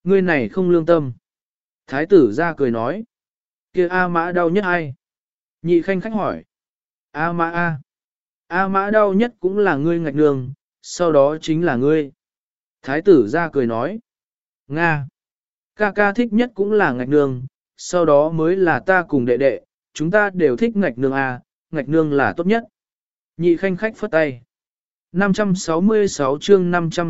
Ngươi này không lương tâm. Thái tử ra cười nói. Kia A Mã đau nhất ai? Nhị khanh khách hỏi. A Mã A. A Mã đau nhất cũng là ngươi ngạch đường, sau đó chính là ngươi. Thái tử ra cười nói. Nga. Ca ca thích nhất cũng là ngạch nương, sau đó mới là ta cùng đệ đệ, chúng ta đều thích ngạch nương A, ngạch nương là tốt nhất. Nhị khanh khách phất tay. 566 chương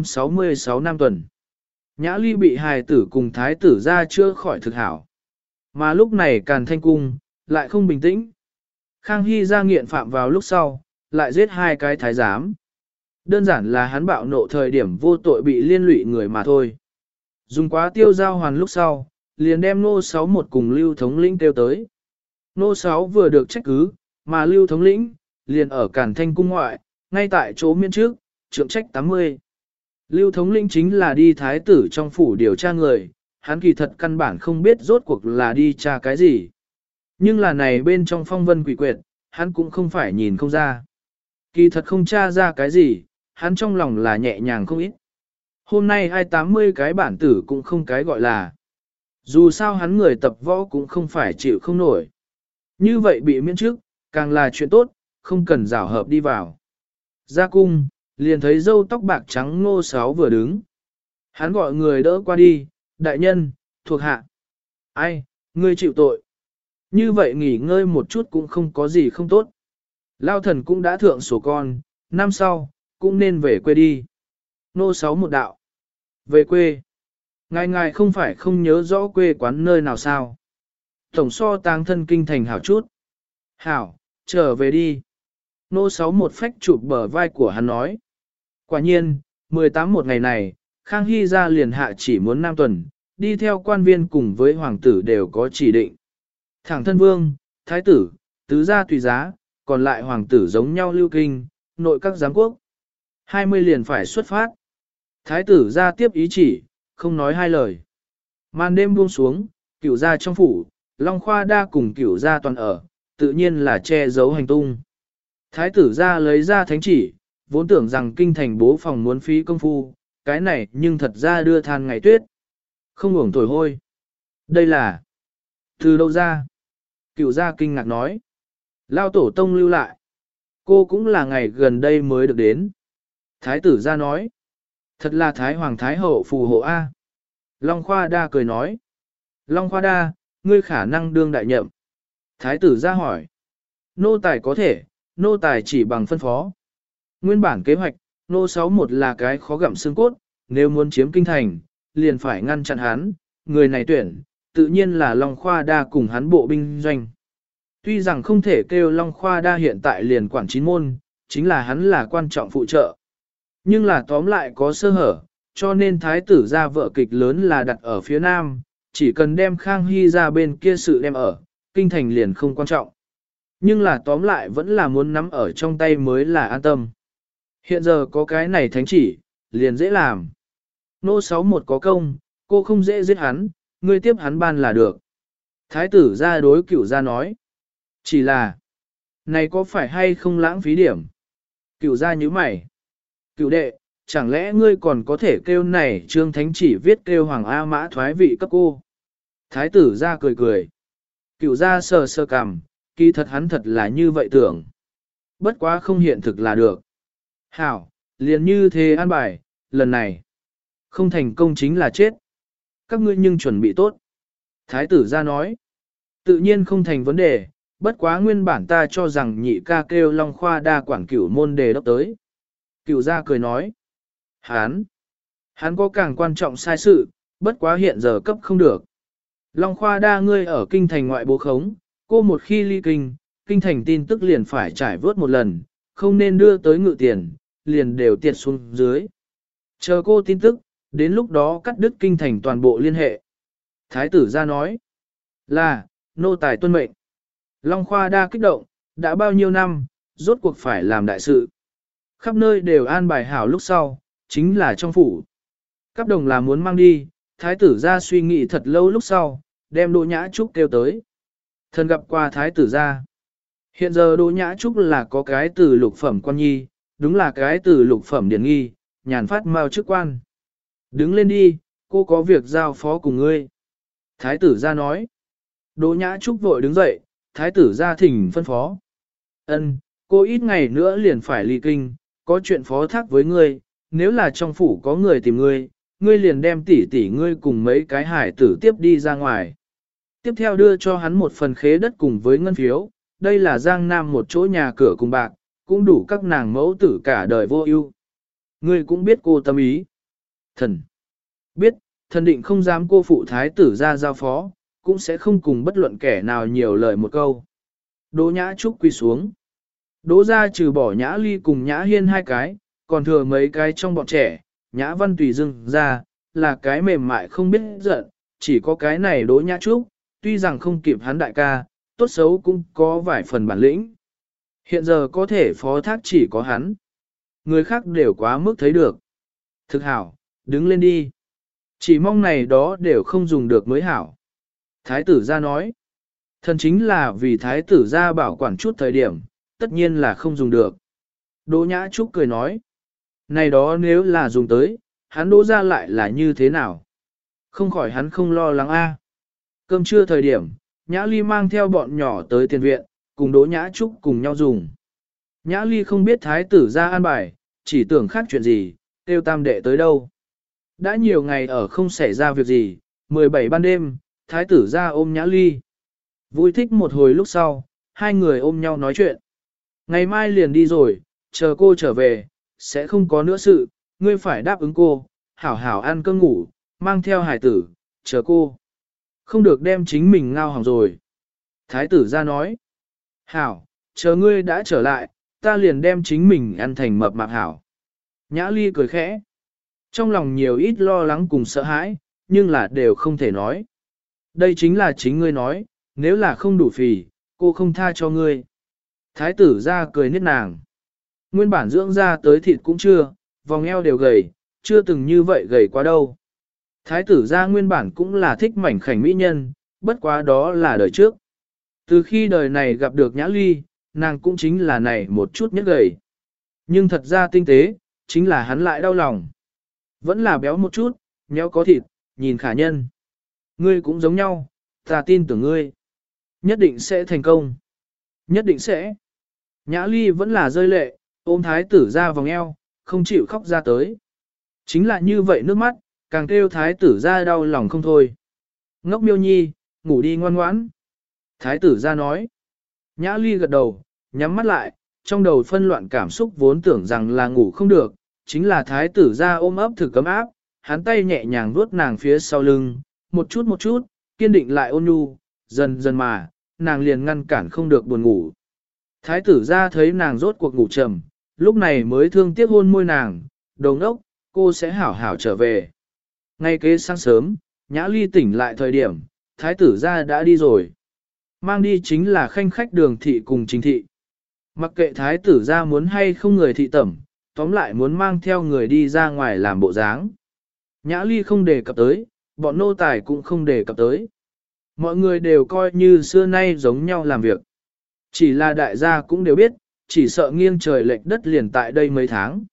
566 năm tuần. Nhã Ly bị hài tử cùng thái tử ra chưa khỏi thực hảo. Mà lúc này Càn Thanh Cung, lại không bình tĩnh. Khang Hy ra nghiện phạm vào lúc sau, lại giết hai cái thái giám. Đơn giản là hắn bạo nộ thời điểm vô tội bị liên lụy người mà thôi. Dùng quá tiêu giao hoàn lúc sau, liền đem Nô 61 cùng Lưu Thống lĩnh kêu tới. Nô 6 vừa được trách cứ, mà Lưu Thống lĩnh, liền ở Càn Thanh Cung ngoại, ngay tại chỗ miễn trước, trượng trách 80. Lưu Thống lĩnh chính là đi thái tử trong phủ điều tra người, hắn kỳ thật căn bản không biết rốt cuộc là đi tra cái gì. Nhưng là này bên trong phong vân quỷ quyệt, hắn cũng không phải nhìn không ra. Kỳ thật không tra ra cái gì, hắn trong lòng là nhẹ nhàng không ít. Hôm nay 280 cái bản tử cũng không cái gọi là. Dù sao hắn người tập võ cũng không phải chịu không nổi. Như vậy bị miễn trước, càng là chuyện tốt, không cần rào hợp đi vào. Ra cung, liền thấy râu tóc bạc trắng Ngô 6 vừa đứng. Hắn gọi người đỡ qua đi, đại nhân, thuộc hạ. Ai, ngươi chịu tội. Như vậy nghỉ ngơi một chút cũng không có gì không tốt. Lao thần cũng đã thượng sổ con, năm sau, cũng nên về quê đi. Nô 6 một đạo. Về quê. Ngài không phải không nhớ rõ quê quán nơi nào sao. Tổng so tang thân kinh thành hảo chút. Hảo, trở về đi. Nô 6 một phách chụp bờ vai của hắn nói. Quả nhiên, 18 một ngày này, Khang Hy ra liền hạ chỉ muốn Nam tuần, đi theo quan viên cùng với hoàng tử đều có chỉ định. Thẳng thân vương, thái tử, tứ gia tùy giá, còn lại hoàng tử giống nhau lưu kinh, nội các giám quốc. 20 liền phải xuất phát. Thái tử ra tiếp ý chỉ, không nói hai lời. Màn đêm buông xuống, cửu gia trong phủ, Long Khoa Đa cùng cửu gia toàn ở, tự nhiên là che giấu hành tung. Thái tử ra lấy ra thánh chỉ, vốn tưởng rằng kinh thành bố phòng muốn phí công phu, cái này nhưng thật ra đưa than ngày tuyết. Không uổng thổi hôi. Đây là... Từ đâu ra? Cửu gia kinh ngạc nói. Lao tổ tông lưu lại. Cô cũng là ngày gần đây mới được đến. Thái tử ra nói. Thật là Thái Hoàng Thái Hậu phù hộ A. Long Khoa Đa cười nói. Long Khoa Đa, ngươi khả năng đương đại nhậm. Thái tử ra hỏi. Nô tài có thể, nô tài chỉ bằng phân phó. Nguyên bản kế hoạch, nô 61 là cái khó gặm xương cốt, nếu muốn chiếm kinh thành, liền phải ngăn chặn hắn, người này tuyển, tự nhiên là Long Khoa Đa cùng hắn bộ binh doanh. Tuy rằng không thể kêu Long Khoa Đa hiện tại liền quản chín môn, chính là hắn là quan trọng phụ trợ. Nhưng là tóm lại có sơ hở, cho nên thái tử ra vợ kịch lớn là đặt ở phía nam, chỉ cần đem Khang Hy ra bên kia sự đem ở, kinh thành liền không quan trọng. Nhưng là tóm lại vẫn là muốn nắm ở trong tay mới là an tâm. Hiện giờ có cái này thánh chỉ, liền dễ làm. Nô 61 có công, cô không dễ giết hắn, ngươi tiếp hắn ban là được. Thái tử ra đối cửu ra nói. Chỉ là, này có phải hay không lãng phí điểm? Cửu ra như mày. Cửu đệ, chẳng lẽ ngươi còn có thể kêu này trương thánh chỉ viết kêu Hoàng A Mã thoái vị cấp cô? Thái tử ra cười cười. Cửu ra sờ sờ cằm, kỳ thật hắn thật là như vậy tưởng. Bất quá không hiện thực là được. Hảo, liền như thế an bài, lần này. Không thành công chính là chết. Các ngươi nhưng chuẩn bị tốt. Thái tử ra nói. Tự nhiên không thành vấn đề, bất quá nguyên bản ta cho rằng nhị ca kêu Long Khoa Đa quản cửu môn đề đốc tới. Cửu gia cười nói. Hắn có càng quan trọng sai sự, bất quá hiện giờ cấp không được. Long Khoa Đa ngươi ở kinh thành ngoại bố khống, cô một khi ly kinh, kinh thành tin tức liền phải trải vớt một lần, không nên đưa tới ngự tiền, liền đều tiệt xuống dưới. Chờ cô tin tức, đến lúc đó cắt đứt kinh thành toàn bộ liên hệ. Thái tử ra nói. Là, nô tài tuân mệnh. Long Khoa Đa kích động, đã bao nhiêu năm, rốt cuộc phải làm đại sự. Khắp nơi đều an bài hảo lúc sau, chính là trong phủ. Các đồng là muốn mang đi, thái tử ra suy nghĩ thật lâu lúc sau, đem Đỗ Nhã Trúc kêu tới. Thần gặp qua thái tử ra. Hiện giờ Đỗ Nhã Trúc là có cái từ lục phẩm quan nhi, đúng là cái từ lục phẩm điển nghi, nhàn phát mau chức quan. Đứng lên đi, cô có việc giao phó cùng ngươi. Thái tử ra nói. Đỗ Nhã Trúc vội đứng dậy, thái tử ra thỉnh phân phó. Ân, cô ít ngày nữa liền phải ly kinh, có chuyện phó thác với ngươi, nếu là trong phủ có người tìm ngươi, ngươi liền đem tỷ tỷ ngươi cùng mấy cái hải tử tiếp đi ra ngoài. Tiếp theo đưa cho hắn một phần khế đất cùng với ngân phiếu, đây là Giang Nam một chỗ nhà cửa cùng bạc, cũng đủ các nàng mẫu tử cả đời vô ưu. Ngươi cũng biết cô tâm ý. Thần biết, thần định không dám cô phụ thái tử ra giao phó, cũng sẽ không cùng bất luận kẻ nào nhiều lời một câu. Đỗ Nhã Trúc quy xuống. Đỗ ra trừ bỏ Nhã Ly cùng Nhã Hiên hai cái, còn thừa mấy cái trong bọn trẻ, Nhã Văn tùy dưng ra, là cái mềm mại không biết giận, chỉ có cái này Đỗ Nhã Trúc, tuy rằng không kịp hắn đại ca, tốt xấu cũng có vài phần bản lĩnh. Hiện giờ có thể phó thác chỉ có hắn. Người khác đều quá mức thấy được. Thực hảo, đứng lên đi. Chỉ mong này đó đều không dùng được mới hảo. Thái tử ra nói. Thần chính là vì thái tử ra bảo quản chút thời điểm, tất nhiên là không dùng được. Đỗ Nhã Trúc cười nói. Này đó nếu là dùng tới, hắn đỗ ra lại là như thế nào? Không khỏi hắn không lo lắng a. Cơm trưa thời điểm, Nhã Ly mang theo bọn nhỏ tới tiền viện, cùng Đỗ Nhã Trúc cùng nhau dùng. Nhã Ly không biết thái tử ra an bài, chỉ tưởng khác chuyện gì, kêu tam đệ tới đâu. Đã nhiều ngày ở không xảy ra việc gì, 17 ban đêm, thái tử ra ôm Nhã Ly. Vui thích một hồi lúc sau, hai người ôm nhau nói chuyện. Ngày mai liền đi rồi, chờ cô trở về, sẽ không có nữa sự, ngươi phải đáp ứng cô, hảo hảo ăn cơm ngủ, mang theo hải tử, chờ cô. Không được đem chính mình ngao hỏng rồi. Thái tử ra nói. Hảo, chờ ngươi đã trở lại, ta liền đem chính mình ăn thành mập mạp hảo. Nhã Ly cười khẽ. Trong lòng nhiều ít lo lắng cùng sợ hãi, nhưng là đều không thể nói. Đây chính là chính ngươi nói, nếu là không đủ phì, cô không tha cho ngươi. Thái tử ra cười niết nàng. Nguyên bản dưỡng ra tới thịt cũng chưa, vòng eo đều gầy, chưa từng như vậy gầy quá đâu. Thái tử ra nguyên bản cũng là thích mảnh khảnh mỹ nhân, bất quá đó là đời trước. Từ khi đời này gặp được Nhã Ly, nàng cũng chính là này một chút nhất gầy. Nhưng thật ra tinh tế, chính là hắn lại đau lòng. Vẫn là béo một chút, nhéo có thịt, nhìn khả nhân. Ngươi cũng giống nhau, ta tin tưởng ngươi. Nhất định sẽ thành công. Nhất định sẽ. Nhã Ly vẫn là rơi lệ, ôm thái tử ra vòng eo, không chịu khóc ra tới. Chính là như vậy nước mắt, càng kêu thái tử ra đau lòng không thôi. Ngốc miêu nhi, ngủ đi ngoan ngoãn. Thái tử ra nói. Nhã Ly gật đầu, nhắm mắt lại, trong đầu phân loạn cảm xúc vốn tưởng rằng là ngủ không được, chính là thái tử ra ôm ấp thử cấm áp, hắn tay nhẹ nhàng vuốt nàng phía sau lưng, một chút, kiên định lại ôn nhu, dần dần mà, nàng liền ngăn cản không được buồn ngủ. Thái tử ra thấy nàng rốt cuộc ngủ trầm, lúc này mới thương tiếc hôn môi nàng, đồng ốc, cô sẽ hảo hảo trở về. Ngay kế sáng sớm, Nhã Ly tỉnh lại thời điểm, thái tử ra đã đi rồi. Mang đi chính là khanh khách Đường thị cùng Trình thị. Mặc kệ thái tử ra muốn hay không người thị tẩm, tóm lại muốn mang theo người đi ra ngoài làm bộ dáng. Nhã Ly không đề cập tới, bọn nô tài cũng không đề cập tới. Mọi người đều coi như xưa nay giống nhau làm việc. Chỉ là đại gia cũng đều biết, chỉ sợ nghiêng trời lệch đất liền tại đây mấy tháng.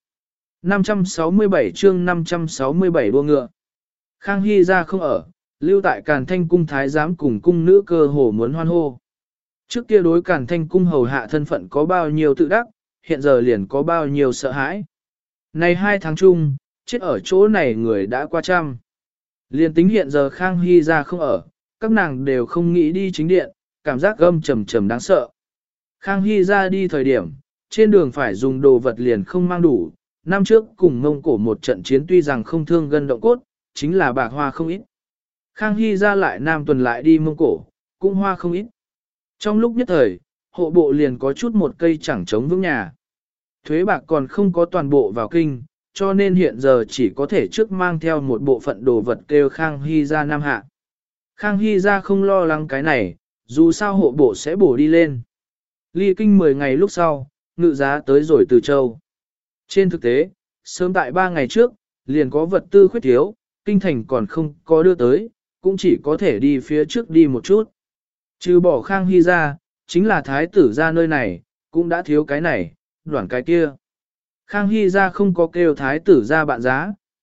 567 chương 567 đua ngựa. Khang Hy ra không ở, lưu tại Càn Thanh cung thái giám cùng cung nữ cơ hồ muốn hoan hô. Trước kia đối Càn Thanh cung hầu hạ thân phận có bao nhiêu tự đắc, hiện giờ liền có bao nhiêu sợ hãi. Này 2 tháng chung, chết ở chỗ này người đã qua trăm. Liền tính hiện giờ Khang Hy ra không ở, các nàng đều không nghĩ đi chính điện, cảm giác gâm trầm trầm đáng sợ. Khang Hy ra đi thời điểm, trên đường phải dùng đồ vật liền không mang đủ, năm trước cùng Mông Cổ một trận chiến tuy rằng không thương gân động cốt, chính là bạc hoa không ít. Khang Hy ra lại Nam tuần lại đi Mông Cổ, cũng hoa không ít. Trong lúc nhất thời, hộ bộ liền có chút một cây chẳng chống vững nhà. Thuế bạc còn không có toàn bộ vào kinh, cho nên hiện giờ chỉ có thể trước mang theo một bộ phận đồ vật kêu Khang Hy ra Nam hạ. Khang Hy ra không lo lắng cái này, dù sao hộ bộ sẽ bổ đi lên. Ly kinh 10 ngày lúc sau, ngự giá tới rồi Từ Châu. Trên thực tế, sớm tại 3 ngày trước, liền có vật tư khuyết thiếu, kinh thành còn không có đưa tới, cũng chỉ có thể đi phía trước đi một chút. Trừ bỏ Khang Hy ra, chính là thái tử ra nơi này, cũng đã thiếu cái này, đoạn cái kia. Khang Hy ra không có kêu thái tử ra bạn giá,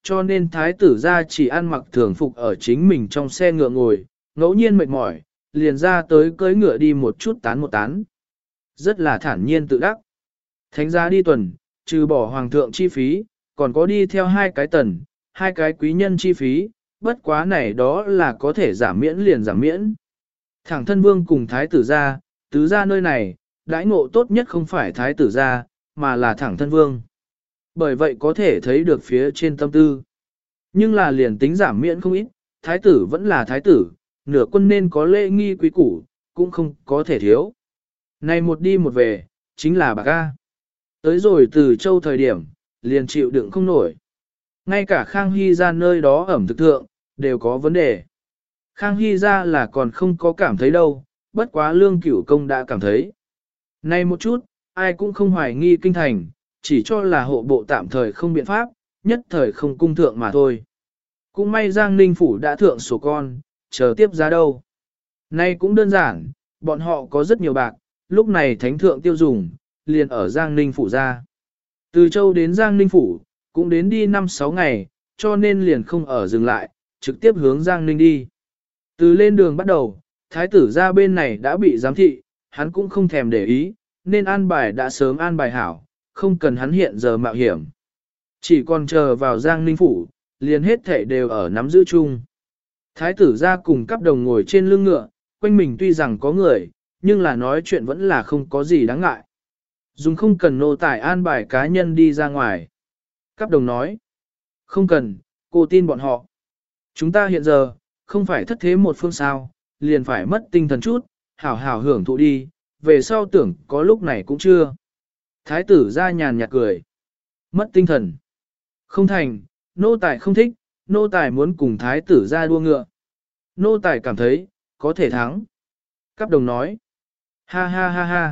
cho nên thái tử ra chỉ ăn mặc thường phục ở chính mình trong xe ngựa ngồi, ngẫu nhiên mệt mỏi, liền ra tới cưỡi ngựa đi một chút tán một tán. Rất là thản nhiên tự đắc. Thánh gia đi tuần, trừ bỏ hoàng thượng chi phí, còn có đi theo 2 cái tần, 2 cái quý nhân chi phí, bất quá này đó là có thể giảm miễn liền giảm miễn. Thẳng thân vương cùng thái tử gia, tứ gia nơi này, đãi ngộ tốt nhất không phải thái tử gia, mà là thẳng thân vương. Bởi vậy có thể thấy được phía trên tâm tư. Nhưng là liền tính giảm miễn không ít, thái tử vẫn là thái tử, nửa quân nên có lễ nghi quý củ, cũng không có thể thiếu. Này một đi một về, chính là bạc ca. Tới rồi từ châu thời điểm, liền chịu đựng không nổi. Ngay cả Khang Hy ra nơi đó ẩm thực thượng, đều có vấn đề. Khang Hy ra là còn không có cảm thấy đâu, bất quá Lương Cửu Công đã cảm thấy. Này một chút, ai cũng không hoài nghi kinh thành, chỉ cho là hộ bộ tạm thời không biện pháp, nhất thời không cung thượng mà thôi. Cũng may Giang Ninh Phủ đã thượng sổ con, chờ tiếp ra đâu. Nay cũng đơn giản, bọn họ có rất nhiều bạc, lúc này thánh thượng tiêu dùng, liền ở Giang Ninh Phủ ra. Từ Châu đến Giang Ninh Phủ, cũng đến đi 5-6 ngày, cho nên liền không ở dừng lại, trực tiếp hướng Giang Ninh đi. Từ lên đường bắt đầu, thái tử ra bên này đã bị giám thị, hắn cũng không thèm để ý, nên an bài đã sớm an bài hảo, không cần hắn hiện giờ mạo hiểm. Chỉ còn chờ vào Giang Ninh Phủ, liền hết thể đều ở nắm giữ chung. Thái tử ra cùng cắp đồng ngồi trên lưng ngựa, quanh mình tuy rằng có người, nhưng là nói chuyện vẫn là không có gì đáng ngại. Dùng không cần nô tài an bài cá nhân đi ra ngoài. Cắp đồng nói, không cần, cô tin bọn họ. Chúng ta hiện giờ, không phải thất thế một phương sao, liền phải mất tinh thần chút, hảo hảo hưởng thụ đi, về sau tưởng có lúc này cũng chưa. Thái tử ra nhàn nhạt cười. Mất tinh thần. Không thành, nô tài không thích, nô tài muốn cùng thái tử ra đua ngựa. Nô tài cảm thấy, có thể thắng. Cáp đồng nói. Ha ha ha ha.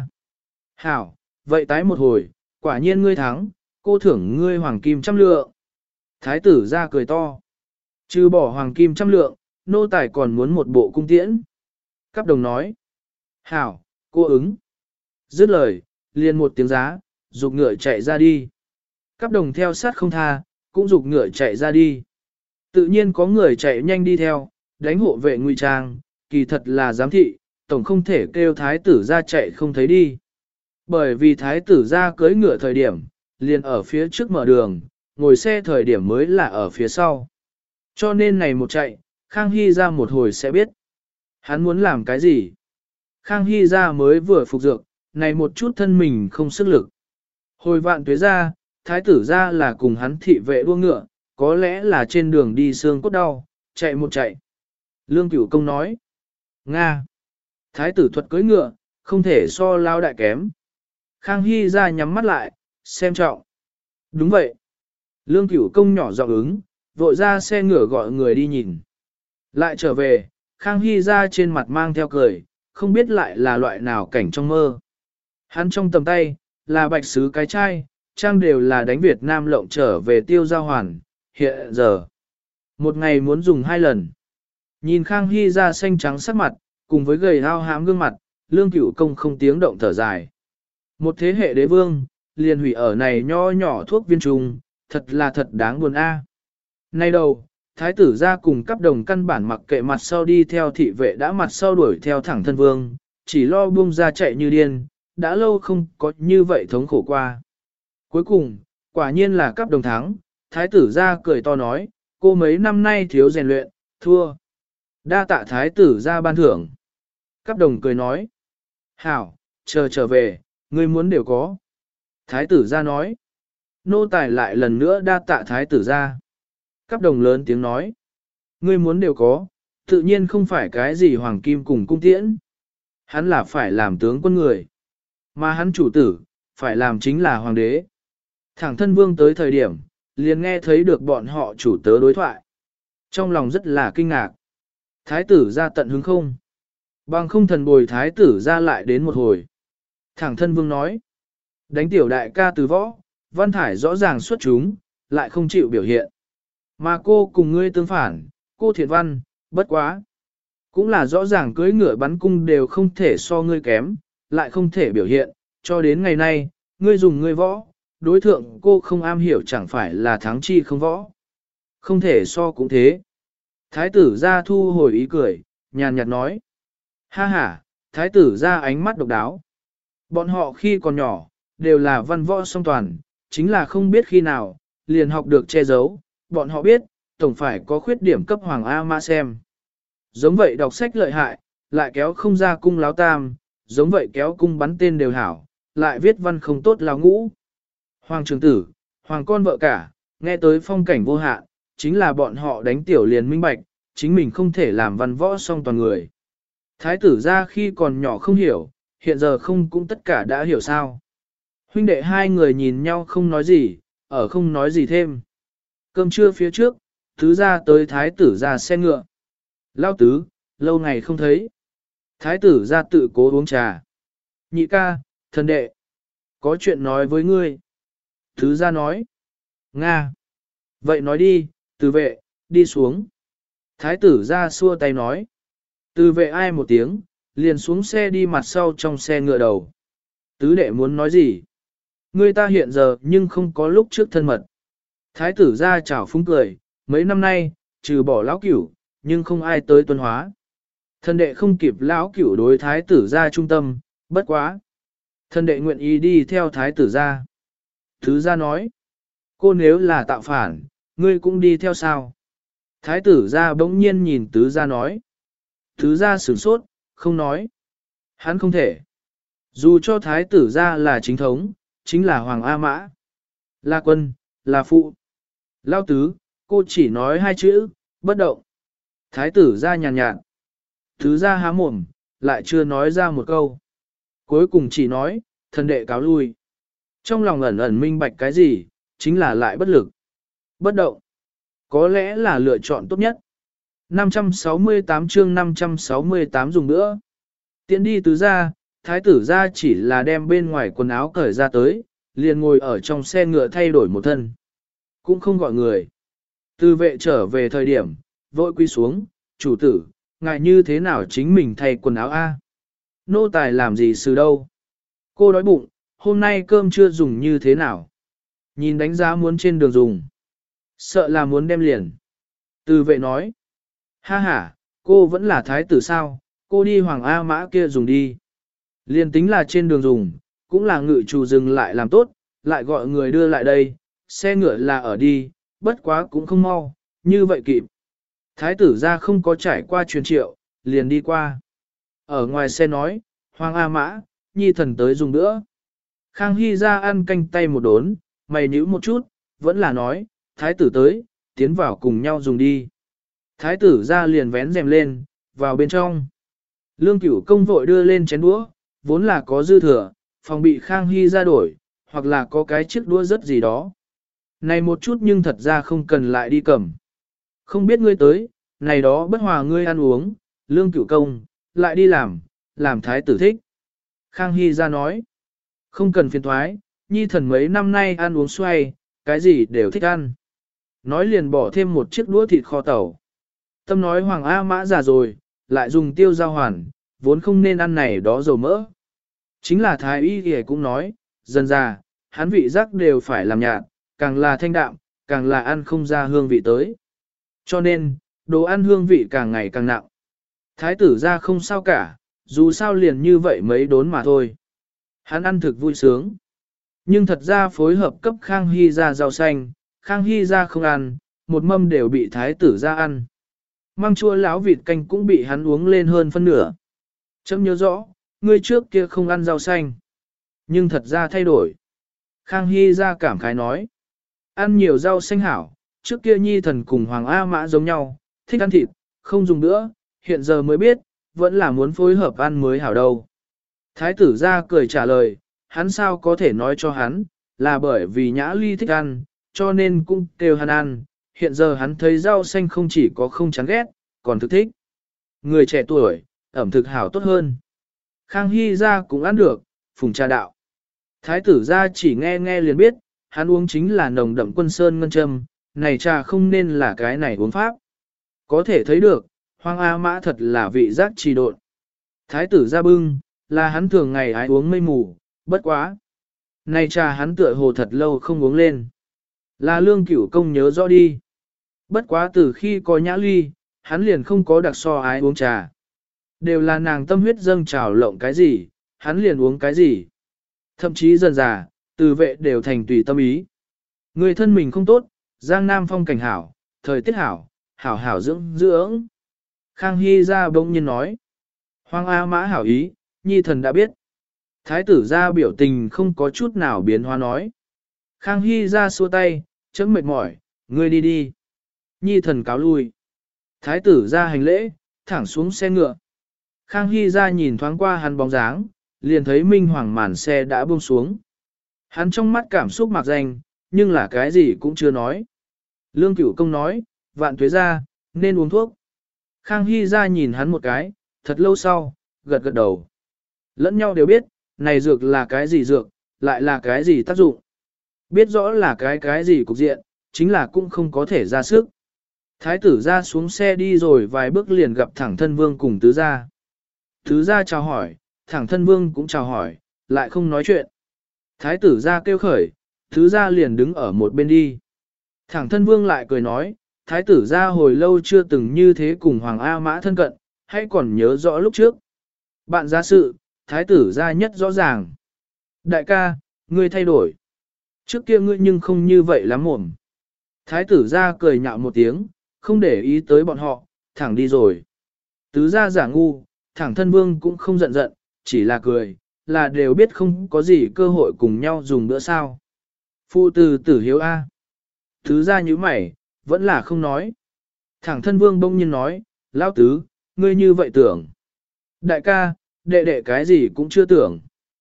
Hảo, vậy tái một hồi, quả nhiên ngươi thắng, cô thưởng ngươi hoàng kim 100 lượng. Thái tử ra cười to. Trừ bỏ hoàng kim 100 lượng, nô tài còn muốn một bộ cung tiễn. Cáp đồng nói. Hảo, cô ứng. Dứt lời, liền một tiếng giá, dục ngựa chạy ra đi. Cáp đồng theo sát không tha, cũng dục ngựa chạy ra đi. Tự nhiên có người chạy nhanh đi theo, đánh hộ vệ ngụy trang, kỳ thật là giám thị, tổng không thể kêu thái tử ra chạy không thấy đi. Bởi vì thái tử ra cưỡi ngựa thời điểm, liền ở phía trước mở đường, ngồi xe thời điểm mới là ở phía sau. Cho nên này một chạy, Khang Hy ra một hồi sẽ biết. Hắn muốn làm cái gì? Khang Hy ra mới vừa phục dược, này một chút thân mình không sức lực. Hồi Vạn Tuế ra, thái tử ra là cùng hắn thị vệ đua ngựa, có lẽ là trên đường đi xương cốt đau, chạy một chạy. Lương Cửu Công nói, Nga, thái tử thuật cưỡi ngựa, không thể so lao đại kém. Khang Hy ra nhắm mắt lại, xem trọng. Đúng vậy. Lương Cửu Công nhỏ giọng ứng, vội ra xe ngựa gọi người đi nhìn. Lại trở về, Khang Hy ra trên mặt mang theo cười, không biết lại là loại nào cảnh trong mơ. Hắn trong tầm tay, là bạch sứ cái chai, trang đều là đánh Việt Nam lộng trở về tiêu giao hoàn, hiện giờ. Một ngày muốn dùng 2 lần. Nhìn Khang Hy ra xanh trắng sắc mặt, cùng với gầy hao hám gương mặt, Lương Cửu Công không tiếng động thở dài. Một thế hệ đế vương, liền hủy ở này nho nhỏ thuốc viên trùng, thật là thật đáng buồn a. Nay đầu, thái tử ra cùng cấp đồng căn bản mặc kệ mặt sau đi theo thị vệ đã mặt sau đuổi theo thẳng thân vương, chỉ lo buông ra chạy như điên, đã lâu không có như vậy thống khổ qua. Cuối cùng, quả nhiên là cấp đồng thắng, thái tử ra cười to nói, cô mấy năm nay thiếu rèn luyện, thua. Đa tạ thái tử ra ban thưởng. Cấp đồng cười nói, hảo, chờ trở về, ngươi muốn đều có. Thái tử ra nói, nô tài lại lần nữa đa tạ thái tử ra. Cấp đồng lớn tiếng nói, ngươi muốn đều có, tự nhiên không phải cái gì hoàng kim cùng cung tiễn. Hắn là phải làm tướng quân người. Mà hắn chủ tử, phải làm chính là hoàng đế. Thẳng thân vương tới thời điểm, liền nghe thấy được bọn họ chủ tớ đối thoại. Trong lòng rất là kinh ngạc. Thái tử ra tận hứng không? Bằng không thần bồi thái tử ra lại đến một hồi. Thẳng thân vương nói. Đánh tiểu đại ca từ võ, văn thải rõ ràng xuất chúng, lại không chịu biểu hiện. Mà cô cùng ngươi tương phản, cô thiện văn, bất quá. Cũng là rõ ràng cưới ngựa bắn cung đều không thể so ngươi kém, lại không thể biểu hiện, cho đến ngày nay, ngươi dùng ngươi võ, đối thượng cô không am hiểu chẳng phải là thắng chi không võ. Không thể so cũng thế. Thái tử ra thu hồi ý cười, nhàn nhạt nói. Ha ha, thái tử ra ánh mắt độc đáo. Bọn họ khi còn nhỏ, đều là văn võ song toàn, chính là không biết khi nào, liền học được che giấu, bọn họ biết, tổng phải có khuyết điểm cấp hoàng A Mã xem. Giống vậy đọc sách lợi hại, lại kéo không ra cung láo tam, giống vậy kéo cung bắn tên đều hảo, lại viết văn không tốt láo ngũ. Hoàng trưởng tử, hoàng con vợ cả, nghe tới phong cảnh vô hạn, chính là bọn họ đánh tiểu liền minh bạch, chính mình không thể làm văn võ song toàn người. Thái tử ra khi còn nhỏ không hiểu, hiện giờ không cũng tất cả đã hiểu sao. Huynh đệ hai người nhìn nhau không nói gì, ở không nói gì thêm. Cơm trưa phía trước, tứ ra tới thái tử ra xe ngựa. Lao tứ, lâu ngày không thấy. Thái tử ra tự cố uống trà. Nhị ca, thần đệ, có chuyện nói với ngươi. Tứ ra nói. Nga. Vậy nói đi, từ vệ, đi xuống. Thái tử ra xua tay nói. Từ vệ ai một tiếng, liền xuống xe đi mặt sau trong xe ngựa đầu. Tứ đệ muốn nói gì? Người ta hiện giờ nhưng không có lúc trước thân mật. Thái tử ra chào phúng cười, mấy năm nay, trừ bỏ lão cửu, nhưng không ai tới tuân hóa. Thần đệ không kịp lão cửu đối thái tử ra trung tâm, bất quá. Thần đệ nguyện ý đi theo thái tử ra. Thứ ra nói, cô nếu là tạo phản, ngươi cũng đi theo sao? Thái tử ra bỗng nhiên nhìn tứ ra nói. Tứ ra sửng sốt, không nói. Hắn không thể. Dù cho thái tử ra là chính thống, chính là Hoàng A Mã. Là quân, là phụ. Lao tứ, cô chỉ nói hai chữ, bất động. Thái tử ra nhàn nhạt. Tứ ra há mồm, lại chưa nói ra một câu. Cuối cùng chỉ nói, thần đệ cáo lui. Trong lòng ẩn ẩn minh bạch cái gì, chính là lại bất lực. Bất động. Có lẽ là lựa chọn tốt nhất. 568 chương 568 dùng nữa. Tiến đi tứ ra, thái tử ra chỉ là đem bên ngoài quần áo cởi ra tới, liền ngồi ở trong xe ngựa thay đổi một thân. Cũng không gọi người. Từ vệ trở về thời điểm, vội quy xuống, chủ tử, ngài như thế nào chính mình thay quần áo a? Nô tài làm gì sự đâu? Cô đói bụng, hôm nay cơm chưa dùng như thế nào? Nhìn đánh giá muốn trên đường dùng. Sợ là muốn đem liền. Từ vệ nói. Ha ha, cô vẫn là thái tử sao, cô đi Hoàng A Mã kia dùng đi. Liền tính là trên đường dùng, cũng là ngự chủ dừng lại làm tốt, lại gọi người đưa lại đây, xe ngựa là ở đi, bất quá cũng không mau, như vậy kịp. Thái tử ra không có trải qua truyền triệu, liền đi qua. Ở ngoài xe nói, Hoàng A Mã, nhi thần tới dùng nữa. Khang Hy ra ăn canh tay một đốn, mày nhíu một chút, vẫn là nói, thái tử tới, tiến vào cùng nhau dùng đi. Thái tử ra liền vén rèm lên, vào bên trong. Lương Cửu công vội đưa lên chén đũa, vốn là có dư thừa, phòng bị Khang Hy ra đổi, hoặc là có cái chiếc đũa rất gì đó. Này một chút nhưng thật ra không cần lại đi cầm. Không biết ngươi tới, này đó bất hòa ngươi ăn uống, Lương Cửu công, lại đi làm thái tử thích. Khang Hy ra nói, không cần phiền thoái, nhi thần mấy năm nay ăn uống xoay, cái gì đều thích ăn. Nói liền bỏ thêm một chiếc đũa thịt kho tàu. Tâm nói Hoàng A Mã già rồi, lại dùng tiêu giao hoàn, vốn không nên ăn này đó dầu mỡ. Chính là thái y thì cũng nói, dần già, hắn vị giác đều phải làm nhạt, càng là thanh đạm, càng là ăn không ra hương vị tới. Cho nên, đồ ăn hương vị càng ngày càng nặng. Thái tử ra không sao cả, dù sao liền như vậy mấy đốn mà thôi. Hắn ăn thực vui sướng. Nhưng thật ra phối hợp cấp Khang Hy ra rau xanh, Khang Hy ra không ăn, một mâm đều bị thái tử ra ăn. Măng chua láo vịt canh cũng bị hắn uống lên hơn phân nửa. Chấm nhớ rõ, ngươi trước kia không ăn rau xanh. Nhưng thật ra thay đổi. Khang Hy ra cảm khái nói. Ăn nhiều rau xanh hảo, trước kia nhi thần cùng Hoàng A Mã giống nhau, thích ăn thịt, không dùng nữa, hiện giờ mới biết, vẫn là muốn phối hợp ăn mới hảo đâu. Thái tử ra cười trả lời, hắn sao có thể nói cho hắn, là bởi vì Nhã Ly thích ăn, cho nên cũng kêu hắn ăn, hiện giờ hắn thấy rau xanh không chỉ có không chán ghét, còn thực thích. Người trẻ tuổi, ẩm thực hảo tốt hơn. Khang Hy ra cũng ăn được, phùng trà đạo. Thái tử ra chỉ nghe nghe liền biết, hắn uống chính là nồng đậm quân sơn ngân châm, này trà không nên là cái này uống pháp. Có thể thấy được, Hoàng A Mã thật là vị giác trì độn. Thái tử ra bưng, là hắn thường ngày ái uống mây mù, bất quá. Này trà hắn tựa hồ thật lâu không uống lên. Là Lương Cửu công nhớ rõ đi. Bất quá từ khi có Nhã Ly, hắn liền không có đặc so ái uống trà. Đều là nàng tâm huyết dâng trào lộng cái gì, hắn liền uống cái gì. Thậm chí dần già, từ vệ đều thành tùy tâm ý. Người thân mình không tốt, Giang Nam phong cảnh hảo, thời tiết hảo, hảo hảo dưỡng dưỡng. Khang Hy ra bỗng nhiên nói. Hoàng A Mã hảo ý, nhi thần đã biết. Thái tử ra biểu tình không có chút nào biến hóa nói. Khang Hy ra xua tay, chấm mệt mỏi, ngươi đi đi. Nhi thần cáo lui. Thái tử ra hành lễ, thẳng xuống xe ngựa. Khang Hy ra nhìn thoáng qua hắn bóng dáng, liền thấy minh hoàng màn xe đã buông xuống. Hắn trong mắt cảm xúc mạc danh, nhưng là cái gì cũng chưa nói. Lương Cửu Công nói, vạn tuế ra, nên uống thuốc. Khang Hy ra nhìn hắn một cái, thật lâu sau, gật gật đầu. Lẫn nhau đều biết, này dược là cái gì dược, lại là cái gì tác dụng. Biết rõ là cái gì cục diện, chính là cũng không có thể ra sức. Thái tử ra xuống xe đi rồi vài bước liền gặp thẳng thân vương cùng tứ gia. Tứ gia chào hỏi, thẳng thân vương cũng chào hỏi, lại không nói chuyện. Thái tử ra kêu khởi, tứ gia liền đứng ở một bên đi. Thẳng thân vương lại cười nói, thái tử ra hồi lâu chưa từng như thế cùng Hoàng A Mã thân cận, hãy còn nhớ rõ lúc trước. Bạn ra sự, thái tử ra nhất rõ ràng. Đại ca, ngươi thay đổi. Trước kia ngươi nhưng không như vậy lắm mồm. Thái tử ra cười nhạo một tiếng, không để ý tới bọn họ, thẳng đi rồi. Tứ ra giả ngu, thẳng thân vương cũng không giận giận, chỉ là cười, là đều biết không có gì cơ hội cùng nhau dùng bữa sao. Phụ tử tử hiếu A. Tứ ra như mày, vẫn là không nói. Thẳng thân vương bỗng nhiên nói, lão tứ, ngươi như vậy tưởng. Đại ca, đệ đệ cái gì cũng chưa tưởng.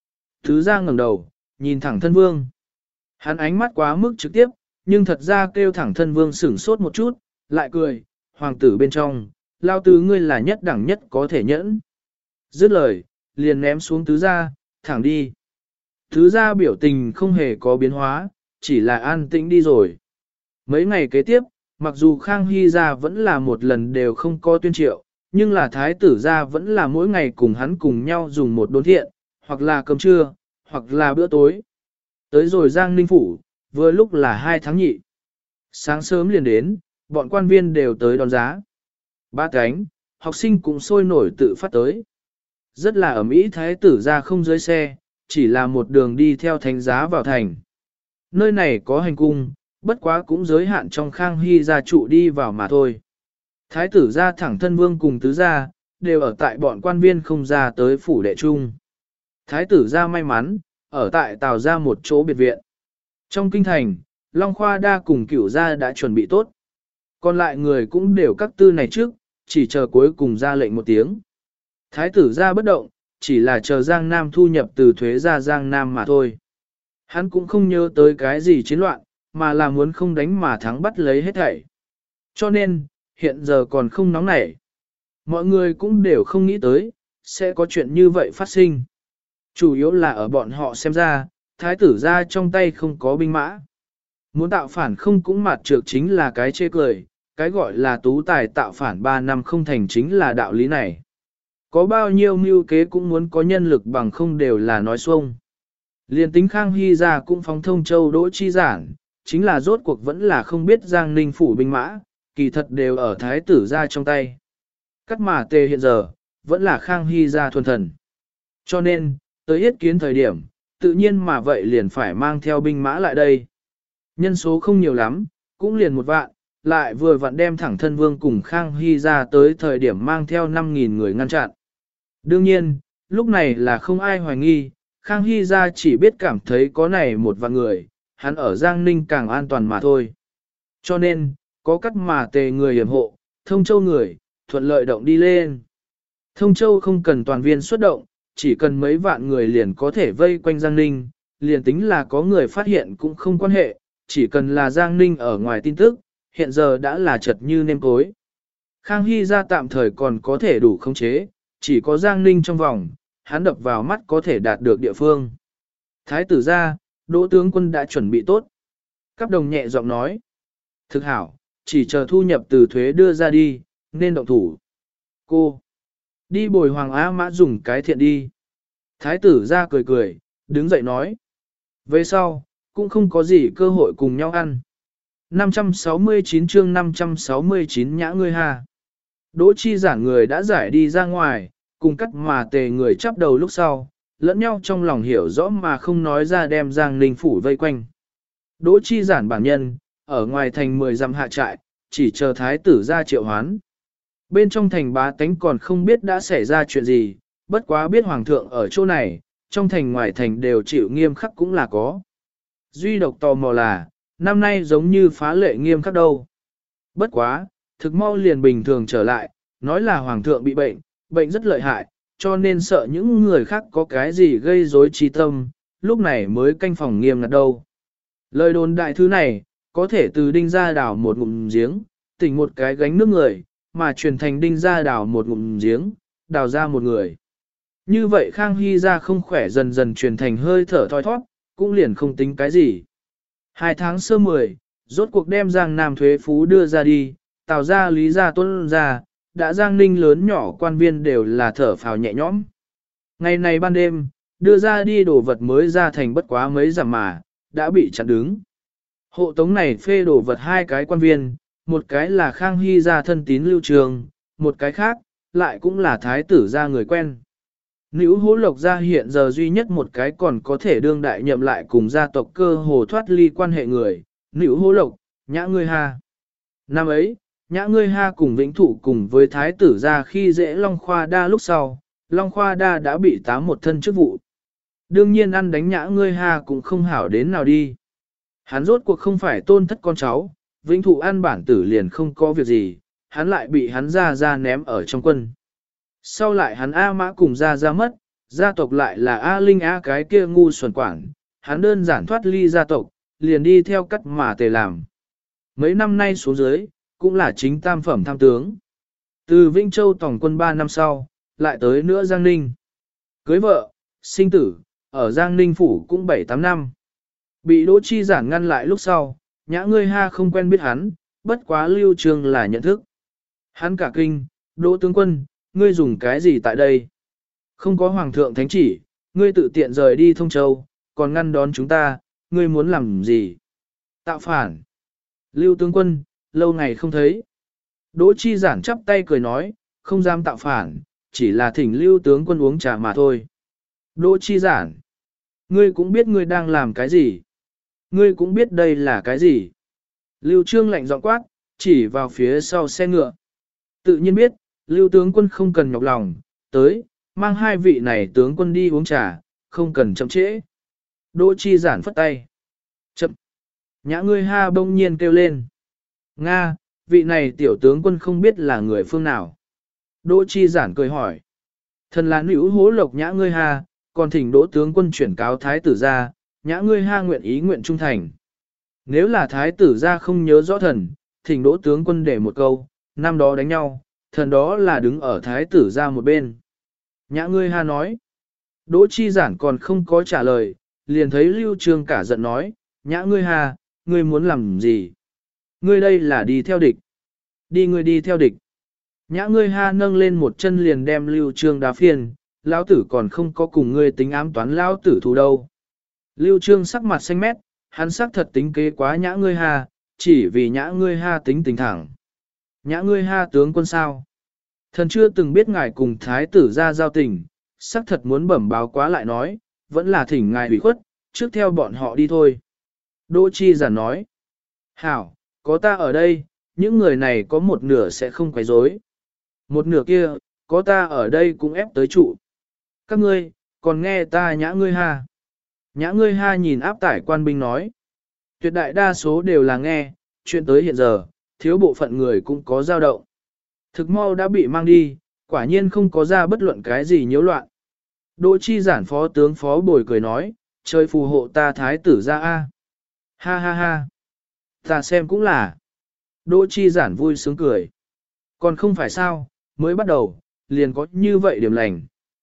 Tứ ra ngẩng đầu, nhìn thẳng thân vương. Hắn ánh mắt quá mức trực tiếp, nhưng thật ra kêu thẳng thân vương sửng sốt một chút, lại cười, hoàng tử bên trong, lao tứ ngươi là nhất đẳng nhất có thể nhẫn. Dứt lời, liền ném xuống tứ gia, thẳng đi. Tứ gia biểu tình không hề có biến hóa, chỉ là an tĩnh đi rồi. Mấy ngày kế tiếp, mặc dù Khang Hy gia vẫn là một lần đều không có tuyên triệu, nhưng là thái tử gia vẫn là mỗi ngày cùng hắn cùng nhau dùng một đốn thiện, hoặc là cơm trưa, hoặc là bữa tối. Tới rồi Giang Ninh Phủ, vừa lúc là 2 tháng nhị. Sáng sớm liền đến, bọn quan viên đều tới đón giá. Ba cánh, học sinh cũng sôi nổi tự phát tới. Rất là ẩm ý thái tử ra không dưới xe, chỉ là một đường đi theo thánh giá vào thành. Nơi này có hành cung, bất quá cũng giới hạn trong Khang Hy gia trụ đi vào mà thôi. Thái tử ra thẳng thân vương cùng tứ gia, đều ở tại bọn quan viên không ra tới phủ đệ trung. Thái tử ra may mắn, ở tại Tào ra một chỗ biệt viện. Trong kinh thành, Long Khoa Đa cùng Cửu gia đã chuẩn bị tốt. Còn lại người cũng đều các tư này trước, chỉ chờ cuối cùng ra lệnh một tiếng. Thái tử ra bất động, chỉ là chờ Giang Nam thu nhập từ thuế ra Giang Nam mà thôi. Hắn cũng không nhớ tới cái gì chiến loạn, mà là muốn không đánh mà thắng bắt lấy hết thảy. Cho nên, hiện giờ còn không nóng nảy. Mọi người cũng đều không nghĩ tới, sẽ có chuyện như vậy phát sinh. Chủ yếu là ở bọn họ xem ra, thái tử ra trong tay không có binh mã. Muốn tạo phản không cũng mặt trược chính là cái chê cười, cái gọi là tú tài tạo phản 3 năm không thành chính là đạo lý này. Có bao nhiêu mưu kế cũng muốn có nhân lực bằng không đều là nói xuông. Liên tính Khang Hy ra cũng phóng thông châu đỗ chi giản, chính là rốt cuộc vẫn là không biết Giang Ninh phủ binh mã, kỳ thật đều ở thái tử ra trong tay. Cắt mà tề hiện giờ, vẫn là Khang Hy ra thuần thần. Cho nên, tới yết kiến thời điểm, tự nhiên mà vậy liền phải mang theo binh mã lại đây. Nhân số không nhiều lắm, cũng liền 1 vạn, lại vừa vặn đem thẳng thân vương cùng Khang Hy ra tới thời điểm mang theo 5.000 người ngăn chặn. Đương nhiên, lúc này là không ai hoài nghi, Khang Hy ra chỉ biết cảm thấy có này 1 vạn người, hắn ở Giang Ninh càng an toàn mà thôi. Cho nên, có cắt mà tề người hiểm hộ, Thông Châu người, thuận lợi động đi lên. Thông Châu không cần toàn viên xuất động, chỉ cần mấy vạn người liền có thể vây quanh Giang Ninh, liền tính là có người phát hiện cũng không quan hệ, chỉ cần là Giang Ninh ở ngoài tin tức, hiện giờ đã là chật như nêm cối. Khang Hy ra tạm thời còn có thể đủ khống chế, chỉ có Giang Ninh trong vòng, hắn đập vào mắt có thể đạt được địa phương. Thái tử ra, Đỗ tướng quân đã chuẩn bị tốt. Cáp đồng nhẹ giọng nói. Thực hảo, chỉ chờ thu nhập từ thuế đưa ra đi, nên động thủ. Cô, đi bồi Hoàng Á Mã dùng cái thiện đi. Thái tử ra cười cười, đứng dậy nói. Về sau, cũng không có gì cơ hội cùng nhau ăn. 569 chương 569 nhã ngươi ha. Đỗ Chi Giản người đã giải đi ra ngoài, cùng cắt mà tề người chắp đầu lúc sau, lẫn nhau trong lòng hiểu rõ mà không nói ra đem Giang Ninh phủ vây quanh. Đỗ Chi Giản bản nhân, ở ngoài thành 10 dặm hạ trại, chỉ chờ thái tử ra triệu hoán. Bên trong thành bá tánh còn không biết đã xảy ra chuyện gì, bất quá biết hoàng thượng ở chỗ này, trong thành ngoài thành đều chịu nghiêm khắc cũng là có. Duy độc tò mò là, năm nay giống như phá lệ nghiêm khắc đâu. Bất quá, thực mau liền bình thường trở lại, nói là hoàng thượng bị bệnh, bệnh rất lợi hại, cho nên sợ những người khác có cái gì gây rối trí tâm, lúc này mới canh phòng nghiêm ngặt đâu. Lời đồn đại thứ này, có thể từ đinh ra đảo một ngụm giếng, tỉnh một cái gánh nước người, mà truyền thành đinh ra đảo một ngụm giếng, đào ra một người. Như vậy Khang Hy ra không khỏe dần dần truyền thành hơi thở thoi thoát, cũng liền không tính cái gì. 2 tháng sơ 10, rốt cuộc đem Giang Nam thuế phú đưa ra đi, Tào ra Lý ra Tuân ra, đã Giang Ninh lớn nhỏ quan viên đều là thở phào nhẹ nhõm. Ngày này ban đêm, đưa ra đi đồ vật mới ra thành bất quá mấy dặm mà, đã bị chặn đứng. Hộ tống này phê đồ vật 2 cái quan viên, một cái là Khang Hy ra thân tín Lưu Trường, một cái khác, lại cũng là thái tử ra người quen. Nữ Hỗ Lộc gia hiện giờ duy nhất một cái còn có thể đương đại nhậm lại cùng gia tộc cơ hồ thoát ly quan hệ người, Nữ Hỗ Lộc, nhã ngươi ha. Năm ấy, nhã ngươi ha cùng Vĩnh Thụ cùng với thái tử ra khi dễ Long Khoa Đa lúc sau, Long Khoa Đa đã bị tám một thân chức vụ. Đương nhiên ăn đánh nhã ngươi ha cũng không hảo đến nào đi. Hắn rốt cuộc không phải tôn thất con cháu, Vĩnh Thụ ăn bản tử liền không có việc gì, hắn lại bị hắn ra ném ở trong quân. Sau lại hắn A Mã cùng ra mất, gia tộc lại là A Linh A cái kia ngu xuẩn quảng, hắn đơn giản thoát ly gia tộc, liền đi theo cắt mà tề làm. Mấy năm nay xuống dưới, cũng là chính tam phẩm tham tướng. Từ Vĩnh Châu tổng quân 3 năm sau, lại tới nữa Giang Ninh. Cưới vợ, sinh tử, ở Giang Ninh phủ cũng 7-8 năm. Bị Đỗ Chi Giản ngăn lại lúc sau, nhã ngươi ha không quen biết hắn, bất quá Lưu Trường là nhận thức. Hắn cả kinh, Đỗ tướng quân, ngươi dùng cái gì tại đây? Không có hoàng thượng thánh chỉ, ngươi tự tiện rời đi Thông Châu, còn ngăn đón chúng ta, ngươi muốn làm gì? Tạo phản. Lưu tướng quân, lâu ngày không thấy. Đỗ Chi Giản chắp tay cười nói, không dám tạo phản, chỉ là thỉnh Lưu tướng quân uống trà mà thôi. Đỗ Chi Giản, ngươi cũng biết ngươi đang làm cái gì? Ngươi cũng biết đây là cái gì? Lưu Trương lạnh giọng quát, chỉ vào phía sau xe ngựa. Tự nhiên biết, Lưu tướng quân không cần nhọc lòng, tới, mang 2 vị này tướng quân đi uống trà, không cần chậm trễ. Đỗ Chi Giản phất tay. Chậm. Nhã ngươi ha bỗng nhiên kêu lên. Nga, vị này tiểu tướng quân không biết là người phương nào. Đỗ Chi Giản cười hỏi. Thần là Nữ Hỗ Lộc nhã ngươi ha, còn thỉnh Đỗ tướng quân chuyển cáo thái tử ra, nhã ngươi ha nguyện ý nguyện trung thành. Nếu là thái tử ra không nhớ rõ thần, thỉnh Đỗ tướng quân để một câu, năm đó đánh nhau, thần đó là đứng ở thái tử ra một bên. Nhã ngươi ha nói. Đỗ Chi Giản còn không có trả lời, liền thấy Lưu Trương cả giận nói, nhã ngươi ha, ngươi muốn làm gì? Ngươi đây là đi theo địch. Ngươi đi theo địch. Nhã ngươi ha nâng lên một chân liền đem Lưu Trương đá phiền, lão tử còn không có cùng ngươi tính ám toán lão tử thù đâu. Lưu Trương sắc mặt xanh mét, hắn sắc thật tính kế quá nhã ngươi ha, chỉ vì nhã ngươi ha tính tình thẳng. Nhã ngươi ha tướng quân sao? Thần chưa từng biết ngài cùng thái tử ra giao tình, sắc thật muốn bẩm báo quá lại nói, vẫn là thỉnh ngài ủy khuất, trước theo bọn họ đi thôi. Đỗ Chi Giản nói. Hảo, có ta ở đây, những người này có một nửa sẽ không quấy rối. Một nửa kia, có ta ở đây cũng ép tới trụ. Các ngươi, còn nghe ta nhã ngươi ha. Nhã ngươi ha nhìn áp tải quan binh nói. Tuyệt đại đa số đều là nghe, chuyện tới hiện giờ, thiếu bộ phận người cũng có dao động. Thực mau đã bị mang đi, quả nhiên không có ra bất luận cái gì nhiễu loạn. Đỗ Chi Giản phó tướng phó bồi cười nói, trời phù hộ ta thái tử ra a. Ha ha ha. Ta xem cũng là. Đỗ Chi Giản vui sướng cười. Còn không phải sao, mới bắt đầu, liền có như vậy điểm lành.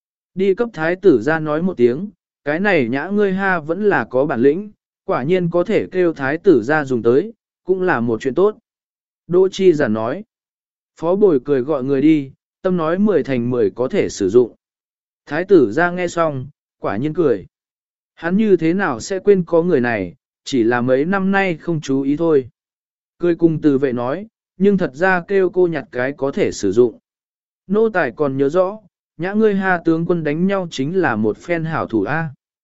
Đi cấp thái tử ra nói một tiếng, cái này nhã ngươi ha vẫn là có bản lĩnh, quả nhiên có thể kêu thái tử ra dùng tới, cũng là một chuyện tốt. Đỗ Chi Giản nói. Phó bồi cười gọi người đi, tâm nói 10 thành 10 có thể sử dụng. Thái tử ra nghe xong, quả nhiên cười. Hắn như thế nào sẽ quên có người này, chỉ là mấy năm nay không chú ý thôi. Cười cùng từ vệ nói, nhưng thật ra kêu cô nhặt cái có thể sử dụng. Nô tài còn nhớ rõ, nhã ngươi ha tướng quân đánh nhau chính là một phen hảo thủ A.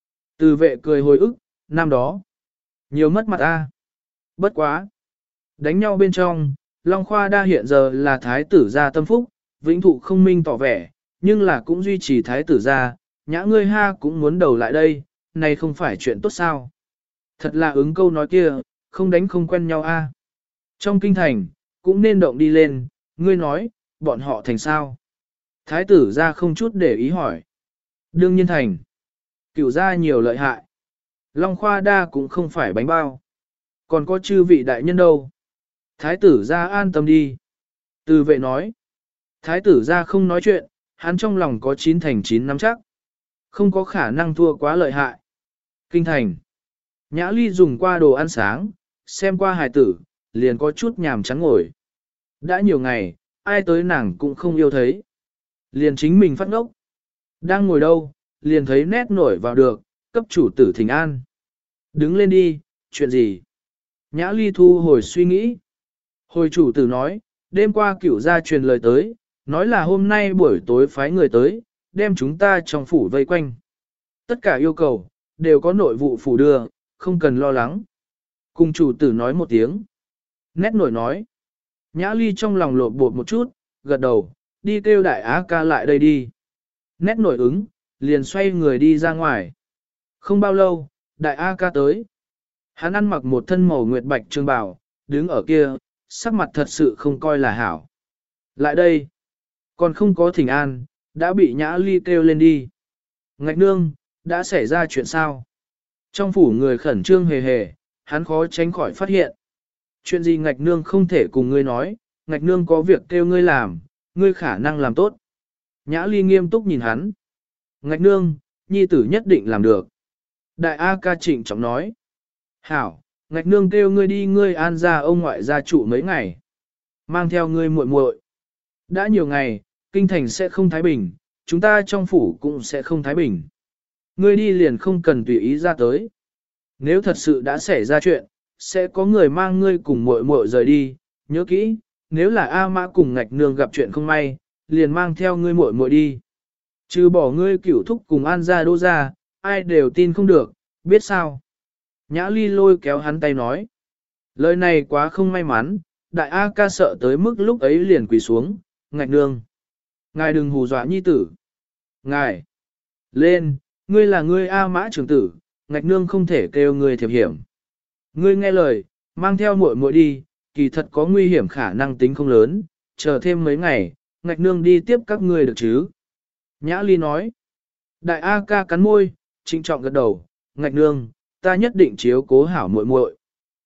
Từ vệ cười hồi ức, năm đó. Nhiều mất mặt A. Bất quá. Đánh nhau bên trong, Long Khoa Đa hiện giờ là thái tử gia tâm phúc, vĩnh thụ không minh tỏ vẻ, nhưng là cũng duy trì thái tử gia, nhã ngươi ha cũng muốn đầu lại đây, này không phải chuyện tốt sao. Thật là ứng câu nói kia, không đánh không quen nhau A. Trong kinh thành, cũng nên động đi lên, ngươi nói, bọn họ thành sao? Thái tử gia không chút để ý hỏi. Đương nhiên thành. Cửu gia nhiều lợi hại. Long Khoa Đa cũng không phải bánh bao. Còn có chư vị đại nhân đâu. Thái tử gia an tâm đi. Từ vệ nói. Thái tử gia không nói chuyện, hắn trong lòng có 9 thành 9 nắm chắc. Không có khả năng thua quá lợi hại. Kinh thành. Nhã Ly dùng qua đồ ăn sáng, xem qua hài tử, liền có chút nhàm chán ngồi. Đã nhiều ngày, ai tới nàng cũng không yêu thấy. Liền chính mình phát ngốc. Đang ngồi đâu, liền thấy nét nổi vào được, cấp chủ tử thỉnh an. Đứng lên đi, chuyện gì? Nhã Ly thu hồi suy nghĩ. Hồi chủ tử nói, đêm qua cửu gia truyền lời tới, nói là hôm nay buổi tối phái người tới, đem chúng ta trong phủ vây quanh. Tất cả yêu cầu, đều có nội vụ phủ đưa, không cần lo lắng. Cùng chủ tử nói một tiếng. Nét nổi nói. Nhã Ly trong lòng lột bột một chút, gật đầu, đi kêu đại á ca lại đây đi. Nét nổi ứng, liền xoay người đi ra ngoài. Không bao lâu, đại A ca tới. Hắn ăn mặc một thân màu nguyệt bạch trương bào, đứng ở kia, sắc mặt thật sự không coi là hảo. Lại đây, còn không có thỉnh an, đã bị Nhã Ly kêu lên đi. Ngạch nương, đã xảy ra chuyện sao? Trong phủ người khẩn trương hề hề, hắn khó tránh khỏi phát hiện. Chuyện gì ngạch nương không thể cùng ngươi nói, ngạch nương có việc kêu ngươi làm, ngươi khả năng làm tốt. Nhã Ly nghiêm túc nhìn hắn. Ngạch nương, nhi tử nhất định làm được. Đại A ca trịnh trọng nói. Hảo, ngạch nương kêu ngươi đi ngươi an ra ông ngoại gia trụ mấy ngày. Mang theo ngươi muội muội. Đã nhiều ngày, kinh thành sẽ không thái bình, chúng ta trong phủ cũng sẽ không thái bình. Ngươi đi liền không cần tùy ý ra tới. Nếu thật sự đã xảy ra chuyện, sẽ có người mang ngươi cùng muội muội rời đi. Nhớ kỹ, nếu là A Mã cùng ngạch nương gặp chuyện không may, liền mang theo ngươi muội muội đi. Trừ bỏ ngươi cửu thúc cùng an gia đô gia, ai đều tin không được, biết sao? Nhã Ly lôi kéo hắn tay nói. Lời này quá không may mắn, đại A ca sợ tới mức lúc ấy liền quỳ xuống, ngạch nương. Ngài đừng hù dọa nhi tử. Ngài, lên, ngươi là ngươi A Mã trưởng tử, ngạch nương không thể kêu ngươi thiệp hiểm. Ngươi nghe lời, mang theo muội muội đi, kỳ thật có nguy hiểm khả năng tính không lớn, chờ thêm mấy ngày, ngạch nương đi tiếp các ngươi được chứ. Nhã Ly nói. Đại A ca cắn môi, trịnh trọng gật đầu, ngạch nương, ta nhất định chiếu cố hảo muội muội.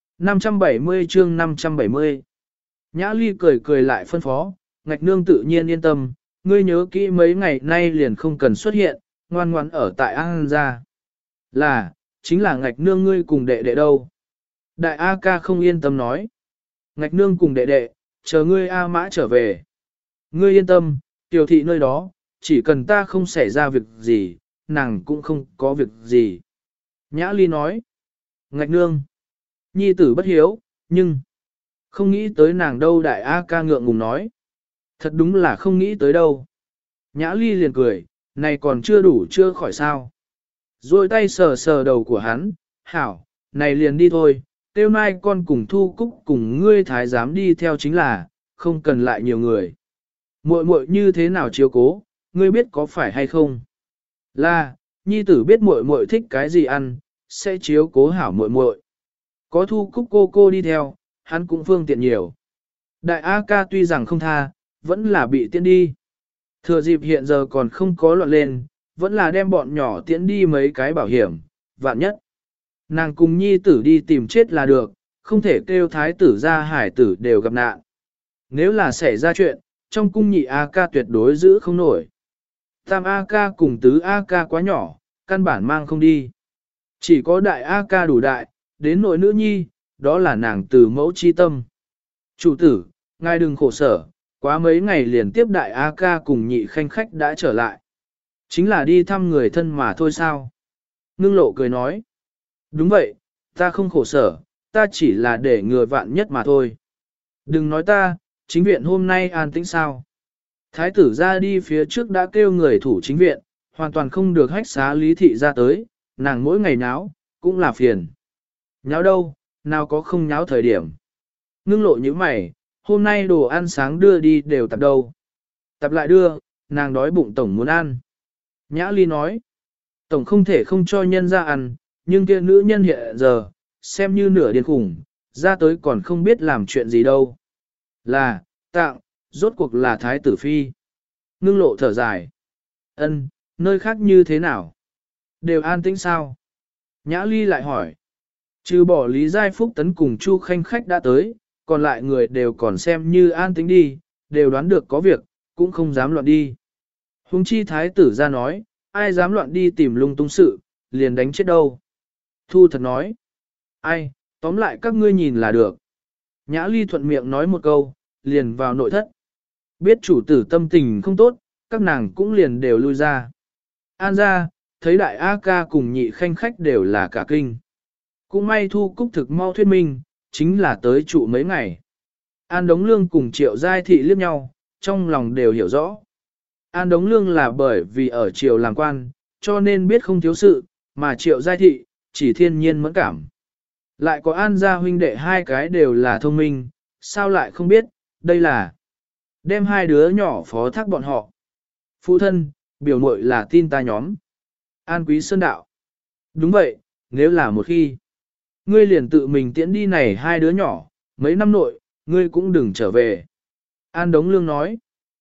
570 chương 570. Nhã Ly cười cười lại phân phó, ngạch nương tự nhiên yên tâm, ngươi nhớ kỹ mấy ngày nay liền không cần xuất hiện, ngoan ngoãn ở tại An gia. Là, chính là ngạch nương ngươi cùng đệ đệ đâu. Đại A ca không yên tâm nói. Ngạch nương cùng đệ đệ, chờ ngươi A Mã trở về. Ngươi yên tâm, tiểu thị nơi đó, chỉ cần ta không xảy ra việc gì, nàng cũng không có việc gì. Nhã Ly nói. Ngạch nương. Nhi tử bất hiếu, nhưng không nghĩ tới nàng đâu. Đại A ca ngượng ngùng nói. Thật đúng là không nghĩ tới đâu. Nhã Ly liền cười, này còn chưa đủ chưa khỏi sao. Rồi tay sờ sờ đầu của hắn, hảo, này liền đi thôi, tiêu mai con cùng Thu Cúc cùng ngươi thái giám đi theo chính là, không cần lại nhiều người. Muội muội như thế nào chiếu cố, ngươi biết có phải hay không? Là, nhi tử biết muội muội thích cái gì ăn, sẽ chiếu cố hảo muội muội. Có Thu Cúc cô đi theo, hắn cũng phương tiện nhiều. Đại A ca tuy rằng không tha, vẫn là bị tiễn đi. Thừa dịp hiện giờ còn không có loạn lên, vẫn là đem bọn nhỏ tiễn đi mấy cái bảo hiểm, vạn nhất. Nàng cùng nhi tử đi tìm chết là được, không thể kêu thái tử ra hải tử đều gặp nạn. Nếu là xảy ra chuyện, trong cung nhị A ca tuyệt đối giữ không nổi. Tam A ca cùng tứ A ca quá nhỏ, căn bản mang không đi. Chỉ có đại A ca đủ đại, đến nội nữ nhi, đó là nàng từ mẫu chi tâm. Chủ tử, ngài đừng khổ sở, quá mấy ngày liền tiếp đại A ca cùng nhị khanh khách đã trở lại. Chính là đi thăm người thân mà thôi sao? Ngưng lộ cười nói. Đúng vậy, ta không khổ sở, ta chỉ là để ngừa vạn nhất mà thôi. Đừng nói ta, chính viện hôm nay an tĩnh sao. Thái tử ra đi phía trước đã kêu người thủ chính viện, hoàn toàn không được hách xá lý thị ra tới, nàng mỗi ngày nháo, cũng là phiền. Nháo đâu, nào có không nháo thời điểm. Ngưng lộ như mày, hôm nay đồ ăn sáng đưa đi đều tập đâu. Tập lại đưa, nàng đói bụng tổng muốn ăn. Nhã ly nói, tổng không thể không cho nhân ra ăn, nhưng kia nữ nhân hiện giờ, xem như nửa điên khủng, ra tới còn không biết làm chuyện gì đâu. Là, tặng, rốt cuộc là thái tử phi. Ngưng lộ thở dài. Ân, nơi khác như thế nào? Đều an tĩnh sao? Nhã ly lại hỏi. Trừ bỏ Lý Giai Phúc Tấn cùng Chu Khanh Khách đã tới, còn lại người đều còn xem như an tĩnh đi, đều đoán được có việc, cũng không dám loạn đi. Hùng chi thái tử ra nói, ai dám loạn đi tìm lung tung sự, liền đánh chết đâu. Thu thật nói. Ai, tóm lại các ngươi nhìn là được. Nhã ly thuận miệng nói một câu, liền vào nội thất. Biết chủ tử tâm tình không tốt, các nàng cũng liền đều lui ra. An ra, thấy đại A ca cùng nhị khanh khách đều là cả kinh. Cũng may thu cúc thực mau thuyết minh, chính là tới trụ mấy ngày. An Đống Lương cùng Triệu Giai Thị liếc nhau, trong lòng đều hiểu rõ. An Đống Lương là bởi vì ở Triều làm quan, cho nên biết không thiếu sự, mà Triệu Giai Thị, chỉ thiên nhiên mẫn cảm. Lại có An gia huynh đệ hai cái đều là thông minh, sao lại không biết, đây là đem hai đứa nhỏ phó thác bọn họ. Phụ thân, biểu muội là tin ta nhóm. An Quý Sơn đạo. Đúng vậy, nếu là một khi, ngươi liền tự mình tiễn đi này hai đứa nhỏ, mấy năm nội, ngươi cũng đừng trở về. An Đống Lương nói.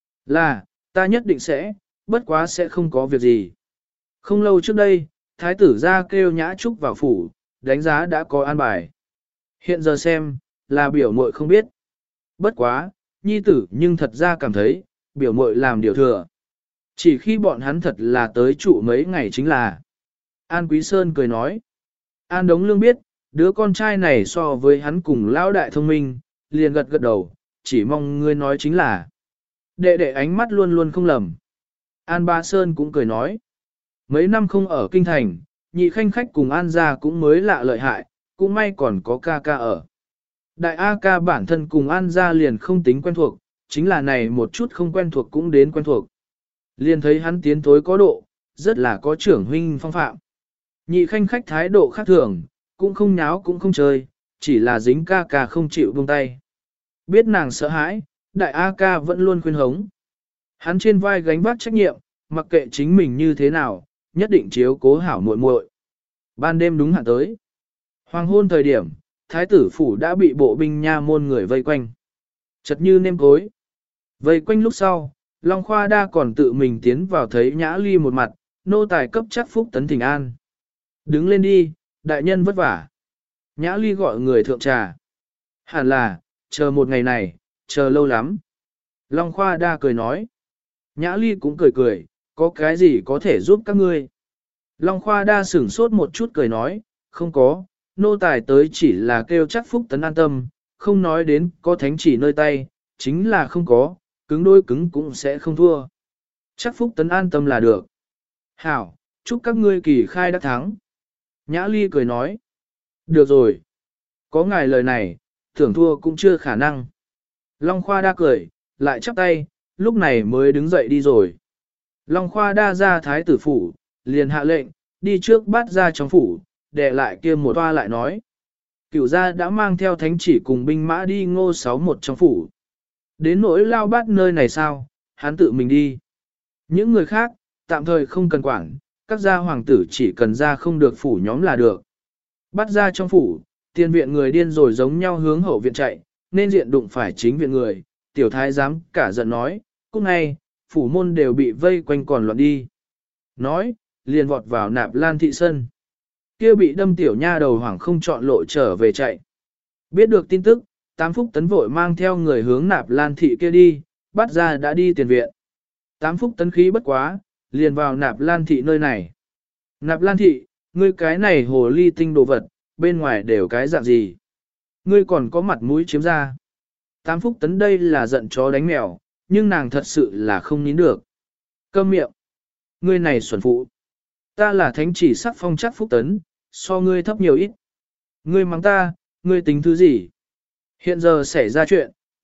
Là, ta nhất định sẽ, bất quá sẽ không có việc gì. Không lâu trước đây, thái tử ra kêu Nhã Trúc vào phủ, đánh giá đã có an bài. Hiện giờ xem, là biểu muội không biết. Bất quá, nhi tử nhưng thật ra cảm thấy, biểu muội làm điều thừa. Chỉ khi bọn hắn thật là tới trụ mấy ngày chính là. An Quý Sơn cười nói. An Đống Lương biết, đứa con trai này so với hắn cùng lão đại thông minh, liền gật gật đầu, chỉ mong ngươi nói chính là. Đệ đệ ánh mắt luôn luôn không lầm. An Ba Sơn cũng cười nói. Mấy năm không ở kinh thành, nhị khanh khách cùng An gia cũng mới lạ lợi hại, cũng may còn có ca ca ở. Đại A ca bản thân cùng An gia liền không tính quen thuộc, chính là này một chút không quen thuộc cũng đến quen thuộc. Liền thấy hắn tiến tối có độ, rất là có trưởng huynh phong phạm. Nhị khanh khách thái độ khác thường, cũng không nháo cũng không chơi, chỉ là dính ca ca không chịu buông tay. Biết nàng sợ hãi, đại A ca vẫn luôn khuyên hống. Hắn trên vai gánh vác trách nhiệm, mặc kệ chính mình như thế nào, nhất định chiếu cố hảo muội muội. Ban đêm đúng hạn tới. Hoàng hôn thời điểm, thái tử phủ đã bị bộ binh nha môn người vây quanh. Chật như nêm cối. Vây quanh lúc sau, Long Khoa Đa còn tự mình tiến vào thấy Nhã Ly một mặt, nô tài cấp chắc Phúc Tấn thỉnh an. Đứng lên đi, đại nhân vất vả. Nhã Ly gọi người thượng trà. Hẳn là, chờ một ngày này, chờ lâu lắm. Long Khoa Đa cười nói. Nhã Ly cũng cười cười, có cái gì có thể giúp các ngươi. Long Khoa Đa sửng sốt một chút cười nói, không có, nô tài tới chỉ là kêu chắc Phúc Tấn an tâm, không nói đến có thánh chỉ nơi tay, chính là không có, cứng đôi cứng cũng sẽ không thua. Chắc Phúc Tấn an tâm là được. Hảo, chúc các ngươi kỳ khai đắc thắng. Nhã Ly cười nói. Được rồi. Có ngài lời này, thưởng thua cũng chưa khả năng. Long Khoa Đa cười, lại chắp tay, lúc này mới đứng dậy đi rồi. Long Khoa Đa ra thái tử phủ, liền hạ lệnh, đi trước bắt ra trong phủ, để lại kia một toa lại nói. Cửu gia đã mang theo thánh chỉ cùng binh mã đi Ngô 61 trong phủ. Đến nỗi lao bát nơi này sao, hắn tự mình đi. Những người khác, tạm thời không cần quản, các gia hoàng tử chỉ cần ra không được phủ nhóm là được. Bắt ra trong phủ, tiền viện người điên rồi giống nhau hướng hậu viện chạy, nên diện đụng phải chính viện người, tiểu thái giám cả giận nói, cúc ngay, phủ môn đều bị vây quanh còn loạn đi. Nói, liền vọt vào Nạp Lan thị sân. Kia bị đâm tiểu nha đầu hoảng không chọn lộ trở về chạy. Biết được tin tức, Tám Phúc Tấn vội mang theo người hướng Nạp Lan thị kia đi, bắt ra đã đi tiền viện. Tám Phúc Tấn khí bất quá, liền vào Nạp Lan thị nơi này. Nạp Lan thị, ngươi cái này hồ ly tinh đồ vật, bên ngoài đều cái dạng gì? Ngươi còn có mặt mũi chiếm ra. Tám Phúc Tấn đây là giận chó đánh mèo, nhưng nàng thật sự là không nín được. Câm miệng. Ngươi này xuẩn phụ. Ta là thánh chỉ sắc phong chắc Phúc Tấn, so ngươi thấp nhiều ít. Ngươi mắng ta, ngươi tính thứ gì? Hiện giờ xảy ra chuyện,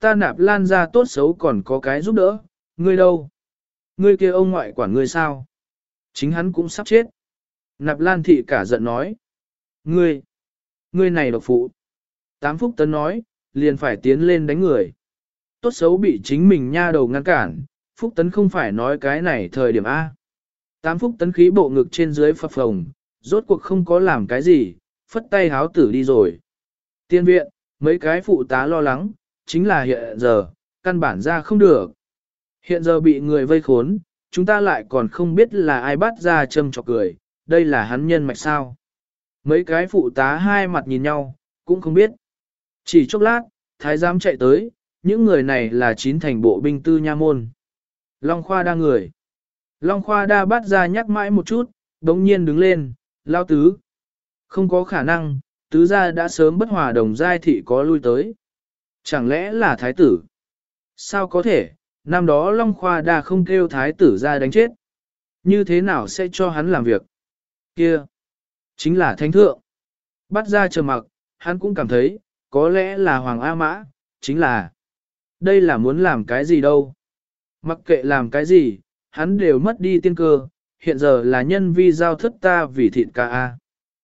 ta Nạp Lan ra tốt xấu còn có cái giúp đỡ, ngươi đâu? Ngươi kia ông ngoại quản ngươi sao? Chính hắn cũng sắp chết. Nạp Lan thị cả giận nói. Ngươi này độc phụ. Tám Phúc Tấn nói, liền phải tiến lên đánh người. Tốt xấu bị chính mình nha đầu ngăn cản, Phúc Tấn không phải nói cái này thời điểm A. Tám Phúc Tấn khí bộ ngực trên dưới phập phồng, rốt cuộc không có làm cái gì, phất tay háo tử đi rồi. Tiên viện, mấy cái phụ tá lo lắng, chính là hiện giờ, căn bản ra không được. Hiện giờ bị người vây khốn, chúng ta lại còn không biết là ai bắt ra châm chọc cười, đây là hắn nhân mạch sao. Mấy cái phụ tá hai mặt nhìn nhau, cũng không biết. Chỉ chốc lát, thái giám chạy tới, những người này là 9 thành bộ binh tư nha môn. Long Khoa đa người. Long Khoa đa bắt ra nhắc mãi một chút, đống nhiên đứng lên, lao tứ. Không có khả năng, tứ gia đã sớm bất hòa đồng giai thị có lui tới. Chẳng lẽ là thái tử? Sao có thể, năm đó Long Khoa đa không kêu thái tử ra đánh chết. Như thế nào sẽ cho hắn làm việc? Kia, chính là thánh thượng. Bắt ra chờ mặc, hắn cũng cảm thấy, có lẽ là Hoàng A Mã, chính là. Đây là muốn làm cái gì đâu. Mặc kệ làm cái gì, hắn đều mất đi tiên cơ, hiện giờ là nhân vi giao thất ta vì thịt ca A.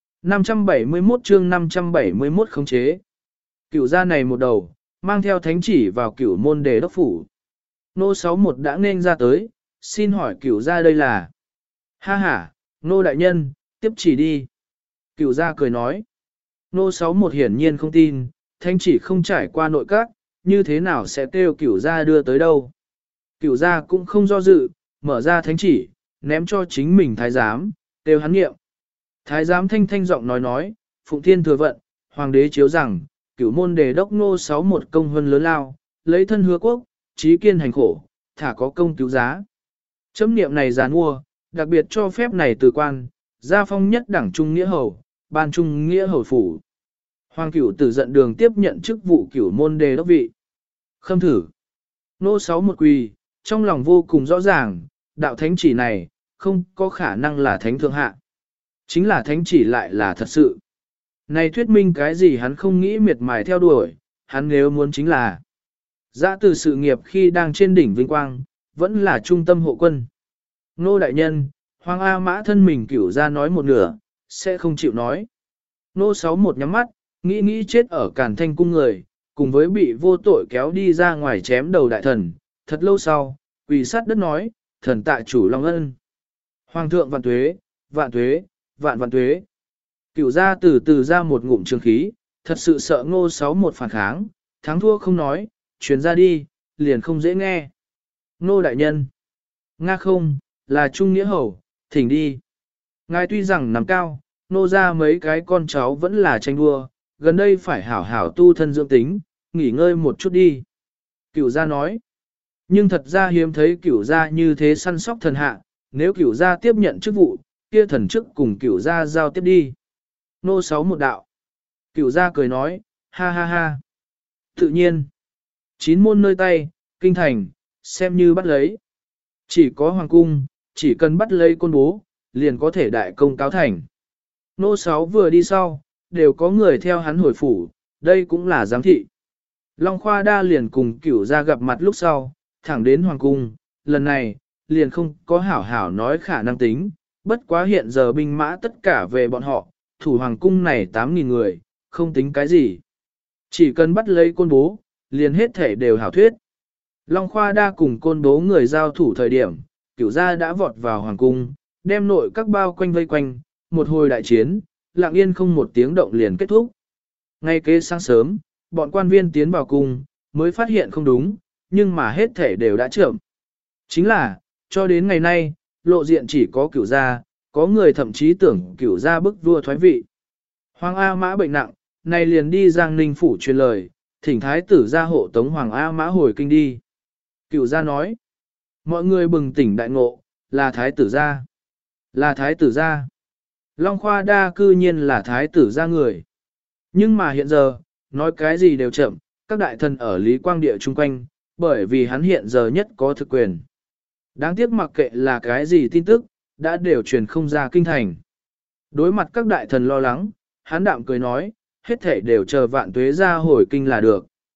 571 chương 571 khống chế. Cửu gia này một đầu, mang theo thánh chỉ vào cửu môn đề đốc phủ. Nô 61 đã nên ra tới, xin hỏi cửu gia đây là. Ha ha, nô đại nhân, tiếp chỉ đi. Cửu gia cười nói. Nô 61 hiển nhiên không tin, thánh chỉ không trải qua nội các, như thế nào sẽ kêu cửu gia đưa tới đâu. Cửu gia cũng không do dự, mở ra thánh chỉ, ném cho chính mình thái giám, kêu hắn nghiệm. Thái giám thanh thanh giọng nói, Phụng Thiên thừa vận, hoàng đế chiếu rằng, cửu môn đề đốc nô 61 công huân lớn lao, lấy thân hứa quốc, trí kiên hành khổ, thả có công cứu giá. Chấm niệm này giàn mua, đặc biệt cho phép này từ quan, gia phong nhất đẳng trung nghĩa hầu, ban trung nghĩa hầu phủ. Hoàng cửu tử giận đường tiếp nhận chức vụ cửu môn đề đốc vị. Khâm thử. Nô 61 quỳ, trong lòng vô cùng rõ ràng, đạo thánh chỉ này, không có khả năng là thánh thượng hạ. Chính là thánh chỉ lại là thật sự. Này thuyết minh cái gì hắn không nghĩ miệt mài theo đuổi, hắn nếu muốn chính là dã từ sự nghiệp khi đang trên đỉnh vinh quang, vẫn là trung tâm hộ quân. Nô đại nhân, Hoàng A Mã thân mình cửu ra nói một nửa, sẽ không chịu nói. Nô 61 nhắm mắt, nghĩ chết ở Càn Thanh cung người, cùng với bị vô tội kéo đi ra ngoài chém đầu đại thần, thật lâu sau, quỳ sát đất nói, thần tạ chủ Long Ân. Hoàng thượng vạn tuế, vạn tuế, vạn tuế. Cửu ra từ từ ra một ngụm trường khí, thật sự sợ Ngô 61 phản kháng, thắng thua không nói, chuyển ra đi, liền không dễ nghe. Ngô đại nhân, Nga không, là Trung Nghĩa Hầu, thỉnh đi. Ngài tuy rằng nằm cao, nô ra mấy cái con cháu vẫn là tranh đua, gần đây phải hảo hảo tu thân dưỡng tính, nghỉ ngơi một chút đi. Cửu gia nói, nhưng thật ra hiếm thấy cửu gia như thế săn sóc thần hạ, nếu cửu gia tiếp nhận chức vụ, kia thần chức cùng cửu gia giao tiếp đi. Nô 61 đạo. Cửu gia cười nói, ha ha ha. Tự nhiên, 9 môn nơi tay, kinh thành, xem như bắt lấy. Chỉ có hoàng cung, chỉ cần bắt lấy côn bố, liền có thể đại công cáo thành. Nô 6 vừa đi sau, đều có người theo hắn hồi phủ, đây cũng là giám thị. Long Khoa đa liền cùng cửu gia gặp mặt lúc sau, thẳng đến hoàng cung, lần này, liền không có hảo hảo nói khả năng tính, bất quá hiện giờ binh mã tất cả về bọn họ, thủ hoàng cung này 8.000 người, không tính cái gì. Chỉ cần bắt lấy côn bố, liền hết thể đều hảo thuyết. Long Khoa đa cùng côn bố người giao thủ thời điểm, cửu gia đã vọt vào hoàng cung, đem nội các bao quanh vây quanh, một hồi đại chiến, lặng yên không một tiếng động liền kết thúc. Ngay kế sáng sớm, bọn quan viên tiến vào cung, mới phát hiện không đúng, nhưng mà hết thể đều đã chậm. Chính là, cho đến ngày nay, lộ diện chỉ có cửu gia, có người thậm chí tưởng cửu gia bức vua thoái vị. Hoàng A Mã bệnh nặng, này liền đi Giang Ninh phủ truyền lời, thỉnh thái tử ra hộ tống Hoàng A Mã hồi kinh đi. Cửu gia nói, mọi người bừng tỉnh đại ngộ, là thái tử gia. Là thái tử gia. Long Khoa đa cư nhiên là thái tử gia người. Nhưng mà hiện giờ, nói cái gì đều chậm, các đại thần ở Lý Quang Địa chung quanh, bởi vì hắn hiện giờ nhất có thực quyền. Đáng tiếc mặc kệ là cái gì tin tức, đã đều truyền không ra kinh thành. Đối mặt các đại thần lo lắng, hắn đạm cười nói, hết thể đều chờ vạn tuế ra hồi kinh là được.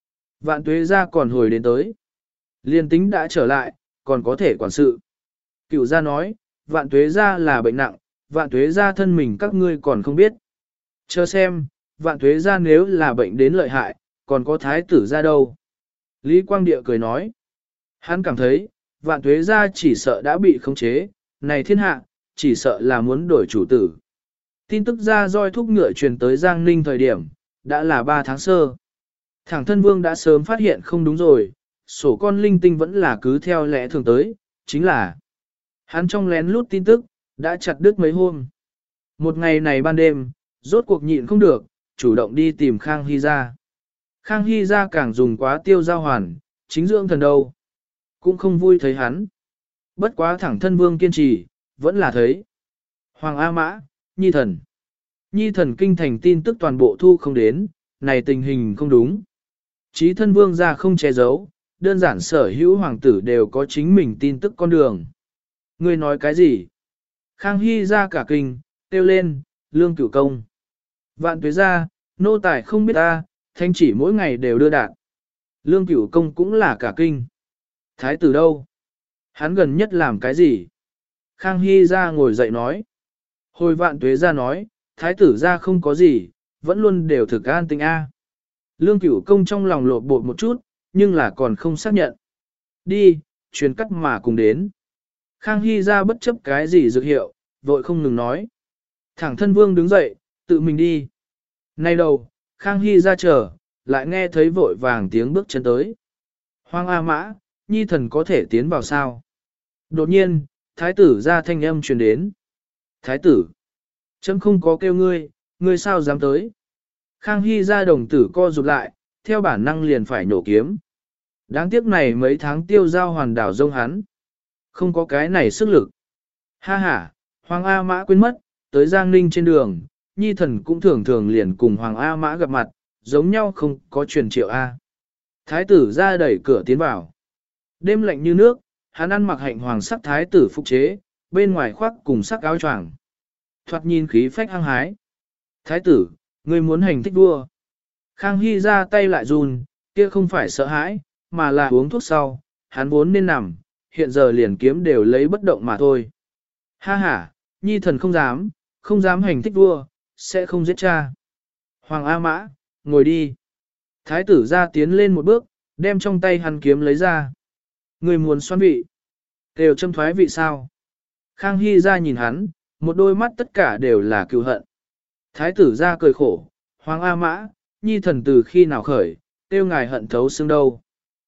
Vạn tuế gia còn hồi đến tới. Liên tính đã trở lại, còn có thể quản sự. Cựu gia nói, vạn tuế gia là bệnh nặng, vạn tuế gia thân mình các ngươi còn không biết. Chờ xem, vạn tuế gia nếu là bệnh đến lợi hại, còn có thái tử gia đâu. Lý Quang Địa cười nói, hắn cảm thấy, vạn tuế gia chỉ sợ đã bị khống chế, này thiên hạ, chỉ sợ là muốn đổi chủ tử. Tin tức ra roi thúc ngựa truyền tới Giang Ninh thời điểm, đã là 3 tháng sơ. Thẳng thân vương đã sớm phát hiện không đúng rồi, sổ con linh tinh vẫn là cứ theo lẽ thường tới, chính là hắn trong lén lút tin tức, đã chặt đứt mấy hôm. Một ngày này ban đêm, rốt cuộc nhịn không được, chủ động đi tìm Khang Hy ra. Khang Hy ra càng dùng quá tiêu giao hoàn, chính dưỡng thần đâu. Cũng không vui thấy hắn. Bất quá thẳng thân vương kiên trì, vẫn là thấy. Hoàng A Mã, Nhi thần. Nhi thần kinh thành tin tức toàn bộ thu không đến, này tình hình không đúng. Chí thân vương ra không che giấu, đơn giản sở hữu hoàng tử đều có chính mình tin tức con đường. Ngươi nói cái gì? Khang Hy ra cả kinh, kêu lên, Lương Cửu Công. Vạn tuế ra, nô tài không biết ta, thanh chỉ mỗi ngày đều đưa đạn. Lương Cửu Công cũng là cả kinh. Thái tử đâu? Hắn gần nhất làm cái gì? Khang Hy ra ngồi dậy nói. Hồi vạn tuế ra nói, thái tử ra không có gì, vẫn luôn đều thực an tình a. Lương Cửu Công trong lòng lột bột một chút, nhưng là còn không xác nhận. Đi, truyền cắt mà cùng đến. Khang Hy ra bất chấp cái gì dược hiệu, vội không ngừng nói. Thẳng thân vương đứng dậy, tự mình đi. Nay đầu, Khang Hy ra chờ, lại nghe thấy vội vàng tiếng bước chân tới. Hoàng A Mã, Nhi thần có thể tiến vào sao? Đột nhiên, thái tử ra thanh âm truyền đến. Thái tử, chấm không có kêu ngươi, ngươi sao dám tới? Khang Hy ra đồng tử co rụt lại, theo bản năng liền phải nổ kiếm. Đáng tiếc này mấy tháng tiêu giao hoàn đảo rông hắn. Không có cái này sức lực. Ha ha, Hoàng A Mã quên mất, tới Giang Ninh trên đường, Nhi thần cũng thường thường liền cùng Hoàng A Mã gặp mặt, giống nhau không có truyền triệu A. Thái tử ra đẩy cửa tiến vào. Đêm lạnh như nước, hắn ăn mặc hạnh hoàng sắc thái tử phục chế, bên ngoài khoác cùng sắc áo choàng. Thoạt nhìn khí phách hăng hái. Thái tử, ngươi muốn hành thích vua. Khang Hy ra tay lại run, kia không phải sợ hãi, mà là uống thuốc sau, hắn vốn nên nằm, hiện giờ liền kiếm đều lấy bất động mà thôi. Ha ha, Nhi thần không dám hành thích vua, sẽ không giết cha. Hoàng A Mã, ngồi đi. Thái tử ra tiến lên một bước, đem trong tay hắn kiếm lấy ra. Người muốn xoan vị. Đều châm thoái vị sao. Khang Hy ra nhìn hắn, một đôi mắt tất cả đều là cựu hận. Thái tử ra cười khổ. Hoàng A Mã, Nhi thần từ khi nào khởi, tiêu ngài hận thấu xương đâu.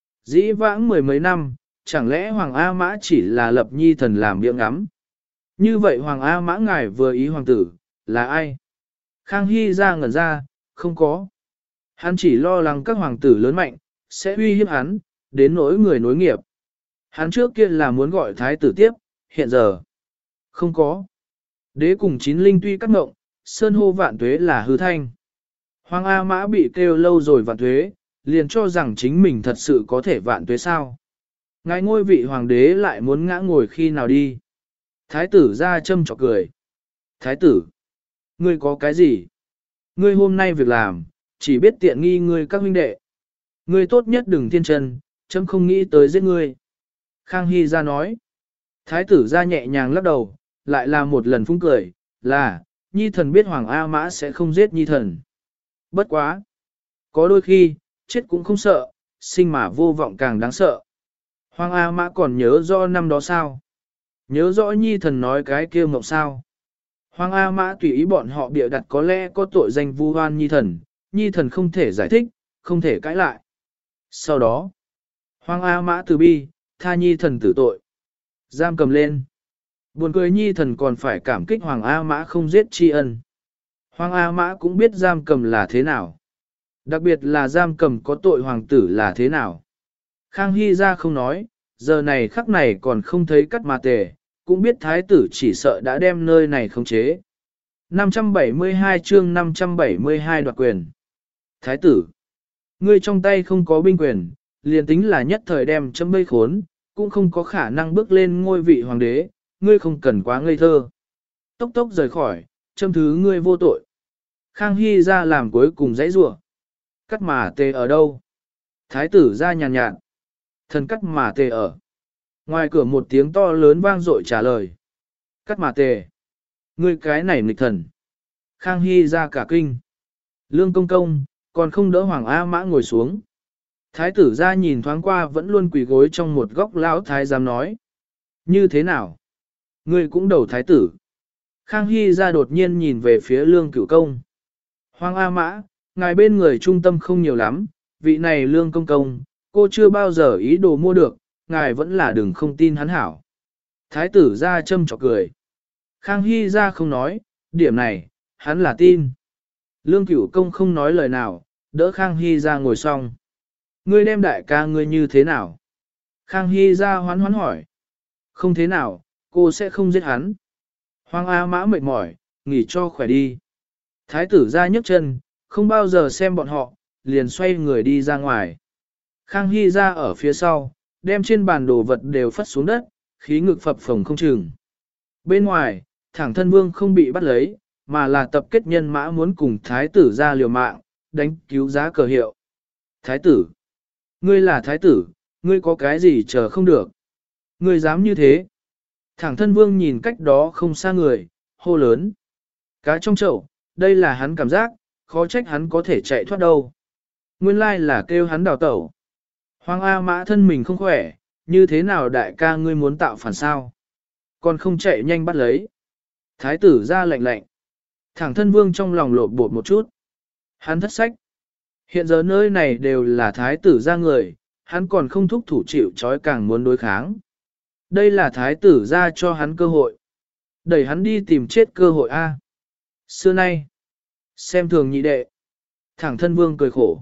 Dĩ vãng 10 mấy năm, chẳng lẽ Hoàng A Mã chỉ là lập Nhi thần làm miệng ngắm. Như vậy Hoàng A Mã ngài vừa ý hoàng tử, là ai? Khang Hy ra ngẩn ra, không có. Hắn chỉ lo lắng các hoàng tử lớn mạnh, sẽ uy hiếp hắn, đến nỗi người nối nghiệp. Hắn trước kia là muốn gọi thái tử tiếp, hiện giờ. Không có. Đế cùng chín linh tuy cắt ngộng, sơn hô vạn tuế là hư thanh. Hoàng A Mã bị kêu lâu rồi vạn tuế, liền cho rằng chính mình thật sự có thể vạn tuế sao. Ngài ngôi vị hoàng đế lại muốn ngã ngồi khi nào đi. Thái tử ra châm chọc cười. Thái tử, ngươi có cái gì? Ngươi hôm nay việc làm, chỉ biết tiện nghi ngươi các huynh đệ. Ngươi tốt nhất đừng thiên chân, chấm không nghĩ tới giết ngươi. Khang Hy ra nói. Thái tử ra nhẹ nhàng lắc đầu, lại là một lần phúng cười, là, Nhi thần biết Hoàng A Mã sẽ không giết Nhi thần. Bất quá. Có đôi khi, chết cũng không sợ, sinh mà vô vọng càng đáng sợ. Hoàng A Mã còn nhớ rõ năm đó sao? Nhớ rõ Nhi thần nói cái kia mộng sao? Hoàng A Mã tùy ý bọn họ bịa đặt có lẽ có tội danh vu oan Nhi thần không thể giải thích, không thể cãi lại. Sau đó, Hoàng A Mã từ bi, tha Nhi thần tử tội. Giam cầm lên. Buồn cười Nhi thần còn phải cảm kích Hoàng A Mã không giết tri ân. Hoàng A Mã cũng biết giam cầm là thế nào. Đặc biệt là giam cầm có tội hoàng tử là thế nào. Khang Hy ra không nói, giờ này khắc này còn không thấy cắt mà tề, cũng biết thái tử chỉ sợ đã đem nơi này khống chế. 572 chương 572 đoạt quyền. Thái tử, ngươi trong tay không có binh quyền, liền tính là nhất thời đem chấm bây khốn, cũng không có khả năng bước lên ngôi vị hoàng đế, ngươi không cần quá ngây thơ. Tốc tốc rời khỏi, châm thứ ngươi vô tội. Khang Hy ra làm cuối cùng dãy rủa. Cắt mà tề ở đâu? Thái tử ra nhàn nhạt. Thần cắt mà tề ở. Ngoài cửa một tiếng to lớn vang dội trả lời. Cắt mà tề. Ngươi cái này nghịch thần. Khang Hy ra cả kinh. Lương công công, còn không đỡ Hoàng A Mã ngồi xuống. Thái tử ra nhìn thoáng qua vẫn luôn quỳ gối trong một góc lão thái giám nói. Như thế nào? Ngươi cũng đầu thái tử. Khang Hy ra đột nhiên nhìn về phía lương cửu công. Hoàng A Mã, ngài bên người trung tâm không nhiều lắm, vị này lương công công, cô chưa bao giờ ý đồ mua được, ngài vẫn là đừng không tin hắn hảo. Thái tử ra châm chọc cười. Khang Hy ra không nói, điểm này, hắn là tin. Lương cửu công không nói lời nào, đỡ Khang Hy ra ngồi xong. Ngươi đem đại ca ngươi như thế nào? Khang Hy ra hoán hoán hỏi. Không thế nào, cô sẽ không giết hắn. Hoàng A Mã mệt mỏi, nghỉ cho khỏe đi. Thái tử ra nhấc chân, không bao giờ xem bọn họ, liền xoay người đi ra ngoài. Khang Hy ra ở phía sau, đem trên bàn đồ vật đều phất xuống đất, khí ngực phập phồng không chừng. Bên ngoài, thẳng thân vương không bị bắt lấy, mà là tập kết nhân mã muốn cùng thái tử ra liều mạng, đánh cứu giá cờ hiệu. Thái tử, ngươi là thái tử, ngươi có cái gì chờ không được. Ngươi dám như thế. Thẳng thân vương nhìn cách đó không xa người, hô lớn. Cá trong chậu, đây là hắn cảm giác, khó trách hắn có thể chạy thoát đâu. Nguyên lai là kêu hắn đào tẩu. Hoàng A Mã thân mình không khỏe, như thế nào đại ca ngươi muốn tạo phản sao? Còn không chạy nhanh bắt lấy. Thái tử ra lệnh lệnh. Thẳng thân vương trong lòng lột bột một chút. Hắn thất sách. Hiện giờ nơi này đều là thái tử ra người, hắn còn không thúc thủ chịu trói càng muốn đối kháng. Đây là thái tử ra cho hắn cơ hội. Đẩy hắn đi tìm chết cơ hội A. Xưa nay, xem thường nhị đệ. Thẳng thân vương cười khổ.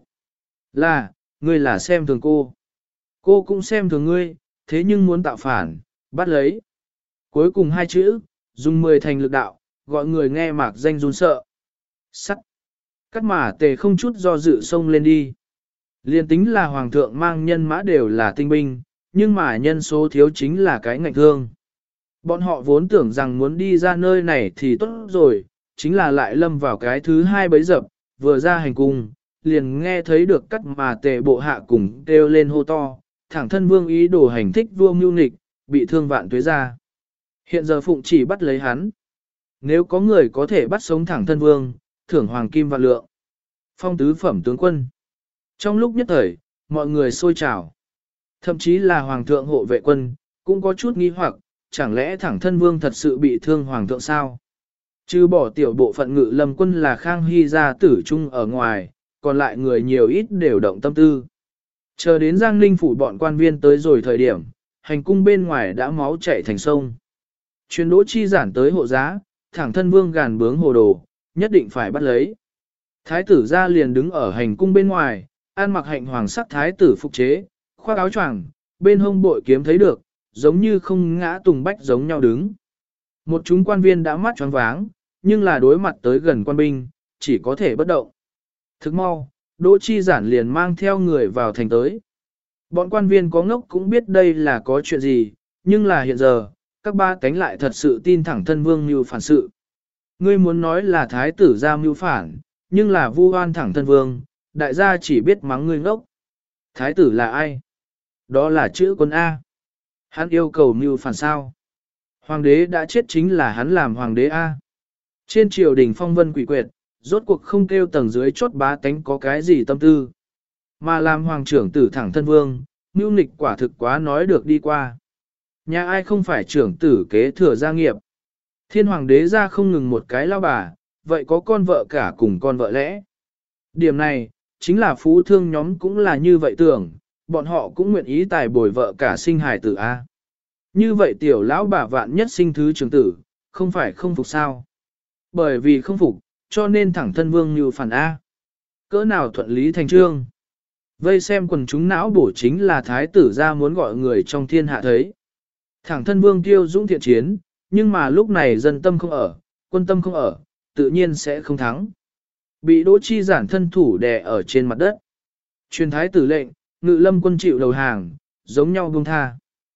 Ngươi là xem thường cô. Cô cũng xem thường ngươi, thế nhưng muốn tạo phản, bắt lấy. Cuối cùng hai chữ, dùng 10 thành lực đạo, gọi người nghe mạc danh run sợ. Sắt. Cắt mã tề không chút do dự xông lên đi. Liên tính là hoàng thượng mang nhân mã đều là tinh binh, nhưng mà nhân số thiếu chính là cái ngạnh thương. Bọn họ vốn tưởng rằng muốn đi ra nơi này thì tốt rồi, chính là lại lâm vào cái thứ hai bấy dập, vừa ra hành cung, liền nghe thấy được cắt mà tề bộ hạ cùng kêu lên hô to, thẳng thân vương ý đồ hành thích vua mưu nghịch, bị thương vạn tuế ra. Hiện giờ phụng chỉ bắt lấy hắn. Nếu có người có thể bắt sống thẳng thân vương, thưởng hoàng kim vạn lượng. Phong tứ phẩm tướng quân. Trong lúc nhất thời, mọi người sôi trào. Thậm chí là hoàng thượng hộ vệ quân, cũng có chút nghi hoặc, chẳng lẽ thẳng thân vương thật sự bị thương hoàng thượng sao? Trừ bỏ tiểu bộ phận ngự lâm quân là Khang Hy gia tử trung ở ngoài, còn lại người nhiều ít đều động tâm tư. Chờ đến Giang Ninh phủ bọn quan viên tới rồi thời điểm, hành cung bên ngoài đã máu chảy thành sông. Truyền đỗ chi giản tới hộ giá, thẳng thân vương gàn bướng hồ đồ, nhất định phải bắt lấy. Thái tử ra liền đứng ở hành cung bên ngoài, ăn mặc hạnh hoàng sắc thái tử phục chế, khoác áo choàng, bên hông bội kiếm thấy được, giống như không ngã tùng bách giống nhau đứng. Một chúng quan viên đã mắt choáng váng, nhưng là đối mặt tới gần quan binh, chỉ có thể bất động. Thức mau, Đỗ Chi Giản liền mang theo người vào thành tới. Bọn quan viên có ngốc cũng biết đây là có chuyện gì, nhưng là hiện giờ, các ba cánh lại thật sự tin thẳng thân vương mưu phản sự. Ngươi muốn nói là thái tử ra mưu phản, nhưng là vu oan thẳng thân vương, đại gia chỉ biết mắng ngươi ngốc. Thái tử là ai? Đó là chữ quân A. Hắn yêu cầu mưu phản sao? Hoàng đế đã chết chính là hắn làm hoàng đế A. Trên triều đình phong vân quỷ quyệt, rốt cuộc không kêu tầng dưới chốt bá tánh có cái gì tâm tư. Mà làm hoàng trưởng tử thẳng thân vương, mưu nghịch quả thực quá nói được đi qua. Nhà ai không phải trưởng tử kế thừa gia nghiệp. Thiên hoàng đế ra không ngừng một cái lao bà, vậy có con vợ cả cùng con vợ lẽ. Điểm này, chính là phú thương nhóm cũng là như vậy tưởng, bọn họ cũng nguyện ý tài bồi vợ cả sinh hài tử A. Như vậy tiểu lão bà vạn nhất sinh thứ trưởng tử, không phải không phục sao. Bởi vì không phục, cho nên thẳng thân vương như phản A. Cỡ nào thuận lý thành trương. Vây xem quần chúng não bổ chính là thái tử ra muốn gọi người trong thiên hạ thấy. Thẳng thân vương tiêu dũng thiện chiến, nhưng mà lúc này dân tâm không ở, quân tâm không ở, tự nhiên sẽ không thắng. Bị Đỗ Chi Giản thân thủ đè ở trên mặt đất. Truyền thái tử lệnh, ngự lâm quân chịu đầu hàng, giống nhau buông tha.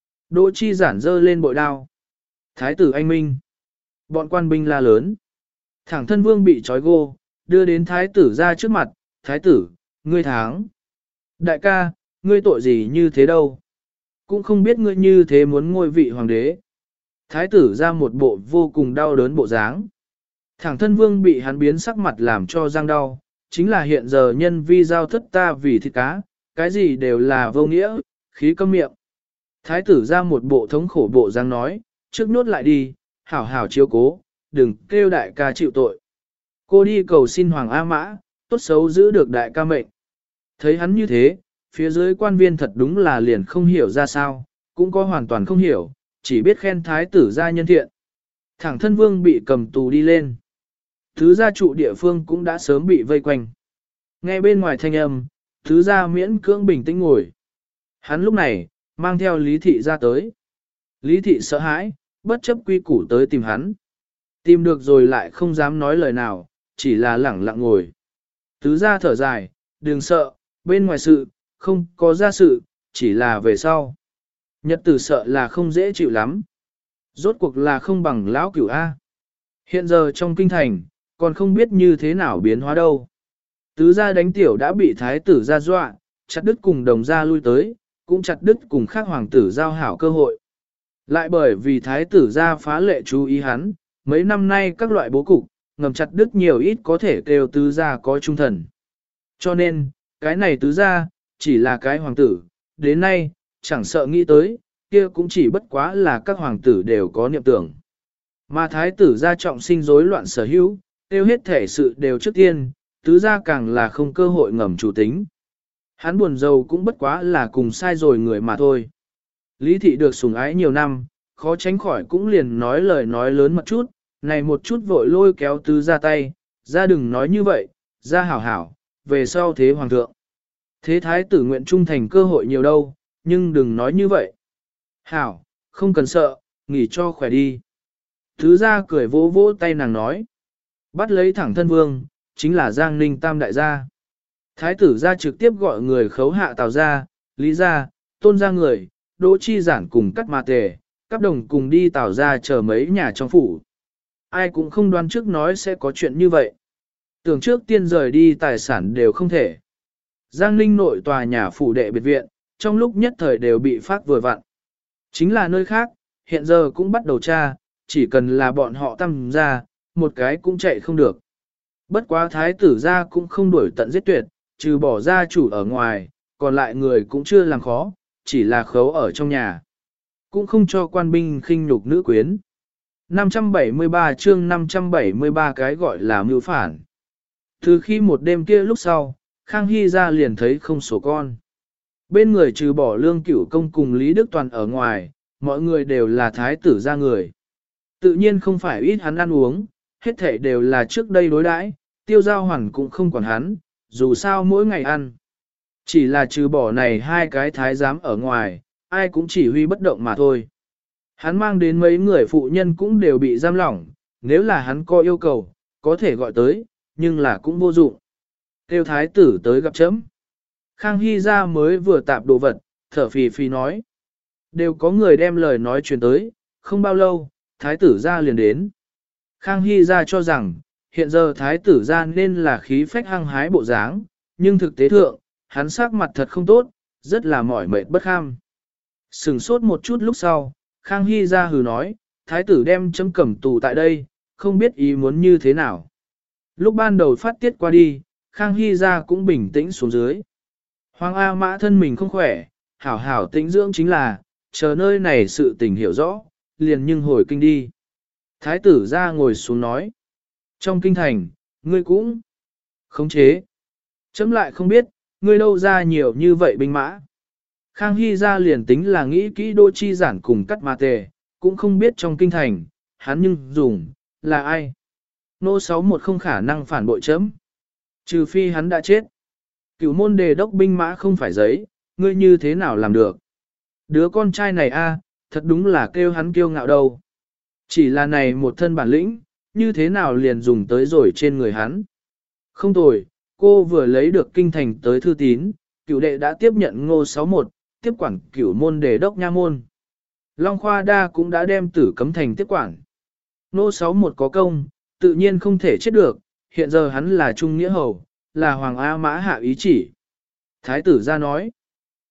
Đỗ Chi Giản giơ lên bội đao. Thái tử anh minh. Bọn quan binh la lớn. Thẳng thân vương bị trói gô, đưa đến thái tử ra trước mặt. Thái tử, ngươi thắng. Đại ca, ngươi tội gì như thế đâu. Cũng không biết ngươi như thế muốn ngôi vị hoàng đế. Thái tử ra một bộ vô cùng đau đớn bộ dáng. Thẳng thân vương bị hắn biến sắc mặt làm cho răng đau, chính là hiện giờ nhân vi giao thất ta vì thịt cá, cái gì đều là vô nghĩa, khí câm miệng. Thái tử ra một bộ thống khổ bộ dáng nói, trước nốt lại đi, hảo hảo chiếu cố, đừng kêu đại ca chịu tội. Cô đi cầu xin Hoàng A Mã, tốt xấu giữ được đại ca mệnh. Thấy hắn như thế, phía dưới quan viên thật đúng là liền không hiểu ra sao, cũng có hoàn toàn không hiểu, chỉ biết khen thái tử gia nhân thiện. Thẳng thân vương bị cầm tù đi lên. Thứ gia trụ địa phương cũng đã sớm bị vây quanh. Nghe bên ngoài thanh âm, thứ gia miễn cưỡng bình tĩnh ngồi. Hắn lúc này, mang theo Lý Thị ra tới. Lý Thị sợ hãi, bất chấp quy củ tới tìm hắn. Tìm được rồi lại không dám nói lời nào, chỉ là lẳng lặng ngồi. Tứ gia thở dài, đừng sợ, bên ngoài sự, không có ra sự, chỉ là về sau. Nhật tử sợ là không dễ chịu lắm. Rốt cuộc là không bằng lão cửu A. Hiện giờ trong kinh thành, còn không biết như thế nào biến hóa đâu. Tứ gia đánh tiểu đã bị thái tử ra dọa, chặt đứt cùng đồng gia lui tới, cũng chặt đứt cùng khác hoàng tử giao hảo cơ hội. Lại bởi vì thái tử ra phá lệ chú ý hắn, mấy năm nay các loại bố cục, ngầm chặt đứt nhiều ít có thể kêu tứ gia có trung thần. Cho nên, cái này tứ gia, chỉ là cái hoàng tử, đến nay, chẳng sợ nghĩ tới, kia cũng chỉ bất quá là các hoàng tử đều có niệm tưởng. Mà thái tử gia trọng sinh rối loạn sở hữu, tiêu hết thể sự đều trước tiên, tứ gia càng là không cơ hội ngầm chủ tính. Hắn buồn giàu cũng bất quá là cùng sai rồi người mà thôi. Lý thị được sủng ái nhiều năm, khó tránh khỏi cũng liền nói lời nói lớn một chút, này một chút vội lôi kéo tứ gia tay, ra đừng nói như vậy, ra hảo hảo, về sau thế hoàng thượng. Thế thái tử nguyện trung thành cơ hội nhiều đâu, nhưng đừng nói như vậy. Hảo, không cần sợ, nghỉ cho khỏe đi. Tứ gia cười vỗ vỗ tay nàng nói. Bắt lấy thẳng thân vương, chính là Giang Ninh Tam đại gia. Thái tử gia trực tiếp gọi người khấu hạ Tào gia, Lý gia, Tôn gia người, Đỗ Chi Giản cùng cắt ma tề, các đồng cùng đi Tào gia chờ mấy nhà trong phủ. Ai cũng không đoán trước nói sẽ có chuyện như vậy. Tưởng trước tiên rời đi tài sản đều không thể. Giang Ninh nội tòa nhà phủ đệ biệt viện, trong lúc nhất thời đều bị phát vừa vặn. Chính là nơi khác, hiện giờ cũng bắt đầu tra, chỉ cần là bọn họ tăng ra, một cái cũng chạy không được. Bất quá thái tử gia cũng không đuổi tận giết tuyệt, trừ bỏ gia chủ ở ngoài, còn lại người cũng chưa làm khó, chỉ là khấu ở trong nhà. Cũng không cho quan binh khinh nhục nữ quyến. 573 chương 573 cái gọi là mưu phản. Từ khi một đêm kia lúc sau, Khang Hy ra liền thấy không số con. Bên người trừ bỏ Lương Cửu Công cùng Lý Đức Toàn ở ngoài, mọi người đều là thái tử gia người. Tự nhiên không phải ít hắn ăn uống, hết thảy đều là trước đây đối đãi, Tiêu Giao Hoàn cũng không quản hắn, dù sao mỗi ngày ăn. Chỉ là trừ bỏ này hai cái thái giám ở ngoài, ai cũng chỉ huy bất động mà thôi. Hắn mang đến mấy người phụ nhân cũng đều bị giam lỏng, nếu là hắn có yêu cầu, có thể gọi tới, nhưng là cũng vô dụng. Tiêu thái tử tới gặp chấm. Khang Hy ra mới vừa tạp đồ vật, thở phì phì nói. Đều có người đem lời nói truyền tới, không bao lâu, thái tử ra liền đến. Khang Hy ra cho rằng, hiện giờ thái tử ra nên là khí phách hăng hái bộ dáng, nhưng thực tế thượng, hắn sắc mặt thật không tốt, rất là mỏi mệt bất kham. Sừng sốt một chút lúc sau, Khang Hy ra hừ nói, thái tử đem chấm cầm tù tại đây, không biết ý muốn như thế nào. Lúc ban đầu phát tiết qua đi, Khang Hy ra cũng bình tĩnh xuống dưới. Hoàng A Mã thân mình không khỏe, hảo hảo tĩnh dưỡng chính là, chờ nơi này sự tình hiểu rõ, liền nhưng hồi kinh đi. Thái tử ra ngồi xuống nói. Trong kinh thành, ngươi cũng khống chế. Chấm lại không biết, ngươi đâu ra nhiều như vậy binh mã. Khang Hy ra liền tính là nghĩ kỹ Đỗ Chi Giản cùng cắt ma tề, cũng không biết trong kinh thành, hắn nhưng dùng, là ai. Nô 61 không khả năng phản bội chấm. Trừ phi hắn đã chết. Cửu môn đề đốc binh mã không phải giấy, ngươi như thế nào làm được. Đứa con trai này a, thật đúng là kêu hắn kiêu ngạo đâu. Chỉ là này một thân bản lĩnh, như thế nào liền dùng tới rồi trên người hắn. Không tồi, cô vừa lấy được kinh thành tới thư tín, cửu đệ đã tiếp nhận Ngô 61, tiếp quản cửu môn đề đốc nha môn. Long Khoa Đa cũng đã đem Tử Cấm Thành tiếp quản. Ngô 61 có công, tự nhiên không thể chết được, hiện giờ hắn là Trung Nghĩa Hầu, là Hoàng A Mã hạ ý chỉ. Thái tử ra nói,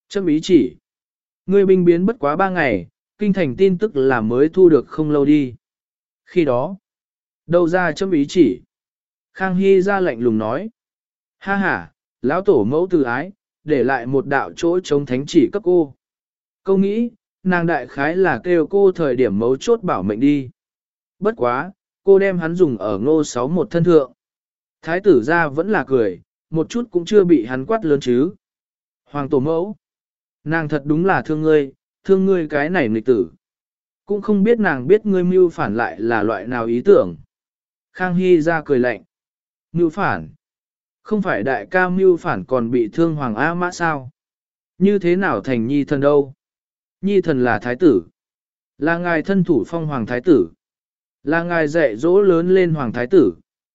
Chấm ý chỉ. Ngươi binh biến bất quá 3 ngày, kinh thành tin tức là mới thu được không lâu đi. Khi đó, đâu ra chấm ý chỉ. Khang Hy ra lệnh lùng nói. Ha ha, lão tổ mẫu từ ái, để lại một đạo chỗ chống thánh chỉ cấp cô. Câu nghĩ, nàng đại khái là kêu cô thời điểm mấu chốt bảo mệnh đi. Bất quá, cô đem hắn dùng ở ngô 61 thân thượng. Thái tử ra vẫn là cười, một chút cũng chưa bị hắn quát lớn chứ. Hoàng tổ mẫu, nàng thật đúng là thương ngươi cái này nghịch tử. Cũng không biết nàng biết ngươi mưu phản lại là loại nào ý tưởng. Khang Hy ra cười lạnh. Mưu phản? Không phải đại ca mưu phản còn bị thương Hoàng A Mã sao? Như thế nào thành nhi thần đâu? Nhi thần là thái tử. Là ngài thân thủ phong hoàng thái tử. Là ngài dạy dỗ lớn lên hoàng thái tử.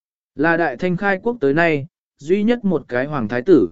Là đại thanh khai quốc tới nay, duy nhất một cái hoàng thái tử.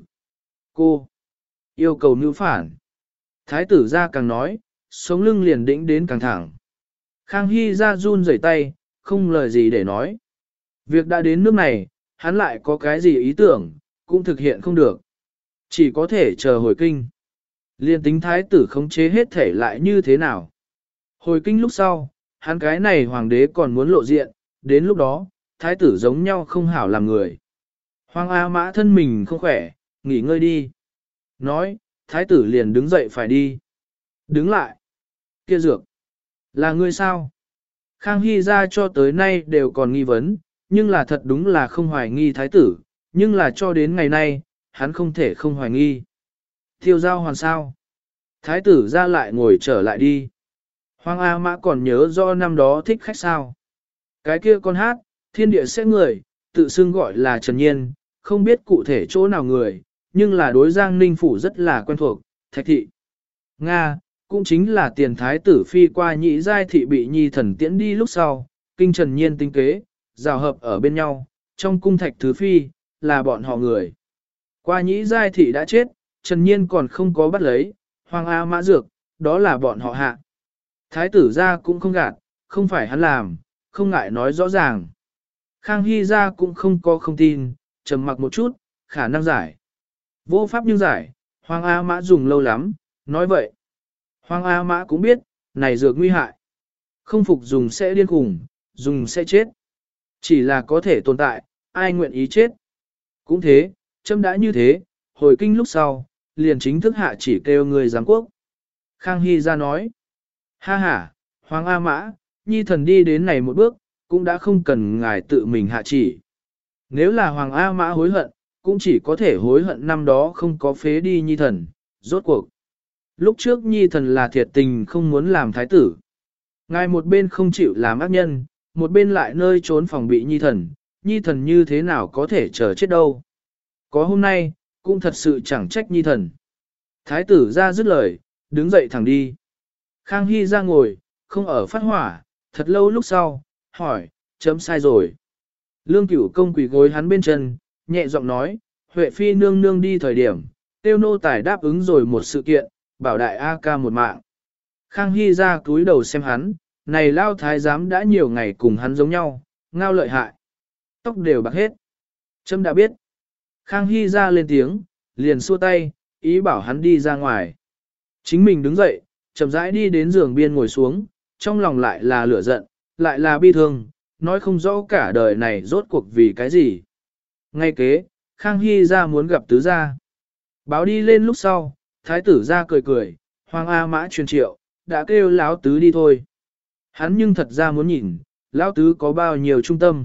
Cô yêu cầu mưu phản. Thái tử ra càng nói, sống lưng liền đĩnh đến càng thẳng. Khang Hy ra run rẩy tay, không lời gì để nói. Việc đã đến nước này, hắn lại có cái gì ý tưởng, cũng thực hiện không được. Chỉ có thể chờ hồi kinh. Liên tính thái tử khống chế hết thể lại như thế nào. Hồi kinh lúc sau, hắn cái này hoàng đế còn muốn lộ diện, đến lúc đó, thái tử giống nhau không hảo làm người. Hoàng A Mã thân mình không khỏe, nghỉ ngơi đi. Nói, thái tử liền đứng dậy phải đi. Đứng lại. Kia dược. Là ngươi sao? Khang Hy ra cho tới nay đều còn nghi vấn, nhưng là thật đúng là không hoài nghi thái tử, nhưng là cho đến ngày nay, hắn không thể không hoài nghi. Thiêu giao hoàn sao? Thái tử ra lại ngồi trở lại đi. Hoàng A Mã còn nhớ do năm đó thích khách sao? Cái kia con hát, thiên địa sẽ người, tự xưng gọi là Trần Nhiên, không biết cụ thể chỗ nào người, nhưng là đối Giang Ninh Phủ rất là quen thuộc, Thạch Thị. Nga, cũng chính là tiền thái tử phi qua nhị giai thị bị nhi thần tiễn đi lúc sau, kinh Trần Nhiên tinh kế, rào hợp ở bên nhau, trong cung Thạch Thứ Phi, là bọn họ người. Qua nhị giai thị đã chết, Trần Nhiên còn không có bắt lấy, Hoàng A Mã Dược, đó là bọn họ hạ. Thái tử ra cũng không gạt, không phải hắn làm, không ngại nói rõ ràng. Khang Hy ra cũng không có không tin, trầm mặc một chút, khả năng giải. Vô pháp nhưng giải, Hoàng A Mã dùng lâu lắm, nói vậy. Hoàng A Mã cũng biết, này dược nguy hại. Không phục dùng sẽ điên khủng, dùng sẽ chết. Chỉ là có thể tồn tại, ai nguyện ý chết. Cũng thế, châm đã như thế, hồi kinh lúc sau, liền chính thức hạ chỉ kêu người giám quốc. Khang Hy ra nói, ha ha, Hoàng A Mã, nhi thần đi đến này một bước, cũng đã không cần ngài tự mình hạ chỉ. Nếu là Hoàng A Mã hối hận, cũng chỉ có thể hối hận năm đó không có phế đi nhi thần, rốt cuộc. Lúc trước nhi thần là thiệt tình không muốn làm thái tử. Ngài một bên không chịu làm ác nhân, một bên lại nơi trốn phòng bị nhi thần như thế nào có thể chờ chết đâu. Có hôm nay, cũng thật sự chẳng trách nhi thần. Thái tử ra dứt lời, đứng dậy thẳng đi. Khang Hy ra ngồi, không ở phát hỏa, thật lâu lúc sau, hỏi, chấm sai rồi. Lương Cửu công quỳ gối hắn bên chân, nhẹ giọng nói, Huệ Phi nương nương đi thời điểm, tiêu nô tài đáp ứng rồi một sự kiện, bảo đại A ca một mạng. Khang Hy ra cúi đầu xem hắn, này lao thái giám đã nhiều ngày cùng hắn giống nhau, ngao lợi hại. Tóc đều bạc hết. Trâm đã biết. Khang Hy ra lên tiếng, liền xua tay, ý bảo hắn đi ra ngoài. Chính mình đứng dậy, chậm rãi đi đến giường biên ngồi xuống, trong lòng lại là lửa giận, lại là bi thương, nói không rõ cả đời này rốt cuộc vì cái gì. Ngay kế, Khang Hy ra muốn gặp tứ gia. Báo đi lên lúc sau, thái tử ra cười cười, Hoàng A Mã truyền triệu, đã kêu lão tứ đi thôi. Hắn nhưng thật ra muốn nhìn, lão tứ có bao nhiêu trung tâm.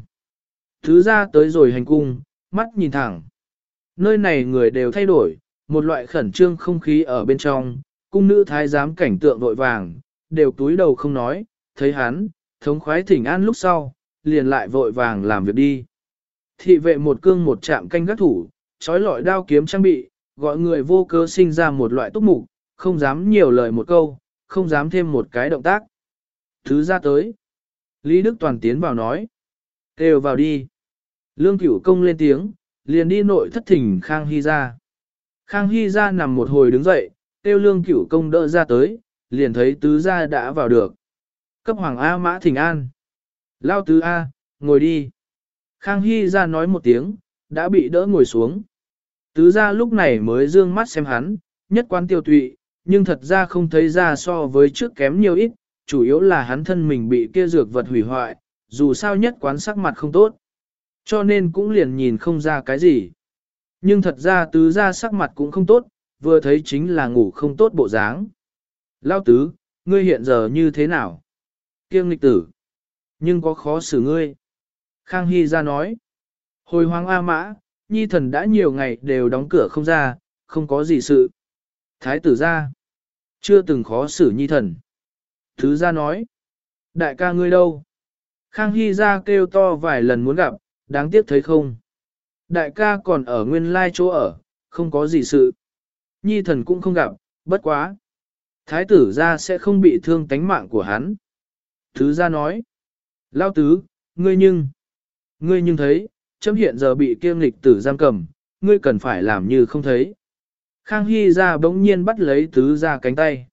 Tứ ra tới rồi hành cung, mắt nhìn thẳng. Nơi này người đều thay đổi, một loại khẩn trương không khí ở bên trong, cung nữ thái giám cảnh tượng vội vàng, đều túi đầu không nói, thấy hắn, thống khoái thỉnh an lúc sau, liền lại vội vàng làm việc đi. Thị vệ một cương một chạm canh gác thủ, trói lọi đao kiếm trang bị, gọi người vô cớ sinh ra một loại túc mục, không dám nhiều lời một câu, không dám thêm một cái động tác. Thứ ra tới. Lý Đức Toàn tiến vào nói. Kêu vào đi. Lương Cửu công lên tiếng, liền đi nội thất thỉnh Khang Hy ra. Khang Hy ra nằm một hồi đứng dậy, kêu Lương Cửu công đỡ ra tới, liền thấy tứ gia đã vào được. Cấp Hoàng A Mã thỉnh an. Lao tứ A, ngồi đi. Khang Hy ra nói một tiếng, đã bị đỡ ngồi xuống. Tứ gia lúc này mới dương mắt xem hắn, nhất quán tiêu tụy, nhưng thật ra không thấy ra so với trước kém nhiều ít, chủ yếu là hắn thân mình bị kia dược vật hủy hoại, dù sao nhất quán sắc mặt không tốt. Cho nên cũng liền nhìn không ra cái gì. Nhưng thật ra tứ ra sắc mặt cũng không tốt, vừa thấy chính là ngủ không tốt bộ dáng. Lao tứ, ngươi hiện giờ như thế nào? Kiêng nghịch tử. Nhưng có khó xử ngươi. Khang Hy ra nói. Hồi hoàng A Mã, nhi thần đã nhiều ngày đều đóng cửa không ra, không có gì sự. Thái tử ra. Chưa từng khó xử nhi thần. Thứ ra nói. Đại ca ngươi đâu? Khang Hy ra kêu to vài lần muốn gặp, đáng tiếc thấy không. Đại ca còn ở nguyên lai chỗ ở, không có gì sự. Nhi thần cũng không gặp, bất quá. Thái tử ra sẽ không bị thương tánh mạng của hắn. Thứ ra nói. Lao tứ, ngươi nhưng thấy, chấm hiện giờ bị kiêm lịch tử giam cầm, ngươi cần phải làm như không thấy. Khang Hy ra bỗng nhiên bắt lấy tứ ra cánh tay.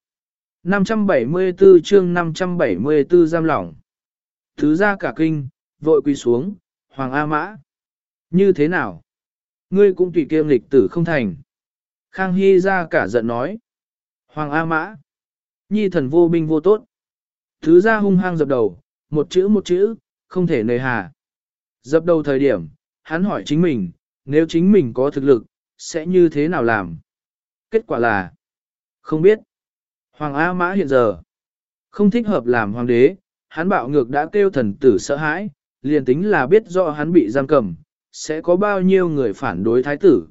574 chương 574 giam lỏng. Tứ ra cả kinh, vội quỳ xuống, Hoàng A Mã. Như thế nào? Ngươi cũng tùy kiêm lịch tử không thành. Khang Hy ra cả giận nói. Hoàng A Mã. Nhi thần vô binh vô tốt. Tứ ra hung hăng dập đầu, một chữ, không thể nề hà. Dập đầu thời điểm, hắn hỏi chính mình, nếu chính mình có thực lực, sẽ như thế nào làm? Kết quả là, không biết. Hoàng A Mã hiện giờ, không thích hợp làm hoàng đế, hắn bạo ngược đã kêu thần tử sợ hãi, liền tính là biết rõ hắn bị giam cầm, sẽ có bao nhiêu người phản đối thái tử.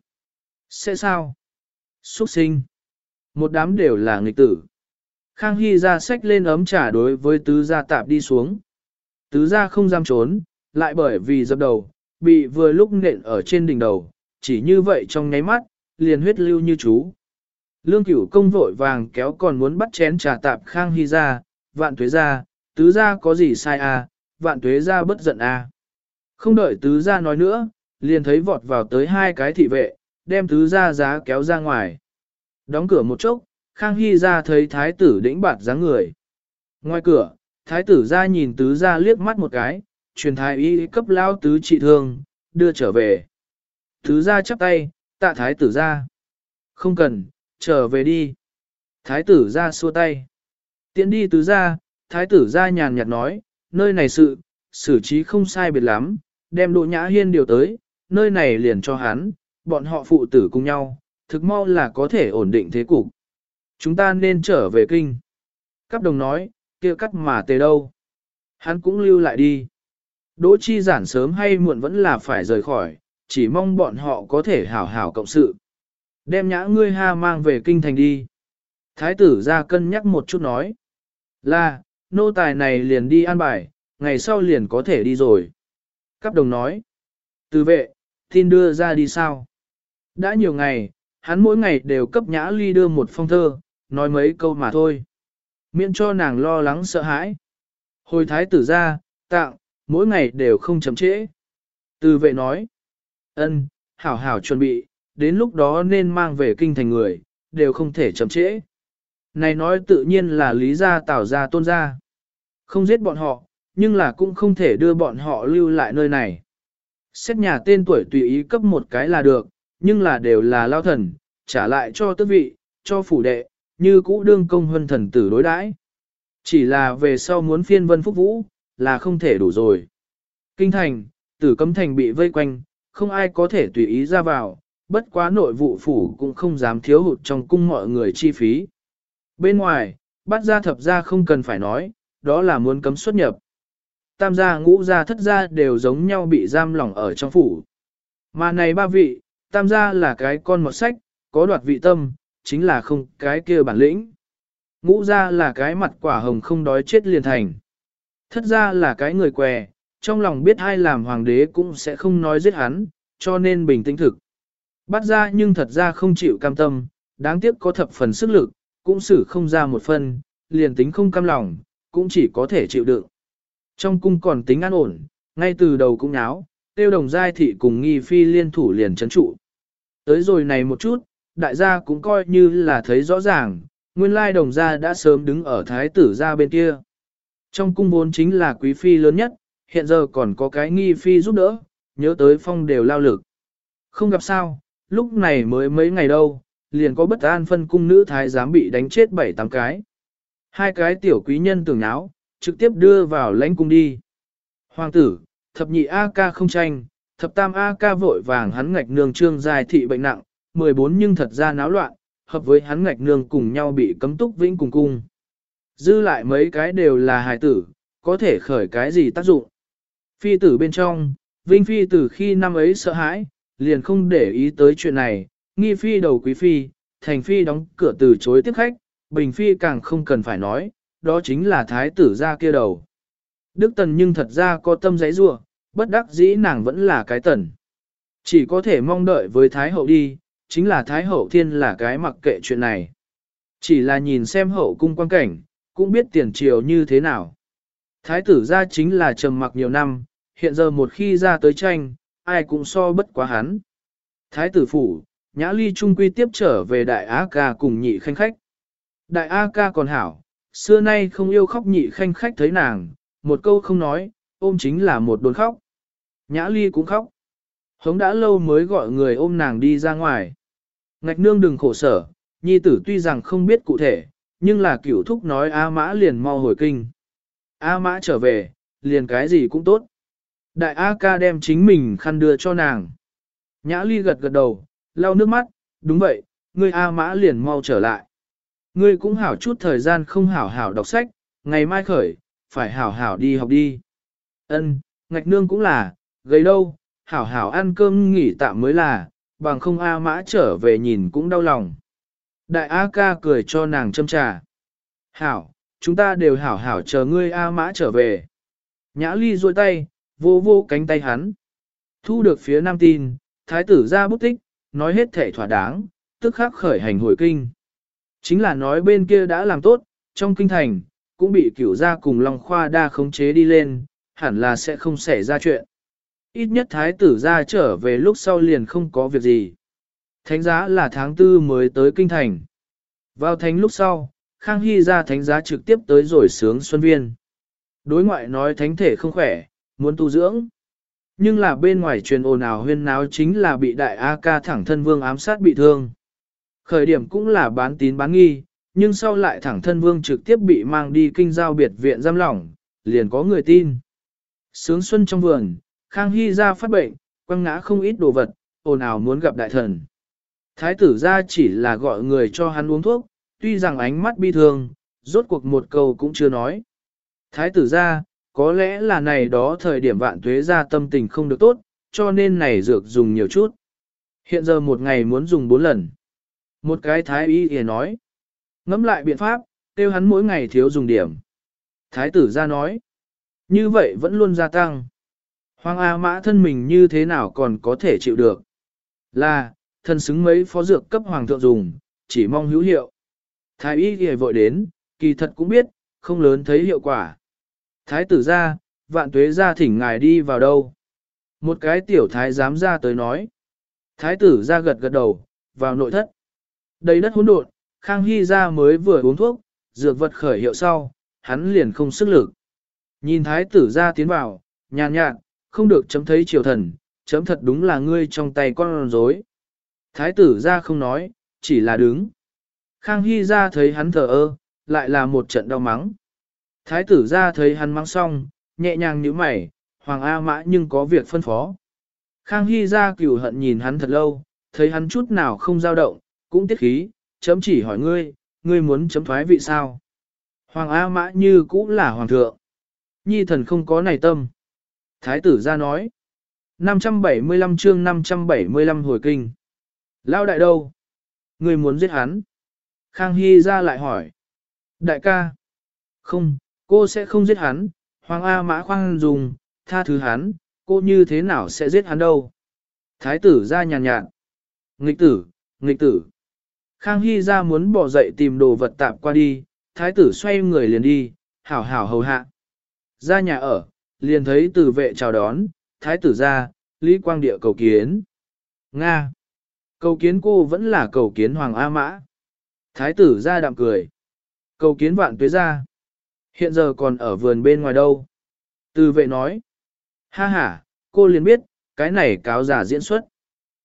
Sẽ sao? Xuất sinh. Một đám đều là nghịch tử. Khang Hy ra sách lên ấm trà đối với tứ gia tạp đi xuống. Tứ gia không dám trốn, lại bởi vì dập đầu, bị vừa lúc nện ở trên đỉnh đầu, chỉ như vậy trong nháy mắt, liền huyết lưu như chú. Lương Cửu Công vội vàng kéo còn muốn bắt chén trà tạp Khang Hy ra, Vạn Tuế ra, tứ gia có gì sai à, Vạn Tuế ra bất giận à. Không đợi tứ gia nói nữa, liền thấy vọt vào tới hai cái thị vệ, đem tứ gia giá kéo ra ngoài. Đóng cửa một chốc, Khang Hy ra thấy thái tử đĩnh bạt dáng người. Ngoài cửa, thái tử ra nhìn tứ gia liếc mắt một cái, truyền thái y cấp lao tứ trị thương, đưa trở về. Tứ gia chắp tay, tạ thái tử ra. Không cần, trở về đi. Thái tử ra xua tay. Tiện đi tứ gia, thái tử ra nhàn nhạt nói, nơi này xử trí không sai biệt lắm, đem Đỗ Nhã Hiên điều tới, nơi này liền cho hắn, bọn họ phụ tử cùng nhau, thực mau là có thể ổn định thế cục. Chúng ta nên trở về kinh. Cáp đồng nói, kia cắt mà tề đâu. Hắn cũng lưu lại đi. Đỗ Chi Giản sớm hay muộn vẫn là phải rời khỏi, chỉ mong bọn họ có thể hảo hảo cộng sự. Đem Nhã ngươi ha mang về kinh thành đi. Thái tử ra cân nhắc một chút nói. Là, nô tài này liền đi an bài, ngày sau liền có thể đi rồi. Cáp đồng nói. Từ vệ, tin đưa ra đi sao? Đã nhiều ngày, hắn mỗi ngày đều cấp Nhã Ly đưa một phong thơ, nói mấy câu mà thôi. Miễn cho nàng lo lắng sợ hãi. Hồi thái tử ra, tặng, mỗi ngày đều không chậm trễ. Từ vệ nói. Ân, hảo hảo chuẩn bị, đến lúc đó nên mang về kinh thành người, đều không thể chậm trễ. Này nói tự nhiên là lý gia Tào gia Tôn gia. Không giết bọn họ, nhưng là cũng không thể đưa bọn họ lưu lại nơi này. Xét nhà tên tuổi tùy ý cấp một cái là được, nhưng là đều là lao thần, trả lại cho tước vị, cho phủ đệ, như cũ đương công huân thần tử đối đãi. Chỉ là về sau muốn phiên vân phúc vũ, là không thể đủ rồi. Kinh thành, Tử Cấm thành bị vây quanh, không ai có thể tùy ý ra vào, bất quá nội vụ phủ cũng không dám thiếu hụt trong cung mọi người chi phí. Bên ngoài, bát gia thập gia không cần phải nói, đó là muốn cấm xuất nhập. Tam gia ngũ gia thất gia đều giống nhau bị giam lỏng ở trong phủ. Mà này ba vị, tam gia là cái con mọt sách, có đoạt vị tâm, chính là không cái kia bản lĩnh. Ngũ gia là cái mặt quả hồng không đói chết liền thành. Thất gia là cái người què, trong lòng biết ai làm hoàng đế cũng sẽ không nói giết hắn, cho nên bình tĩnh thực. Bát gia nhưng thật ra không chịu cam tâm, đáng tiếc có thập phần sức lực, cũng xử không ra một phần, liền tính không cam lòng, cũng chỉ có thể chịu đựng. Trong cung còn tính an ổn, ngay từ đầu cũng nháo, tiêu đồng giai thị cùng nghi phi liên thủ liền chấn trụ. Tới rồi này một chút, đại gia cũng coi như là thấy rõ ràng, nguyên lai đồng gia đã sớm đứng ở thái tử gia bên kia. Trong cung vốn chính là quý phi lớn nhất, hiện giờ còn có cái nghi phi giúp đỡ, nhớ tới phong đều lao lực. Không gặp sao, lúc này mới mấy ngày đâu, liền có bất an phân cung nữ thái giám bị đánh chết 7-8 cái. Hai cái tiểu quý nhân tưởng náo, trực tiếp đưa vào lãnh cung đi. Hoàng tử, thập nhị A ca không tranh, thập tam A ca vội vàng hắn ngạch nương trương dài thị bệnh nặng, 14 nhưng thật ra náo loạn, hợp với hắn ngạch nương cùng nhau bị cấm túc vĩnh cùng cung. Dư lại mấy cái đều là hài tử, có thể khởi cái gì tác dụng. Phi tử bên trong, Vinh Phi từ khi năm ấy sợ hãi, liền không để ý tới chuyện này, Nghi Phi đầu quý Phi, Thành Phi đóng cửa từ chối tiếp khách, Bình Phi càng không cần phải nói, đó chính là thái tử gia kia đầu. Đức Tần nhưng thật ra có tâm giấy rua, bất đắc dĩ nàng vẫn là cái tần. Chỉ có thể mong đợi với Thái Hậu đi, chính là Thái Hậu thiên là cái mặc kệ chuyện này. Chỉ là nhìn xem hậu cung quan cảnh, cũng biết tiền triều như thế nào. Thái tử gia chính là trầm mặc nhiều năm, hiện giờ một khi ra tới tranh, ai cũng so bất quá hắn. Thái tử phủ, Nhã Ly trung quy tiếp trở về Đại Á Ca cùng nhị khanh khách. Đại A Ca còn hảo, xưa nay không yêu khóc nhị khanh khách thấy nàng, một câu không nói, ôm chính là một đồn khóc. Nhã Ly cũng khóc. Hống đã lâu mới gọi người ôm nàng đi ra ngoài. Ngạch nương đừng khổ sở, nhi tử tuy rằng không biết cụ thể, nhưng là cửu thúc nói A Mã liền mau hồi kinh. A Mã trở về, liền cái gì cũng tốt. Đại A Ca đem chính mình khăn đưa cho nàng. Nhã Ly gật gật đầu, lau nước mắt, đúng vậy, ngươi A Mã liền mau trở lại. Ngươi cũng hảo chút thời gian không hảo hảo đọc sách, ngày mai khởi, phải hảo hảo đi học đi. Ân, ngạch nương cũng là, gầy đâu, hảo hảo ăn cơm nghỉ tạm mới là, bằng không A Mã trở về nhìn cũng đau lòng. Đại A Ca cười cho nàng châm trà. Hảo, chúng ta đều hảo hảo chờ ngươi A Mã trở về. Nhã Ly duỗi tay, vô vô cánh tay hắn. Thu được phía nam tin, thái tử ra bút tích, nói hết thể thỏa đáng, tức khắc khởi hành hồi kinh. Chính là nói bên kia đã làm tốt, trong kinh thành, cũng bị cửu gia cùng Long Khoa đa khống chế đi lên, hẳn là sẽ không xảy ra chuyện. Ít nhất thái tử gia trở về lúc sau liền không có việc gì. Thánh giá là tháng 4 mới tới kinh thành. Vào thánh lúc sau, Khang Hy ra thánh giá trực tiếp tới rồi sướng Xuân Viên. Đối ngoại nói thánh thể không khỏe, muốn tu dưỡng. Nhưng là bên ngoài truyền ồn ào huyên náo chính là bị đại A Ca thẳng thân vương ám sát bị thương. Khởi điểm cũng là bán tín bán nghi, nhưng sau lại thẳng thân vương trực tiếp bị mang đi kinh giao biệt viện giam lỏng, liền có người tin. Sướng xuân trong vườn, Khang Hy ra phát bệnh, quăng ngã không ít đồ vật, ồn ào muốn gặp đại thần. Thái tử ra chỉ là gọi người cho hắn uống thuốc, tuy rằng ánh mắt bi thương, rốt cuộc một câu cũng chưa nói. Thái tử ra, có lẽ là này đó thời điểm vạn tuế ra tâm tình không được tốt, cho nên này dược dùng nhiều chút. Hiện giờ một ngày muốn dùng 4 lần. Một cái thái y thì nói. Ngẫm lại biện pháp, tiêu hắn mỗi ngày thiếu dùng điểm. Thái tử ra nói. Như vậy vẫn luôn gia tăng. Hoàng A Mã thân mình như thế nào còn có thể chịu được. Là, thân xứng mấy phó dược cấp hoàng thượng dùng, chỉ mong hữu hiệu. Thái y thì vội đến, kỳ thật cũng biết, không lớn thấy hiệu quả. Thái tử ra, vạn tuế ra thỉnh ngài đi vào đâu. Một cái tiểu thái giám ra tới nói. Thái tử ra gật gật đầu, vào nội thất. Đầy đất hỗn độn, Khang Hy ra mới vừa uống thuốc, dược vật khởi hiệu sau, hắn liền không sức lực. Nhìn thái tử ra tiến vào, nhàn nhạt, không được chấm thấy triều thần, chấm thật đúng là ngươi trong tay con rối. Thái tử ra không nói, chỉ là đứng. Khang Hy ra thấy hắn thờ ơ, lại là một trận đau mắng. Thái tử ra thấy hắn mắng xong, nhẹ nhàng nhíu mày, Hoàng A Mã nhưng có việc phân phó. Khang Hy ra cửu hận nhìn hắn thật lâu, thấy hắn chút nào không dao động, cũng tiết khí, chấm chỉ hỏi ngươi, ngươi muốn chấm thoái vị sao? Hoàng A Mã như cũng là hoàng thượng. Nhi thần không có này tâm. Thái tử ra nói. 575 chương 575 hồi kinh. Lao đại đâu? Ngươi muốn giết hắn? Khang Hy ra lại hỏi. Đại ca. Không, cô sẽ không giết hắn. Hoàng A Mã khoan dùng, tha thứ hắn, cô như thế nào sẽ giết hắn đâu? Thái tử ra nhàn nhạt. Nghịch tử, nghịch tử. Khang Hy ra muốn bỏ dậy tìm đồ vật tạp qua đi, thái tử xoay người liền đi, hảo hảo hầu hạ. Ra nhà ở, liền thấy tử vệ chào đón, thái tử ra, Lý Quang Địa cầu kiến. Nga. Cầu kiến cô vẫn là cầu kiến Hoàng A Mã. Thái tử ra đạm cười. Cầu kiến vạn tuế ra. Hiện giờ còn ở vườn bên ngoài đâu. Tử vệ nói. Ha ha, cô liền biết, cái này cáo giả diễn xuất.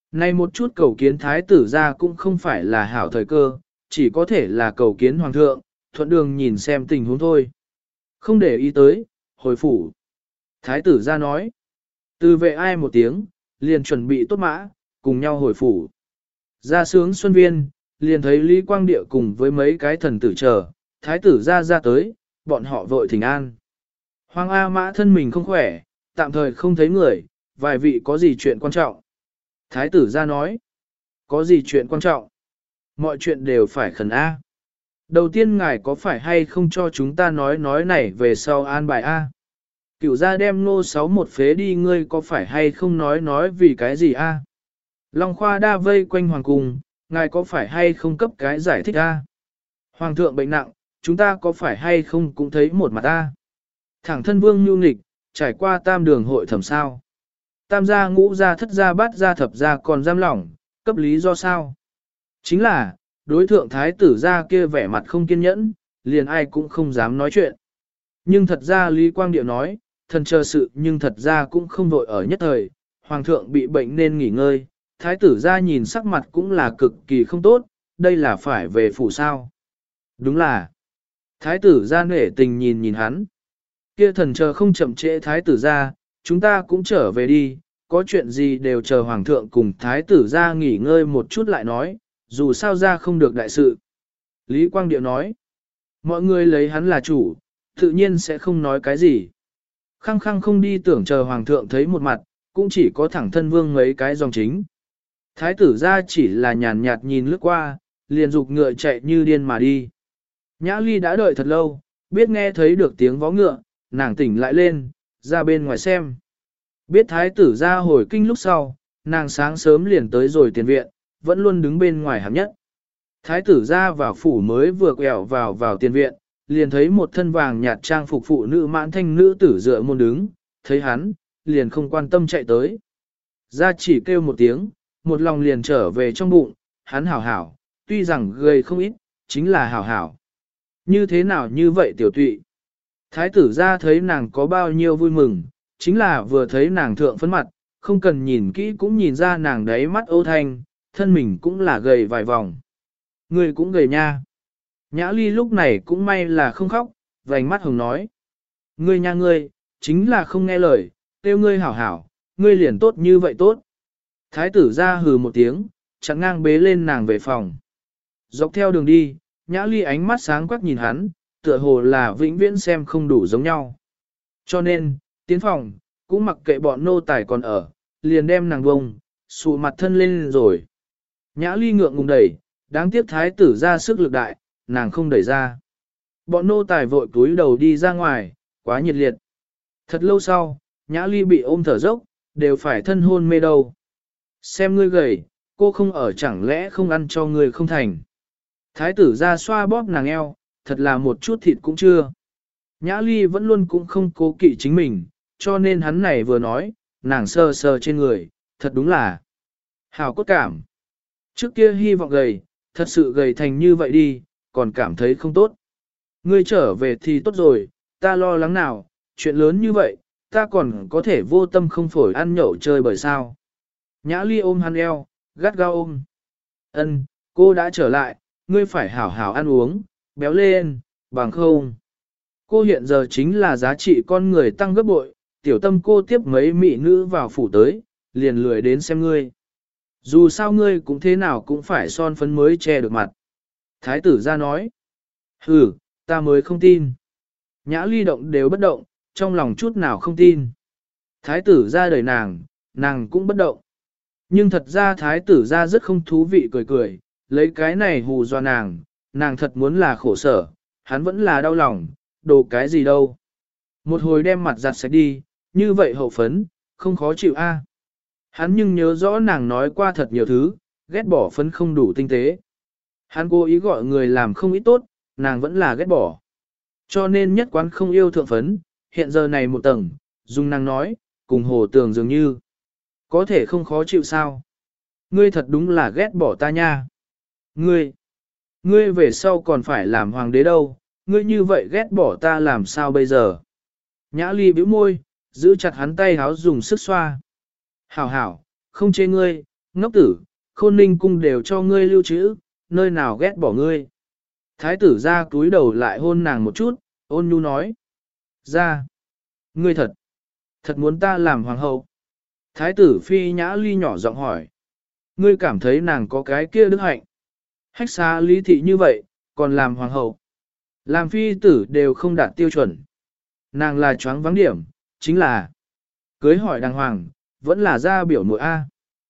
Này một chút cầu kiến thái tử ra cũng không phải là hảo thời cơ, chỉ có thể là cầu kiến hoàng thượng, thuận đường nhìn xem tình huống thôi. Không để ý tới, hồi phủ. Thái tử ra nói. Từ vệ ai một tiếng, liền chuẩn bị tốt mã, cùng nhau hồi phủ. Ra sướng xuân viên, liền thấy Lý Quang Địa cùng với mấy cái thần tử chờ, thái tử ra tới, bọn họ vội thỉnh an. Hoàng A Mã thân mình không khỏe, tạm thời không thấy người, vài vị có gì chuyện quan trọng. Thái tử ra nói, có gì chuyện quan trọng? Mọi chuyện đều phải khẩn A. Đầu tiên ngài có phải hay không cho chúng ta nói này về sau an bài A? Cửu gia đem Ngô Sáu một phế đi, ngươi có phải hay không nói vì cái gì A? Long Khoa đa vây quanh hoàng cung, ngài có phải hay không cấp cái giải thích A? Hoàng thượng bệnh nặng, chúng ta có phải hay không cũng thấy một mặt A? Thẳng thân vương nhu nghịch, trải qua tam đường hội thẩm sao? Tam gia ngũ gia thất gia bát gia thập gia còn giam lỏng, cấp lý do sao? Chính là, đối thượng thái tử gia kia vẻ mặt không kiên nhẫn, liền ai cũng không dám nói chuyện. Nhưng thật ra Lý Quang Điệu nói, thần chờ sự nhưng thật ra cũng không vội ở nhất thời, hoàng thượng bị bệnh nên nghỉ ngơi, thái tử gia nhìn sắc mặt cũng là cực kỳ không tốt, đây là phải về phủ sao. Đúng là, thái tử gia nể tình nhìn hắn, kia thần chờ không chậm trễ thái tử gia, chúng ta cũng trở về đi, có chuyện gì đều chờ hoàng thượng cùng thái tử gia nghỉ ngơi một chút lại nói, dù sao ra không được đại sự. Lý Quang Điệu nói, mọi người lấy hắn là chủ, tự nhiên sẽ không nói cái gì. Khăng khăng không đi tưởng chờ hoàng thượng thấy một mặt, cũng chỉ có thẳng thân vương mấy cái dòng chính. Thái tử ra chỉ là nhàn nhạt nhìn lướt qua, liền dục ngựa chạy như điên mà đi. Nhã Ly đã đợi thật lâu, biết nghe thấy được tiếng vó ngựa, nàng tỉnh lại lên, ra bên ngoài xem. Biết thái tử ra hồi kinh lúc sau, nàng sáng sớm liền tới rồi tiền viện, vẫn luôn đứng bên ngoài hàm nhất. Thái tử ra vào phủ mới vừa quẹo vào tiền viện, liền thấy một thân vàng nhạt trang phục phụ nữ mãn thanh nữ tử dựa môn đứng, thấy hắn, liền không quan tâm chạy tới. Ra chỉ kêu một tiếng, một lòng liền trở về trong bụng, hắn hảo hảo, tuy rằng gầy không ít, chính là hảo hảo. Như thế nào như vậy tiểu tụy? Thái tử ra thấy nàng có bao nhiêu vui mừng, chính là vừa thấy nàng thượng phấn mặt, không cần nhìn kỹ cũng nhìn ra nàng đáy mắt âu thanh, thân mình cũng là gầy vài vòng. Người cũng gầy nha. Nhã Ly lúc này cũng may là không khóc, vành mắt hồng nói. Ngươi nha ngươi, chính là không nghe lời, kêu ngươi hảo hảo, ngươi liền tốt như vậy tốt. Thái tử ra hừ một tiếng, chặn ngang bế lên nàng về phòng. Dọc theo đường đi, Nhã Ly ánh mắt sáng quắc nhìn hắn, tựa hồ là vĩnh viễn xem không đủ giống nhau. Cho nên, tiến phòng, cũng mặc kệ bọn nô tài còn ở, liền đem nàng bông, sụ mặt thân lên rồi. Nhã Ly ngượng ngùng đẩy, đáng tiếc thái tử ra sức lực đại, nàng không đẩy ra. Bọn nô tài vội túi đầu đi ra ngoài, quá nhiệt liệt. Thật lâu sau, Nhã Ly bị ôm thở dốc, đều phải thân hôn mê đâu. Xem ngươi gầy, cô không ở chẳng lẽ không ăn cho ngươi không thành. Thái tử ra xoa bóp nàng eo, thật là một chút thịt cũng chưa. Nhã Ly vẫn luôn cũng không cố kỵ chính mình, cho nên hắn này vừa nói, nàng sờ sờ trên người, thật đúng là hào cốt cảm. Trước kia hy vọng gầy, thật sự gầy thành như vậy đi, còn cảm thấy không tốt. Ngươi trở về thì tốt rồi, ta lo lắng nào, chuyện lớn như vậy, ta còn có thể vô tâm không phổi ăn nhậu chơi bởi sao. Nhã Ly ôm hắn eo, gắt gao ôm. Ân, cô đã trở lại, ngươi phải hảo hảo ăn uống, béo lên, bằng không. Cô hiện giờ chính là giá trị con người tăng gấp bội, tiểu tâm cô tiếp mấy mỹ nữ vào phủ tới, liền lười đến xem ngươi. Dù sao ngươi cũng thế nào cũng phải son phấn mới che được mặt. Thái tử ra nói. Ta mới không tin. Nhã Ly động đều bất động, trong lòng chút nào không tin. Thái tử ra đẩy nàng cũng bất động. Nhưng thật ra thái tử ra rất không thú vị cười cười, lấy cái này hù dọa nàng thật muốn là khổ sở, hắn vẫn là đau lòng, đồ cái gì đâu. Một hồi đem mặt giặt sạch đi, như vậy hậu phấn, không khó chịu a. Hắn nhưng nhớ rõ nàng nói qua thật nhiều thứ, ghét bỏ phấn không đủ tinh tế. Hắn cố ý gọi người làm không ít tốt, nàng vẫn là ghét bỏ. Cho nên nhất quán không yêu thượng phấn, hiện giờ này một tầng, dùng nàng nói, cùng hồ tường dường như. Có thể không khó chịu sao? Ngươi thật đúng là ghét bỏ ta nha. Ngươi về sau còn phải làm hoàng đế đâu, ngươi như vậy ghét bỏ ta làm sao bây giờ? Nhã Ly bĩu môi, giữ chặt hắn tay háo dùng sức xoa. Hảo, không chê ngươi, Ngốc tử, Khôn Ninh cung đều cho ngươi lưu trữ, nơi nào ghét bỏ ngươi. Thái tử ra cúi đầu lại hôn nàng một chút, ôn nhu nói. Ra, ngươi thật muốn ta làm hoàng hậu. Thái tử Phi Nhã Ly nhỏ giọng hỏi. Ngươi cảm thấy nàng có cái kia đức hạnh. Hách xa lý thị như vậy, còn làm hoàng hậu. Làm phi tử đều không đạt tiêu chuẩn. Nàng là choáng vắng điểm, chính là cưới hỏi đàng hoàng, vẫn là ra biểu muội A.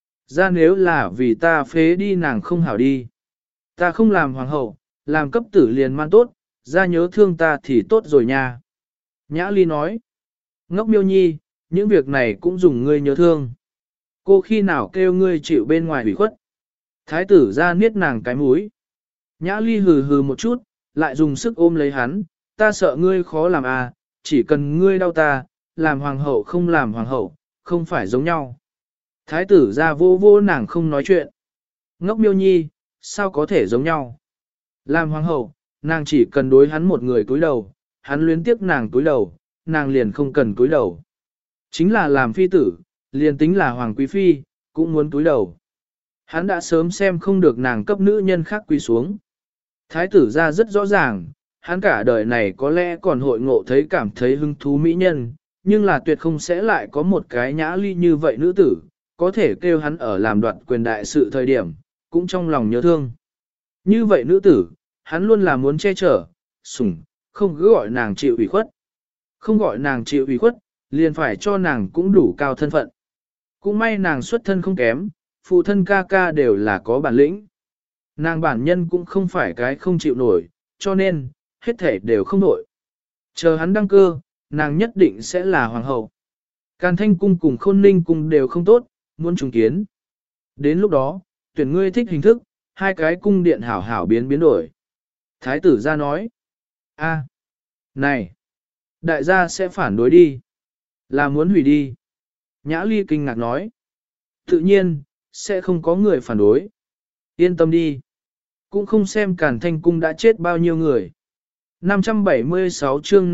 Ra nếu là vì ta phế đi nàng không hảo đi. Ta không làm hoàng hậu, làm cấp tử liền man tốt, ra nhớ thương ta thì tốt rồi nha. Nhã Ly nói, ngốc miêu nhi, những việc này cũng dùng ngươi nhớ thương. Cô khi nào kêu ngươi chịu bên ngoài ủy khuất. Thái tử ra niết nàng cái mũi. Nhã Ly hừ hừ một chút, lại dùng sức ôm lấy hắn, ta sợ ngươi khó làm à, chỉ cần ngươi đau ta, làm hoàng hậu không làm hoàng hậu, không phải giống nhau. Thái tử ra vô vô nàng không nói chuyện. Ngốc miêu nhi, sao có thể giống nhau? Làm hoàng hậu, nàng chỉ cần đối hắn một người cúi đầu, hắn luyến tiếc nàng cúi đầu, nàng liền không cần cúi đầu. Chính là làm phi tử, liền tính là hoàng quý phi, cũng muốn cúi đầu. Hắn đã sớm xem không được nàng cấp nữ nhân khác quỳ xuống. Thái tử ra rất rõ ràng, hắn cả đời này có lẽ còn hội ngộ thấy cảm thấy hứng thú mỹ nhân, nhưng là tuyệt không sẽ lại có một cái Nhã Ly như vậy nữ tử, có thể kêu hắn ở làm đoạt quyền đại sự thời điểm, cũng trong lòng nhớ thương. Như vậy nữ tử, hắn luôn là muốn che chở, sủng, không cứ gọi nàng chịu ủy khuất. Không gọi nàng chịu ủy khuất, liền phải cho nàng cũng đủ cao thân phận. Cũng may nàng xuất thân không kém, phụ thân ca ca đều là có bản lĩnh. Nàng bản nhân cũng không phải cái không chịu nổi, cho nên, hết thể đều không nổi. Chờ hắn đăng cơ, nàng nhất định sẽ là hoàng hậu. Càn Thanh cung cùng Khôn Ninh cung đều không tốt, muốn trùng kiến. Đến lúc đó, tuyển ngươi thích hình thức, hai cái cung điện hảo hảo biến đổi. Thái tử ra nói, a, này, đại gia sẽ phản đối đi, là muốn hủy đi. Nhã Ly kinh ngạc nói, tự nhiên, sẽ không có người phản đối. Yên tâm đi. Cũng không xem Càn Thanh cung đã chết bao nhiêu người. 576 chương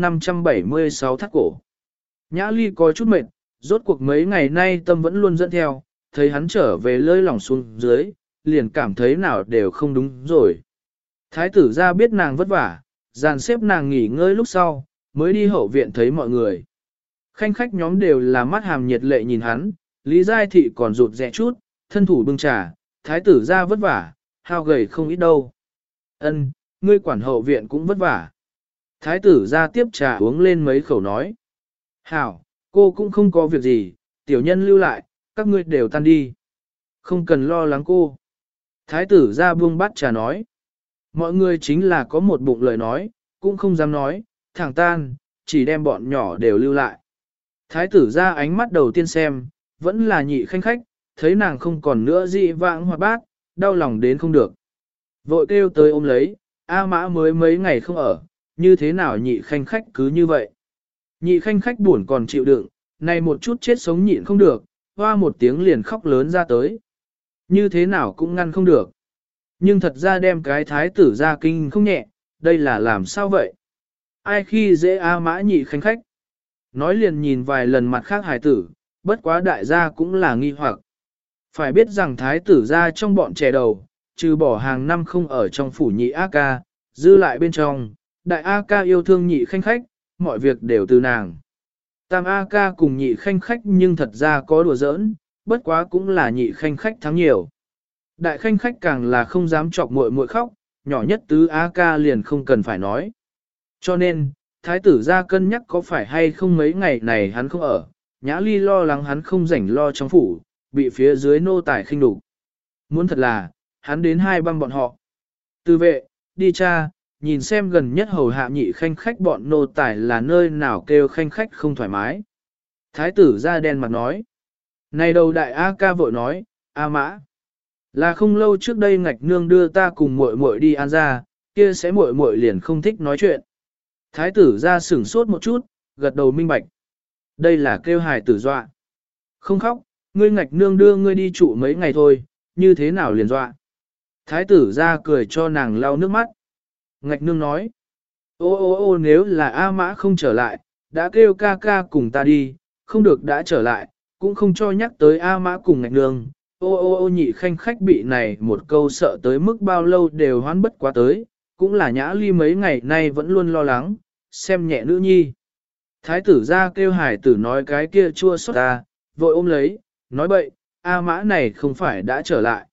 576 thắt cổ. Nhã Ly có chút mệt, rốt cuộc mấy ngày nay tâm vẫn luôn dẫn theo, thấy hắn trở về lơi lỏng xuống dưới, liền cảm thấy nào đều không đúng rồi. Thái tử ra biết nàng vất vả, dàn xếp nàng nghỉ ngơi lúc sau, mới đi hậu viện thấy mọi người. Khanh khách nhóm đều là mắt hàm nhiệt lệ nhìn hắn, Lý Giai Thị còn rụt rẹ chút, thân thủ bưng trà, thái tử ra vất vả, hao gầy không ít đâu. Ân, ngươi quản hậu viện cũng vất vả. Thái tử ra tiếp trà uống lên mấy khẩu nói. Hảo, cô cũng không có việc gì, tiểu nhân lưu lại, các ngươi đều tan đi. Không cần lo lắng cô. Thái tử ra buông bát trà nói. Mọi người chính là có một bụng lời nói, cũng không dám nói, thẳng tan, chỉ đem bọn nhỏ đều lưu lại. Thái tử ra ánh mắt đầu tiên xem, vẫn là nhị khanh khách, thấy nàng không còn nữa dị vãng hoạt bát, đau lòng đến không được. Vội kêu tới ôm lấy, A Mã mới mấy ngày không ở, như thế nào nhị khanh khách cứ như vậy. Nhị khanh khách buồn còn chịu đựng, này một chút chết sống nhịn không được, hoa một tiếng liền khóc lớn ra tới. Như thế nào cũng ngăn không được. Nhưng thật ra đem cái thái tử ra kinh không nhẹ, đây là làm sao vậy? Ai khi dễ A Mã nhị khanh khách? Nói liền nhìn vài lần mặt khác hài tử, bất quá đại gia cũng là nghi hoặc. Phải biết rằng thái tử ra trong bọn trẻ đầu, trừ bỏ hàng năm không ở trong phủ nhị A ca, dư lại bên trong, đại A ca yêu thương nhị khanh khách, mọi việc đều từ nàng. Tam A ca cùng nhị khanh khách nhưng thật ra có đùa giỡn, bất quá cũng là nhị khanh khách thắng nhiều. Đại khanh khách càng là không dám chọc muội muội khóc, nhỏ nhất tứ A ca liền không cần phải nói. Cho nên, thái tử ra cân nhắc có phải hay không mấy ngày này hắn không ở, Nhã Ly lo lắng hắn không rảnh lo trong phủ, bị phía dưới nô tài khinh đục. Muốn thật là, hắn đến hai băng bọn họ. Tư vệ, đi cha, nhìn xem gần nhất hầu hạ nhị khanh khách bọn nô tài là nơi nào kêu khanh khách không thoải mái. Thái tử ra đen mặt nói. Này đầu đại A ca vội nói, A Mã. Là không lâu trước đây ngạch nương đưa ta cùng muội muội đi ăn ra, kia sẽ muội muội liền không thích nói chuyện. Thái tử ra sửng sốt một chút, gật đầu minh bạch. Đây là kêu hài tử dọa. Không khóc, ngươi ngạch nương đưa ngươi đi trụ mấy ngày thôi, như thế nào liền dọa. Thái tử ra cười cho nàng lau nước mắt. Ngạch nương nói. Ô nếu là A Mã không trở lại, đã kêu ca ca cùng ta đi, không được đã trở lại, cũng không cho nhắc tới A Mã cùng ngạch nương, Ô ô ô nhị khanh khách bị này một câu sợ tới mức bao lâu đều hoán bất quá tới, cũng là Nhã Ly mấy ngày nay vẫn luôn lo lắng, xem nhẹ nữ nhi. Thái tử ra kêu hải tử nói cái kia chua xót ta, vội ôm lấy, nói bậy, A Mã này không phải đã trở lại.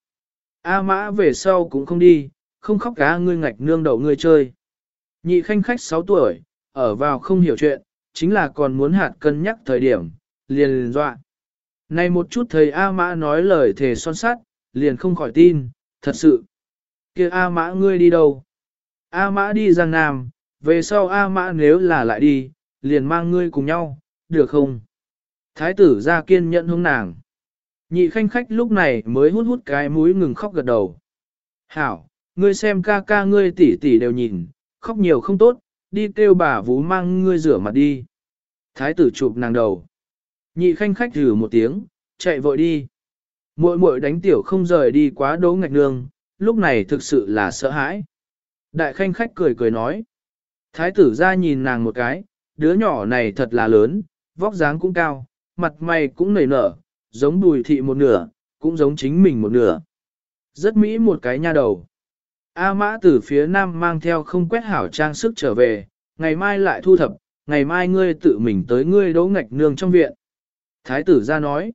A Mã về sau cũng không đi, không khóc cá ngươi ngạch nương đậu ngươi chơi. Nhị khanh khách 6 tuổi, ở vào không hiểu chuyện, chính là còn muốn hạt cân nhắc thời điểm, liền dọa. Này một chút thầy A Mã nói lời thề son sắt, liền không khỏi tin, thật sự. Kia A Mã ngươi đi đâu? A Mã đi Giang Nam, về sau A Mã nếu là lại đi, liền mang ngươi cùng nhau, được không? Thái tử ra kiên nhẫn hướng nàng. Nhị khanh khách lúc này mới hút hút cái mũi ngừng khóc gật đầu. Hảo, ngươi xem ca ca ngươi tỷ tỷ đều nhìn, khóc nhiều không tốt, đi kêu bà vú mang ngươi rửa mặt đi. Thái tử chụp nàng đầu. Nhị khanh khách rử một tiếng, chạy vội đi. Muội muội đánh tiểu không rời đi quá Đỗ Ngạch Nương, lúc này thực sự là sợ hãi. Đại khanh khách cười cười nói. Thái tử ra nhìn nàng một cái, đứa nhỏ này thật là lớn, vóc dáng cũng cao, mặt mày cũng nảy nở, giống Bùi thị một nửa, cũng giống chính mình một nửa. Rất mỹ một cái nha đầu. A Mã từ phía nam mang theo không quét hảo trang sức trở về, ngày mai lại thu thập, ngày mai ngươi tự mình tới ngươi Đỗ Ngạch Nương trong viện. Thái tử ra nói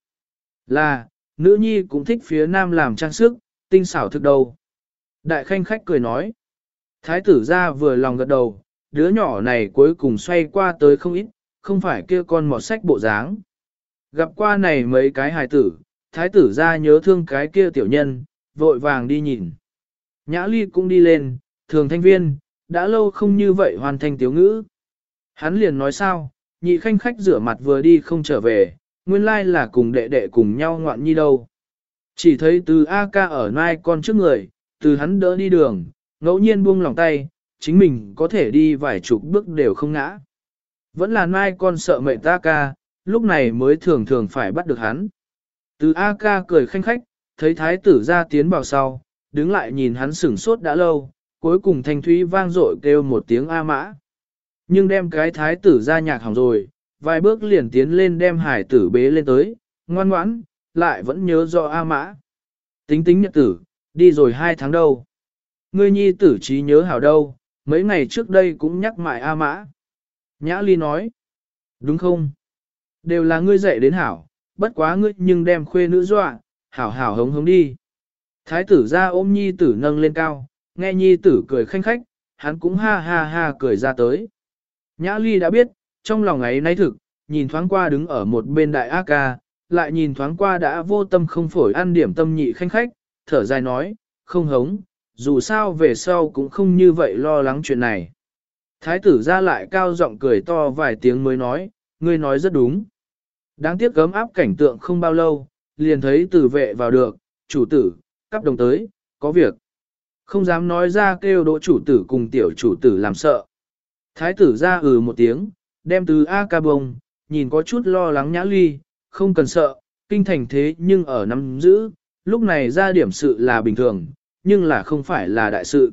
là, nữ nhi cũng thích phía nam làm trang sức, tinh xảo thực đầu. Đại khanh khách cười nói. Thái tử ra vừa lòng gật đầu, đứa nhỏ này cuối cùng xoay qua tới không ít, không phải kia con mọt sách bộ dáng. Gặp qua này mấy cái hài tử, thái tử ra nhớ thương cái kia tiểu nhân, vội vàng đi nhìn. Nhã Ly cũng đi lên, thường thanh viên, đã lâu không như vậy hoàn thành tiếu ngữ. Hắn liền nói sao, nhị khanh khách rửa mặt vừa đi không trở về, nguyên lai là cùng đệ đệ cùng nhau ngoạn nhi đâu. Chỉ thấy từ A ca ở nai con trước người, từ hắn đỡ đi đường, ngẫu nhiên buông lòng tay, chính mình có thể đi vài chục bước đều không ngã. Vẫn là nai con sợ mệnh A ca, lúc này mới thường thường phải bắt được hắn. Từ A ca cười khanh khách, thấy thái tử ra tiến vào sau, đứng lại nhìn hắn sửng sốt đã lâu, cuối cùng thanh thúy vang dội kêu một tiếng A Mã. Nhưng đem cái thái tử ra nhạc hỏng rồi, vài bước liền tiến lên đem hải tử bế lên tới, ngoan ngoãn, lại vẫn nhớ rõ A Mã. Tính tính nhật tử, đi rồi 2 tháng đâu. Ngươi nhi tử trí nhớ hảo đâu, mấy ngày trước đây cũng nhắc mãi A Mã. Nhã Ly nói, đúng không? Đều là ngươi dạy đến hảo, bất quá ngươi nhưng đem khuê nữ dọa, hảo hảo hống hống đi. Thái tử ra ôm nhi tử nâng lên cao, nghe nhi tử cười khanh khách, hắn cũng ha ha ha cười ra tới. Nhã Ly đã biết, trong lòng ấy nay thực, nhìn thoáng qua đứng ở một bên đại A ca, lại nhìn thoáng qua đã vô tâm không phổi ăn điểm tâm nhị khanh khách, thở dài nói, không hống, dù sao về sau cũng không như vậy lo lắng chuyện này. Thái tử ra lại cao giọng cười to vài tiếng mới nói, ngươi nói rất đúng. Đáng tiếc gấm áp cảnh tượng không bao lâu, liền thấy tử vệ vào được, chủ tử, cắp đồng tới, có việc. Không dám nói ra kêu đỗ chủ tử cùng tiểu chủ tử làm sợ. Thái tử ra một tiếng, đem từ A ca bông, nhìn có chút lo lắng Nhã Ly, không cần sợ, kinh thành thế nhưng ở nắm giữ, lúc này ra điểm sự là bình thường, nhưng là không phải là đại sự.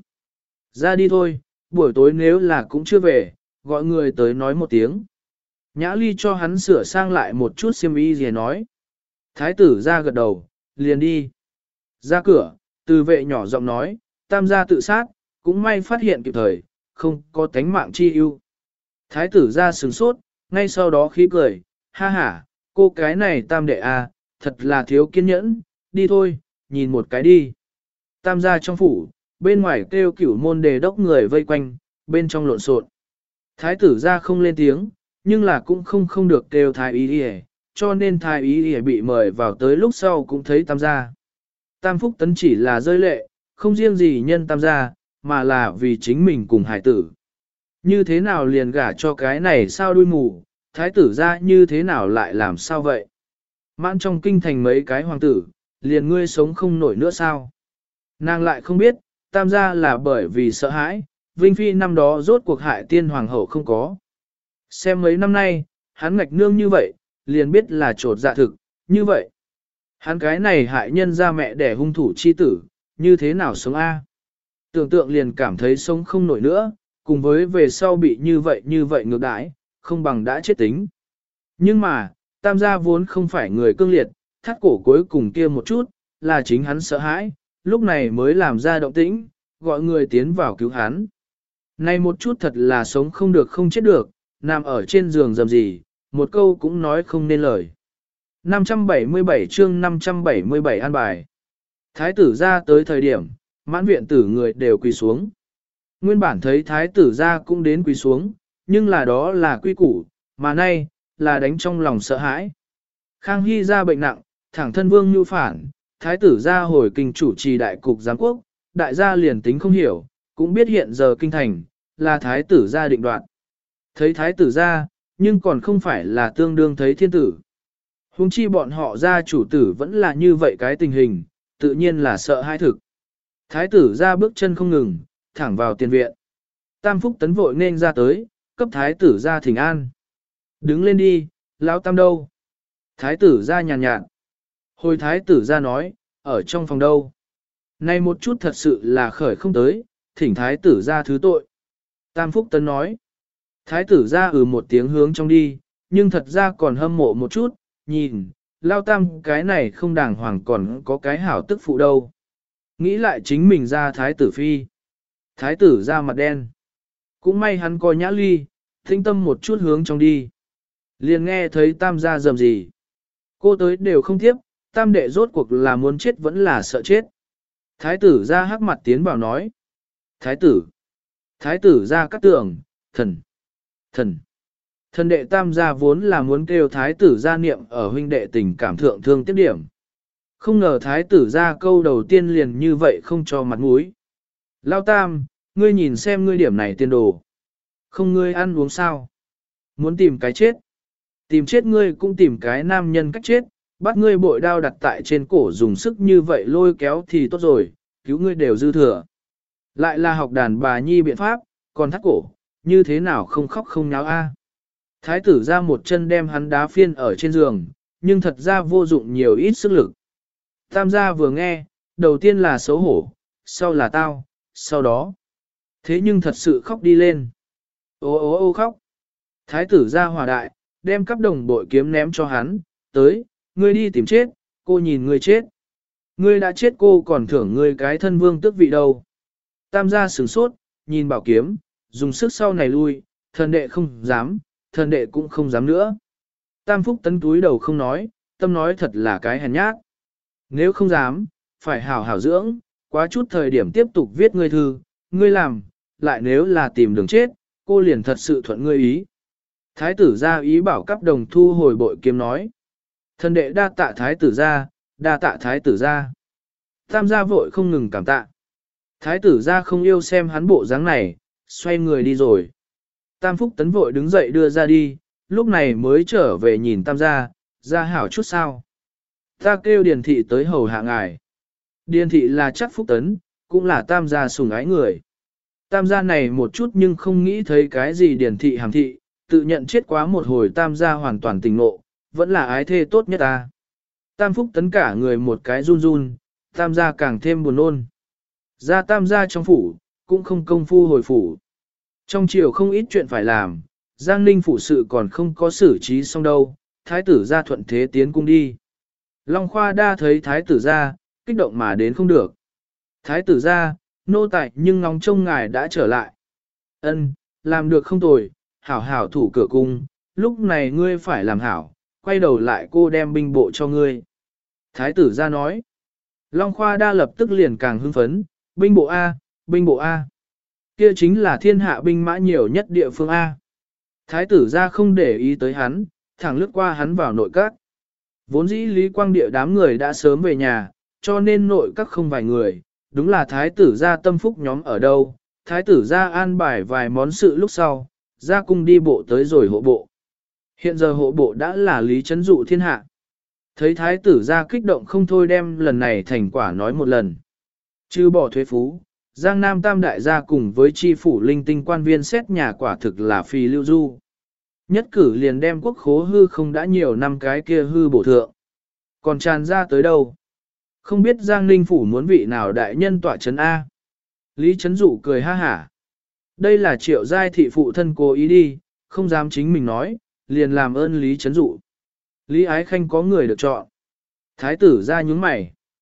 Ra đi thôi, buổi tối nếu là cũng chưa về, gọi người tới nói một tiếng. Nhã Ly cho hắn sửa sang lại một chút xiêm y gì nói. Thái tử ra gật đầu, liền đi. Ra cửa, từ vệ nhỏ giọng nói, tam gia tự sát, cũng may phát hiện kịp thời, không có tánh mạng chi ưu. Thái tử ra sừng sốt, ngay sau đó khí cười, ha ha, cô cái này tam đệ à, thật là thiếu kiên nhẫn, đi thôi, nhìn một cái đi. Tam gia trong phủ, bên ngoài kêu cửu môn đề đốc người vây quanh, bên trong lộn xộn. Thái tử ra không lên tiếng, nhưng là cũng không được kêu thái ý đi, cho nên thái ý đi bị mời vào tới lúc sau cũng thấy tam gia. Tam phúc tấn chỉ là rơi lệ, không riêng gì nhân tam gia, mà là vì chính mình cùng hải tử. Như thế nào liền gả cho cái này sao đuôi mù, thái tử ra như thế nào lại làm sao vậy? Mãn trong kinh thành mấy cái hoàng tử, liền ngươi sống không nổi nữa sao? Nàng lại không biết, tam gia là bởi vì sợ hãi, Vinh Phi năm đó rốt cuộc hại tiên hoàng hậu không có. Xem mấy năm nay, hắn ngạch nương như vậy, liền biết là trột dạ thực, như vậy. Hắn cái này hại nhân ra mẹ đẻ hung thủ chi tử, như thế nào sống a? Tưởng tượng liền cảm thấy sống không nổi nữa, cùng với về sau bị như vậy ngược đãi, không bằng đã chết tính. Nhưng mà, tam gia vốn không phải người cương liệt, thắt cổ cuối cùng kia một chút, là chính hắn sợ hãi, lúc này mới làm ra động tĩnh, gọi người tiến vào cứu hắn. Này một chút thật là sống không được không chết được, nằm ở trên giường dầm gì, một câu cũng nói không nên lời. 577 chương 577 an bài. Thái tử ra tới thời điểm, mãn viện tử người đều quỳ xuống. Nguyên bản thấy thái tử ra cũng đến quỳ xuống, nhưng là đó là quy củ, mà nay, là đánh trong lòng sợ hãi. Khang Hy ra bệnh nặng, thẳng thân vương nhu phản, thái tử ra hồi kinh chủ trì đại cục giám quốc, đại gia liền tính không hiểu, cũng biết hiện giờ kinh thành, là thái tử ra định đoạt. Thấy thái tử ra, nhưng còn không phải là tương đương thấy thiên tử. Hùng chi bọn họ gia chủ tử vẫn là như vậy cái tình hình, tự nhiên là sợ hãi thực. Thái tử ra bước chân không ngừng, thẳng vào tiền viện. Tam Phúc Tấn vội nên ra tới, cấp thái tử ra thỉnh an. Đứng lên đi, lão tam đâu? Thái tử ra nhàn nhạt. Hồi thái tử ra nói, ở trong phòng đâu? Này một chút thật sự là khởi không tới, thỉnh thái tử ra thứ tội. Tam Phúc Tấn nói. Thái tử ra một tiếng hướng trong đi, nhưng thật ra còn hâm mộ một chút, nhìn, lao tam cái này không đàng hoàng còn có cái hảo tức phụ đâu. Nghĩ lại chính mình ra thái tử phi. Thái tử ra mặt đen. Cũng may hắn coi nhã ly, thinh tâm một chút hướng trong đi. Liền nghe thấy tam gia rầm gì. Cô tới đều không tiếp, tam đệ rốt cuộc là muốn chết vẫn là sợ chết. Thái tử ra hắc mặt tiến vào nói. Thái tử ra cắt tưởng, thần đệ tam gia vốn là muốn kêu thái tử gia niệm ở huynh đệ tình cảm thượng thương tiếp điểm. Không ngờ thái tử gia câu đầu tiên liền như vậy không cho mặt mũi. Lao tam, ngươi nhìn xem ngươi điểm này tiên đồ. Không ngươi ăn uống sao? Muốn tìm cái chết. Tìm chết ngươi cũng tìm cái nam nhân cách chết, bắt ngươi bội đao đặt tại trên cổ dùng sức như vậy lôi kéo thì tốt rồi, cứu ngươi đều dư thừa. Lại là học đàn bà nhi biện pháp, còn thắt cổ, như thế nào không khóc không nháo a? Thái tử ra một chân đem hắn đá phiên ở trên giường, nhưng thật ra vô dụng nhiều ít sức lực. Tam gia vừa nghe, đầu tiên là xấu hổ, sau là tao, sau đó. Thế nhưng thật sự khóc đi lên. Ô khóc. Thái tử ra hòa đại, đem cắp đồng bội kiếm ném cho hắn, tới, ngươi đi tìm chết, cô nhìn ngươi chết. Ngươi đã chết cô còn thưởng ngươi cái thân vương tước vị đâu. Tam gia sửng sốt, nhìn bảo kiếm, dùng sức sau này lui, thần đệ không dám, thần đệ cũng không dám nữa. Tam Phúc Tấn túi đầu không nói, tâm nói thật là cái hèn nhát. Nếu không dám, phải hảo hảo dưỡng, quá chút thời điểm tiếp tục viết ngươi thư, ngươi làm, lại nếu là tìm đường chết, cô liền thật sự thuận ngươi ý. Thái tử ra ý bảo cắp đồng thu hồi bội kiếm nói. Thần đệ đa tạ thái tử ra, đa tạ thái tử ra. Tam gia vội không ngừng cảm tạ. Thái tử ra không yêu xem hắn bộ dáng này, xoay người đi rồi. Tam Phúc Tấn vội đứng dậy đưa ra đi, lúc này mới trở về nhìn tam gia, ra hảo chút sao. Ta kêu Điền thị tới hầu hạ ngài. Điền thị là chắc Phúc Tấn, cũng là tam gia sủng ái người. Tam gia này một chút nhưng không nghĩ thấy cái gì Điền thị hàm thị, tự nhận chết quá một hồi tam gia hoàn toàn tỉnh ngộ, vẫn là ái thê tốt nhất ta. Tam Phúc Tấn cả người một cái run run, tam gia càng thêm buồn nôn. Ra tam gia trong phủ, cũng không công phu hồi phủ. Trong chiều không ít chuyện phải làm, Giang Ninh phủ sự còn không có xử trí xong đâu, thái tử ra thuận thế tiến cung đi. Long Khoa đa thấy thái tử ra, kích động mà đến không được. Thái tử ra, nô tài nhưng ngóng trông ngài đã trở lại. Ân, làm được không tồi, hảo hảo thủ cửa cung, lúc này ngươi phải làm hảo, quay đầu lại cô đem binh bộ cho ngươi. Thái tử ra nói. Long Khoa đa lập tức liền càng hưng phấn, binh bộ A, binh bộ A. Kia chính là thiên hạ binh mã nhiều nhất địa phương A. Thái tử ra không để ý tới hắn, thẳng lướt qua hắn vào nội các. Vốn dĩ Lý Quang Địa đám người đã sớm về nhà, cho nên nội các không vài người, đúng là thái tử ra tâm phúc nhóm ở đâu. Thái tử ra an bài vài món sự lúc sau, ra cung đi bộ tới rồi hộ bộ. Hiện giờ hộ bộ đã là Lý Trấn Dụ thiên hạ. Thấy thái tử ra kích động không thôi đem lần này thành quả nói một lần. Chứ bỏ thuế phú, Giang Nam Tam Đại gia cùng với chi phủ linh tinh quan viên xét nhà quả thực là phi lưu du. Nhất cử liền đem quốc khố hư không đã nhiều năm cái kia hư bổ thượng. Còn tràn ra tới đâu? Không biết Giang Ninh phủ muốn vị nào đại nhân tọa trấn A. Lý Trấn Dụ cười ha hả. Đây là Triệu giai thị phụ thân cố ý đi, không dám chính mình nói, liền làm ơn Lý Trấn Dụ. Lý Ái Khanh có người được chọn. Thái tử ra nhúng mày.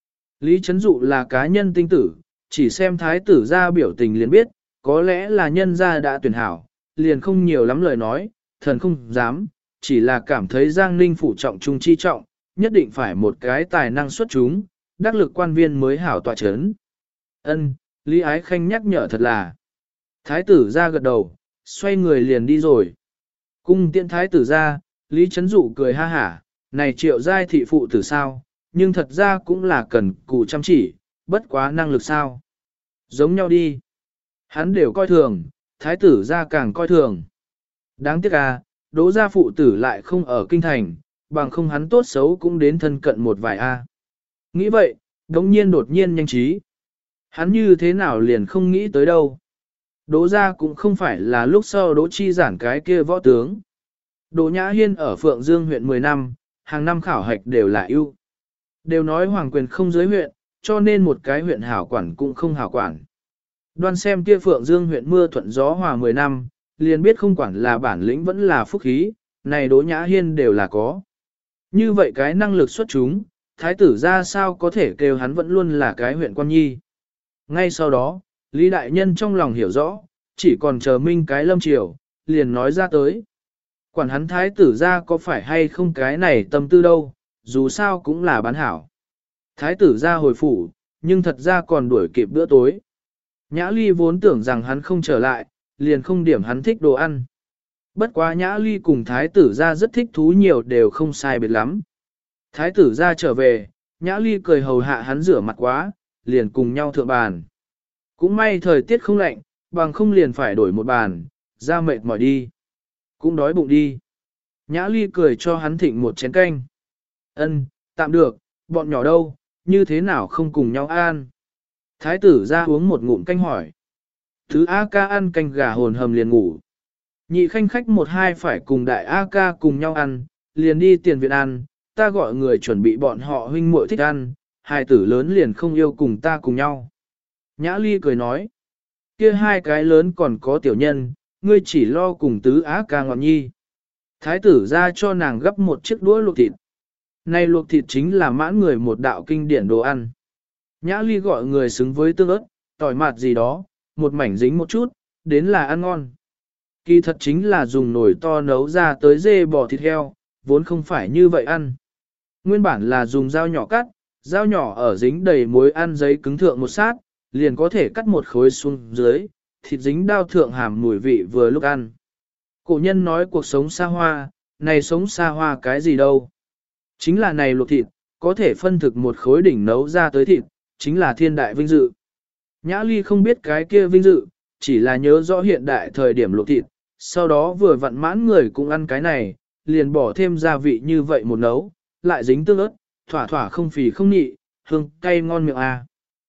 Lý Trấn Dụ là cá nhân tinh tử, chỉ xem thái tử ra biểu tình liền biết, có lẽ là nhân gia đã tuyển hảo, liền không nhiều lắm lời nói, thần không dám, chỉ là cảm thấy Giang Ninh phủ trọng trung chi trọng, nhất định phải một cái tài năng xuất chúng, đắc lực quan viên mới hảo tọa chấn. Ân, Lý Ái Khanh nhắc nhở thật là. Thái tử ra gật đầu, xoay người liền đi rồi. Cung tiễn thái tử ra, Lý Trấn Dụ cười ha hả, này Triệu giai thị phụ tử sao, nhưng thật ra cũng là cần cù chăm chỉ, bất quá năng lực sao. Giống nhau đi. Hắn đều coi thường, thái tử ra càng coi thường. Đáng tiếc à, Đỗ gia phụ tử lại không ở kinh thành, bằng không hắn tốt xấu cũng đến thân cận một vài a. Nghĩ vậy, đột nhiên nhanh trí. Hắn như thế nào liền không nghĩ tới đâu. Đỗ gia cũng không phải là lúc sau Đỗ Chi Giản cái kia võ tướng. Đỗ Nhã Hiên ở Phượng Dương huyện 10 năm, hàng năm khảo hạch đều là ưu. Đều nói hoàng quyền không giới huyện, cho nên một cái huyện hảo quản cũng không hảo quản. Đoan xem kia Phượng Dương huyện mưa thuận gió hòa 10 năm, liền biết không quản là bản lĩnh vẫn là phúc khí, này Đỗ Nhã Hiên đều là có. Như vậy cái năng lực xuất chúng, thái tử ra sao có thể kêu hắn vẫn luôn là cái huyện quan nhi. Ngay sau đó, Lý Đại Nhân trong lòng hiểu rõ, chỉ còn chờ minh cái lâm triều, liền nói ra tới. Quản hắn thái tử ra có phải hay không cái này tâm tư đâu, dù sao cũng là bán hảo. Thái tử ra hồi phủ, nhưng thật ra còn đuổi kịp bữa tối. Nhã Ly vốn tưởng rằng hắn không trở lại, liền không điểm hắn thích đồ ăn. Bất quá Nhã Ly cùng thái tử ra rất thích thú nhiều đều không sai biệt lắm. Thái tử ra trở về, Nhã Ly cười hầu hạ hắn rửa mặt quá, liền cùng nhau thượng bàn. Cũng may thời tiết không lạnh, bằng không liền phải đổi một bàn, ra mệt mỏi đi. Cũng đói bụng đi. Nhã Ly cười cho hắn thịnh một chén canh. Ân, tạm được, bọn nhỏ đâu, như thế nào không cùng nhau ăn. Thái tử ra uống một ngụm canh hỏi. Thứ A ca ăn canh gà hồn hầm liền ngủ. Nhị khanh khách một hai phải cùng đại A ca cùng nhau ăn, liền đi tiền viện ăn, ta gọi người chuẩn bị bọn họ huynh muội thích ăn, hai tử lớn liền không yêu cùng ta cùng nhau. Nhã Ly cười nói, kia hai cái lớn còn có tiểu nhân, ngươi chỉ lo cùng tứ á ca ngọn nhi. Thái tử ra cho nàng gấp một chiếc đũa luộc thịt. Này luộc thịt chính là mãn người một đạo kinh điển đồ ăn. Nhã Ly gọi người xứng với tương ớt, tỏi mạt gì đó, một mảnh dính một chút, đến là ăn ngon. Kỳ thật chính là dùng nồi to nấu ra tới dê bò thịt heo, vốn không phải như vậy ăn. Nguyên bản là dùng dao nhỏ cắt, dao nhỏ ở dính đầy muối ăn giấy cứng thượng một sát, liền có thể cắt một khối xuống dưới, thịt dính đao thượng hàm mùi vị vừa lúc ăn. Cổ nhân nói cuộc sống xa hoa, này sống xa hoa cái gì đâu. Chính là này luộc thịt, có thể phân thực một khối đỉnh nấu ra tới thịt, chính là thiên đại vinh dự. Nhã Ly không biết cái kia vinh dự, chỉ là nhớ rõ hiện đại thời điểm luộc thịt, sau đó vừa vặn mãn người cũng ăn cái này, liền bỏ thêm gia vị như vậy một nấu, lại dính tương ớt, thỏa thỏa không phì không nhị, hương cay ngon miệng à.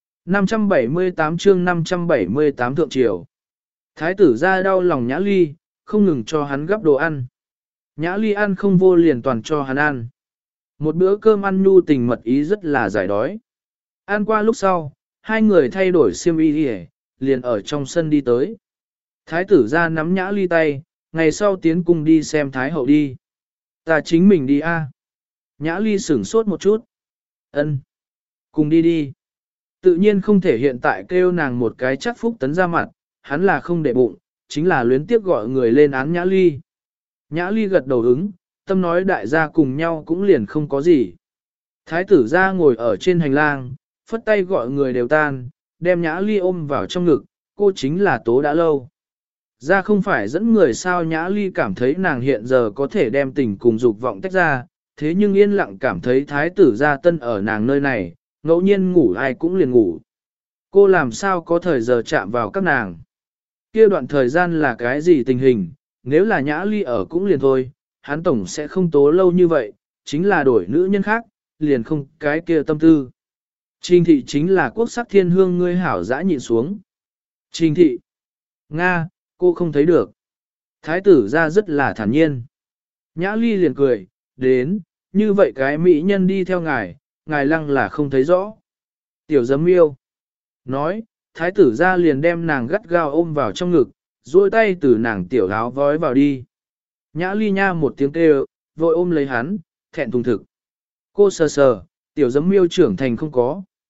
578 chương 578 thượng triều. Thái tử ra đau lòng Nhã Ly, không ngừng cho hắn gắp đồ ăn. Nhã Ly ăn không vô liền toàn cho hắn ăn. Một bữa cơm ăn nhu tình mật ý rất là giải đói. Ăn qua lúc sau, hai người thay đổi xiêm y đi, liền ở trong sân đi tới. Thái tử ra nắm Nhã Ly tay, ngày sau tiến cung đi xem Thái hậu đi. Ta chính mình đi a. Nhã Ly sửng sốt một chút. Ân, cùng đi đi. Tự nhiên không thể hiện tại kêu nàng một cái chắc phúc tấn ra mặt, hắn là không để bụng, chính là luyến tiếc gọi người lên án Nhã Ly. Nhã Ly gật đầu ứng, tâm nói đại gia cùng nhau cũng liền không có gì. Thái tử ra ngồi ở trên hành lang, phất tay gọi người đều tan, đem Nhã Ly ôm vào trong ngực, cô chính là Tố đã lâu. Ra không phải dẫn người sao. Nhã Ly cảm thấy nàng hiện giờ có thể đem tình cùng dục vọng tách ra, thế nhưng yên lặng cảm thấy thái tử gia tân ở nàng nơi này, ngẫu nhiên ngủ ai cũng liền ngủ. Cô làm sao có thời giờ chạm vào các nàng. Kia đoạn thời gian là cái gì tình hình, nếu là Nhã Ly ở cũng liền thôi, hắn tổng sẽ không tố lâu như vậy, chính là đổi nữ nhân khác, liền không cái kia tâm tư. Trình thị chính là quốc sắc thiên hương ngươi hảo dã nhịn xuống. Trình thị. Nga, cô không thấy được. Thái tử ra rất là thản nhiên. Nhã Ly liền cười, đến, như vậy cái mỹ nhân đi theo ngài lăng là không thấy rõ. Tiểu giấm yêu. Nói, thái tử ra liền đem nàng gắt gao ôm vào trong ngực, duỗi tay từ nàng tiểu áo vói vào đi. Nhã Ly nha một tiếng kêu, vội ôm lấy hắn, thẹn thùng thực. Cô sờ sờ, tiểu giấm miêu trưởng thành không có.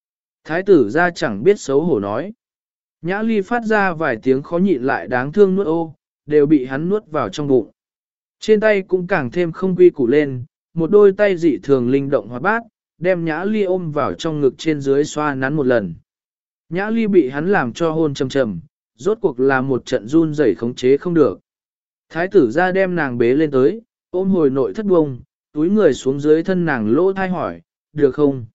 Thái tử ra chẳng biết xấu hổ nói. Nhã ly phát ra vài tiếng khó nhịn lại đáng thương nuốt ô, đều bị hắn nuốt vào trong bụng. Trên tay cũng càng thêm không quy củ lên, một đôi tay dị thường linh động hoạt bát, đem nhã ly ôm vào trong ngực trên dưới xoa nắn một lần. Nhã ly bị hắn làm cho hôn trầm trầm, rốt cuộc là một trận run rẩy khống chế không được. Thái tử ra đem nàng bế lên tới, ôm hồi nội thất bông, túi người xuống dưới thân nàng lỗ thai hỏi, được không?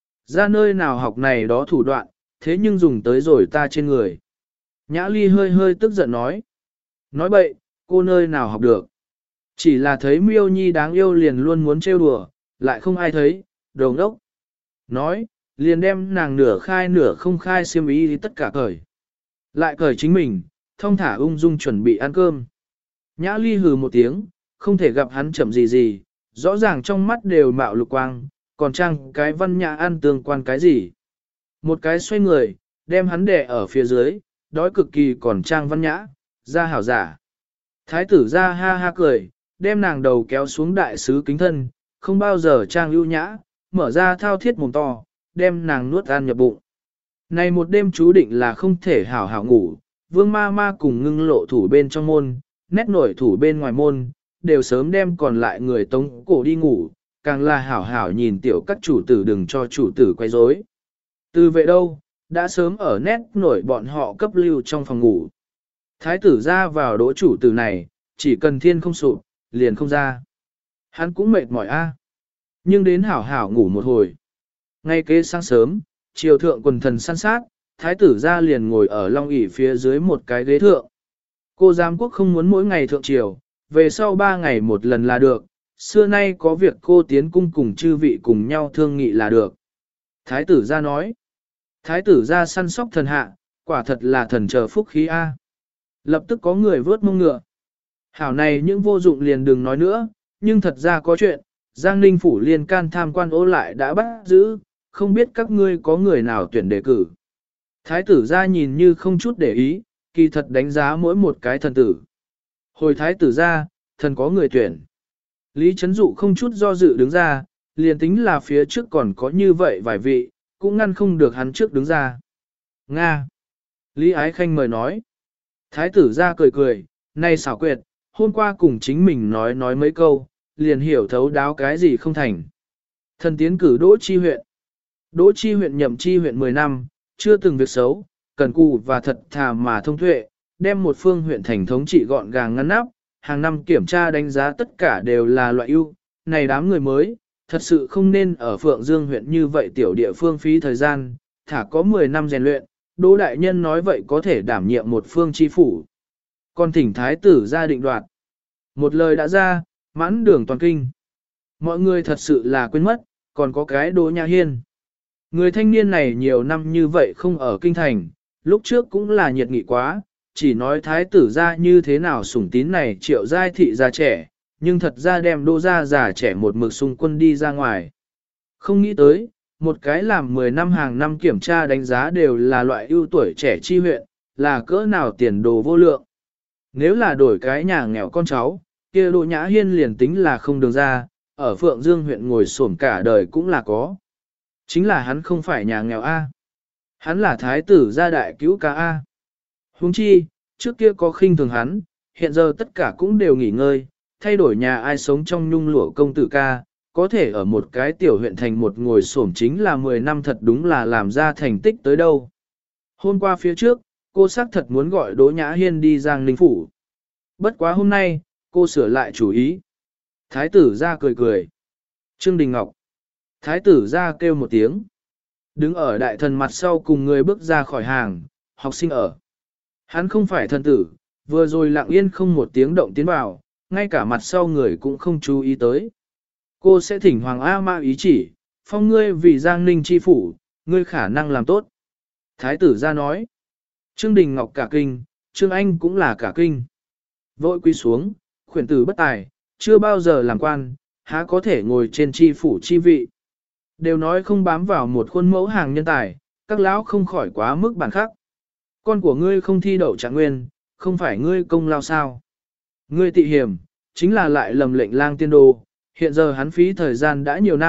Ra nơi nào học này đó thủ đoạn, thế nhưng dùng tới rồi ta trên người. Nhã ly hơi hơi tức giận nói. Nói bậy, cô nơi nào học được. Chỉ là thấy miêu nhi đáng yêu liền luôn muốn trêu đùa, lại không ai thấy, đồ ngốc. Nói, liền đem nàng nửa khai nửa không khai xiêm ý thì tất cả cởi. Lại cởi chính mình, thong thả ung dung chuẩn bị ăn cơm. Nhã ly hừ một tiếng, không thể gặp hắn chậm gì gì, rõ ràng trong mắt đều mạo lục quang, còn trang cái văn nhã ăn tương quan cái gì. Một cái xoay người, đem hắn đè ở phía dưới, đói cực kỳ còn trang văn nhã, ra hảo giả. Thái tử ra ha ha cười, đem nàng đầu kéo xuống đại sứ kính thân, không bao giờ trang ưu nhã, mở ra thao thiết mồm to, đem nàng nuốt ăn nhập bụng. Này một đêm chú định là không thể hảo hảo ngủ, vương ma ma cùng ngưng lộ thủ bên trong môn, nét nổi thủ bên ngoài môn, đều sớm đem còn lại người tống cổ đi ngủ, càng là hảo hảo nhìn tiểu các chủ tử đừng cho chủ tử quay rối. Từ vệ đâu, đã sớm ở nét nổi bọn họ cấp lưu trong phòng ngủ. Thái tử ra vào đỗ chủ tử này, chỉ cần thiên không sụp, liền không ra. Hắn cũng mệt mỏi a, nhưng đến hảo hảo ngủ một hồi. Ngay kế sáng sớm, triều thượng quần thần săn sát, thái tử ra liền ngồi ở long ỷ phía dưới một cái ghế thượng. Cô giám quốc không muốn mỗi ngày thượng triều, về sau 3 ngày một lần là được, xưa nay có việc cô tiến cung cùng chư vị cùng nhau thương nghị là được. Thái tử ra nói, thái tử ra săn sóc thần hạ, quả thật là thần chờ phúc khí A. Lập tức có người vớt mông ngựa. Hảo này những vô dụng liền đừng nói nữa, nhưng thật ra có chuyện, Giang Ninh Phủ liên can tham quan ô lại đã bắt giữ, không biết các ngươi có người nào tuyển đề cử. Thái tử ra nhìn như không chút để ý, kỳ thật đánh giá mỗi một cái thần tử. Hồi thái tử ra, thần có người tuyển. Lý Trấn Dụ không chút do dự đứng ra, liền tính là phía trước còn có như vậy vài vị, cũng ngăn không được hắn trước đứng ra. Nga. Lý Ái Khanh mời nói. Thái tử ra cười cười, nay xảo quyệt, hôm qua cùng chính mình nói mấy câu, liền hiểu thấu đáo cái gì không thành. Thần tiến cử Đỗ Chi huyện. Đỗ Chi huyện nhậm chi huyện 10 năm, chưa từng việc xấu, cần cù và thật thà mà thông tuệ, đem một phương huyện thành thống trị gọn gàng ngăn nắp, hàng năm kiểm tra đánh giá tất cả đều là loại ưu. Này đám người mới, thật sự không nên ở Phượng Dương huyện như vậy tiểu địa phương phí thời gian, thả có 10 năm rèn luyện, Đỗ đại nhân nói vậy có thể đảm nhiệm một phương chi phủ. Còn thỉnh thái tử ra định đoạt. Một lời đã ra, mãn đường toàn kinh. Mọi người thật sự là quên mất, còn có cái Đỗ Nhã Hiên. Người thanh niên này nhiều năm như vậy không ở kinh thành, lúc trước cũng là nhiệt nghị quá, chỉ nói thái tử ra như thế nào sủng tín này triệu giai thị già trẻ, nhưng thật ra đem Đỗ gia già trẻ một mực xung quân đi ra ngoài. Không nghĩ tới, một cái làm 10 năm hàng năm kiểm tra đánh giá đều là loại ưu tuổi trẻ chi huyện, là cỡ nào tiền đồ vô lượng. Nếu là đổi cái nhà nghèo con cháu, kia Đỗ Nhã Hiên liền tính là không đường ra, ở Phượng Dương huyện ngồi xổm cả đời cũng là có. Chính là hắn không phải nhà nghèo A. Hắn là thái tử gia đại cứu ca A. Huống chi, trước kia có khinh thường hắn, hiện giờ tất cả cũng đều nghỉ ngơi, thay đổi nhà ai sống trong nhung lụa công tử ca, có thể ở một cái tiểu huyện thành một ngồi xổm chính là 10 năm thật đúng là làm ra thành tích tới đâu. Hôm qua phía trước, cô xác thật muốn gọi Đỗ Nhã Hiên đi Giang Ninh Phủ. Bất quá hôm nay, cô sửa lại chủ ý. Thái tử ra cười cười. Trương Đình Ngọc. Thái tử ra kêu một tiếng. Đứng ở đại thần mặt sau cùng người bước ra khỏi hàng, học sinh ở. Hắn không phải thần tử, vừa rồi lặng yên không một tiếng động tiến vào, ngay cả mặt sau người cũng không chú ý tới. Cô sẽ thỉnh Hoàng A Mã ý chỉ, phong ngươi vì Giang Ninh chi phủ, ngươi khả năng làm tốt. Thái tử ra nói. Trương Đình Ngọc cả kinh, Trương Anh cũng là cả kinh. Vội quy xuống, khuyển tử bất tài, chưa bao giờ làm quan, há có thể ngồi trên chi phủ chi vị. Đều nói không bám vào một khuôn mẫu hàng nhân tài, các lão không khỏi quá mức bản khắc. Con của ngươi không thi đậu trạng nguyên, không phải ngươi công lao sao. Ngươi tị hiểm, chính là lại lầm lệnh lang tiên đồ, hiện giờ hắn phí thời gian đã nhiều năm,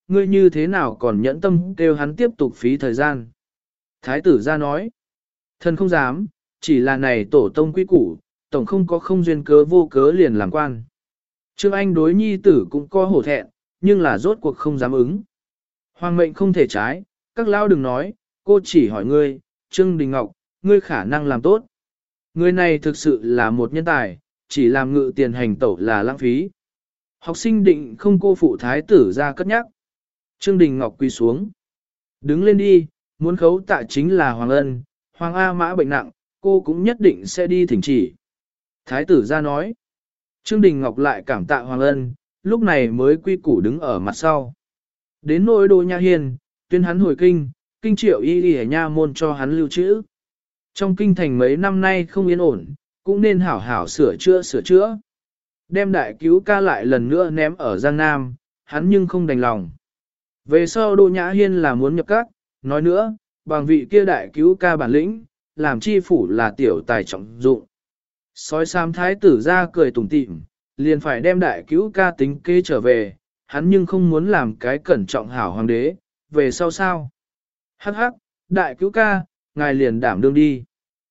ngươi như thế nào còn nhẫn tâm kêu hắn tiếp tục phí thời gian. Thái tử ra nói, thần không dám, chỉ là này tổ tông quy củ, tổng không có không duyên cớ vô cớ liền làm quan. Trương Anh đối nhi tử cũng có hổ thẹn, nhưng là rốt cuộc không dám ứng. Hoàng mệnh không thể trái, các lão đừng nói, cô chỉ hỏi ngươi, Trương Đình Ngọc, ngươi khả năng làm tốt. Người này thực sự là một nhân tài, chỉ làm ngự tiền hành tẩu là lãng phí. Học sinh định không cô phụ thái tử ra cất nhắc. Trương Đình Ngọc quỳ xuống. Đứng lên đi, muốn khấu tạ chính là Hoàng Ân, Hoàng A Mã bệnh nặng, cô cũng nhất định sẽ đi thỉnh chỉ. Thái tử ra nói. Trương Đình Ngọc lại cảm tạ Hoàng Ân, lúc này mới quy củ đứng ở mặt sau. Đến nỗi Đỗ Nha Hiền, tuyên hắn hồi kinh, kinh triệu y y nha môn cho hắn lưu trữ. Trong kinh thành mấy năm nay không yên ổn, cũng nên hảo hảo sửa chữa. Đem đại cứu ca lại lần nữa ném ở Giang Nam, hắn nhưng không đành lòng. Về sau Đỗ Nhã Hiên là muốn nhập các, nói nữa, bằng vị kia đại cứu ca bản lĩnh, làm chi phủ là tiểu tài trọng dụng. Sói xám thái tử ra cười tủm tỉm, liền phải đem đại cứu ca tính kế trở về, hắn nhưng không muốn làm cái cẩn trọng hảo hoàng đế, về sau sao? Hắc hắc, đại cứu ca, ngài liền đảm đương đi.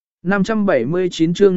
579 chương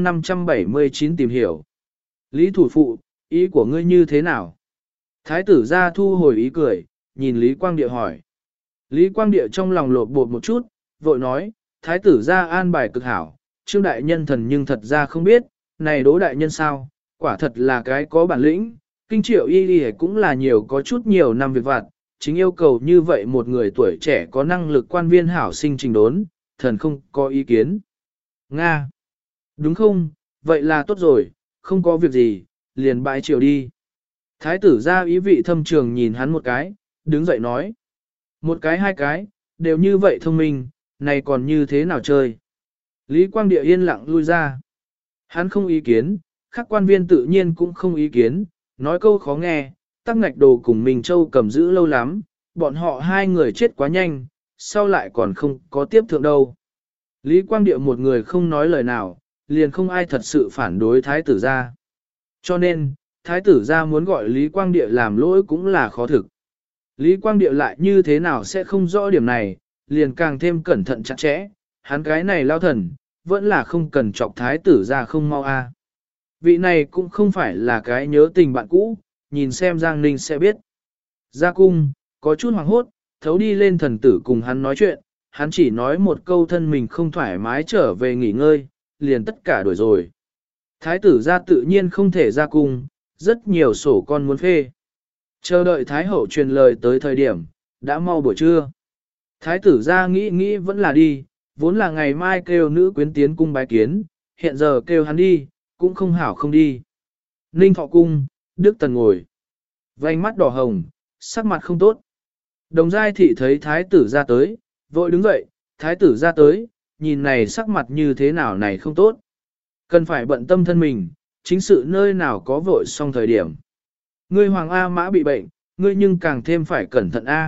579 tìm hiểu. Lý thủ phụ, ý của ngươi như thế nào? Thái tử ra thu hồi ý cười, nhìn Lý Quang Địa hỏi. Lý Quang Địa trong lòng lột bột một chút, vội nói, thái tử ra an bài cực hảo, Trương đại nhân thần nhưng thật ra không biết, này Đỗ đại nhân sao, quả thật là cái có bản lĩnh, kinh triệu y y cũng là có chút nhiều năm việc vặt, chính yêu cầu như vậy một người tuổi trẻ có năng lực quan viên hảo sinh trình đốn, thần không có ý kiến. Nga! Đúng không, vậy là tốt rồi, không có việc gì, liền bãi triều đi. Thái tử ra ý vị thâm trường nhìn hắn một cái, đứng dậy nói. Một cái hai cái, đều như vậy thông minh, này còn như thế nào chơi. Lý Quang Địa yên lặng lui ra. Hắn không ý kiến, các quan viên tự nhiên cũng không ý kiến, nói câu khó nghe, tắc ngạch đồ cùng mình châu cầm giữ lâu lắm, bọn họ hai người chết quá nhanh, sau lại còn không có tiếp thượng đâu. Lý Quang Địa một người không nói lời nào, liền không ai thật sự phản đối thái tử gia. Cho nên, thái tử gia muốn gọi Lý Quang Địa làm lỗi cũng là khó thực. Lý Quang Địa lại như thế nào sẽ không rõ điểm này, liền càng thêm cẩn thận chặt chẽ, hắn cái này lao thần, vẫn là không cần chọc thái tử gia không mau a. Vị này cũng không phải là cái nhớ tình bạn cũ, nhìn xem Giang Ninh sẽ biết. Ra cung, có chút hoảng hốt, thấu đi lên thần tử cùng hắn nói chuyện, hắn chỉ nói một câu thân mình không thoải mái trở về nghỉ ngơi, liền tất cả đuổi rồi. Thái tử ra tự nhiên không thể ra cung, rất nhiều sổ con muốn phê. Chờ đợi Thái hậu truyền lời tới thời điểm, đã mau buổi trưa. Thái tử ra nghĩ vẫn là đi, vốn là ngày mai kêu nữ quyến tiến cung bái kiến, hiện giờ kêu hắn đi, cũng không hảo không đi. Ninh Thọ cung, Đức Tần ngồi. Vành mắt đỏ hồng, sắc mặt không tốt. Đồng giai thị thấy thái tử ra tới, vội đứng dậy, thái tử ra tới, nhìn này sắc mặt như thế nào này không tốt. Cần phải bận tâm thân mình, chính sự nơi nào có vội xong thời điểm. Ngươi Hoàng A Mã bị bệnh, ngươi nhưng càng thêm phải cẩn thận A.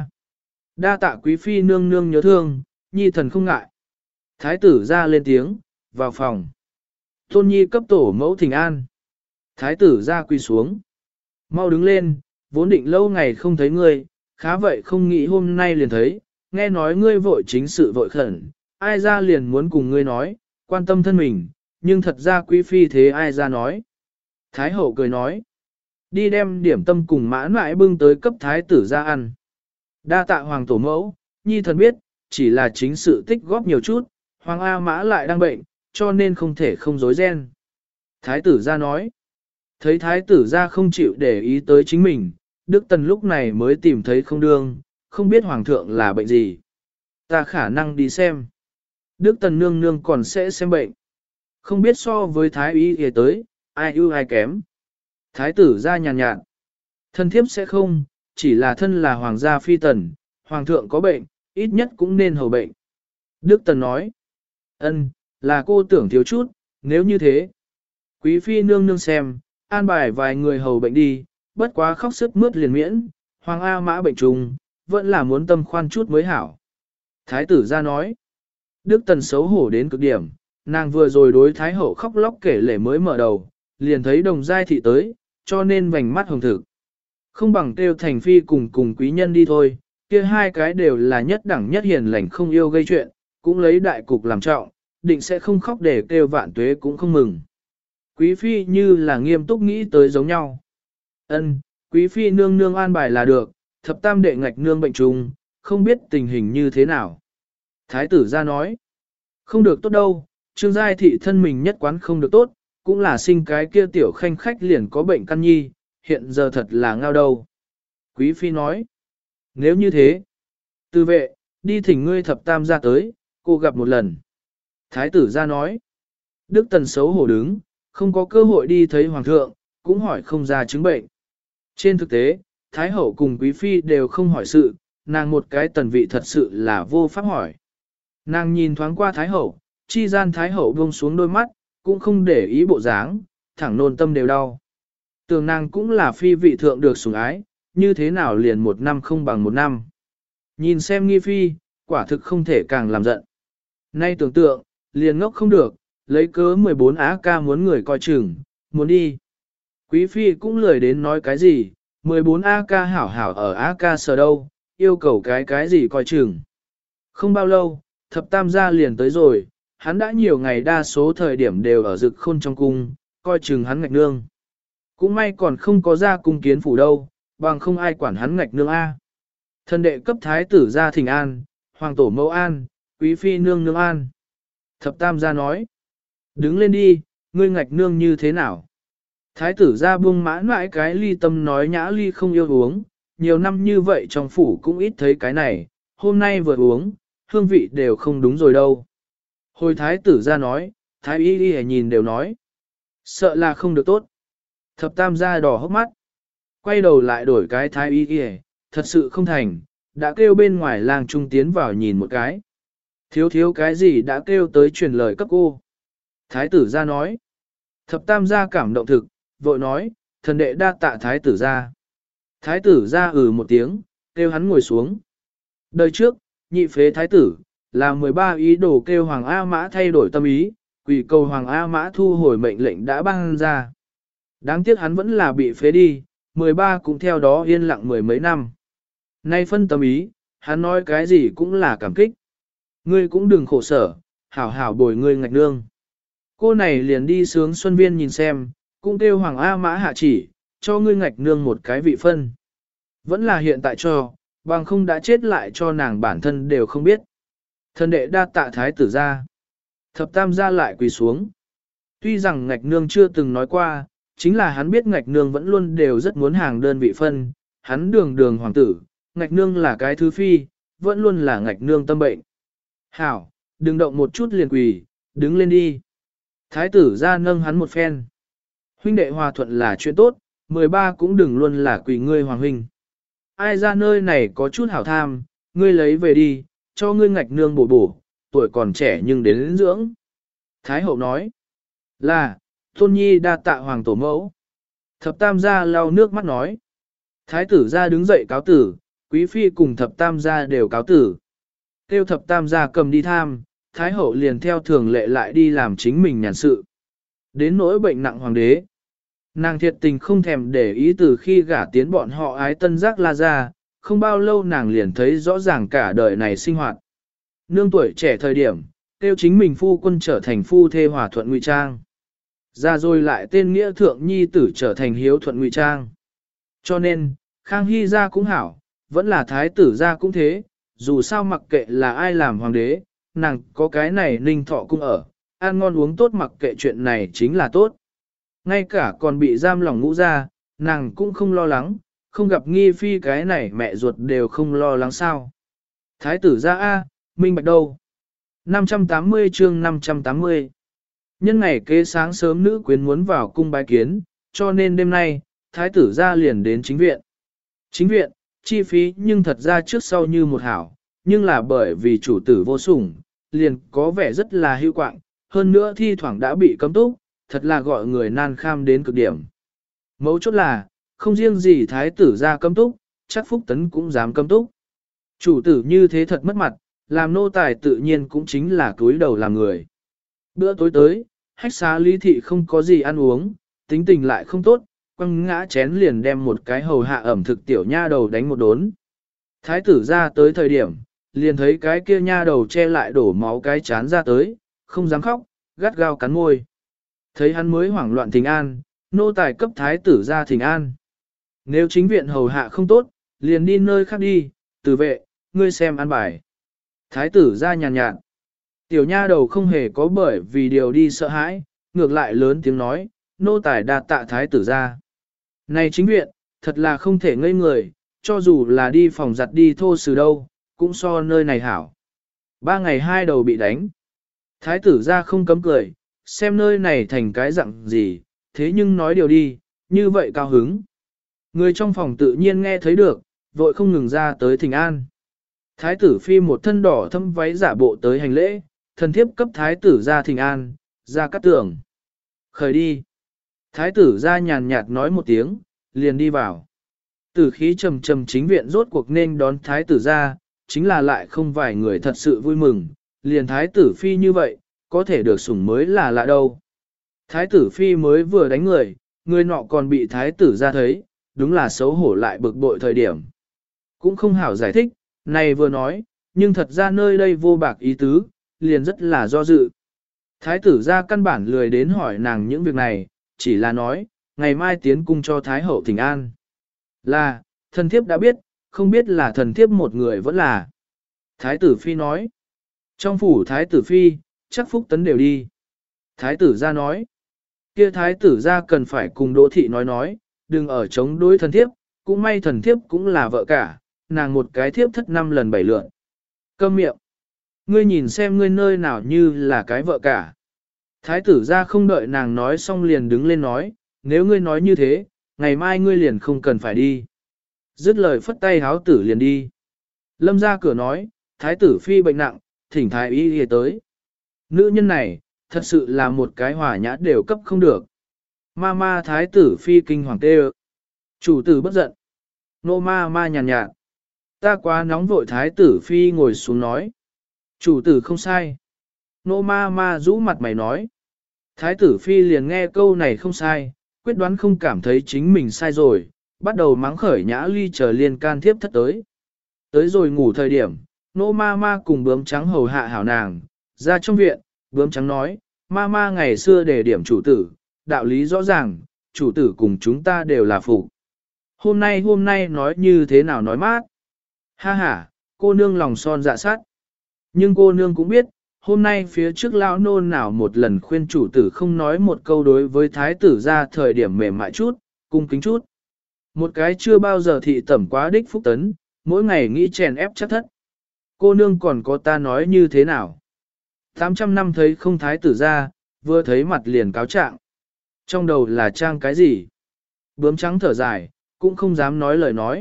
Đa tạ quý phi nương nương nhớ thương, nhi thần không ngại. Thái tử ra lên tiếng, vào phòng. Tôn nhi cấp tổ mẫu thỉnh an. Thái tử ra quỳ xuống. Mau đứng lên, vốn định lâu ngày không thấy ngươi, khá vậy không nghĩ hôm nay liền thấy, nghe nói ngươi vội chính sự vội khẩn, ai ra liền muốn cùng ngươi nói, quan tâm thân mình, nhưng thật ra quý phi thế ai ra nói. Thái hậu cười nói, đi đem điểm tâm cùng mãn mãi bưng tới cấp thái tử ra ăn. Đa tạ hoàng tổ mẫu, nhi thần biết, chỉ là chính sự tích góp nhiều chút, hoàng A Mã lại đang bệnh, cho nên không thể không dối ren. Thái tử ra nói, thấy thái tử ra không chịu để ý tới chính mình, Đức Tần lúc này mới tìm thấy không đương, không biết hoàng thượng là bệnh gì. Ta khả năng đi xem. Đức Tần nương nương còn sẽ xem bệnh. Không biết so với thái y y tới, ai ưu ai kém. Thái tử ra nhàn nhạt. Thân thiếp sẽ không, chỉ là thân là hoàng gia phi tần, hoàng thượng có bệnh, ít nhất cũng nên hầu bệnh. Đức Tần nói, ân, là cô tưởng thiếu chút, nếu như thế. Quý phi nương nương xem, an bài vài người hầu bệnh đi, bất quá khóc sức mướt liền miễn, Hoàng A Mã bệnh trùng, vẫn là muốn tâm khoan chút mới hảo. Thái tử ra nói, Đức Tần xấu hổ đến cực điểm, nàng vừa rồi đối Thái hậu khóc lóc kể lể mới mở đầu, liền thấy đồng giai thị tới, cho nên vành mắt hồng thực. Không bằng kêu thành phi cùng cùng quý nhân đi thôi, kia hai cái đều là nhất đẳng nhất hiền lành không yêu gây chuyện, cũng lấy đại cục làm trọng, định sẽ không khóc để kêu vạn tuế cũng không mừng. Quý phi như là nghiêm túc nghĩ tới giống nhau. Ân, quý phi nương nương an bài là được, thập tam đệ ngạch nương bệnh trùng, không biết tình hình như thế nào. Thái tử ra nói, không được tốt đâu, Trương Giai thị thân mình nhất quán không được tốt, cũng là sinh cái kia tiểu khanh khách liền có bệnh căn nhi, hiện giờ thật là ngao đâu. Quý phi nói, nếu như thế, tư vệ, đi thỉnh ngươi thập tam ra tới, cô gặp một lần. Thái tử ra nói, Đức Tần xấu hổ đứng, không có cơ hội đi thấy hoàng thượng, cũng hỏi không ra chứng bệnh. Trên thực tế, Thái hậu cùng quý phi đều không hỏi sự, nàng một cái tần vị thật sự là vô pháp hỏi. Nàng nhìn thoáng qua Thái hậu, chi gian Thái hậu buông xuống đôi mắt, cũng không để ý bộ dáng, thẳng nôn tâm đều đau. Tưởng nàng cũng là phi vị thượng được sủng ái, như thế nào liền một năm không bằng một năm. Nhìn xem nghi phi, quả thực không thể càng làm giận. Nay tưởng tượng, liền ngốc không được, lấy cớ 14 á ca muốn người coi chừng, muốn đi. Quý phi cũng lười đến nói cái gì, 14 á ca hảo hảo ở á ca sở đâu, yêu cầu cái gì coi chừng. Không bao lâu, thập tam gia liền tới rồi, hắn đã nhiều ngày đa số thời điểm đều ở Dực Khôn trong cung, coi chừng hắn ngạch nương. Cũng may còn không có ra cung kiến phủ đâu, bằng không ai quản hắn ngạch nương A. Thần đệ cấp thái tử ra thỉnh an, hoàng tổ mẫu an, quý phi nương nương an. Thập tam gia nói, đứng lên đi, ngươi ngạch nương như thế nào? Thái tử ra buông mãn mãi cái ly tâm nói nhã ly không yêu uống, nhiều năm như vậy trong phủ cũng ít thấy cái này, hôm nay vừa uống, hương vị đều không đúng rồi đâu. Hồi thái tử ra nói, thái y y nhìn đều nói, sợ là không được tốt. Thập tam gia đỏ hốc mắt, quay đầu lại đổi cái thái y y, thật sự không thành, đã kêu bên ngoài làng trung tiến vào nhìn một cái. Thiếu thiếu cái gì đã kêu tới truyền lời cấp cô. Thái tử gia nói, thập tam gia cảm động thực, vội nói, thần đệ đa tạ thái tử gia. Thái tử gia một tiếng, kêu hắn ngồi xuống. Đời trước, nhị phế thái tử, là 13 ý đồ kêu Hoàng A Mã thay đổi tâm ý, quỷ cầu Hoàng A Mã thu hồi mệnh lệnh đã ban ra. Đáng tiếc hắn vẫn là bị phế đi, 13 cũng theo đó yên lặng mười mấy năm. Nay phân tâm ý, hắn nói cái gì cũng là cảm kích. Ngươi cũng đừng khổ sở, hảo hảo bồi ngươi ngạch nương. Cô này liền đi sướng Xuân Viên nhìn xem, cũng kêu Hoàng A Mã hạ chỉ, cho ngươi ngạch nương một cái vị phân. Vẫn là hiện tại cho, bằng không đã chết lại cho nàng bản thân đều không biết. Thần đệ đa tạ thái tử ra. Thập tam gia lại quỳ xuống. Tuy rằng ngạch nương chưa từng nói qua, chính là hắn biết ngạch nương vẫn luôn đều rất muốn hàng đơn vị phân, hắn đường đường hoàng tử, ngạch nương là cái thứ phi, vẫn luôn là ngạch nương tâm bệnh. Hảo, đừng động một chút liền quỳ, đứng lên đi. Thái tử ra nâng hắn một phen. Huynh đệ hòa thuận là chuyện tốt, 13 cũng đừng luôn là quỳ ngươi hoàng huynh. Ai ra nơi này có chút hảo tham, ngươi lấy về đi, cho ngươi ngạch nương bổ bổ, tuổi còn trẻ nhưng đến dưỡng. Thái hậu nói, là, tôn nhi đa tạ hoàng tổ mẫu. Thập tam gia lau nước mắt nói. Thái tử gia đứng dậy cáo tử, quý phi cùng thập tam gia đều cáo tử. Tiêu thập tam gia cầm đi tham, thái hậu liền theo thường lệ lại đi làm chính mình nhàn sự. Đến nỗi bệnh nặng hoàng đế. Nàng thiệt tình không thèm để ý từ khi gả tiến bọn họ ái tân giác la ra, không bao lâu nàng liền thấy rõ ràng cả đời này sinh hoạt. Nương tuổi trẻ thời điểm, tiêu chính mình phu quân trở thành phu thê hòa thuận ngụy trang. Ra rồi lại tên nghĩa thượng nhi tử trở thành hiếu thuận ngụy trang. Cho nên, Khang Hy gia cũng hảo, vẫn là thái tử gia cũng thế, dù sao mặc kệ là ai làm hoàng đế, nàng có cái này ninh thọ cung ở, ăn ngon uống tốt mặc kệ chuyện này chính là tốt. Ngay cả còn bị giam lòng ngũ ra, nàng cũng không lo lắng, không gặp nghi phi cái này mẹ ruột đều không lo lắng sao. Thái tử gia A, minh bạch đâu? 580 chương 580. Nhân ngày kế sáng sớm nữ quyến muốn vào cung bái kiến, cho nên đêm nay, thái tử gia liền đến chính viện. Chính viện, chi phí nhưng thật ra trước sau như một hảo, nhưng là bởi vì chủ tử vô sủng, liền có vẻ rất là hữu quạng, hơn nữa thi thoảng đã bị cấm túc, thật là gọi người nan kham đến cực điểm. Mấu chốt là, không riêng gì thái tử gia cấm túc, chắc Phúc Tấn cũng dám cấm túc. Chủ tử như thế thật mất mặt, làm nô tài tự nhiên cũng chính là cúi đầu làm người. Bữa tối tới, hách xá lý thị không có gì ăn uống, tính tình lại không tốt, quăng ngã chén liền đem một cái hầu hạ ẩm thực tiểu nha đầu đánh một đốn. Thái tử ra tới thời điểm, liền thấy cái kia nha đầu che lại đổ máu cái chán ra tới, không dám khóc, gắt gao cắn môi. Thấy hắn mới hoảng loạn thỉnh an, nô tài cấp thái tử ra thỉnh an. Nếu chính viện hầu hạ không tốt, liền đi nơi khác đi, tử vệ, ngươi xem an bài. Thái tử ra nhàn nhạt. Tiểu nha đầu không hề có bởi vì điều đi sợ hãi, ngược lại lớn tiếng nói, nô tài đạt tạ thái tử ra. Này chính viện, thật là không thể ngây người, cho dù là đi phòng giặt đi thô sử đâu, cũng so nơi này hảo. 3 ngày 2 đầu bị đánh. Thái tử ra không cấm cười, xem nơi này thành cái dạng gì, thế nhưng nói điều đi, như vậy cao hứng. Người trong phòng tự nhiên nghe thấy được, vội không ngừng ra tới thỉnh an. Thái tử phi một thân đỏ thâm váy giả bộ tới hành lễ, thần thiếp cấp thái tử ra thỉnh an, ra cắt tường. Khởi đi. Thái tử ra nhàn nhạt nói một tiếng, liền đi vào. Tử khí trầm trầm chính viện rốt cuộc nên đón thái tử ra, chính là lại không vài người thật sự vui mừng, liền thái tử phi như vậy, có thể được sủng mới là lạ đâu. Thái tử phi mới vừa đánh người, người nọ còn bị thái tử ra thấy, đúng là xấu hổ lại bực bội thời điểm. Cũng không hảo giải thích, này vừa nói, nhưng thật ra nơi đây vô bạc ý tứ, liền rất là do dự. Thái tử ra căn bản lười đến hỏi nàng những việc này, chỉ là nói, ngày mai tiến cung cho Thái hậu thỉnh an. Là, thần thiếp đã biết, không biết là thần thiếp một người vẫn là. Thái tử phi nói, trong phủ thái tử phi, chắc Phúc Tấn đều đi. Thái tử ra nói, kia thái tử ra cần phải cùng Đỗ thị nói, đừng ở chống đối thần thiếp, cũng may thần thiếp cũng là vợ cả, nàng một cái thiếp thất 5 lần 7 lượn. Câm miệng. Ngươi nhìn xem ngươi nơi nào như là cái vợ cả. Thái tử ra không đợi nàng nói xong liền đứng lên nói, nếu ngươi nói như thế, ngày mai ngươi liền không cần phải đi. Dứt lời phất tay háo tử liền đi. Lâm ra cửa nói, thái tử phi bệnh nặng, thỉnh thái y tới. Nữ nhân này, thật sự là một cái hỏa nhã đều cấp không được. Ma ma thái tử phi kinh hoàng tê ơ. Chủ tử bất giận. Nô ma ma nhàn nhạt. Ta quá nóng vội thái tử phi ngồi xuống nói. Chủ tử không sai. Nô ma ma rũ mặt mày nói. Thái tử phi liền nghe câu này không sai, quyết đoán không cảm thấy chính mình sai rồi, bắt đầu mắng khởi Nhã Ly chờ liên can thiếp thất tới. Tới rồi ngủ thời điểm, nô ma ma cùng bướm trắng hầu hạ hảo nàng, ra trong viện, bướm trắng nói, ma ma ngày xưa đề điểm chủ tử, đạo lý rõ ràng, chủ tử cùng chúng ta đều là phụ. Hôm nay nói như thế nào nói mát. Ha ha, cô nương lòng son dạ sát. Nhưng cô nương cũng biết, hôm nay phía trước lão nôn nào một lần khuyên chủ tử không nói một câu đối với thái tử ra thời điểm mềm mại chút, cung kính chút. Một cái chưa bao giờ thị tẩm quá đích Phúc Tấn, mỗi ngày nghĩ chèn ép chắc thất. Cô nương còn có ta nói như thế nào? 800 năm thấy không thái tử ra, vừa thấy mặt liền cáo trạng. Trong đầu là trang cái gì? Bướm trắng thở dài, cũng không dám nói lời nói.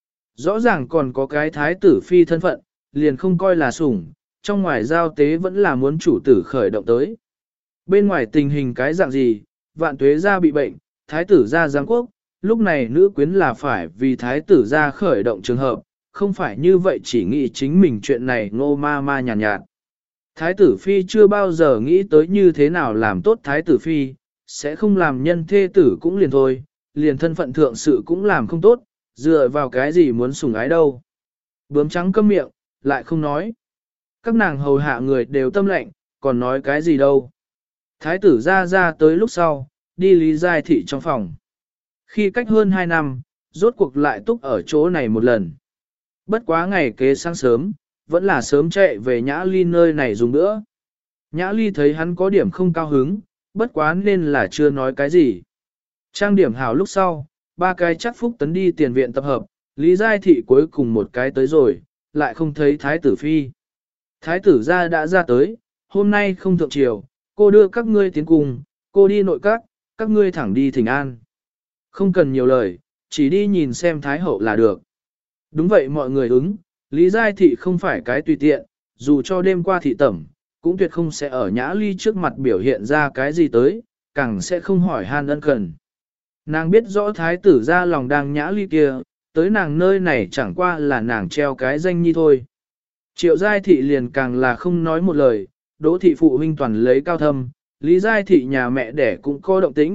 Rõ ràng còn có cái thái tử phi thân phận, liền không coi là sủng, trong ngoài giao tế vẫn là muốn chủ tử khởi động tới. Bên ngoài tình hình cái dạng gì, vạn tuế gia bị bệnh, thái tử gia giáng quốc, lúc này nữ quyến là phải vì thái tử gia khởi động trường hợp, không phải như vậy chỉ nghĩ chính mình chuyện này ngô ma ma nhàn nhạt. Thái tử phi chưa bao giờ nghĩ tới như thế nào làm tốt thái tử phi, sẽ không làm nhân thê tử cũng liền thôi, liền thân phận thượng sự cũng làm không tốt, dựa vào cái gì muốn sủng ái đâu. Bướm trắng câm miệng, lại không nói. Các nàng hầu hạ người đều tâm lệnh, còn nói cái gì đâu. Thái tử ra tới lúc sau, đi Lý Giai Thị trong phòng. Khi cách hơn 2 năm, rốt cuộc lại túc ở chỗ này một lần. Bất quá ngày kế sáng sớm, vẫn là sớm chạy về Nhã Ly nơi này dùng nữa. Nhã Ly thấy hắn có điểm không cao hứng, bất quá nên là chưa nói cái gì. Trang điểm hảo lúc sau, 3 cái chắc Phúc Tấn đi tiền viện tập hợp, Lý Giai Thị cuối cùng một cái tới rồi, lại không thấy Thái tử phi. Thái tử gia đã ra tới, hôm nay không thượng triều, cô đưa các ngươi tiến cùng, cô đi nội các ngươi thẳng đi thỉnh an. Không cần nhiều lời, chỉ đi nhìn xem Thái hậu là được. Đúng vậy mọi người ứng, Lý Giai Thị không phải cái tùy tiện, dù cho đêm qua thị tẩm, cũng tuyệt không sẽ ở Nhã Ly trước mặt biểu hiện ra cái gì tới, càng sẽ không hỏi han ân cần. Nàng biết rõ Thái tử gia lòng đang Nhã Ly kia, tới nàng nơi này chẳng qua là nàng treo cái danh nhi thôi. Triệu Giai Thị liền càng là không nói một lời, Đỗ Thị phụ huynh toàn lấy cao thâm, Lý Giai Thị nhà mẹ đẻ cũng có động tĩnh,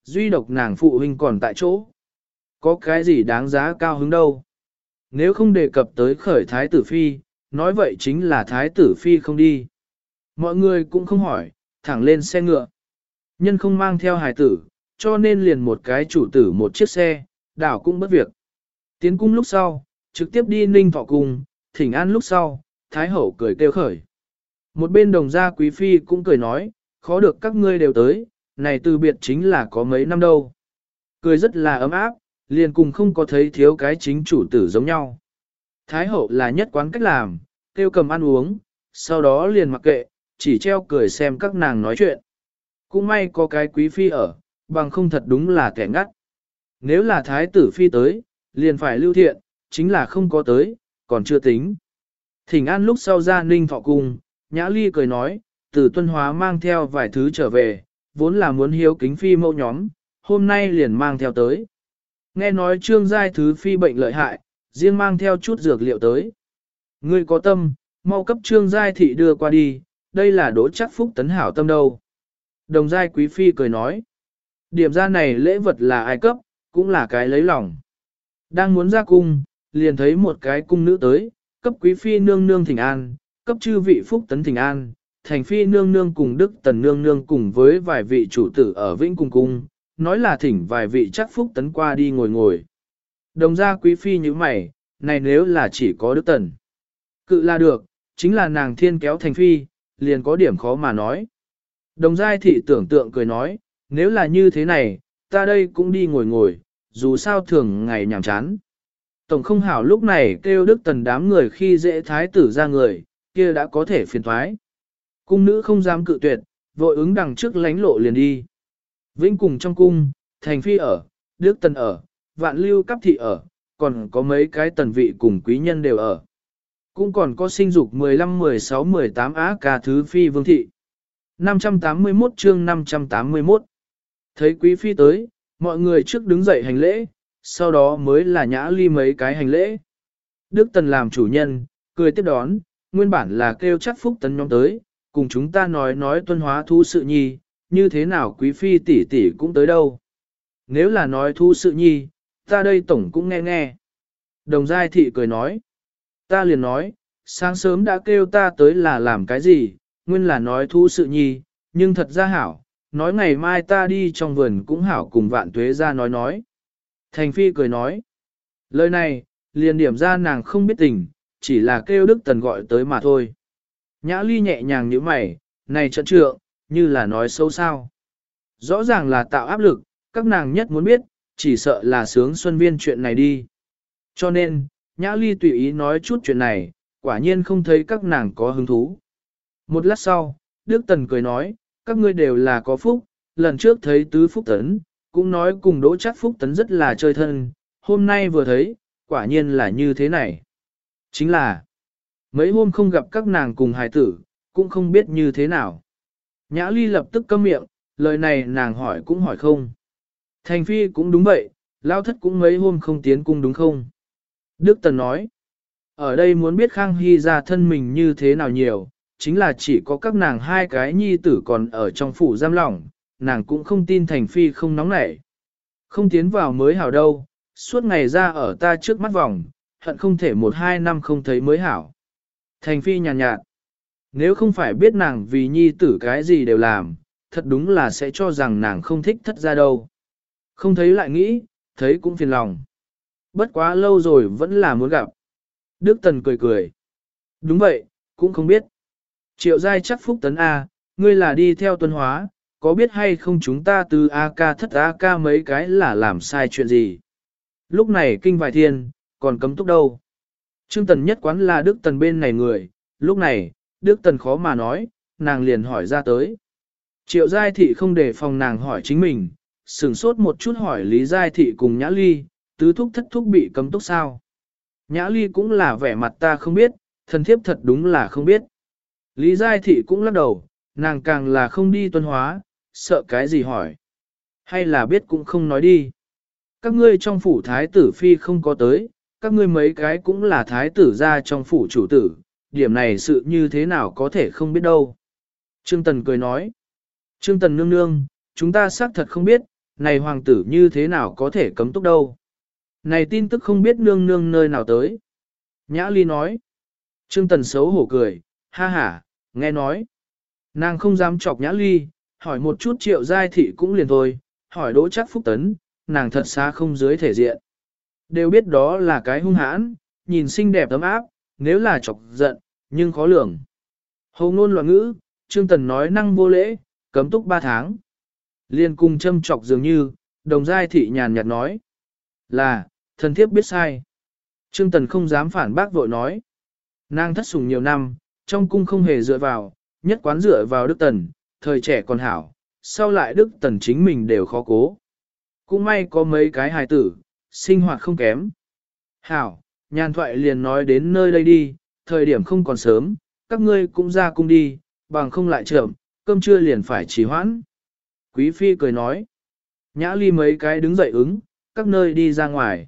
duy độc nàng phụ huynh còn tại chỗ. Có cái gì đáng giá cao hứng đâu. Nếu không đề cập tới khởi thái tử phi, nói vậy chính là thái tử phi không đi. Mọi người cũng không hỏi, thẳng lên xe ngựa. Nhân không mang theo hài tử, cho nên liền một cái chủ tử một chiếc xe, đảo cũng bất việc. Tiến cung lúc sau, trực tiếp đi Ninh Thọ cung, thỉnh an lúc sau, thái hậu cười kêu khởi. Một bên đồng gia quý phi cũng cười nói, khó được các ngươi đều tới, này từ biệt chính là có mấy năm đâu. Cười rất là ấm áp, liền cùng không có thấy thiếu cái chính chủ tử giống nhau. Thái hậu là nhất quán cách làm, kêu cầm ăn uống, sau đó liền mặc kệ, chỉ treo cười xem các nàng nói chuyện. Cũng may có cái quý phi ở, bằng không thật đúng là kẻ ngắt. Nếu là thái tử phi tới, liền phải lưu thiện, chính là không có tới, còn chưa tính. Thỉnh an lúc sau ra Ninh Thọ cung, Nhã Ly cười nói, từ Tuân Hóa mang theo vài thứ trở về, vốn là muốn hiếu kính phi mẫu nhóm, hôm nay liền mang theo tới. Nghe nói Trương Giai thứ phi bệnh lợi hại, riêng mang theo chút dược liệu tới. Ngươi có tâm, mau cấp Trương Giai thị đưa qua đi, đây là đỗ chắc phúc tấn hảo tâm đâu. Đồng Giai quý phi cười nói, điểm ra này lễ vật là ai cấp, cũng là cái lấy lòng. Đang muốn ra cung, liền thấy một cái cung nữ tới, cấp quý phi nương nương thỉnh an, cấp chư vị phúc tấn thỉnh an, thành phi nương nương cùng đức tần nương nương cùng với vài vị chủ tử ở Vĩnh Cung cung, nói là thỉnh vài vị chắc phúc tấn qua đi ngồi ngồi. Đồng gia quý phi như mày, này nếu là chỉ có đức tần. Cự là được, chính là nàng thiên kéo thành phi, liền có điểm khó mà nói. Đồng giai thị tưởng tượng cười nói, nếu là như thế này, ta đây cũng đi ngồi ngồi, dù sao thường ngày nhàm chán. Tổng không hảo lúc này kêu đức tần đám người khi dễ thái tử ra người, kia đã có thể phiền thoái. Cung nữ không dám cự tuyệt, vội ứng đằng trước lánh lộ liền đi. Vĩnh cùng trong cung, thành phi ở, đức tần ở, vạn lưu cấp thị ở, còn có mấy cái tần vị cùng quý nhân đều ở. Cũng còn có sinh dục 15, 16, 18 á ca thứ phi vương thị. 581 chương 581. Thấy quý phi tới, mọi người trước đứng dậy hành lễ, sau đó mới là Nhã Ly mấy cái hành lễ. Đức Tần làm chủ nhân, cười tiếp đón, nguyên bản là kêu chắc phúc tấn nhóm tới, cùng chúng ta nói Tuân Hóa thu sự nhi, như thế nào quý phi tỷ tỷ cũng tới đâu. Nếu là nói thu sự nhi, ta đây tổng cũng nghe nghe. Đồng Giai thị cười nói, ta liền nói, sáng sớm đã kêu ta tới là làm cái gì, nguyên là nói thu sự nhi, nhưng thật ra hảo, nói ngày mai ta đi trong vườn cũng hảo cùng Vạn Tuế ra nói. Thành phi cười nói, lời này, liền điểm ra nàng không biết tình, chỉ là kêu Đức Tần gọi tới mà thôi. Nhã Ly nhẹ nhàng như mày, này trận trượng, như là nói xấu sao. Rõ ràng là tạo áp lực, các nàng nhất muốn biết, chỉ sợ là sướng xuân viên chuyện này đi. Cho nên, Nhã Ly tùy ý nói chút chuyện này, quả nhiên không thấy các nàng có hứng thú. Một lát sau, Đức Tần cười nói, các ngươi đều là có phúc, lần trước thấy tứ phúc tấn, cũng nói cùng đỗ chắc phúc tấn rất là chơi thân, hôm nay vừa thấy, quả nhiên là như thế này. Chính là, mấy hôm không gặp các nàng cùng hài tử, cũng không biết như thế nào. Nhã Ly lập tức câm miệng, lời này nàng hỏi cũng hỏi không. Thành phi cũng đúng vậy, lao thất cũng mấy hôm không tiến cung đúng không? Đức Tần nói, ở đây muốn biết Khang Hy ra thân mình như thế nào nhiều, chính là chỉ có các nàng hai cái nhi tử còn ở trong phủ giam lỏng, nàng cũng không tin Thành phi không nóng nảy. Không tiến vào mới hảo đâu, suốt ngày ra ở ta trước mắt vòng, hận không thể 1-2 năm không thấy mới hảo. Thành phi nhàn nhạt, nếu không phải biết nàng vì nhi tử cái gì đều làm, thật đúng là sẽ cho rằng nàng không thích thất ra đâu. Không thấy lại nghĩ, thấy cũng phiền lòng. Bất quá lâu rồi vẫn là muốn gặp. Đức Tần cười cười. Đúng vậy, cũng không biết. Triệu giai chắc phúc tấn A, ngươi là đi theo Tuân Hóa, có biết hay không chúng ta từ A ca thất A ca mấy cái là làm sai chuyện gì? Lúc này kinh vài thiên, còn cấm túc đâu. Trương Tần nhất quán là Đức Tần bên này người, lúc này, Đức Tần khó mà nói, nàng liền hỏi ra tới. Triệu giai thị không để phòng nàng hỏi chính mình, sửng sốt một chút hỏi Lý giai thị cùng Nhã Ly, tứ thúc thất thúc bị cấm túc sao? Nhã Ly cũng là vẻ mặt ta không biết, thần thiếp thật đúng là không biết. Lý giai thị cũng lắc đầu, nàng càng là không đi Tuân Hóa, sợ cái gì hỏi. Hay là biết cũng không nói đi. Các ngươi trong phủ thái tử phi không có tới, các ngươi mấy cái cũng là thái tử ra trong phủ chủ tử, điểm này sự như thế nào có thể không biết đâu. Trương Tần cười nói, Trương Tần nương nương, chúng ta xác thật không biết, này hoàng tử như thế nào có thể cấm túc đâu. Này tin tức không biết nương nương nơi nào tới. Nhã Ly nói. Trương Tần xấu hổ cười, ha ha, nghe nói. Nàng không dám chọc Nhã Ly, hỏi một chút Triệu Giai Thị cũng liền thôi, hỏi Đỗ Trác Phúc Tấn, nàng thật xa không dưới thể diện. Đều biết đó là cái hung hãn, nhìn xinh đẹp ấm áp, nếu là chọc giận, nhưng khó lường. Hầu ngôn loạn ngữ, Trương Tần nói năng vô lễ, cấm túc 3 tháng. Liên cung châm chọc dường như, Đồng Giai Thị nhàn nhạt nói. Là, thần thiếp biết sai. Trương Tần không dám phản bác vội nói. Nàng thất sủng nhiều năm, trong cung không hề dựa vào, nhất quán dựa vào Đức Tần, thời trẻ còn hảo, sau lại Đức Tần chính mình đều khó cố. Cũng may có mấy cái hài tử, sinh hoạt không kém. Hảo, nhàn thoại liền nói đến nơi đây đi, thời điểm không còn sớm, các ngươi cũng ra cung đi, bằng không lại chậm, cơm trưa liền phải trì hoãn. Quý Phi cười nói. Nhã Ly mấy cái đứng dậy ứng, các nơi đi ra ngoài.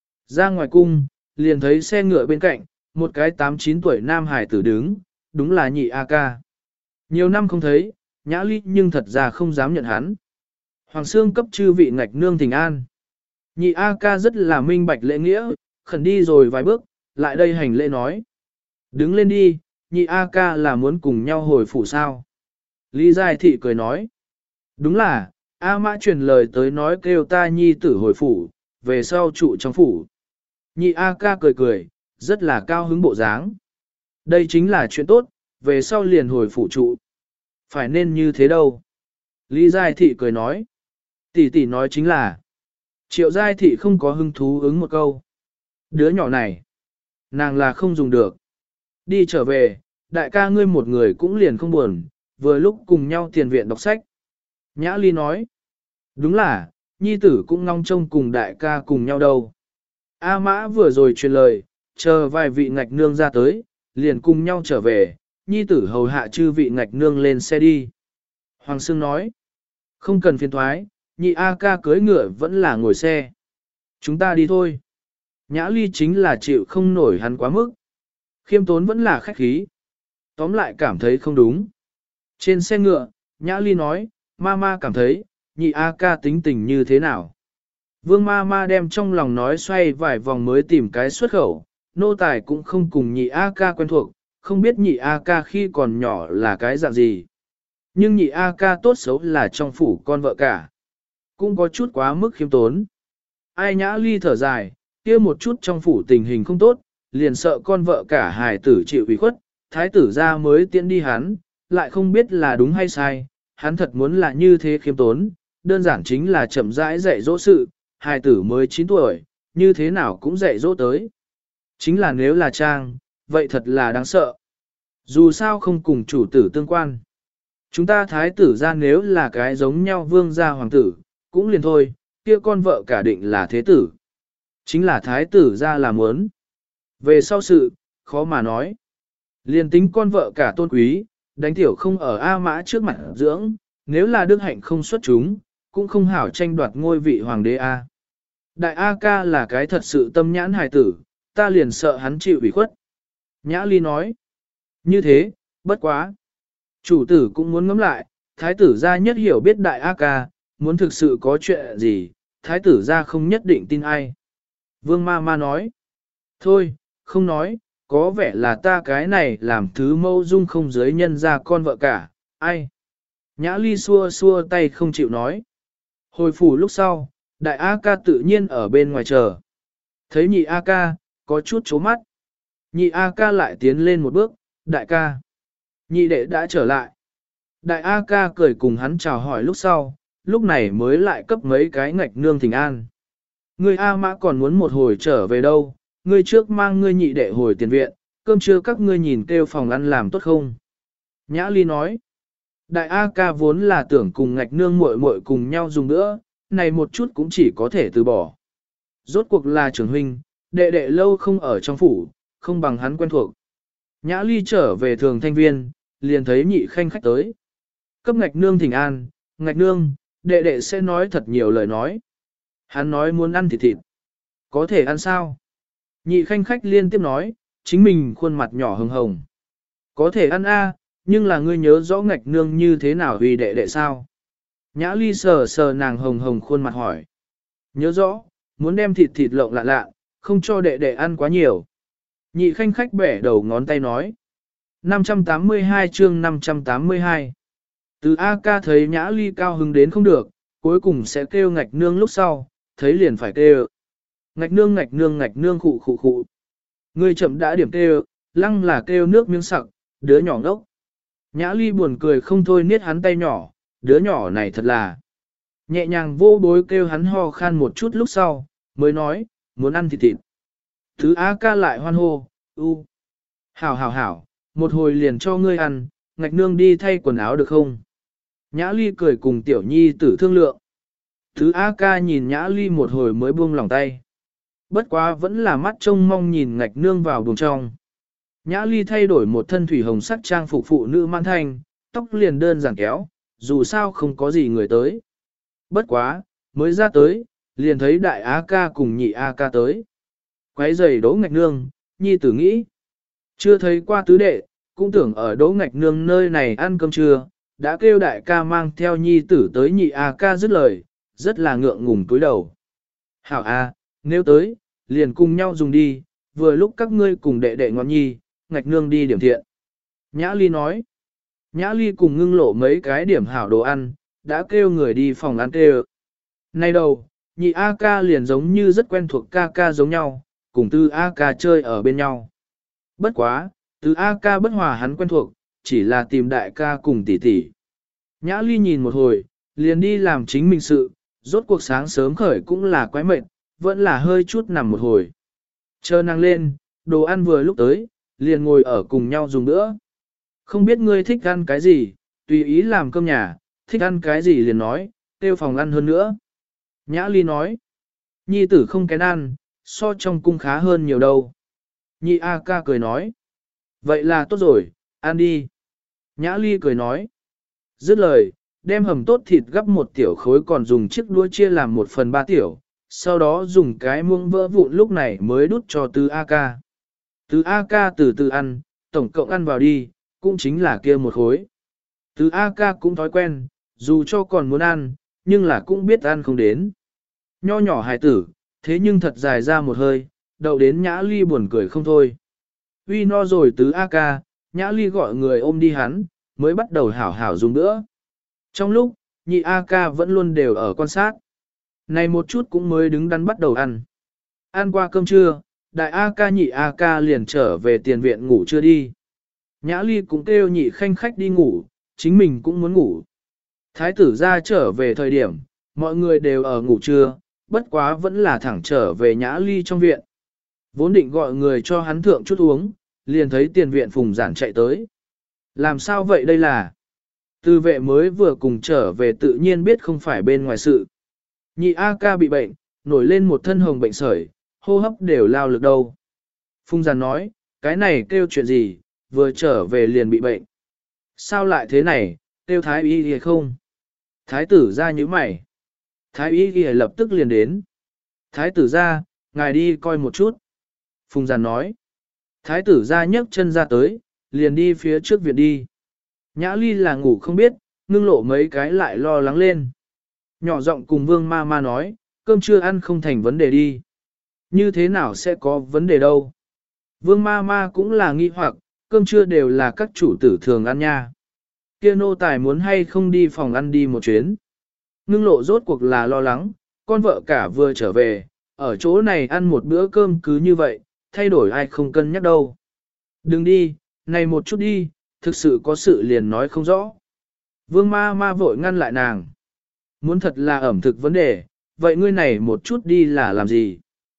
Ra ngoài cung, liền thấy xe ngựa bên cạnh, một cái 8-9 tuổi nam hải tử đứng, đúng là nhị A ca. Nhiều năm không thấy, Nhã Ly nhưng thật ra không dám nhận hắn. Hoàng Sương cấp chư vị ngạch nương thỉnh an. Nhị A ca rất là minh bạch lễ nghĩa, khẩn đi rồi vài bước, lại đây hành lễ nói. Đứng lên đi, nhị A ca là muốn cùng nhau hồi phủ sao. Lý Giai Thị cười nói. Đúng là, A Mã truyền lời tới nói kêu ta nhi tử hồi phủ, về sau trụ trong phủ. Nhị A ca cười cười, rất là cao hứng bộ dáng. Đây chính là chuyện tốt, về sau liền hồi phủ trụ. Phải nên như thế đâu. Lý Giai Thị cười nói. Tỷ tỷ nói chính là. Triệu Giai Thị không có hứng thú ứng một câu. Đứa nhỏ này, nàng là không dùng được. Đi trở về, đại ca ngươi một người cũng liền không buồn, vừa lúc cùng nhau tiền viện đọc sách. Nhã Ly nói. Đúng là, nhi tử cũng ngong trông cùng đại ca cùng nhau đâu. A Mã vừa rồi truyền lời, chờ vài vị ngạch nương ra tới, liền cùng nhau trở về, nhi tử hầu hạ chư vị ngạch nương lên xe đi. Hoàng Sương nói, không cần phiền thoái, nhị A ca cưới ngựa vẫn là ngồi xe. Chúng ta đi thôi. Nhã Ly chính là chịu không nổi hắn quá mức. Khiêm tốn vẫn là khách khí. Tóm lại cảm thấy không đúng. Trên xe ngựa, Nhã Ly nói, Mama cảm thấy, nhị A ca tính tình như thế nào. Vương Mama đem trong lòng nói xoay vài vòng mới tìm cái xuất khẩu, nô tài cũng không cùng nhị A ca quen thuộc, không biết nhị A ca khi còn nhỏ là cái dạng gì. Nhưng nhị A ca tốt xấu là trong phủ con vợ cả. Cũng có chút quá mức khiêm tốn. Ai Nhã Ly thở dài, kia một chút trong phủ tình hình không tốt, liền sợ con vợ cả hài tử chịu ủy khuất, thái tử ra mới tiễn đi hắn, lại không biết là đúng hay sai, hắn thật muốn là như thế khiêm tốn, đơn giản chính là chậm rãi dạy dỗ sự, hài tử mới 9 tuổi, như thế nào cũng dạy dỗ tới. Chính là nếu là trang, vậy thật là đáng sợ. Dù sao không cùng chủ tử tương quan. Chúng ta thái tử ra nếu là cái giống nhau vương gia hoàng tử, cũng liền thôi, kia con vợ cả định là thế tử. Chính là thái tử ra là muốn. Về sau sự, khó mà nói. Liền tính con vợ cả tôn quý, đánh tiểu không ở A Mã trước mặt dưỡng, nếu là đức hạnh không xuất chúng, cũng không hảo tranh đoạt ngôi vị hoàng đế A. Đại A ca là cái thật sự tâm nhãn hài tử, ta liền sợ hắn chịu ủy khuất. Nhã Ly nói, như thế, bất quá. Chủ tử cũng muốn ngẫm lại, thái tử gia nhất hiểu biết đại A ca, muốn thực sự có chuyện gì, thái tử gia không nhất định tin ai. Vương ma ma nói, thôi, không nói, có vẻ là ta cái này làm thứ mâu dung không giới nhân ra con vợ cả, ai. Nhã Ly xua xua tay không chịu nói. Hồi phủ lúc sau, đại A ca tự nhiên ở bên ngoài chờ. Thấy nhị A ca, có chút chố mắt. Nhị A ca lại tiến lên một bước, đại ca. Nhị đệ đã trở lại. Đại A ca cười cùng hắn chào hỏi lúc sau, lúc này mới lại cấp mấy cái ngạch nương thỉnh an. Ngươi A Mã còn muốn một hồi trở về đâu, ngươi trước mang ngươi nhị đệ hồi tiền viện, cơm trưa các ngươi nhìn kêu phòng ăn làm tốt không? Nhã Ly nói, đại A ca vốn là tưởng cùng ngạch nương muội muội cùng nhau dùng nữa, này một chút cũng chỉ có thể từ bỏ. Rốt cuộc là trưởng huynh, đệ đệ lâu không ở trong phủ, không bằng hắn quen thuộc. Nhã Ly trở về thường thanh viên, liền thấy nhị khanh khách tới. Cấp ngạch nương thỉnh an, ngạch nương, đệ đệ sẽ nói thật nhiều lời nói. Hắn nói muốn ăn thịt thịt. Có thể ăn sao? Nhị khanh khách liên tiếp nói, chính mình khuôn mặt nhỏ hồng hồng. Có thể ăn a, nhưng là ngươi nhớ rõ ngạch nương như thế nào vì đệ đệ sao? Nhã ly sờ sờ nàng hồng hồng khuôn mặt hỏi. Nhớ rõ, muốn đem thịt thịt lộng lạ lạ, không cho đệ đệ ăn quá nhiều. Nhị khanh khách bẻ đầu ngón tay nói. 582 chương 582. Từ A ca thấy nhã ly cao hứng đến không được, cuối cùng sẽ kêu ngạch nương lúc sau, thấy liền phải kêu. Ngạch nương ngạch nương ngạch nương khụ khụ khụ. Ngươi chậm đã điểm kêu, lăng là kêu nước miếng sặc, đứa nhỏ ngốc. Nhã ly buồn cười không thôi niết hắn tay nhỏ, đứa nhỏ này thật là. Nhẹ nhàng vô bối kêu hắn ho khan một chút lúc sau, mới nói, muốn ăn thịt thịt. Thứ A ca lại hoan hô, u. Hảo hảo hảo, một hồi liền cho ngươi ăn, ngạch nương đi thay quần áo được không? Nhã ly cười cùng tiểu nhi tử thương lượng. Thứ A ca nhìn nhã ly một hồi mới buông lòng tay. Bất quá vẫn là mắt trông mong nhìn ngạch nương vào buồng trong. Nhã ly thay đổi một thân thủy hồng sắc trang phục phụ nữ man thanh, tóc liền đơn giản kéo, dù sao không có gì người tới. Bất quá, mới ra tới, liền thấy đại A ca cùng nhị A ca tới. Quấy giày đỗ ngạch nương, nhi tử nghĩ. Chưa thấy qua tứ đệ, cũng tưởng ở đỗ ngạch nương nơi này ăn cơm trưa, đã kêu đại ca mang theo nhi tử tới nhị A ca dứt lời, rất là ngượng ngùng túi đầu. Hảo A, nếu tới, liền cùng nhau dùng đi, vừa lúc các ngươi cùng đệ đệ ngọn nhi, ngạch nương đi điểm thiện. Nhã ly nói. Nhã ly cùng ngưng lộ mấy cái điểm hảo đồ ăn, đã kêu người đi phòng ăn kêu. Nay đầu, nhị A ca liền giống như rất quen thuộc ca ca giống nhau, cùng tư A ca chơi ở bên nhau. Bất quá, tư A ca bất hòa hắn quen thuộc, chỉ là tìm đại ca cùng tỷ tỷ. Nhã ly nhìn một hồi, liền đi làm chính mình sự, rốt cuộc sáng sớm khởi cũng là quái mệt, vẫn là hơi chút nằm một hồi. Chờ nàng lên, đồ ăn vừa lúc tới, liền ngồi ở cùng nhau dùng nữa. Không biết ngươi thích ăn cái gì, tùy ý làm cơm nhà, thích ăn cái gì liền nói, tiêu phòng ăn hơn nữa. Nhã ly nói, nhi tử không kén ăn, so trong cung khá hơn nhiều đâu. Nhị A ca cười nói, vậy là tốt rồi, ăn đi. Nhã ly cười nói, dứt lời, đem hầm tốt thịt gắp một tiểu khối còn dùng chiếc đũa chia làm 1/3 tiểu, sau đó dùng cái muỗng vỡ vụn lúc này mới đút cho Từ A ca. Từ A ca từ từ ăn, tổng cộng ăn vào đi, cũng chính là kia một khối. Từ A ca cũng thói quen, dù cho còn muốn ăn, nhưng là cũng biết ăn không đến. Nho nhỏ hài tử, thế nhưng thật dài ra một hơi, đậu đến nhã ly buồn cười không thôi. Uy no rồi Từ A ca, nhã ly gọi người ôm đi hắn, mới bắt đầu hảo hảo dùng nữa. Trong lúc, nhị A ca vẫn luôn đều ở quan sát. Này một chút cũng mới đứng đắn bắt đầu ăn. Ăn qua cơm trưa, đại A ca nhị A ca liền trở về tiền viện ngủ chưa đi. Nhã ly cũng kêu nhị khanh khách đi ngủ, chính mình cũng muốn ngủ. Thái tử ra trở về thời điểm, mọi người đều ở ngủ trưa, bất quá vẫn là thẳng trở về nhã ly trong viện. Vốn định gọi người cho hắn thượng chút uống, liền thấy tiền viện phùng giản chạy tới. Làm sao vậy đây là? Tư vệ mới vừa cùng trở về tự nhiên biết không phải bên ngoài sự. Nhị A ca bị bệnh, nổi lên một thân hồng bệnh sởi, hô hấp đều lao lực đâu. Phùng giản nói, cái này kêu chuyện gì, vừa trở về liền bị bệnh. Sao lại thế này, kêu thái y thì không? Thái tử ra như mày. Thái y thì lập tức liền đến. Thái tử ra, ngài đi coi một chút. Phùng giản nói. Thái tử ra nhấc chân ra tới, liền đi phía trước viện đi. Nhã ly là ngủ không biết, ngưng lộ mấy cái lại lo lắng lên. Nhỏ giọng cùng vương ma ma nói, cơm chưa ăn không thành vấn đề đi. Như thế nào sẽ có vấn đề đâu? Vương ma ma cũng là nghi hoặc, cơm trưa đều là các chủ tử thường ăn nha. Kia nô tài muốn hay không đi phòng ăn đi một chuyến. Ngưng lộ rốt cuộc là lo lắng, con vợ cả vừa trở về, ở chỗ này ăn một bữa cơm cứ như vậy, thay đổi ai không cân nhắc đâu. Đừng đi, này một chút đi, thực sự có sự liền nói không rõ. Vương ma ma vội ngăn lại nàng. Muốn thật là ẩm thực vấn đề, vậy ngươi này một chút đi là làm gì?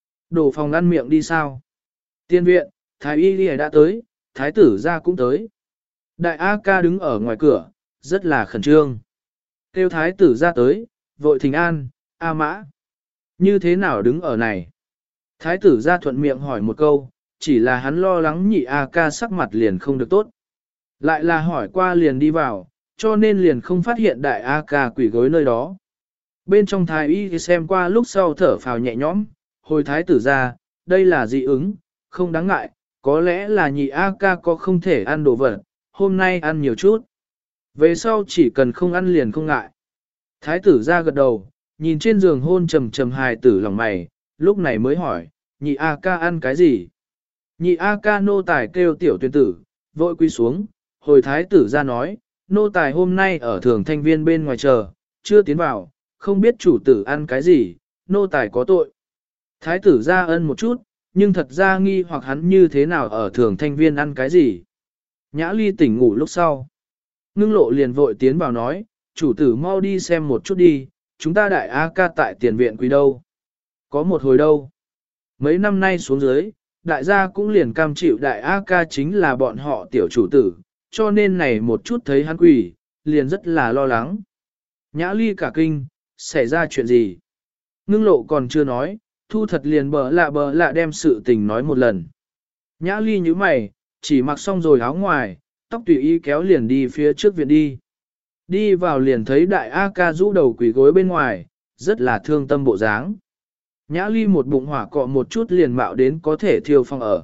Đổ phòng ăn miệng đi sao? Tiên viện, thái y đi đã tới, thái tử ra cũng tới. Đại A ca đứng ở ngoài cửa, rất là khẩn trương. Kêu thái tử ra tới, vội thỉnh an, A mã. Như thế nào đứng ở này? Thái tử ra thuận miệng hỏi một câu, chỉ là hắn lo lắng nhị A ca sắc mặt liền không được tốt. Lại là hỏi qua liền đi vào, cho nên liền không phát hiện đại A ca quỷ gối nơi đó. Bên trong thái y xem qua lúc sau thở phào nhẹ nhõm, hồi thái tử ra, đây là dị ứng, không đáng ngại, có lẽ là nhị A ca có không thể ăn đồ vật, hôm nay ăn nhiều chút. Về sau chỉ cần không ăn liền không ngại. Thái tử ra gật đầu, nhìn trên giường hôn trầm trầm hài tử lòng mày, lúc này mới hỏi, nhị A ca ăn cái gì? Nhị A ca nô tài kêu tiểu tuyên tử, vội quy xuống, hồi thái tử ra nói, nô tài hôm nay ở thường thanh viên bên ngoài chờ, chưa tiến vào, không biết chủ tử ăn cái gì, nô tài có tội. Thái tử ra ân một chút, nhưng thật ra nghi hoặc hắn như thế nào ở thường thanh viên ăn cái gì. Nhã ly tỉnh ngủ lúc sau. Ngưng lộ liền vội tiến vào nói, chủ tử mau đi xem một chút đi, chúng ta đại A ca tại tiền viện quý đâu. Có một hồi đâu. Mấy năm nay xuống dưới, đại gia cũng liền cam chịu đại A ca chính là bọn họ tiểu chủ tử, cho nên này một chút thấy hắn quỷ, liền rất là lo lắng. Nhã ly cả kinh, xảy ra chuyện gì? Ngưng lộ còn chưa nói, thu thật liền bờ lạ đem sự tình nói một lần. Nhã ly như mày, chỉ mặc xong rồi áo ngoài, tóc tùy ý kéo liền đi phía trước viện đi. Đi vào liền thấy đại A ca rũ đầu quỷ gối bên ngoài, rất là thương tâm bộ dáng. Nhã ly một bụng hỏa cọ một chút liền mạo đến có thể thiêu phong ở.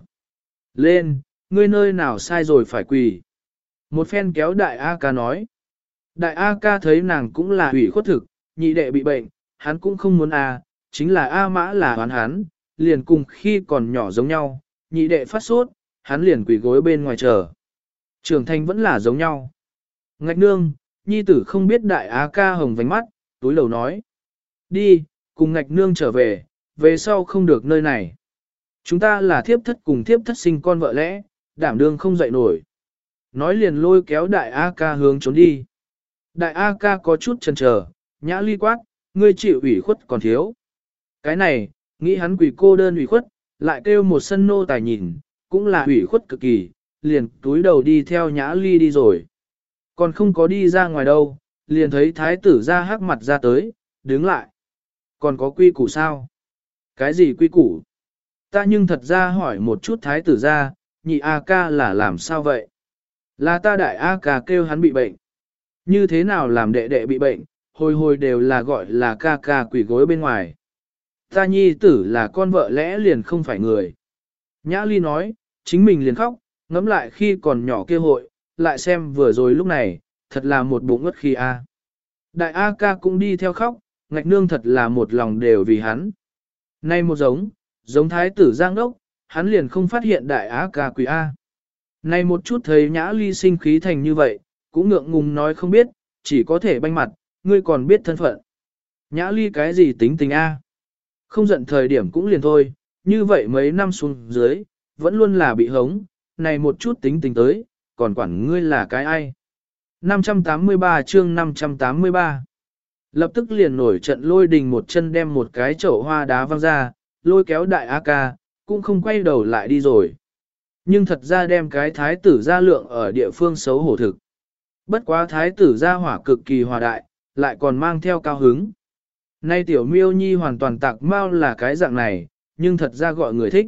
Lên, ngươi nơi nào sai rồi phải quỳ. Một phen kéo đại A ca nói. Đại A ca thấy nàng cũng là hủy khuất thực, nhị đệ bị bệnh, hắn cũng không muốn chính là A mã là hoán hắn, liền cùng khi còn nhỏ giống nhau, nhị đệ phát sốt, hắn liền quỳ gối bên ngoài chờ. Trưởng thành vẫn là giống nhau. Ngạch nương, nhi tử không biết đại A ca hồng vánh mắt, túi lầu nói. Đi, cùng ngạch nương trở về, về sau không được nơi này. Chúng ta là thiếp thất cùng thiếp thất sinh con vợ lẽ, đảm đương không dậy nổi. Nói liền lôi kéo đại A ca hướng trốn đi. Đại A ca có chút chần chờ, nhã ly quát, ngươi chịu ủy khuất còn thiếu. Cái này, nghĩ hắn quỷ cô đơn ủy khuất, lại kêu một sân nô tài nhìn, cũng là ủy khuất cực kỳ, liền túi đầu đi theo nhã ly đi rồi. Còn không có đi ra ngoài đâu, liền thấy thái tử ra hắc mặt ra tới, đứng lại. Còn có quy củ sao? Cái gì quy củ? Ta nhưng thật ra hỏi một chút thái tử ra, nhị A ca là làm sao vậy? Là ta đại A ca kêu hắn bị bệnh. Như thế nào làm đệ đệ bị bệnh, hồi hồi đều là gọi là ca ca quỷ gối bên ngoài. Ta nhi tử là con vợ lẽ liền không phải người. Nhã ly nói, chính mình liền khóc, ngẫm lại khi còn nhỏ kia hội, lại xem vừa rồi lúc này, thật là một bụng ngất khi A. Đại A ca cũng đi theo khóc, ngạch nương thật là một lòng đều vì hắn. Nay một giống thái tử giang đốc, hắn liền không phát hiện đại A ca quỷ A. Nay một chút thấy nhã ly sinh khí thành như vậy, cũng ngượng ngùng nói không biết, chỉ có thể banh mặt, ngươi còn biết thân phận. Nhã ly cái gì tính tình A? Không giận thời điểm cũng liền thôi, như vậy mấy năm xuống dưới, vẫn luôn là bị hống, này một chút tính tình tới, còn quản ngươi là cái ai? 583 chương 583 Lập tức liền nổi trận lôi đình một chân đem một cái chậu hoa đá văng ra, lôi kéo đại A ca, cũng không quay đầu lại đi rồi. Nhưng thật ra đem cái thái tử ra lượng ở địa phương xấu hổ thực. Bất quá thái tử ra hỏa cực kỳ hòa đại, lại còn mang theo cao hứng. Nay tiểu miêu nhi hoàn toàn tạc mau là cái dạng này, nhưng thật ra gọi người thích.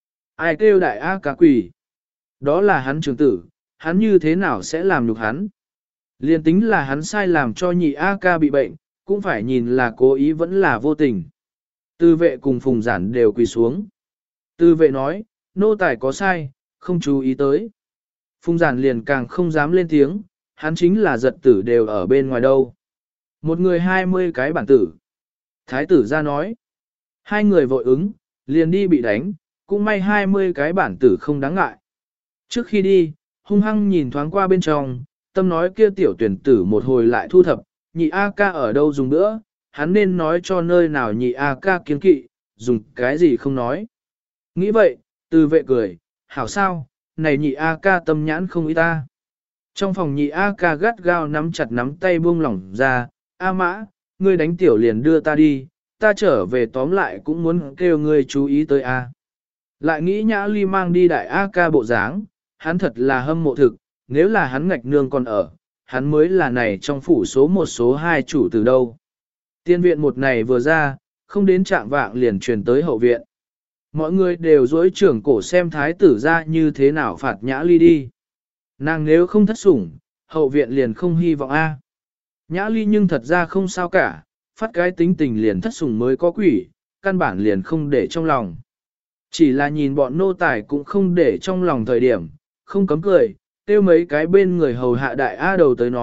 Ai kêu đại A ca quỷ? Đó là hắn trưởng tử, hắn như thế nào sẽ làm nhục hắn? Liên tính là hắn sai làm cho nhị A ca bị bệnh, cũng phải nhìn là cố ý vẫn là vô tình. Tư vệ cùng phùng giản đều quỳ xuống. Tư vệ nói, nô tài có sai, không chú ý tới. Phùng giản liền càng không dám lên tiếng, hắn chính là giật tử đều ở bên ngoài đâu. Một người 20 cái bản tử. Thái tử ra nói. Hai người vội ứng, liền đi bị đánh, cũng may 20 cái bản tử không đáng ngại. Trước khi đi, hung hăng nhìn thoáng qua bên trong, tâm nói kia tiểu tuyển tử một hồi lại thu thập, nhị A ca ở đâu dùng nữa, hắn nên nói cho nơi nào nhị A ca kiên kỵ, dùng cái gì không nói. Nghĩ vậy, từ vệ cười, hảo sao, này nhị A ca tâm nhãn không ý ta. Trong phòng nhị A ca gắt gao nắm chặt nắm tay buông lỏng ra, A mã, ngươi đánh tiểu liền đưa ta đi, ta trở về tóm lại cũng muốn kêu ngươi chú ý tới A. Lại nghĩ nhã ly mang đi đại A ca bộ dáng, hắn thật là hâm mộ thực, nếu là hắn ngạch nương còn ở, hắn mới là này trong phủ số 1 số 2 chủ từ đâu. Tiên viện một này vừa ra, không đến trạng vạng liền truyền tới hậu viện. Mọi người đều dối trưởng cổ xem thái tử ra như thế nào phạt nhã ly đi. Nàng nếu không thất sủng, hậu viện liền không hy vọng A. Nhã ly nhưng thật ra không sao cả, phát cái tính tình liền thất sủng mới có quỷ, căn bản liền không để trong lòng. Chỉ là nhìn bọn nô tài cũng không để trong lòng thời điểm, không cấm cười, tiêu mấy cái bên người hầu hạ đại A đầu tới nói,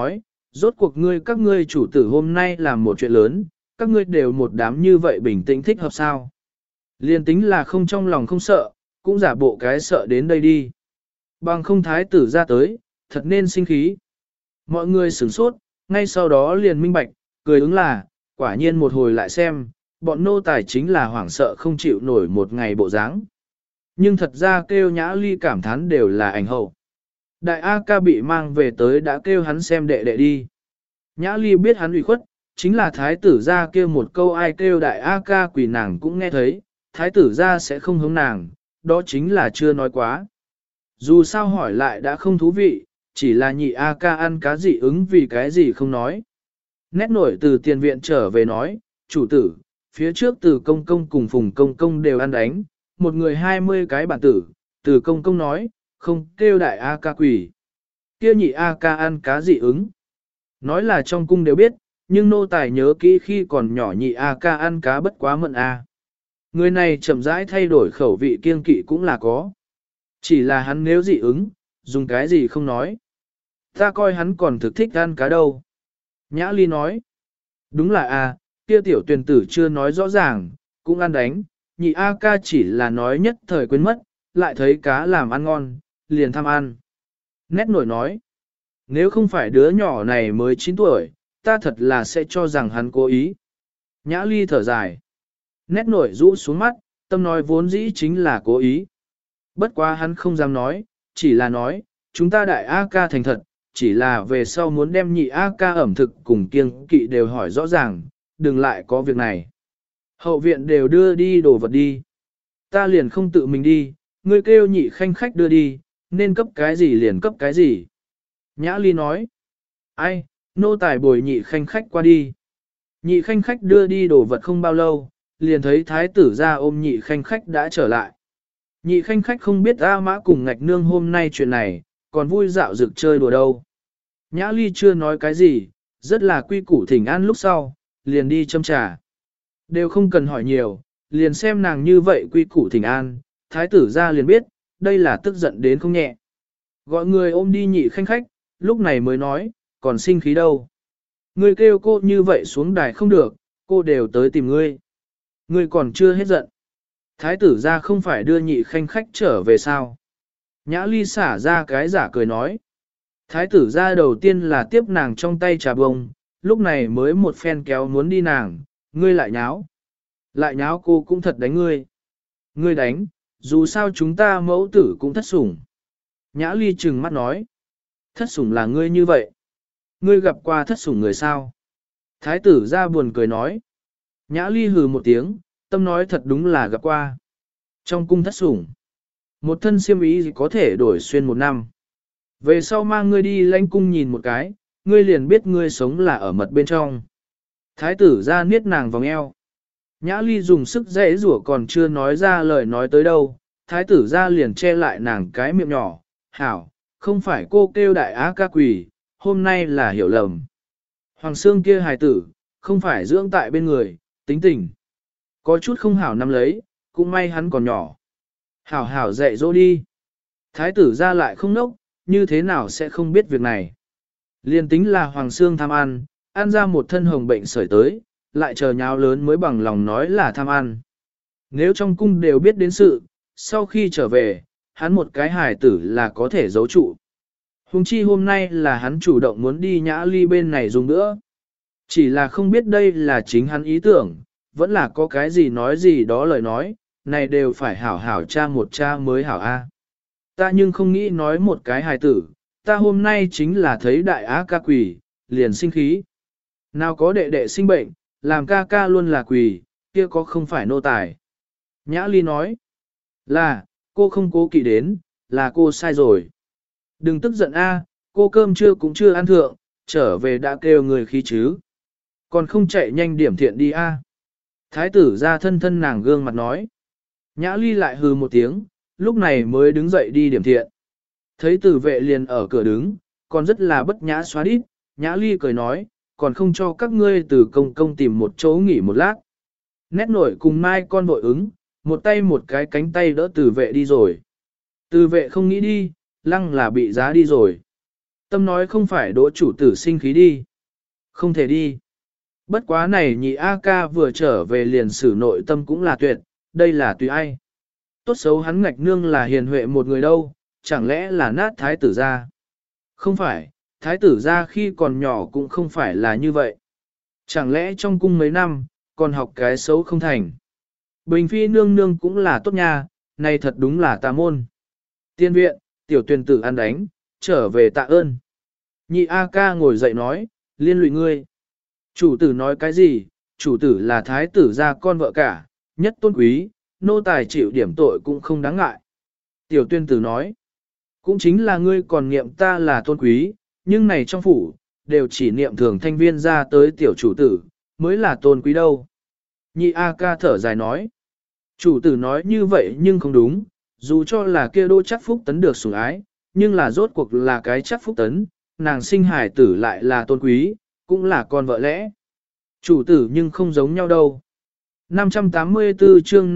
rốt cuộc các ngươi chủ tử hôm nay làm một chuyện lớn, các ngươi đều một đám như vậy bình tĩnh thích hợp sao. Liên tính là không trong lòng không sợ, cũng giả bộ cái sợ đến đây đi. Bằng không thái tử ra tới, thật nên sinh khí. Mọi người sửng sốt, ngay sau đó liền minh bạch, cười ứng là, quả nhiên một hồi lại xem, bọn nô tài chính là hoảng sợ không chịu nổi một ngày bộ dáng. Nhưng thật ra kêu Nhã Ly cảm thán đều là ảnh hậu. Đại A ca bị mang về tới đã kêu hắn xem đệ đệ đi. Nhã Ly biết hắn ủy khuất, chính là thái tử ra kêu một câu ai kêu đại A ca quỷ nàng cũng nghe thấy, thái tử ra sẽ không hướng nàng, đó chính là chưa nói quá. Dù sao hỏi lại đã không thú vị, chỉ là nhị A ca ăn cá gì ứng vì cái gì không nói. Nét nổi từ tiền viện trở về nói, chủ tử, phía trước từ công công cùng phùng công công đều ăn đánh, một người 20 cái bản tử, từ công công nói, không kêu đại A ca quỷ. Kia nhị A ca ăn cá gì ứng. Nói là trong cung đều biết, nhưng nô tài nhớ kỹ khi còn nhỏ nhị A ca ăn cá bất quá mận A. Người này chậm rãi thay đổi khẩu vị kiêng kỵ cũng là có. Chỉ là hắn nếu dị ứng, dùng cái gì không nói. Ta coi hắn còn thực thích ăn cá đâu. Nhã Ly nói. Đúng là A, kia tiểu tuyển tử chưa nói rõ ràng, cũng ăn đánh, nhị A ca chỉ là nói nhất thời quên mất, lại thấy cá làm ăn ngon, liền tham ăn. Nét nổi nói. Nếu không phải đứa nhỏ này mới 9 tuổi, ta thật là sẽ cho rằng hắn cố ý. Nhã Ly thở dài. Nét nổi rũ xuống mắt, tâm nói vốn dĩ chính là cố ý. Bất quá hắn không dám nói, chỉ là nói, chúng ta đại A ca thành thật, chỉ là về sau muốn đem nhị A ca ẩm thực cùng kiêng kỵ đều hỏi rõ ràng, đừng lại có việc này. Hậu viện đều đưa đi đồ vật đi. Ta liền không tự mình đi, ngươi kêu nhị khanh khách đưa đi, nên cấp cái gì liền cấp cái gì. Nhã Ly nói, ai, nô tài bồi nhị khanh khách qua đi. Nhị khanh khách đưa đi đồ vật không bao lâu, liền thấy thái tử ra ôm nhị khanh khách đã trở lại. Nhị khanh khách không biết A Mã cùng ngạch nương hôm nay chuyện này, còn vui dạo dực chơi đùa đâu. Nhã Ly chưa nói cái gì, rất là quy củ thỉnh an lúc sau, liền đi châm trà. Đều không cần hỏi nhiều, liền xem nàng như vậy quy củ thỉnh an, thái tử ra liền biết, đây là tức giận đến không nhẹ. Gọi người ôm đi nhị khanh khách, lúc này mới nói, còn sinh khí đâu. Ngươi kêu cô như vậy xuống đài không được, cô đều tới tìm ngươi. Ngươi còn chưa hết giận. Thái tử ra không phải đưa nhị khanh khách trở về sao. Nhã Ly xả ra cái giả cười nói. Thái tử ra đầu tiên là tiếp nàng trong tay trà bông, lúc này mới một phen kéo muốn đi nàng, ngươi lại nháo. Lại nháo cô cũng thật đánh ngươi. Ngươi đánh, dù sao chúng ta mẫu tử cũng thất sủng. Nhã Ly trừng mắt nói. Thất sủng là ngươi như vậy. Ngươi gặp qua thất sủng người sao? Thái tử ra buồn cười nói. Nhã Ly hừ một tiếng, tâm nói thật đúng là gặp qua. Trong cung thất sủng, một thân xiêm y có thể đổi xuyên một năm. Về sau mang ngươi đi lãnh cung nhìn một cái, ngươi liền biết ngươi sống là ở mật bên trong. Thái tử ra niết nàng vòng eo. Nhã Ly dùng sức dễ rủa còn chưa nói ra lời nói tới đâu. Thái tử ra liền che lại nàng cái miệng nhỏ. Hảo, không phải cô kêu đại á ca quỷ, hôm nay là hiểu lầm. Hoàng xương kia hài tử, không phải dưỡng tại bên người, tính tình. Có chút không hảo nắm lấy, cũng may hắn còn nhỏ. Hảo hảo dạy dỗ đi. Thái tử ra lại không nốc, như thế nào sẽ không biết việc này. Liên tính là Hoàng xương tham ăn ra một thân hồng bệnh sởi tới, lại chờ nháo lớn mới bằng lòng nói là tham ăn. Nếu trong cung đều biết đến sự, sau khi trở về, hắn một cái hài tử là có thể giấu trụ. Hùng chi hôm nay là hắn chủ động muốn đi Nhã Ly bên này dùng nữa. Chỉ là không biết đây là chính hắn ý tưởng, vẫn là có cái gì nói gì đó lời nói, này đều phải hảo hảo cha một cha mới hảo a. Ta nhưng không nghĩ nói một cái hài tử, ta hôm nay chính là thấy đại á ca quỷ, liền sinh khí. Nào có đệ đệ sinh bệnh, làm ca ca luôn là quỷ, kia có không phải nô tài. Nhã Ly nói, là, cô không cố kỵ đến, là cô sai rồi. Đừng tức giận a, cô cơm trưa cũng chưa ăn thượng, trở về đã kêu người khí chứ. Còn không chạy nhanh điểm thiện đi a. Thái tử ra thân thân nàng gương mặt nói. Nhã Ly lại hừ một tiếng, lúc này mới đứng dậy đi điểm thiện. Thấy tử vệ liền ở cửa đứng, còn rất là bất nhã xóa đít, Nhã Ly cười nói, còn không cho các ngươi từ công công tìm một chỗ nghỉ một lát. Nét nổi cùng mai con vội ứng, một tay một cái cánh tay đỡ tử vệ đi rồi. Tử vệ không nghĩ đi, lăng là bị giá đi rồi. Tâm nói không phải đỗ chủ tử sinh khí đi. Không thể đi. Bất quá này nhị A ca vừa trở về liền xử nội tâm cũng là tuyệt, đây là tùy ai. Tốt xấu hắn ngạch nương là hiền huệ một người đâu, chẳng lẽ là nát thái tử ra. Không phải, thái tử ra khi còn nhỏ cũng không phải là như vậy. Chẳng lẽ trong cung mấy năm, còn học cái xấu không thành. Bình phi nương nương cũng là tốt nha, này thật đúng là tà môn. Tiên viện, tiểu tuyển tử ăn đánh, trở về tạ ơn. Nhị A ca ngồi dậy nói, liên lụy ngươi. Chủ tử nói cái gì, chủ tử là thái tử gia con vợ cả, nhất tôn quý, nô tài chịu điểm tội cũng không đáng ngại. Tiểu tuyên tử nói, cũng chính là ngươi còn niệm ta là tôn quý, nhưng này trong phủ, đều chỉ niệm thường thanh viên ra tới tiểu chủ tử, mới là tôn quý đâu. Nhị A ca thở dài nói, chủ tử nói như vậy nhưng không đúng, dù cho là kia đô chắc phúc tấn được sủng ái, nhưng là rốt cuộc là cái chắc phúc tấn, nàng sinh hải tử lại là tôn quý, cũng là con vợ lẽ. Chủ tử nhưng không giống nhau đâu. 584 chương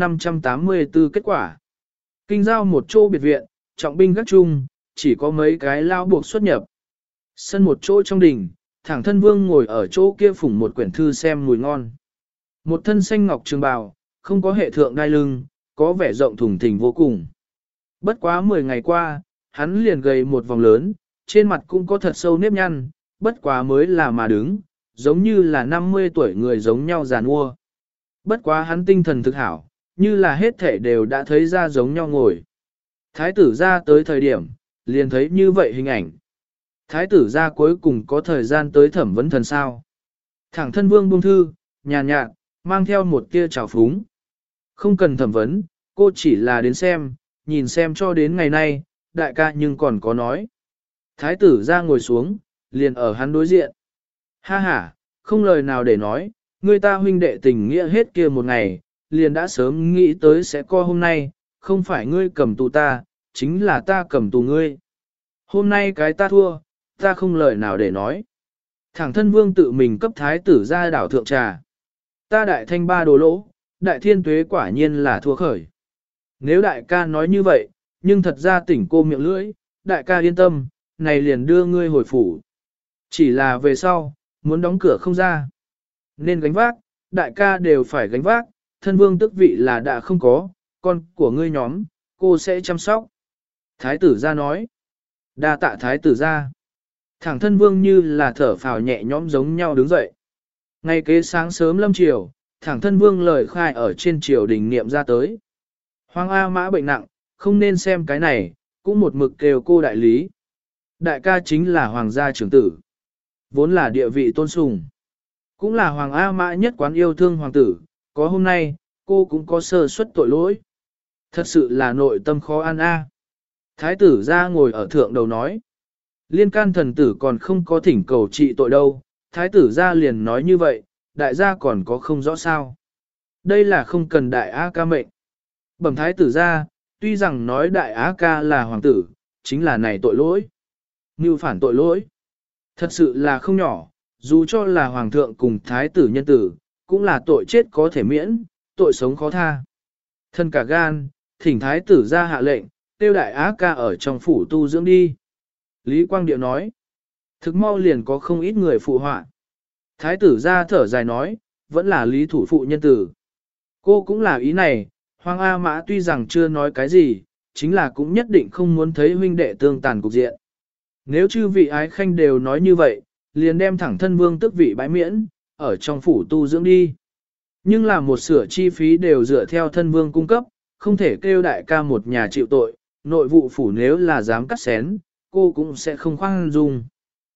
584 kết quả. Kinh giao một chỗ biệt viện, trọng binh gác chung, chỉ có mấy cái lao buộc xuất nhập. Sân một chỗ trong đình, thẳng thân vương ngồi ở chỗ kia phủng một quyển thư xem mùi ngon. Một thân xanh ngọc trường bào, không có hệ thượng đai lưng, có vẻ rộng thùng thình vô cùng. Bất quá 10 ngày qua, hắn liền gầy một vòng lớn, trên mặt cũng có thật sâu nếp nhăn, bất quá mới là mà đứng, giống như là 50 tuổi người giống nhau già nua. Bất quá hắn tinh thần thực hảo, như là hết thể đều đã thấy ra giống nhau ngồi. Thái tử ra tới thời điểm, liền thấy như vậy hình ảnh. Thái tử ra cuối cùng có thời gian tới thẩm vấn thần sao. Thẳng thân vương buông thư, nhàn nhạt, mang theo một tia trào phúng. Không cần thẩm vấn, cô chỉ là đến xem, nhìn xem cho đến ngày nay, đại ca nhưng còn có nói. Thái tử ra ngồi xuống, liền ở hắn đối diện. Ha ha, không lời nào để nói, người ta huynh đệ tình nghĩa hết kia một ngày, liền đã sớm nghĩ tới sẽ co hôm nay, không phải ngươi cầm tù ta, chính là ta cầm tù ngươi. Hôm nay cái ta thua, ta không lời nào để nói. Thẳng thân vương tự mình cấp thái tử ra đảo thượng trà. Ta đại thanh ba đồ lỗ, đại thiên tuế quả nhiên là thua khởi. Nếu đại ca nói như vậy, nhưng thật ra tỉnh cô miệng lưỡi, đại ca yên tâm, này liền đưa ngươi hồi phủ. Chỉ là về sau, muốn đóng cửa không ra. Nên gánh vác, đại ca đều phải gánh vác, thân vương tức vị là đã không có, con của ngươi nhóm, cô sẽ chăm sóc. Thái tử ra nói. Đa tạ thái tử ra. Thẳng thân vương như là thở phào nhẹ nhõm giống nhau đứng dậy. Ngay kế sáng sớm lâm chiều, thẳng thân vương lời khai ở trên triều đình niệm ra tới. Hoàng A Mã bệnh nặng, không nên xem cái này, cũng một mực kêu cô đại lý. Đại ca chính là hoàng gia trưởng tử. Vốn là địa vị tôn sùng. Cũng là Hoàng A Mã nhất quán yêu thương hoàng tử, có hôm nay, cô cũng có sơ suất tội lỗi. Thật sự là nội tâm khó an a. Thái tử ra ngồi ở thượng đầu nói. Liên can thần tử còn không có thỉnh cầu trị tội đâu, thái tử ra liền nói như vậy, đại gia còn có không rõ sao. Đây là không cần đại A ca mệnh. Bẩm thái tử ra, tuy rằng nói đại A ca là hoàng tử, chính là này tội lỗi. Mưu phản tội lỗi. Thật sự là không nhỏ, dù cho là hoàng thượng cùng thái tử nhân tử, cũng là tội chết có thể miễn, tội sống khó tha. Thân cả gan, thỉnh thái tử ra hạ lệnh, tiêu đại á ca ở trong phủ tu dưỡng đi. Lý Quang Điệu nói, thực mau liền có không ít người phụ họa. Thái tử ra thở dài nói, vẫn là lý thủ phụ nhân tử. Cô cũng là ý này, Hoàng A Mã tuy rằng chưa nói cái gì, chính là cũng nhất định không muốn thấy huynh đệ tương tàn cục diện. Nếu chư vị ái khanh đều nói như vậy, liền đem thẳng thân vương tức vị bãi miễn, ở trong phủ tu dưỡng đi. Nhưng là một sửa chi phí đều dựa theo thân vương cung cấp, không thể kêu đại ca một nhà chịu tội, nội vụ phủ nếu là dám cắt xén, cô cũng sẽ không khoan dung.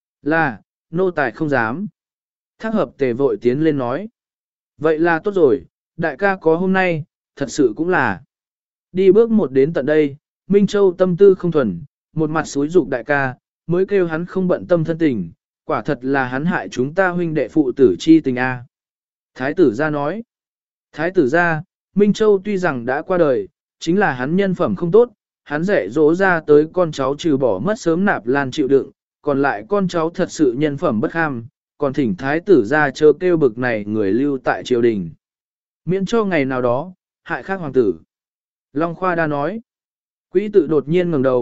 Là, nô tài không dám. Thác hợp tề vội tiến lên nói. Vậy là tốt rồi, đại ca có hôm nay, thật sự cũng là. Đi bước một đến tận đây, Minh Châu tâm tư không thuần, một mặt xúi dục đại ca, mới kêu hắn không bận tâm thân tình, quả thật là hắn hại chúng ta huynh đệ phụ tử chi tình a. Thái tử gia nói. Thái tử gia, Minh Châu tuy rằng đã qua đời, chính là hắn nhân phẩm không tốt, hắn dạy dỗ ra tới con cháu trừ bỏ mất sớm nạp lan chịu đựng, còn lại con cháu thật sự nhân phẩm bất ham, còn thỉnh thái tử gia chớ kêu bực này người lưu tại triều đình. Miễn cho ngày nào đó, hại khác hoàng tử. Long Khoa đa nói. Quý tự đột nhiên ngẩng đầu,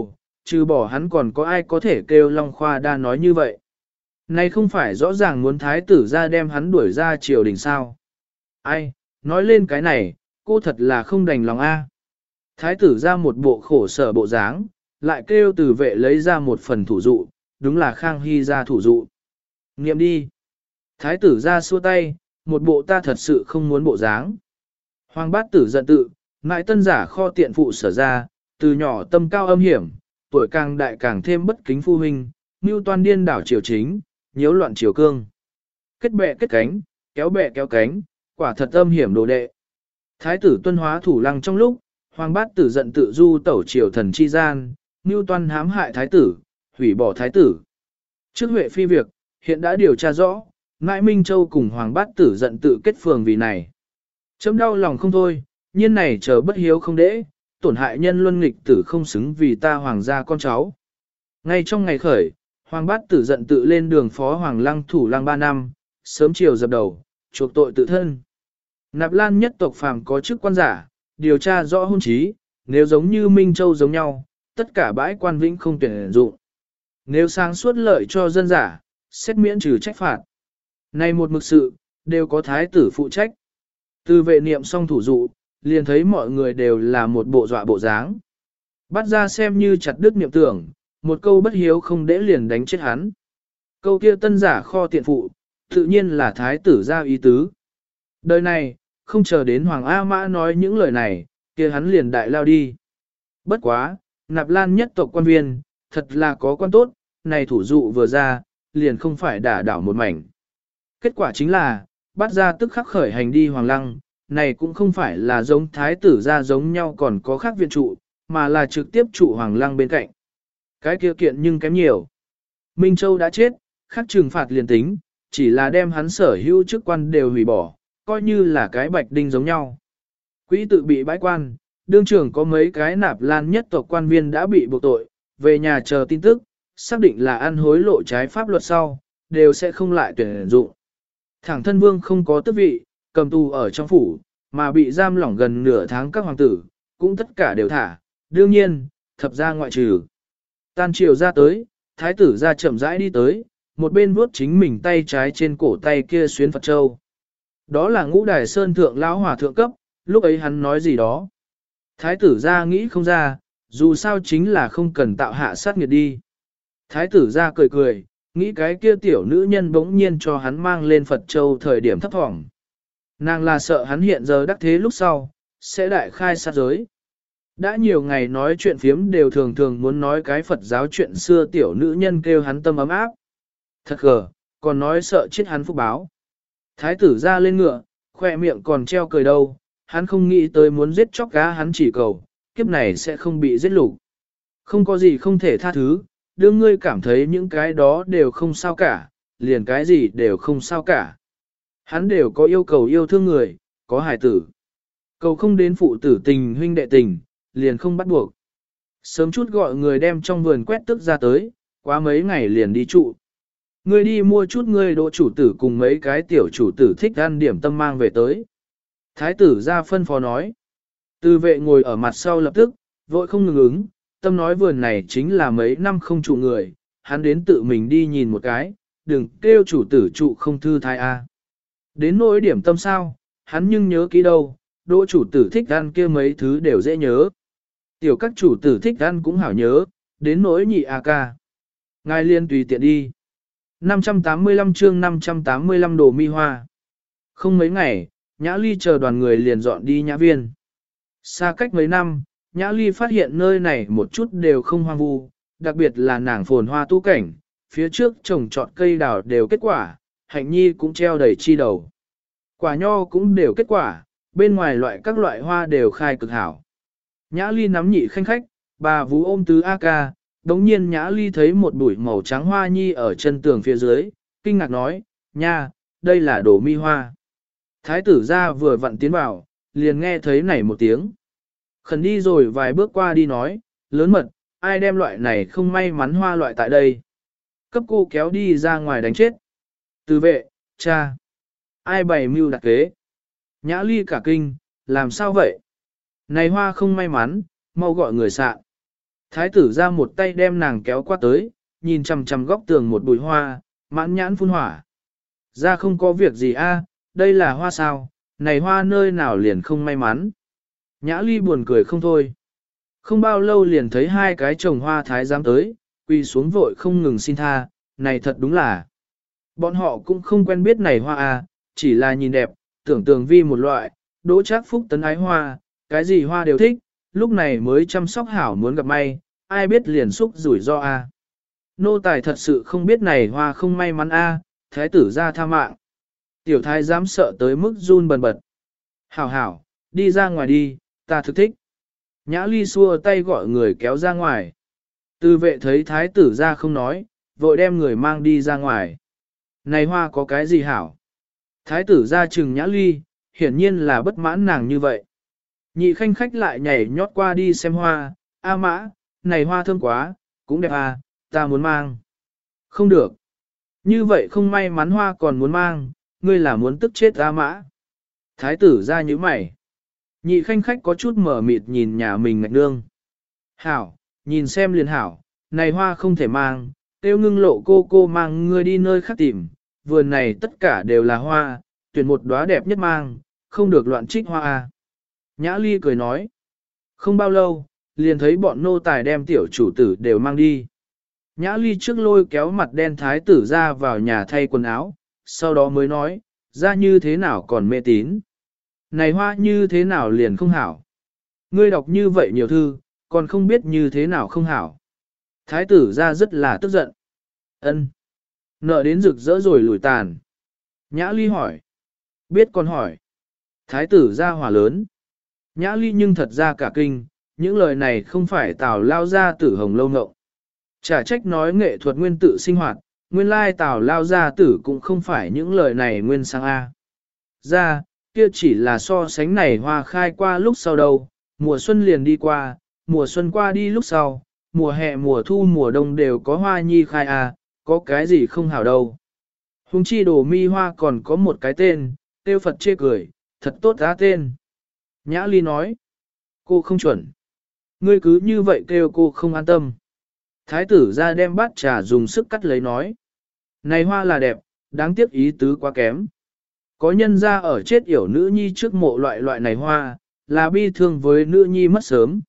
trừ bỏ hắn còn có ai có thể kêu Long Khoa đa nói như vậy. Này không phải rõ ràng muốn thái tử ra đem hắn đuổi ra triều đình sao. Ai, nói lên cái này, cô thật là không đành lòng a. Thái tử ra một bộ khổ sở bộ dáng, lại kêu từ vệ lấy ra một phần thủ dụ, đúng là Khang Hy ra thủ dụ. Nghiệm đi. Thái tử ra xua tay, một bộ ta thật sự không muốn bộ dáng. Hoàng bát tử giận tự, ngại tân giả kho tiện phụ sở ra, từ nhỏ tâm cao âm hiểm, tuổi càng đại càng thêm bất kính phu huynh, mưu toan điên đảo triều chính, nhiễu loạn triều cương. Kết bè kết cánh, kéo bè kéo cánh, quả thật âm hiểm đồ đệ. Thái tử tuân hóa thủ lăng trong lúc, hoàng bát tử giận tự du tẩu triều thần chi gian, mưu toan hãm hại thái tử, hủy bỏ thái tử. Trước Huệ phi việc, hiện đã điều tra rõ, Ngãi Minh Châu cùng hoàng bát tử giận tự kết phường vì này. Chấm đau lòng không thôi, nhiên này chờ bất hiếu không đễ, tổn hại nhân luân nghịch tử không xứng vì ta hoàng gia con cháu. Ngay trong ngày khởi, hoàng bát tử giận tự lên đường phó hoàng lăng thủ lăng 3 năm, sớm chiều dập đầu, chuộc tội tự thân. Nạp Lan nhất tộc phàm có chức quan giả, điều tra rõ hôn trí, nếu giống như Minh Châu giống nhau, tất cả bãi quan vĩnh không tuyển dụng. Nếu sáng suốt lợi cho dân giả, xét miễn trừ trách phạt. Này một mực sự, đều có thái tử phụ trách. Từ vệ niệm xong thủ dụ, liền thấy mọi người đều là một bộ dọa bộ dáng. Bắt ra xem như chặt đứt niệm tưởng, một câu bất hiếu không đễ liền đánh chết hắn. Câu kia tân giả kho tiện phụ, tự nhiên là thái tử ra ý tứ. Đời này, không chờ đến Hoàng A Mã nói những lời này, kia hắn liền đại lao đi. Bất quá, Nạp Lan nhất tộc quan viên, thật là có quan tốt, này thủ dụ vừa ra, liền không phải đả đảo một mảnh. Kết quả chính là, bắt ra tức khắc khởi hành đi Hoàng Lăng, này cũng không phải là giống thái tử ra giống nhau còn có khác viện trụ, mà là trực tiếp trụ Hoàng Lăng bên cạnh. Cái kia kiện nhưng kém nhiều. Minh Châu đã chết, khác trừng phạt liền tính, chỉ là đem hắn sở hữu chức quan đều hủy bỏ, coi như là cái bạch đinh giống nhau. Quỹ tự bị bãi quan, đương trưởng có mấy cái Nạp Lan nhất tộc quan viên đã bị buộc tội, về nhà chờ tin tức, xác định là ăn hối lộ trái pháp luật sau, đều sẽ không lại tuyển dụng. Thẳng thân vương không có tước vị, cầm tù ở trong phủ, mà bị giam lỏng gần nửa tháng các hoàng tử, cũng tất cả đều thả, đương nhiên, thập ra ngoại trừ. Tan chiều ra tới, thái tử ra chậm rãi đi tới, một bên vuốt chính mình tay trái trên cổ tay kia xuyến Phật Châu. Đó là Ngũ Đài Sơn thượng lão hòa thượng cấp, lúc ấy hắn nói gì đó. Thái tử ra nghĩ không ra, dù sao chính là không cần tạo hạ sát nghiệt đi. Thái tử ra cười cười, nghĩ cái kia tiểu nữ nhân bỗng nhiên cho hắn mang lên Phật Châu thời điểm thấp thỏm. Nàng là sợ hắn hiện giờ đắc thế lúc sau, sẽ đại khai sát giới. Đã nhiều ngày nói chuyện phiếm đều thường thường muốn nói cái Phật giáo chuyện xưa tiểu nữ nhân kêu hắn tâm ấm áp. Thật gờ, còn nói sợ chết hắn phúc báo. Thái tử ra lên ngựa, khoe miệng còn treo cười đâu, hắn không nghĩ tới muốn giết chóc cá hắn chỉ cầu, kiếp này sẽ không bị giết lục. Không có gì không thể tha thứ, đương ngươi cảm thấy những cái đó đều không sao cả, liền cái gì đều không sao cả. Hắn đều có yêu cầu yêu thương người, có hài tử. Cầu không đến phụ tử tình huynh đệ tình, liền không bắt buộc. Sớm chút gọi người đem trong vườn quét tức ra tới, quá mấy ngày liền đi trụ. Ngươi đi mua chút ngươi đỗ chủ tử cùng mấy cái tiểu chủ tử thích ăn điểm tâm mang về tới. Thái tử ra phân phó nói. Từ vệ ngồi ở mặt sau lập tức, vội không ngừng ứng, tâm nói vườn này chính là mấy năm không trụ người, hắn đến tự mình đi nhìn một cái, đừng kêu chủ tử trụ không thư thái a. Đến nỗi điểm tâm sao, hắn nhưng nhớ kỹ đâu, đỗ chủ tử thích ăn kia mấy thứ đều dễ nhớ. Tiểu các chủ tử thích ăn cũng hảo nhớ, đến nỗi nhị a ca. Ngài liên tùy tiện đi. 585 chương 585 đồ mi hoa. Không mấy ngày, Nhã Ly chờ đoàn người liền dọn đi Nhã Viên. Xa cách mấy năm, Nhã Ly phát hiện nơi này một chút đều không hoang vu, đặc biệt là nàng phồn hoa tu cảnh, phía trước trồng trọt cây đào đều kết quả, hạnh nhi cũng treo đầy chi đầu. Quả nho cũng đều kết quả, bên ngoài các loại hoa đều khai cực hảo. Nhã Ly nắm nhị khanh khách, bà vú ôm tứ A ca, đống nhiên Nhã Ly thấy một bụi màu trắng hoa nhi ở chân tường phía dưới, kinh ngạc nói, nha, đây là đồ mi hoa. Thái tử ra vừa vặn tiến vào, liền nghe thấy nảy một tiếng. Khẩn đi rồi vài bước qua đi nói, lớn mật, ai đem loại này không may mắn hoa loại tại đây. Cấp cô kéo đi ra ngoài đánh chết. Từ vệ, cha, ai bày mưu đặc kế. Nhã Ly cả kinh, làm sao vậy? Này hoa không may mắn, mau gọi người sạ. Thái tử ra một tay đem nàng kéo qua tới, nhìn chằm chằm góc tường một bụi hoa, mãn nhãn phun hỏa. Ra không có việc gì a, đây là hoa sao, này hoa nơi nào liền không may mắn. Nhã Ly buồn cười không thôi. Không bao lâu liền thấy hai cái chồng hoa thái giám tới, quỳ xuống vội không ngừng xin tha, này thật đúng là. Bọn họ cũng không quen biết này hoa a, chỉ là nhìn đẹp, tưởng tượng vi một loại, đỗ trác phúc tấn ái hoa, cái gì hoa đều thích, lúc này mới chăm sóc hảo muốn gặp may, ai biết liền xúc rủi ro a. Nô tài thật sự không biết này hoa không may mắn a, thái tử ra tha mạng. Tiểu thái dám sợ tới mức run bần bật. Hảo hảo, đi ra ngoài đi, ta thực thích. Nhã Ly xua tay gọi người kéo ra ngoài. Tư vệ thấy thái tử ra không nói, vội đem người mang đi ra ngoài. Này hoa có cái gì hảo? Thái tử ra chừng Nhã Ly, hiển nhiên là bất mãn nàng như vậy. Nhị khanh khách lại nhảy nhót qua đi xem hoa, A mã, này hoa thơm quá, cũng đẹp à, ta muốn mang. Không được. Như vậy không may mắn hoa còn muốn mang, ngươi là muốn tức chết A mã. Thái tử ra như mày. Nhị khanh khách có chút mở mịt nhìn nhà mình ngạch nương. Hảo, nhìn xem liền hảo, này hoa không thể mang, tiêu ngưng lộ cô mang ngươi đi nơi khác tìm, vườn này tất cả đều là hoa, tuyển một đóa đẹp nhất mang, không được loạn trích hoa a. Nhã Ly cười nói. Không bao lâu, liền thấy bọn nô tài đem tiểu chủ tử đều mang đi. Nhã Ly trước lôi kéo mặt đen thái tử ra vào nhà thay quần áo, sau đó mới nói, ra như thế nào còn mê tín. Này hoa như thế nào liền không hảo. Ngươi đọc như vậy nhiều thư, còn không biết như thế nào không hảo. Thái tử ra rất là tức giận. Ân, nợ đến rực rỡ rồi lùi tàn. Nhã Ly hỏi. Biết còn hỏi. Thái tử ra hỏa lớn. Nhã Ly nhưng thật ra cả kinh, những lời này không phải Tào lao ra tử hồng lâu ngộng. Chả trách nói nghệ thuật nguyên tự sinh hoạt, nguyên lai Tào lao ra tử cũng không phải những lời này nguyên sang A. Ra, kia chỉ là so sánh này hoa khai qua lúc sau đâu, mùa xuân liền đi qua, mùa xuân qua đi lúc sau, mùa hè mùa thu mùa đông đều có hoa nhi khai A, có cái gì không hảo đâu. Hùng chi đồ mi hoa còn có một cái tên, tiêu Phật chê cười, thật tốt giá tên. Nhã Ly nói, cô không chuẩn. Ngươi cứ như vậy kêu cô không an tâm. Thái tử ra đem bát trà dùng sức cắt lấy nói. Này hoa là đẹp, đáng tiếc ý tứ quá kém. Có nhân ra ở chết yểu nữ nhi trước mộ loại này hoa, là bi thương với nữ nhi mất sớm.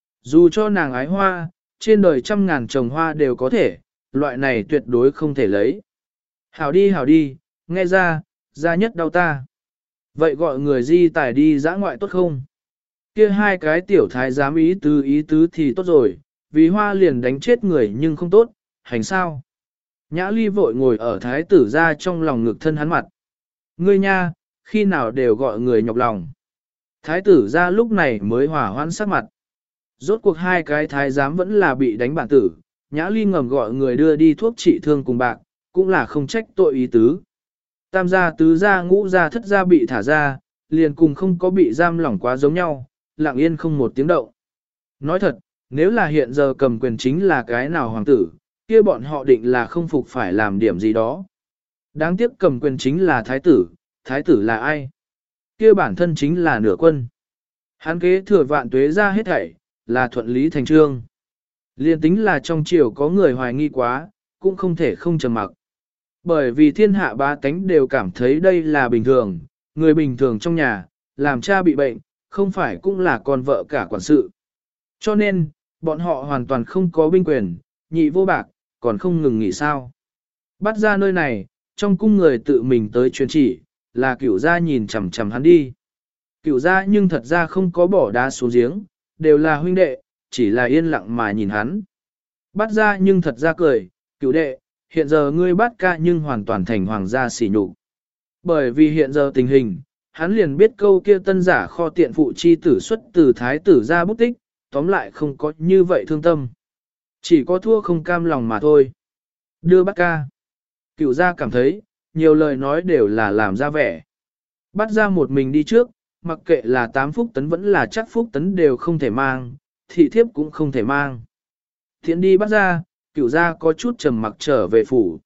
Dù cho nàng ái hoa, trên đời trăm ngàn trồng hoa đều có thể, loại này tuyệt đối không thể lấy. Hảo đi, nghe ra nhất đau ta. Vậy gọi người di tải đi dã ngoại tốt không? Kia hai cái tiểu thái giám ý tứ thì tốt rồi, vì hoa liền đánh chết người nhưng không tốt, hành sao? Nhã Ly vội ngồi ở thái tử ra trong lòng ngực thân hắn mặt. Ngươi nha, khi nào đều gọi người nhọc lòng. Thái tử ra lúc này mới hỏa hoãn sắc mặt. Rốt cuộc hai cái thái giám vẫn là bị đánh bản tử, Nhã Ly ngầm gọi người đưa đi thuốc trị thương cùng bạc, cũng là không trách tội ý tứ. Tam gia tứ gia ngũ gia thất gia bị thả ra, liền cùng không có bị giam lỏng quá giống nhau, lặng yên không một tiếng động. Nói thật, nếu là hiện giờ cầm quyền chính là cái nào hoàng tử, kia bọn họ định là không phục phải làm điểm gì đó. Đáng tiếc cầm quyền chính là thái tử là ai? Kia bản thân chính là nửa quân. Hắn kế thừa vạn tuế ra hết thảy, là thuận lý thành trương. Liên tính là trong triều có người hoài nghi quá, cũng không thể không trầm mặc. Bởi vì thiên hạ bá tánh đều cảm thấy đây là bình thường, người bình thường trong nhà, làm cha bị bệnh, không phải cũng là con vợ cả quản sự. Cho nên, bọn họ hoàn toàn không có binh quyền, nhị vô bạc, còn không ngừng nghỉ sao. Bắt ra nơi này, trong cung người tự mình tới truyền chỉ, là cửu gia nhìn chằm chằm hắn đi. Cửu gia nhưng thật ra không có bỏ đá xuống giếng, đều là huynh đệ, chỉ là yên lặng mà nhìn hắn. Bắt ra nhưng thật ra cười, cửu đệ, hiện giờ ngươi bắt ca nhưng hoàn toàn thành hoàng gia sỉ nhục. Bởi vì hiện giờ tình hình, hắn liền biết câu kia tân giả kho tiện phụ chi tử xuất từ thái tử ra bút tích, tóm lại không có như vậy thương tâm. Chỉ có thua không cam lòng mà thôi. Đưa bắt ca. Cửu gia cảm thấy, nhiều lời nói đều là làm ra vẻ. Bắt ra một mình đi trước, mặc kệ là 8 phúc tấn vẫn là chắc phúc tấn đều không thể mang, thị thiếp cũng không thể mang. Thiện đi bắt ra, cửu gia có chút trầm mặc trở về phủ.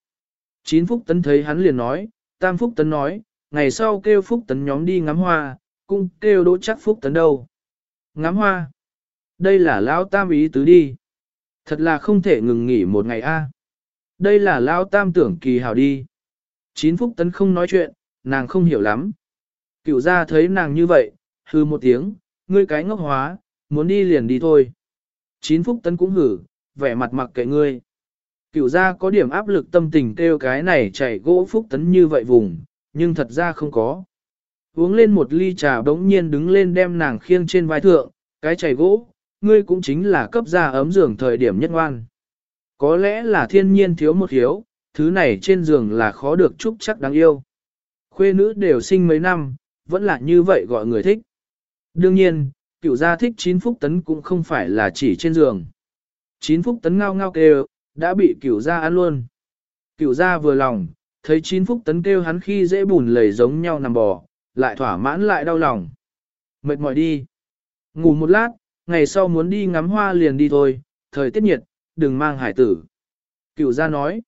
9 phúc tấn thấy hắn liền nói, Tam phúc tấn nói, ngày sau kêu phúc tấn nhóm đi ngắm hoa, cũng kêu đỗ chắc phúc tấn đâu. Ngắm hoa. Đây là lão tam ý tứ đi. Thật là không thể ngừng nghỉ một ngày a. Đây là Lao Tam tưởng kỳ hảo đi. Chín Phúc Tấn không nói chuyện, nàng không hiểu lắm. Cửu gia thấy nàng như vậy, hư một tiếng, ngươi cái ngốc hóa, muốn đi liền đi thôi. Chín Phúc Tấn cũng hử, vẻ mặt mặc kệ ngươi. Cửu gia có điểm áp lực tâm tình kêu cái này chạy gỗ Phúc Tấn như vậy vùng, nhưng thật ra không có. Uống lên một ly trà bỗng nhiên đứng lên đem nàng khiêng trên vai thượng, cái chạy gỗ, ngươi cũng chính là cấp gia ấm giường thời điểm nhất ngoan. Có lẽ là thiên nhiên thiếu một hiếu, thứ này trên giường là khó được chúc chắc đáng yêu. Khuê nữ đều sinh mấy năm, vẫn là như vậy gọi người thích. Đương nhiên, cửu gia thích 9 Phúc Tấn cũng không phải là chỉ trên giường. 9 Phúc Tấn ngao ngao kêu, đã bị cửu gia ăn luôn. Cửu gia vừa lòng, thấy 9 Phúc Tấn kêu hắn khi dễ bùn lầy giống nhau nằm bò, lại thỏa mãn lại đau lòng. Mệt mỏi đi. Ngủ một lát, ngày sau muốn đi ngắm hoa liền đi thôi, thời tiết nhiệt, đừng mang hải tử. Cửu gia nói.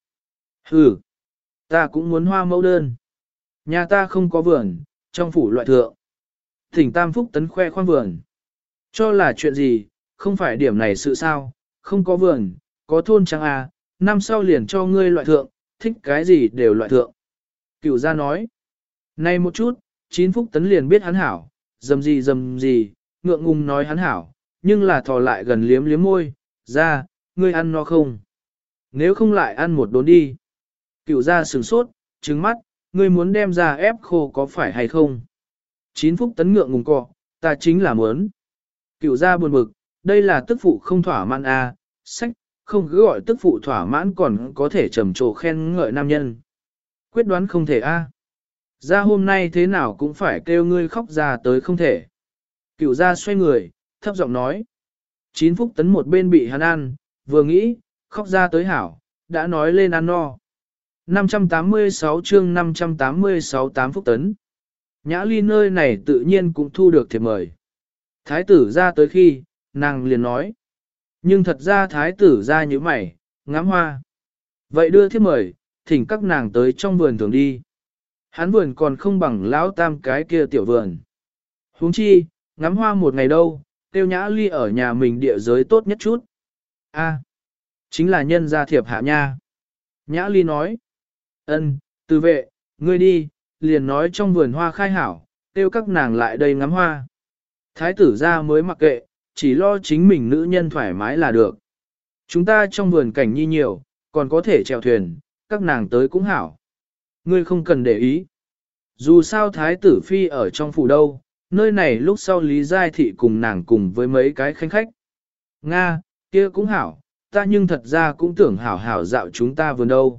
Ừ, ta cũng muốn hoa mẫu đơn. Nhà ta không có vườn, trong phủ loại thượng. Thỉnh Tam Phúc Tấn khoe khoang vườn. Cho là chuyện gì, không phải điểm này sự sao, không có vườn, có thôn trang à, năm sau liền cho ngươi loại thượng, thích cái gì đều loại thượng. Cửu gia nói. Này một chút, 9 Phúc Tấn liền biết hắn hảo, dầm gì, ngượng ngùng nói hắn hảo, nhưng là thò lại gần liếm liếm môi, ra, ngươi ăn no không? Nếu không lại ăn một đốn đi. Cửu gia sửng sốt, trừng mắt, ngươi muốn đem ra ép khô có phải hay không? 9 Phúc Tấn ngượng ngùng cọ, ta chính là muốn. Cửu gia buồn bực, đây là tức phụ không thỏa mãn à, sách, không cứ gọi tức phụ thỏa mãn còn có thể trầm trồ khen ngợi nam nhân. Quyết đoán không thể a. Ra hôm nay thế nào cũng phải kêu ngươi khóc ra tới không thể. Cửu gia xoay người, thấp giọng nói. 9 Phúc Tấn một bên bị hắn ăn, vừa nghĩ, khóc ra tới hảo, đã nói lên ăn no. 586 chương 586 8 Phúc Tấn. Nhã Ly nơi này tự nhiên cũng thu được thiệp mời. Thái tử ra tới khi, nàng liền nói. Nhưng thật ra thái tử ra như mày, ngắm hoa. Vậy đưa thiệp mời, thỉnh các nàng tới trong vườn thường đi. Hắn vườn còn không bằng lão Tam cái kia tiểu vườn. Huống chi, ngắm hoa một ngày đâu, tiêu Nhã Ly ở nhà mình địa giới tốt nhất chút. A, chính là nhân gia thiệp hạ nha. Nhã Ly nói. Ân, Từ vệ, ngươi đi, liền nói trong vườn hoa khai hảo, tiêu các nàng lại đây ngắm hoa. Thái tử ra mới mặc kệ, chỉ lo chính mình nữ nhân thoải mái là được. Chúng ta trong vườn cảnh nhi nhiều, còn có thể chèo thuyền, các nàng tới cũng hảo. Ngươi không cần để ý. Dù sao thái tử phi ở trong phủ đâu, nơi này lúc sau Lý Giai Thị cùng nàng cùng với mấy cái khanh khách. Nga, kia cũng hảo, ta nhưng thật ra cũng tưởng hảo hảo dạo chúng ta vườn đâu.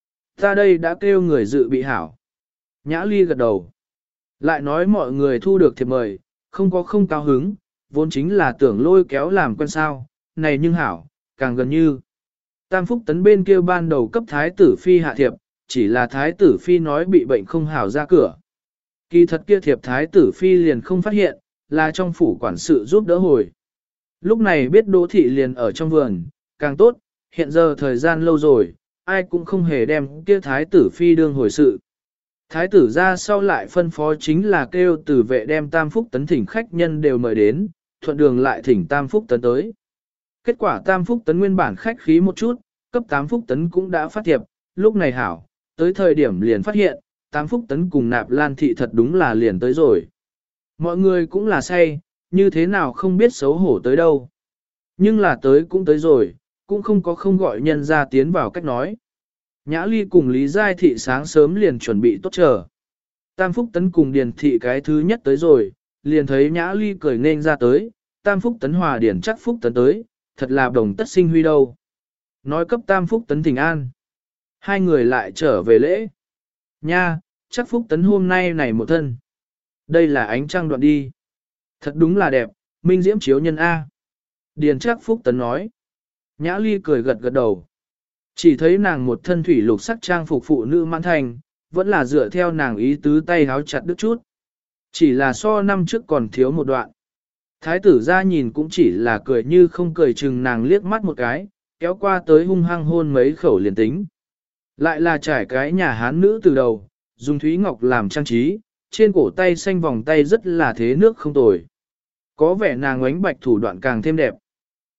Ta đây đã kêu người dự bị hảo. Nhã Ly gật đầu. Lại nói mọi người thu được thiệp mời, không cao hứng, vốn chính là tưởng lôi kéo làm quen sao, này nhưng hảo, càng gần như. Tam Phúc Tấn bên kia ban đầu cấp thái tử phi hạ thiệp, chỉ là thái tử phi nói bị bệnh không hảo ra cửa. Kỳ thật kia thiệp thái tử phi liền không phát hiện, là trong phủ quản sự giúp đỡ hồi. Lúc này biết Đỗ thị liền ở trong vườn, càng tốt, hiện giờ thời gian lâu rồi, ai cũng không hề đem kia thái tử phi đương hồi sự. Thái tử ra sau lại phân phó chính là kêu tử vệ đem Tam Phúc Tấn thỉnh khách nhân đều mời đến, thuận đường lại thỉnh Tam Phúc Tấn tới. Kết quả Tam Phúc Tấn nguyên bản khách khí một chút, cấp 8 Phúc Tấn cũng đã phát thiệp, lúc này hảo, tới thời điểm liền phát hiện, 8 Phúc Tấn cùng Nạp Lan Thị thật đúng là liền tới rồi. Mọi người cũng là say, như thế nào không biết xấu hổ tới đâu. Nhưng là tới cũng tới rồi, cũng không gọi nhân ra tiến vào cách nói. Nhã Ly cùng Lý Giai Thị sáng sớm liền chuẩn bị tốt chờ. Tam Phúc Tấn cùng Điền Thị cái thứ nhất tới rồi, liền thấy Nhã Ly cười nên ra tới, Tam Phúc Tấn hòa Điền chắc Phúc Tấn tới, thật là đồng tất sinh huy đâu. Nói cấp Tam Phúc Tấn thỉnh an. Hai người lại trở về lễ. Nha, chắc Phúc Tấn hôm nay này một thân. Đây là ánh trăng đoạn đi. Thật đúng là đẹp, minh diễm chiếu nhân A. Điền chắc Phúc Tấn nói. Nhã Ly cười gật gật đầu. Chỉ thấy nàng một thân thủy lục sắc trang phục phụ nữ mãn thành, vẫn là dựa theo nàng ý tứ tay háo chặt đứt chút. Chỉ là so năm trước còn thiếu một đoạn. Thái tử ra nhìn cũng chỉ là cười như không cười chừng nàng liếc mắt một cái, kéo qua tới hung hăng hôn mấy khẩu liền tính. Lại là trải cái nhà hán nữ từ đầu, dùng thúy ngọc làm trang trí, trên cổ tay xanh vòng tay rất là thế nước không tồi. Có vẻ nàng ánh bạch thủ đoạn càng thêm đẹp.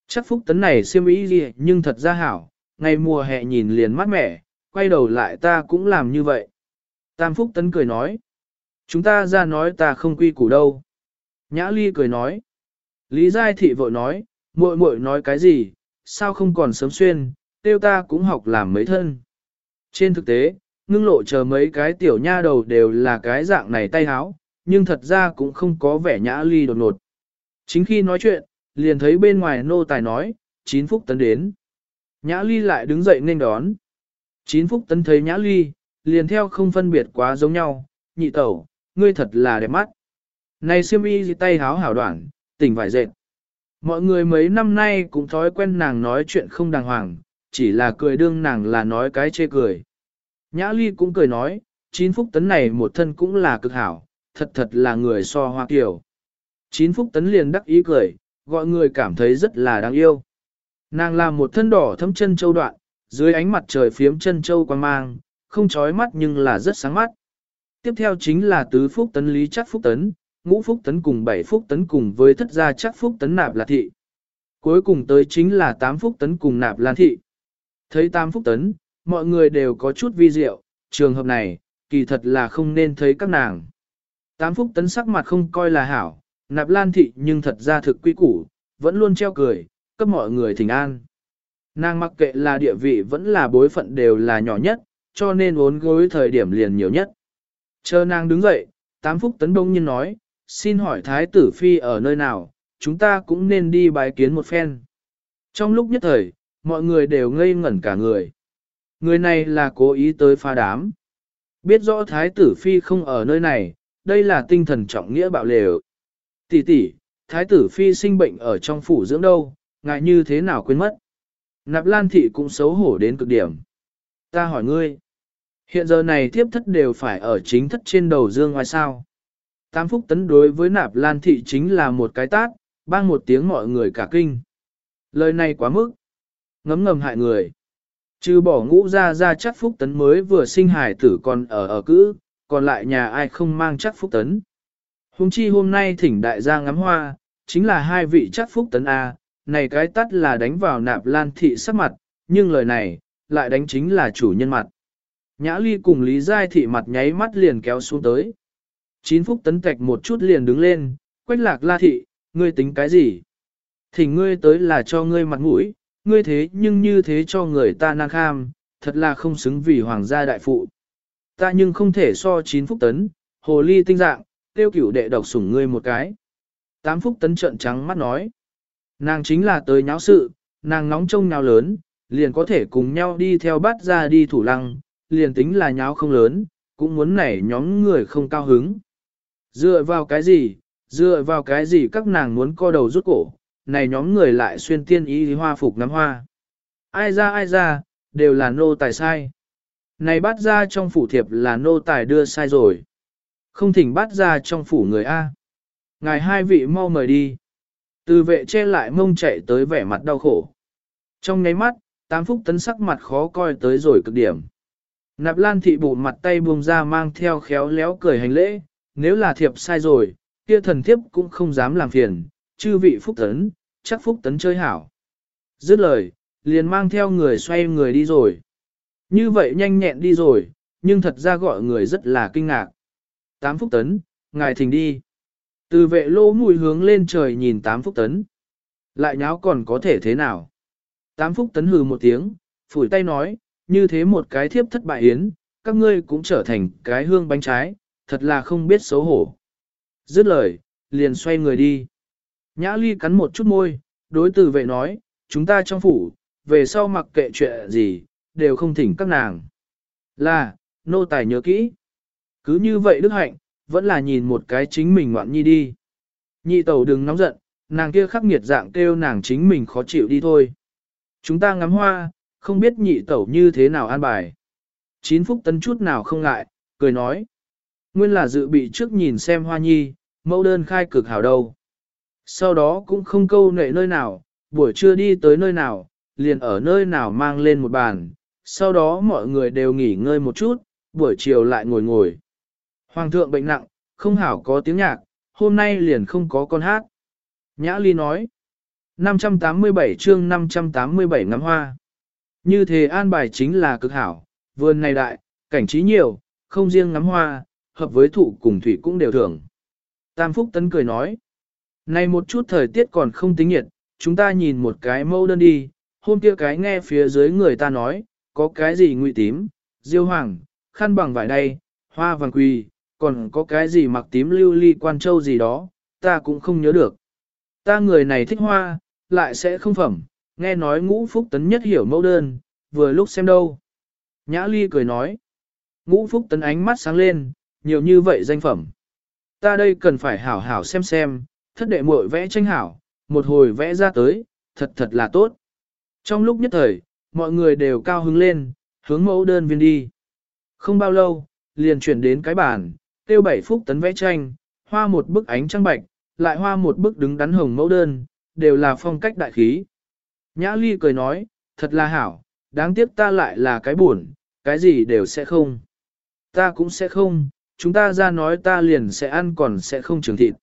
Chắc Phúc Tấn này xiêm y gì nhưng thật ra hảo, ngày mùa hè nhìn liền mát mẻ, quay đầu lại ta cũng làm như vậy. Tam Phúc Tấn cười nói, chúng ta ra nói ta không quy củ đâu. Nhã Ly cười nói, Lý Giai Thị vội nói, muội muội nói cái gì, sao không còn sớm xuyên, tiêu ta cũng học làm mấy thân. Trên thực tế, ngưng lộ chờ mấy cái tiểu nha đầu đều là cái dạng này tay háo, nhưng thật ra cũng không có vẻ Nhã Ly đột ngột. Chính khi nói chuyện, liền thấy bên ngoài nô tài nói, 9 Phúc Tấn đến. Nhã Ly lại đứng dậy nên đón. 9 Phúc Tấn thấy Nhã Ly, liền theo không phân biệt quá giống nhau, nhị tẩu, ngươi thật là đẹp mắt. Này xiêm y gì tay háo hảo đoạn, tỉnh vải dệt. Mọi người mấy năm nay cũng thói quen nàng nói chuyện không đàng hoàng, chỉ là cười đương nàng là nói cái chê cười. Nhã Ly cũng cười nói, 9 Phúc Tấn này một thân cũng là cực hảo, thật thật là người so hoa kiều. 9 Phúc Tấn liền đắc ý cười, gọi người cảm thấy rất là đáng yêu. Nàng làm một thân đỏ thấm chân châu đoạn, dưới ánh mặt trời phiếm chân châu quang mang, không chói mắt nhưng là rất sáng mắt. Tiếp theo chính là tứ Phúc Tấn Lý Chắc Phúc Tấn, ngũ Phúc Tấn cùng 7 Phúc Tấn cùng với thất gia Chắc Phúc Tấn Nạp Là Thị. Cuối cùng tới chính là 8 Phúc Tấn cùng Nạp Lan Thị. Thấy 8 Phúc Tấn, mọi người đều có chút vi diệu, trường hợp này, kỳ thật là không nên thấy các nàng. 8 Phúc Tấn sắc mặt không coi là hảo, Nạp Lan Thị nhưng thật ra thực quy củ, vẫn luôn treo cười, cấp mọi người thỉnh an. Nàng mặc kệ là địa vị vẫn là bối phận đều là nhỏ nhất, cho nên uốn gối thời điểm liền nhiều nhất. Chờ nàng đứng dậy, 8 Phúc Tấn bỗng nhiên nói, xin hỏi Thái tử Phi ở nơi nào, chúng ta cũng nên đi bái kiến một phen. Trong lúc nhất thời, mọi người đều ngây ngẩn cả người. Người này là cố ý tới phá đám. Biết rõ Thái tử Phi không ở nơi này, đây là tinh thần trọng nghĩa bạo lều. Tỷ tỷ, Thái tử Phi sinh bệnh ở trong phủ dưỡng đâu, ngại như thế nào quên mất. Nạp Lan Thị cũng xấu hổ đến cực điểm. Ta hỏi ngươi, hiện giờ này thiếp thất đều phải ở chính thất trên đầu dương ngoài sao. 8 Phúc Tấn đối với Nạp Lan Thị chính là một cái tát, bang một tiếng mọi người cả kinh. Lời này quá mức, ngấm ngầm hại người. Trừ bỏ ngũ ra Chắc Phúc Tấn mới vừa sinh hài tử còn ở cữ, còn lại nhà ai không mang Chắc Phúc Tấn. Hùng chi hôm nay thỉnh đại gia ngắm hoa, chính là hai vị Chắc Phúc Tấn A, này cái tắt là đánh vào Nạp Lan Thị sắc mặt, nhưng lời này, lại đánh chính là chủ nhân mặt. Nhã Ly cùng Lý Giai Thị mặt nháy mắt liền kéo xuống tới. 9 Phúc Tấn tạch một chút liền đứng lên, Quách Lạc La Thị, ngươi tính cái gì? Thỉnh ngươi tới là cho ngươi mặt mũi, ngươi thế nhưng như thế cho người ta năng kham, thật là không xứng vì hoàng gia đại phụ. Ta nhưng không thể so 9 Phúc Tấn, hồ ly tinh dạng, tiêu cửu đệ độc sủng ngươi một cái. 8 Phúc Tấn trợn trắng mắt nói. Nàng chính là tới nháo sự, nàng nóng trông nháo lớn, liền có thể cùng nhau đi theo bát ra đi thủ lăng, liền tính là nháo không lớn, cũng muốn nảy nhóm người không cao hứng. Dựa vào cái gì các nàng muốn co đầu rút cổ, này nhóm người lại xuyên tiên y hoa phục ngắm hoa. Ai ra, đều là nô tài sai. Này bắt ra trong phủ thiệp là nô tài đưa sai rồi. Không thỉnh bắt ra trong phủ người A. Ngài hai vị mau mời đi. Từ vệ che lại mông chạy tới vẻ mặt đau khổ. Trong nháy mắt, 8 Phúc Tấn sắc mặt khó coi tới rồi cực điểm. Nạp Lan Thị bụ mặt tay buông ra mang theo khéo léo cười hành lễ, nếu là thiệp sai rồi, kia thần thiếp cũng không dám làm phiền, chư vị Phúc Tấn, chắc Phúc Tấn chơi hảo. Dứt lời, liền mang theo người xoay người đi rồi. Như vậy nhanh nhẹn đi rồi, nhưng thật ra gọi người rất là kinh ngạc. 8 Phúc Tấn, ngài thỉnh đi. Từ vệ lỗ mùi hướng lên trời nhìn 8 Phúc Tấn. Lại nháo còn có thể thế nào? 8 Phúc Tấn hừ một tiếng, phủi tay nói, như thế một cái thiếp thất bại yến, các ngươi cũng trở thành cái hương bánh trái, thật là không biết xấu hổ. Dứt lời, liền xoay người đi. Nhã Ly cắn một chút môi, đối từ vệ nói, chúng ta trong phủ, về sau mặc kệ chuyện gì, đều không thỉnh các nàng. Là, nô tài nhớ kỹ. Cứ như vậy Đức Hạnh, vẫn là nhìn một cái chính mình ngoạn nhi đi. Nhị tẩu đừng nóng giận, nàng kia khắc nghiệt dạng kêu nàng chính mình khó chịu đi thôi. Chúng ta ngắm hoa, không biết nhị tẩu như thế nào an bài. 9 Phúc Tấn chút nào không ngại, cười nói. Nguyên là dự bị trước nhìn xem hoa nhi, mẫu đơn khai cực hảo đâu. Sau đó cũng không câu nệ nơi nào, buổi trưa đi tới nơi nào, liền ở nơi nào mang lên một bàn, sau đó mọi người đều nghỉ ngơi một chút, buổi chiều lại ngồi ngồi. Hoàng thượng bệnh nặng, không hảo có tiếng nhạc, hôm nay liền không có con hát. Nhã Ly nói, 587 chương 587 ngắm hoa. Như thế an bài chính là cực hảo, vườn này đại, cảnh trí nhiều, không riêng ngắm hoa, hợp với thụ cùng thủy cũng đều thưởng. Tam Phúc Tấn cười nói, này một chút thời tiết còn không tính nhiệt, chúng ta nhìn một cái mẫu đơn đi, hôm kia cái nghe phía dưới người ta nói, có cái gì ngụy tím, diêu hoàng, khăn bằng vải đay, hoa vàng quỳ, còn có cái gì mặc tím lưu ly quan châu gì đó, ta cũng không nhớ được. Ta người này thích hoa, lại sẽ không phẩm, nghe nói Ngũ Phúc Tấn nhất hiểu mẫu đơn, vừa lúc xem đâu. Nhã Ly cười nói, Ngũ Phúc Tấn ánh mắt sáng lên, nhiều như vậy danh phẩm. Ta đây cần phải hảo hảo xem, thất đệ muội vẽ tranh hảo, một hồi vẽ ra tới, thật là tốt. Trong lúc nhất thời, mọi người đều cao hứng lên, hướng mẫu đơn viên đi. Không bao lâu, liền chuyển đến cái bàn, tiêu 7 Phúc Tấn vẽ tranh, hoa một bức ánh trăng bạch, lại hoa một bức đứng đắn hồng mẫu đơn, đều là phong cách đại khí. Nhã Ly cười nói, thật là hảo, đáng tiếc ta lại là cái buồn, cái gì đều sẽ không. Ta cũng sẽ không, chúng ta ra nói ta liền sẽ ăn còn sẽ không trường thịt.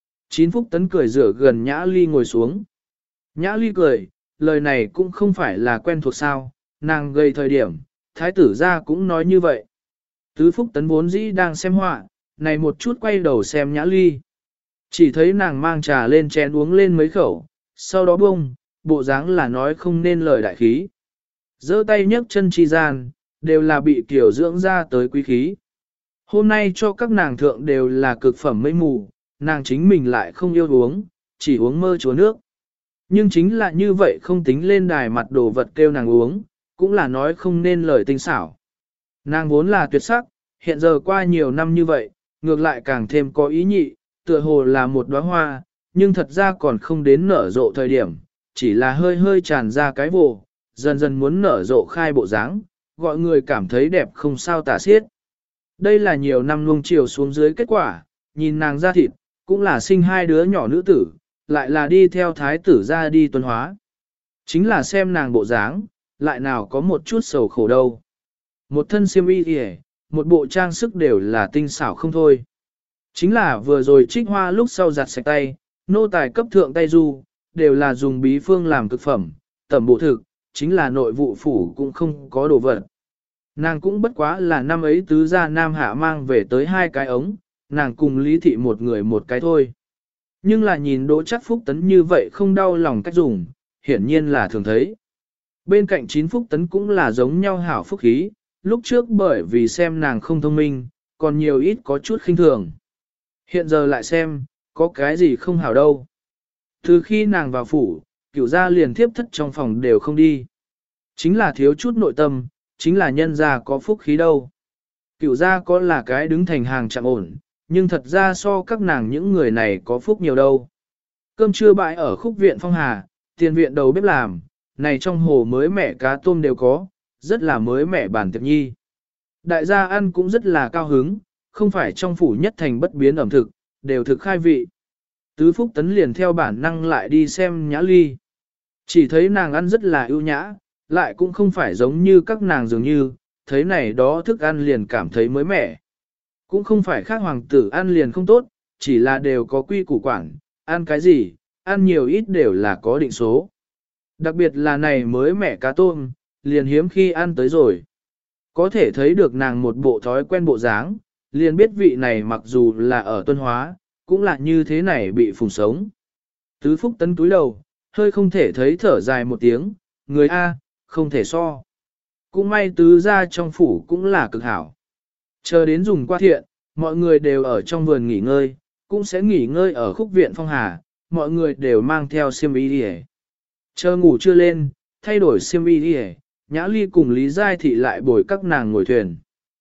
9 Phúc Tấn cười rửa gần Nhã Ly ngồi xuống. Nhã Ly cười, lời này cũng không phải là quen thuộc sao, nàng gây thời điểm, thái tử ra cũng nói như vậy. Tứ Phúc Tấn vốn dĩ đang xem họa, này một chút quay đầu xem Nhã Ly. Chỉ thấy nàng mang trà lên chén uống lên mấy khẩu, sau đó bông, bộ dáng là nói không nên lời đại khí. Giơ tay nhấc chân chi gian, đều là bị kiểu dưỡng ra tới quý khí. Hôm nay cho các nàng thượng đều là cực phẩm mây mù, nàng chính mình lại không yêu uống, chỉ uống mơ chúa nước. Nhưng chính là như vậy không tính lên đài mặt đồ vật kêu nàng uống, cũng là nói không nên lời tinh xảo. Nàng vốn là tuyệt sắc, hiện giờ qua nhiều năm như vậy, ngược lại càng thêm có ý nhị, tựa hồ là một đóa hoa, nhưng thật ra còn không đến nở rộ thời điểm, chỉ là hơi hơi tràn ra cái vồ, dần dần muốn nở rộ khai bộ dáng, gọi người cảm thấy đẹp không sao tả xiết. Đây là nhiều năm nuông chiều xuống dưới kết quả, nhìn nàng ra thịt, cũng là sinh hai đứa nhỏ nữ tử, lại là đi theo thái tử ra đi tuần hóa. Chính là xem nàng bộ dáng, lại nào có một chút sầu khổ đâu. Một thân xiêm y kìa, một bộ trang sức đều là tinh xảo không thôi. Chính là vừa rồi trích hoa lúc sau giặt sạch tay, nô tài cấp thượng tay du, đều là dùng bí phương làm cực phẩm, tẩm bộ thực, chính là nội vụ phủ cũng không có đồ vật. Nàng cũng bất quá là năm ấy tứ gia nam hạ mang về tới 2 cái ống, nàng cùng Lý Thị một người một cái thôi. Nhưng là nhìn Đỗ Chắc Phúc Tấn như vậy không đau lòng cách dùng, hiển nhiên là thường thấy. Bên cạnh 9 Phúc Tấn cũng là giống nhau hảo phúc khí, lúc trước bởi vì xem nàng không thông minh, còn nhiều ít có chút khinh thường. Hiện giờ lại xem, có cái gì không hảo đâu. Từ khi nàng vào phủ, Cửu gia liền thiếp thất trong phòng đều không đi. Chính là thiếu chút nội tâm, chính là nhân gia có phúc khí đâu. Cửu gia có là cái đứng thành hàng chạm ổn, nhưng thật ra so các nàng những người này có phúc nhiều đâu. Cơm trưa bãi ở khúc viện Phong Hà, tiền viện đầu bếp làm, này trong hồ mới mẻ cá tôm đều có, rất là mới mẻ bản tiệc nhi. Đại gia ăn cũng rất là cao hứng, không phải trong phủ nhất thành bất biến ẩm thực, đều thực khai vị. Tứ Phúc Tấn liền theo bản năng lại đi xem Nhã Ly. Chỉ thấy nàng ăn rất là ưu nhã, lại cũng không phải giống như các nàng dường như, thấy này đó thức ăn liền cảm thấy mới mẻ. Cũng không phải khác hoàng tử ăn liền không tốt, chỉ là đều có quy củ quản, ăn cái gì, ăn nhiều ít đều là có định số. Đặc biệt là này mới mẻ cá tôm, liền hiếm khi ăn tới rồi. Có thể thấy được nàng một bộ thói quen bộ dáng, liền biết vị này mặc dù là ở tuân hóa, cũng là như thế này bị phùng sống. Tứ Phúc Tấn túi đầu, hơi không thể thấy thở dài một tiếng, người A, không thể so. Cũng may tứ ra trong phủ cũng là cực hảo. Chờ đến dùng qua thiện, mọi người đều ở trong vườn nghỉ ngơi, cũng sẽ nghỉ ngơi ở khúc viện Phong Hà, mọi người đều mang theo xiêm y đi. Chờ ngủ chưa lên, thay đổi xiêm y đi, Nhã Ly cùng Lý Giai Thị lại bồi các nàng ngồi thuyền.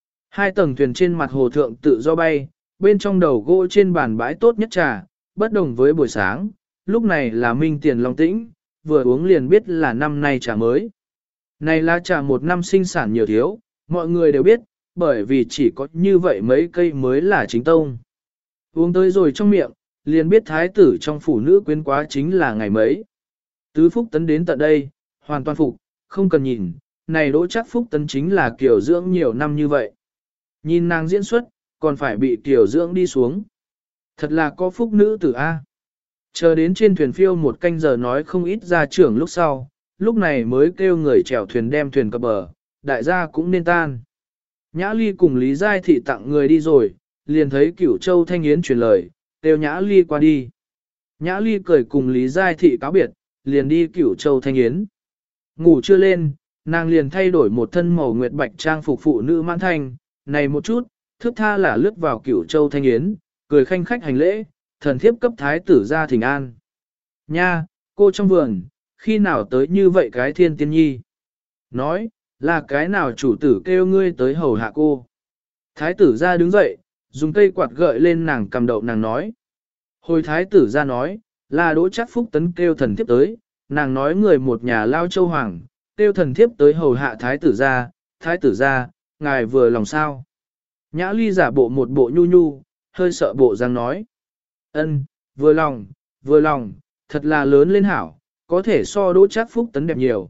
2 tầng thuyền trên mặt hồ thượng tự do bay, bên trong đầu gỗ trên bàn bãi tốt nhất trà, bất đồng với buổi sáng, lúc này là minh tiền long tĩnh, vừa uống liền biết là năm nay trà mới. Này là trà một năm sinh sản nhiều thiếu, mọi người đều biết, bởi vì chỉ có như vậy mấy cây mới là chính tông. Uống tới rồi trong miệng, liền biết thái tử trong phủ nữ quyến quá chính là ngày mấy. Tứ Phúc Tấn đến tận đây, hoàn toàn phục, không cần nhìn, này Đỗ Chắc Phúc Tấn chính là kiểu dưỡng nhiều năm như vậy. Nhìn nàng diễn xuất, còn phải bị kiểu dưỡng đi xuống. Thật là có phúc nữ tử A. Chờ đến trên thuyền phiêu một canh giờ nói không ít ra trưởng lúc sau, lúc này mới kêu người chèo thuyền đem thuyền cập bờ, đại gia cũng nên tan. Nhã Ly cùng Lý Giai Thị tặng người đi rồi, liền thấy Cửu Châu Thanh Yến truyền lời, kêu Nhã Ly qua đi. Nhã Ly cười cùng Lý Giai Thị cáo biệt, liền đi Cửu Châu Thanh Yến. Ngủ chưa lên, nàng liền thay đổi một thân màu nguyệt bạch trang phục phụ nữ mãn thanh, này một chút, thước tha là lướt vào Cửu Châu Thanh Yến, cười khanh khách hành lễ, thần thiếp cấp thái tử ra thỉnh an. Nha, cô trong vườn, khi nào tới như vậy cái thiên tiên nhi? Nói, là cái nào chủ tử kêu ngươi tới hầu hạ cô? Thái tử ra đứng dậy, dùng cây quạt gợi lên nàng cầm đậu nàng nói. Hồi thái tử ra nói, là Đỗ Trác Phúc Tấn kêu thần thiếp tới, nàng nói người một nhà lao châu hoàng, kêu thần thiếp tới hầu hạ thái tử ra, ngài vừa lòng sao. Nhã Ly giả bộ một bộ nhu nhu, hơi sợ bộ răng nói. Ân, vừa lòng, thật là lớn lên hảo, có thể so Đỗ Trác Phúc Tấn đẹp nhiều,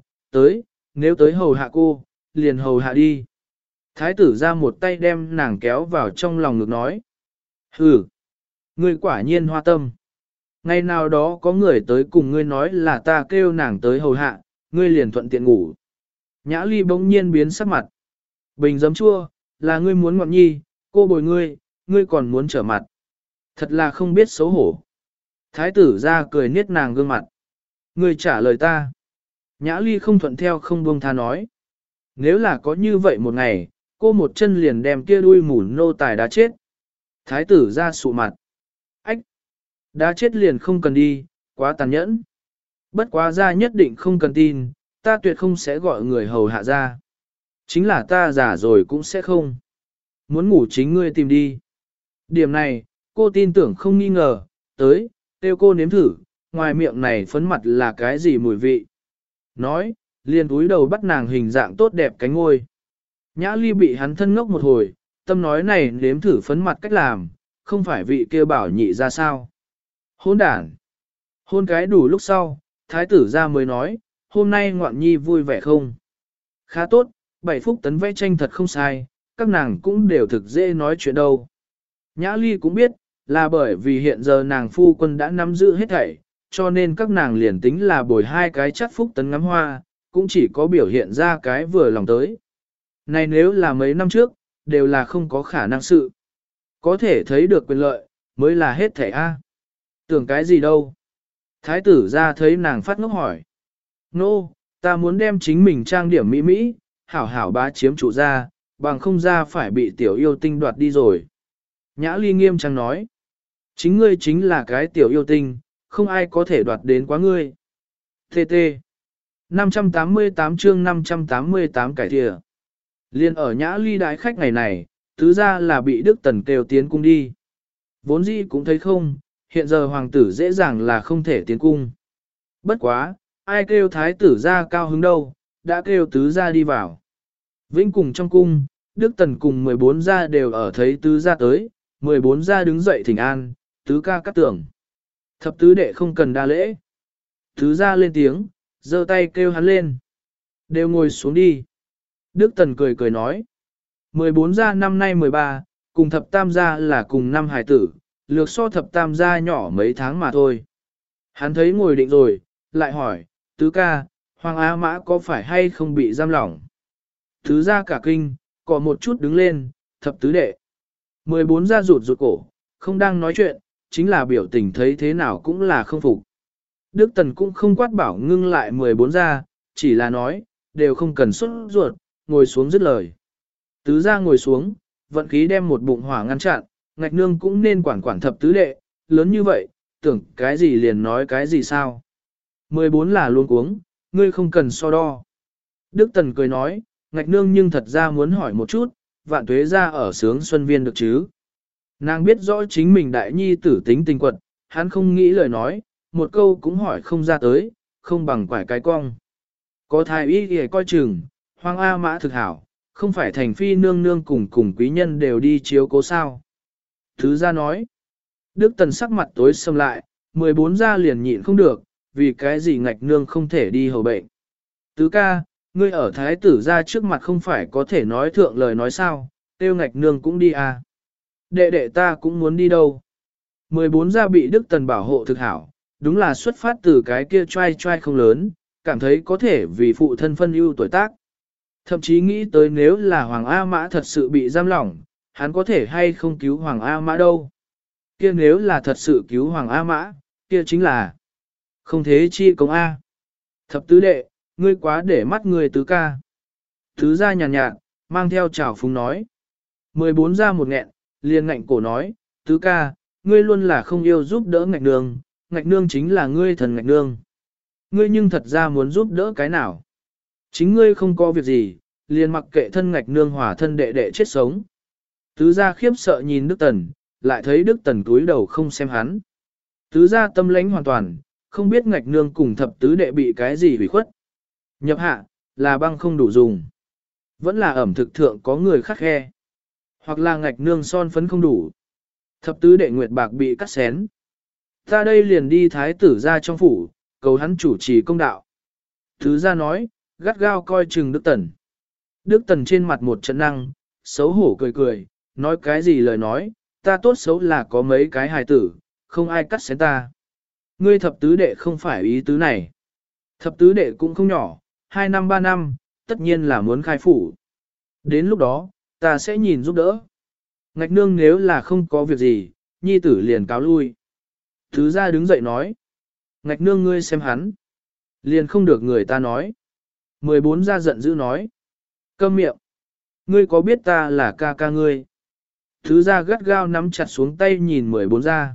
nếu tới hầu hạ cô, liền hầu hạ đi. Thái tử ra một tay đem nàng kéo vào trong lòng ngực nói. Hừ, ngươi quả nhiên hoa tâm. Ngày nào đó có người tới cùng ngươi nói là ta kêu nàng tới hầu hạ, ngươi liền thuận tiện ngủ. Nhã Ly bỗng nhiên biến sắc mặt. Bình giấm chua, là ngươi muốn ngọn nhi, cô bồi ngươi còn muốn trở mặt. Thật là không biết xấu hổ. Thái tử ra cười niết nàng gương mặt. Ngươi trả lời ta. Nhã Ly không thuận theo không buông tha nói. Nếu là có như vậy một ngày, cô một chân liền đem kia đuôi mủ nô tài đá chết. Thái tử ra sụ mặt. Ách! Đá chết liền không cần đi, quá tàn nhẫn. Bất quá ra nhất định không cần tin, ta tuyệt không sẽ gọi người hầu hạ ra. Chính là ta già rồi cũng sẽ không. Muốn ngủ chính ngươi tìm đi. Điểm này, cô tin tưởng không nghi ngờ, kêu cô nếm thử, ngoài miệng này phấn mặt là cái gì mùi vị. Nói, liền túi đầu bắt nàng hình dạng tốt đẹp cánh ngôi. Nhã Ly bị hắn thân ngốc một hồi, tâm nói này nếm thử phấn mặt cách làm, không phải vị kia bảo nhị ra sao. Hôn đản. Hôn cái đủ lúc sau, thái tử ra mới nói, hôm nay ngoạn nhi vui vẻ không? Khá tốt, 7 phút tấn vẽ tranh thật không sai, các nàng cũng đều thực dễ nói chuyện đâu. Nhã Ly cũng biết, là bởi vì hiện giờ nàng phu quân đã nắm giữ hết thảy, cho nên các nàng liền tính là bồi hai cái chắc phúc tấn ngắm hoa, cũng chỉ có biểu hiện ra cái vừa lòng tới. Này nếu là mấy năm trước, đều là không có khả năng sự. Có thể thấy được quyền lợi, mới là hết thảy A. Tưởng cái gì đâu? Thái tử ra thấy nàng phát ngốc hỏi. Nô, ta muốn đem chính mình trang điểm mỹ mỹ, hảo hảo bá chiếm chủ ra, bằng không ra phải bị tiểu yêu tinh đoạt đi rồi. Nhã Ly nghiêm trang nói. Chính ngươi chính là cái tiểu yêu tinh, không ai có thể đoạt đến quá ngươi. TT 588 chương 588 cải thìa. Liên ở Nhã Ly đái khách ngày này, tứ ra là bị Đức Tần kêu tiến cung đi. Vốn dĩ cũng thấy không, hiện giờ hoàng tử dễ dàng là không thể tiến cung. Bất quá, ai kêu thái tử ra cao hứng đâu, đã kêu tứ ra đi vào. Vĩnh cùng trong cung, Đức Tần cùng 14 gia đều ở thấy tứ gia tới, 14 gia đứng dậy thỉnh an, tứ ca cắt tưởng. Thập tứ đệ không cần đa lễ. Tứ gia lên tiếng, giơ tay kêu hắn lên. Đều ngồi xuống đi. Đức Tần cười cười nói. 14 gia năm nay 13, cùng thập tam gia là cùng năm hài tử, lược so thập tam gia nhỏ mấy tháng mà thôi. Hắn thấy ngồi định rồi, lại hỏi, tứ ca, Hoàng Á Mã có phải hay không bị giam lỏng? Tứ gia cả kinh, có một chút đứng lên, thập tứ đệ. 14 gia rụt rụt cổ, không đang nói chuyện, chính là biểu tình thấy thế nào cũng là không phục. Đức Tần cũng không quát bảo ngưng lại 14 gia, chỉ là nói, đều không cần xuất ruột, ngồi xuống dứt lời. Tứ gia ngồi xuống, vận khí đem một bụng hỏa ngăn chặn, ngạch nương cũng nên quản thập tứ đệ, lớn như vậy, tưởng cái gì liền nói cái gì sao. 14 là luôn cuống, ngươi không cần so đo. Đức Tần cười nói, ngạch nương nhưng thật ra muốn hỏi một chút, vạn tuế ra ở sướng xuân viên được chứ. Nàng biết rõ chính mình đại nhi tử tính tình quật, hắn không nghĩ lời nói, một câu cũng hỏi không ra tới, không bằng quải cái cong. Có thái y thì coi chừng, Hoàng A Mã thực hảo, không phải thành phi nương nương cùng quý nhân đều đi chiếu cố sao. Thứ ra nói, Đức Tần sắc mặt tối sầm lại, 14 gia liền nhịn không được, vì cái gì ngạch nương không thể đi hầu bệnh. Tứ ca, ngươi ở thái tử ra trước mặt không phải có thể nói thượng lời nói sao, tiêu ngạch nương cũng đi à. Đệ đệ ta cũng muốn đi đâu. 14 gia bị Đức Tần bảo hộ thực hảo, đúng là xuất phát từ cái kia trai trai không lớn, cảm thấy có thể vì phụ thân phân ưu tuổi tác. Thậm chí nghĩ tới nếu là Hoàng A Mã thật sự bị giam lỏng, hắn có thể hay không cứu Hoàng A Mã đâu. Kia nếu là thật sự cứu Hoàng A Mã, kia chính là không thế chi công A. Thập tứ đệ, ngươi quá để mắt ngươi tứ ca. Tứ gia nhàn nhạt, mang theo trào phúng nói. 14 ra một nghẹn, liền ngạnh cổ nói, tứ ca, ngươi luôn là không yêu giúp đỡ ngạch nương chính là ngươi thần ngạch nương. Ngươi nhưng thật ra muốn giúp đỡ cái nào. Chính ngươi không có việc gì, liền mặc kệ thân ngạch nương hòa thân đệ đệ chết sống. Tứ gia khiếp sợ nhìn Đức Tần, lại thấy Đức Tần cúi đầu không xem hắn. Tứ gia tâm lãnh hoàn toàn, không biết ngạch nương cùng thập tứ đệ bị cái gì hủy khuất. Nhập hạ, là băng không đủ dùng. Vẫn là ẩm thực thượng có người khắc khe. Hoặc là ngạch nương son phấn không đủ. Thập tứ đệ nguyệt bạc bị cắt xén. Ta đây liền đi thái tử ra trong phủ, cầu hắn chủ trì công đạo. Tứ gia nói, gắt gao coi chừng Đức Tần. Đức Tần trên mặt một trận năng, xấu hổ cười cười, nói cái gì lời nói, ta tốt xấu là có mấy cái hài tử, không ai cắt xén ta. Ngươi thập tứ đệ không phải ý tứ này. Thập tứ đệ cũng không nhỏ, 2 năm 3 năm, tất nhiên là muốn khai phủ. Đến lúc đó, ta sẽ nhìn giúp đỡ. Ngạch nương nếu là không có việc gì, nhi tử liền cáo lui. Tứ gia đứng dậy nói. Ngạch nương ngươi xem hắn. Liền không được người ta nói. 14 gia giận dữ nói. Câm miệng. Ngươi có biết ta là ca ca ngươi? Tứ gia gắt gao nắm chặt xuống tay nhìn 14 gia.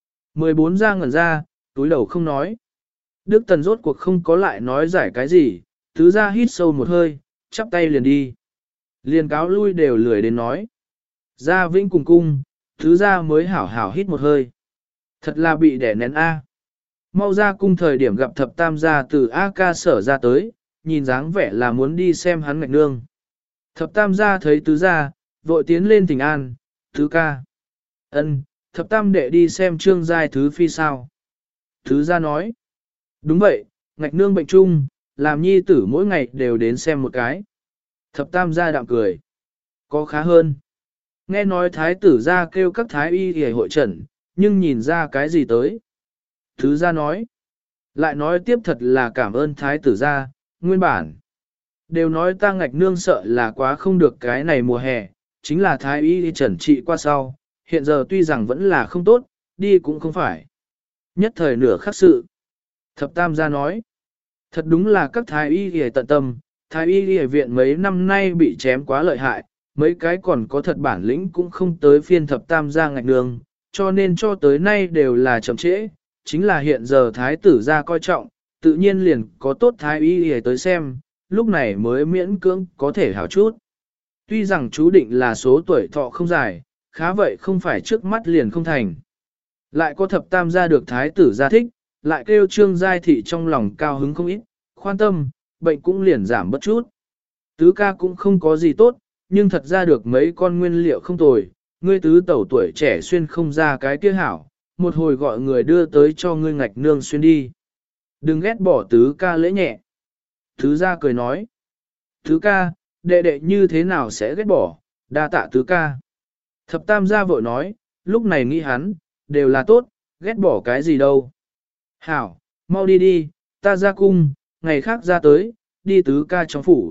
14 gia ngẩn ra, túi đầu không nói. Đức Tần rốt cuộc không có lại nói giải cái gì, tứ gia hít sâu một hơi, chắp tay liền đi. Liền cáo lui đều lười đến nói. Gia Vĩnh cùng cung, tứ gia mới hảo hảo hít một hơi. Thật là bị đẻ nén A. Mau ra cung thời điểm gặp thập tam gia từ A ca sở ra tới, nhìn dáng vẻ là muốn đi xem hắn ngạch nương. Thập tam gia thấy tứ gia, vội tiến lên thỉnh an, tứ ca. Ân, thập tam đệ đi xem trương giai thứ phi sao. Tứ gia nói. Đúng vậy, ngạch nương bệnh chung, làm nhi tử mỗi ngày đều đến xem một cái. Thập tam gia đạm cười. Có khá hơn. Nghe nói thái tử gia kêu các thái y để hội trần, nhưng nhìn ra cái gì tới. Tứ gia nói. Lại nói tiếp thật là cảm ơn thái tử gia, nguyên bản. Đều nói ta ngạch nương sợ là quá không được cái này mùa hè, chính là thái y đi trần trị qua sau, hiện giờ tuy rằng vẫn là không tốt, đi cũng không phải. Nhất thời nửa khắc sự. Thập tam gia nói. Thật đúng là các thái y y tận tâm, thái y y viện mấy năm nay bị chém quá lợi hại, mấy cái còn có thật bản lĩnh cũng không tới phiên thập tam gia ngạch nương, cho nên cho tới nay đều là chậm trễ, chính là hiện giờ thái tử gia coi trọng, tự nhiên liền có tốt thái y y tới xem, lúc này mới miễn cưỡng có thể hảo chút. Tuy rằng chú định là số tuổi thọ không dài, khá vậy không phải trước mắt liền không thành. Lại có thập tam gia được thái tử gia thích, lại kêu trương giai thị trong lòng cao hứng không ít, khoan tâm, bệnh cũng liền giảm bất chút. Tứ ca cũng không có gì tốt, nhưng thật ra được mấy con nguyên liệu không tồi, ngươi tứ tẩu tuổi trẻ xuyên không ra cái kia hảo, một hồi gọi người đưa tới cho ngươi ngạch nương xuyên đi. Đừng ghét bỏ tứ ca lễ nhẹ. Tứ gia cười nói, tứ ca, đệ đệ như thế nào sẽ ghét bỏ, đa tạ tứ ca. Thập tam gia vội nói, lúc này nghĩ hắn, đều là tốt, ghét bỏ cái gì đâu. Hảo, mau đi đi, ta ra cung, ngày khác ra tới, đi tứ ca trong phủ.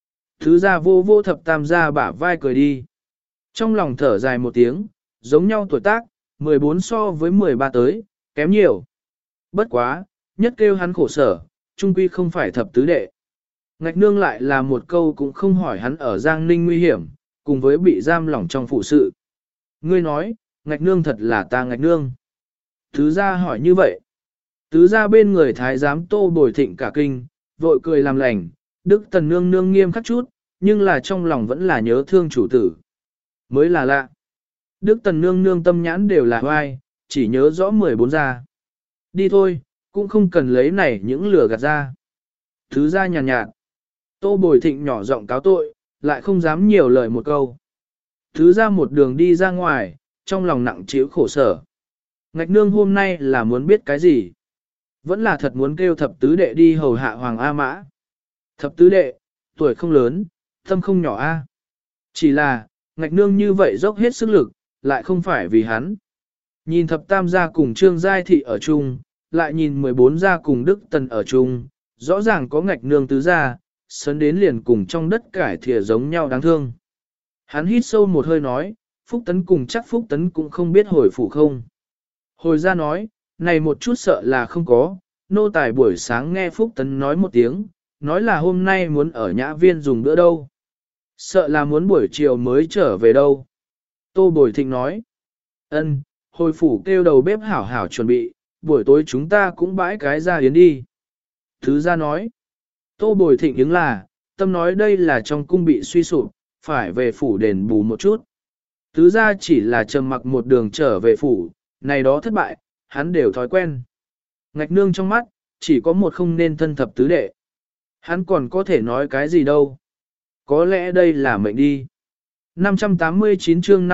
Tứ gia vô vô thập tam gia bả vai cười đi. Trong lòng thở dài một tiếng, giống nhau tuổi tác, 14 so với 13 tới, kém nhiều. Bất quá, nhất kêu hắn khổ sở, trung quy không phải thập tứ đệ. Ngạch nương lại là một câu cũng không hỏi hắn ở Giang Ninh nguy hiểm, cùng với bị giam lỏng trong phụ sự. Ngươi nói, ngạch nương thật là ta ngạch nương. Tứ gia hỏi như vậy. Tứ gia bên người thái giám Tô Bồi Thịnh cả kinh, vội cười làm lành, Đức Tần nương nương nghiêm khắc chút, nhưng là trong lòng vẫn là nhớ thương chủ tử. Mới là lạ. Đức Tần nương nương tâm nhãn đều là hoai, chỉ nhớ rõ 14 gia. Đi thôi, cũng không cần lấy này những lửa gạt ra. Tứ gia nhàn nhạt. Tô Bồi Thịnh nhỏ giọng cáo tội, lại không dám nhiều lời một câu. Tứ gia một đường đi ra ngoài, trong lòng nặng trĩu khổ sở. Ngạch nương hôm nay là muốn biết cái gì? Vẫn là thật muốn kêu thập tứ đệ đi hầu hạ Hoàng A Mã. Thập tứ đệ, tuổi không lớn, tâm không nhỏ A. Chỉ là, ngạch nương như vậy dốc hết sức lực, lại không phải vì hắn. Nhìn thập tam gia cùng trương giai thị ở chung, lại nhìn 14 gia cùng Đức Tần ở chung, rõ ràng có ngạch nương tứ gia, sấn đến liền cùng trong đất cải thìa giống nhau đáng thương. Hắn hít sâu một hơi nói, Phúc Tấn cùng chắc Phúc Tấn cũng không biết hồi phủ không. Hồi ra nói, này một chút sợ là không có, nô tài buổi sáng nghe Phúc Tấn nói một tiếng, nói là hôm nay muốn ở nhã viên dùng bữa đâu. Sợ là muốn buổi chiều mới trở về đâu. Tô Bồi Thịnh nói, ân, hồi phủ kêu đầu bếp hảo hảo chuẩn bị, buổi tối chúng ta cũng bãi cái ra yến đi. Thứ ra nói, Tô Bồi Thịnh ứng là, tâm nói đây là trong cung bị suy sụp, phải về phủ đền bù một chút. Tứ ra chỉ là trầm mặc một đường trở về phủ, này đó thất bại, hắn đều thói quen. Ngạch nương trong mắt, chỉ có một không nên thân thập tứ đệ. Hắn còn có thể nói cái gì đâu. Có lẽ đây là mệnh đi. 589 chương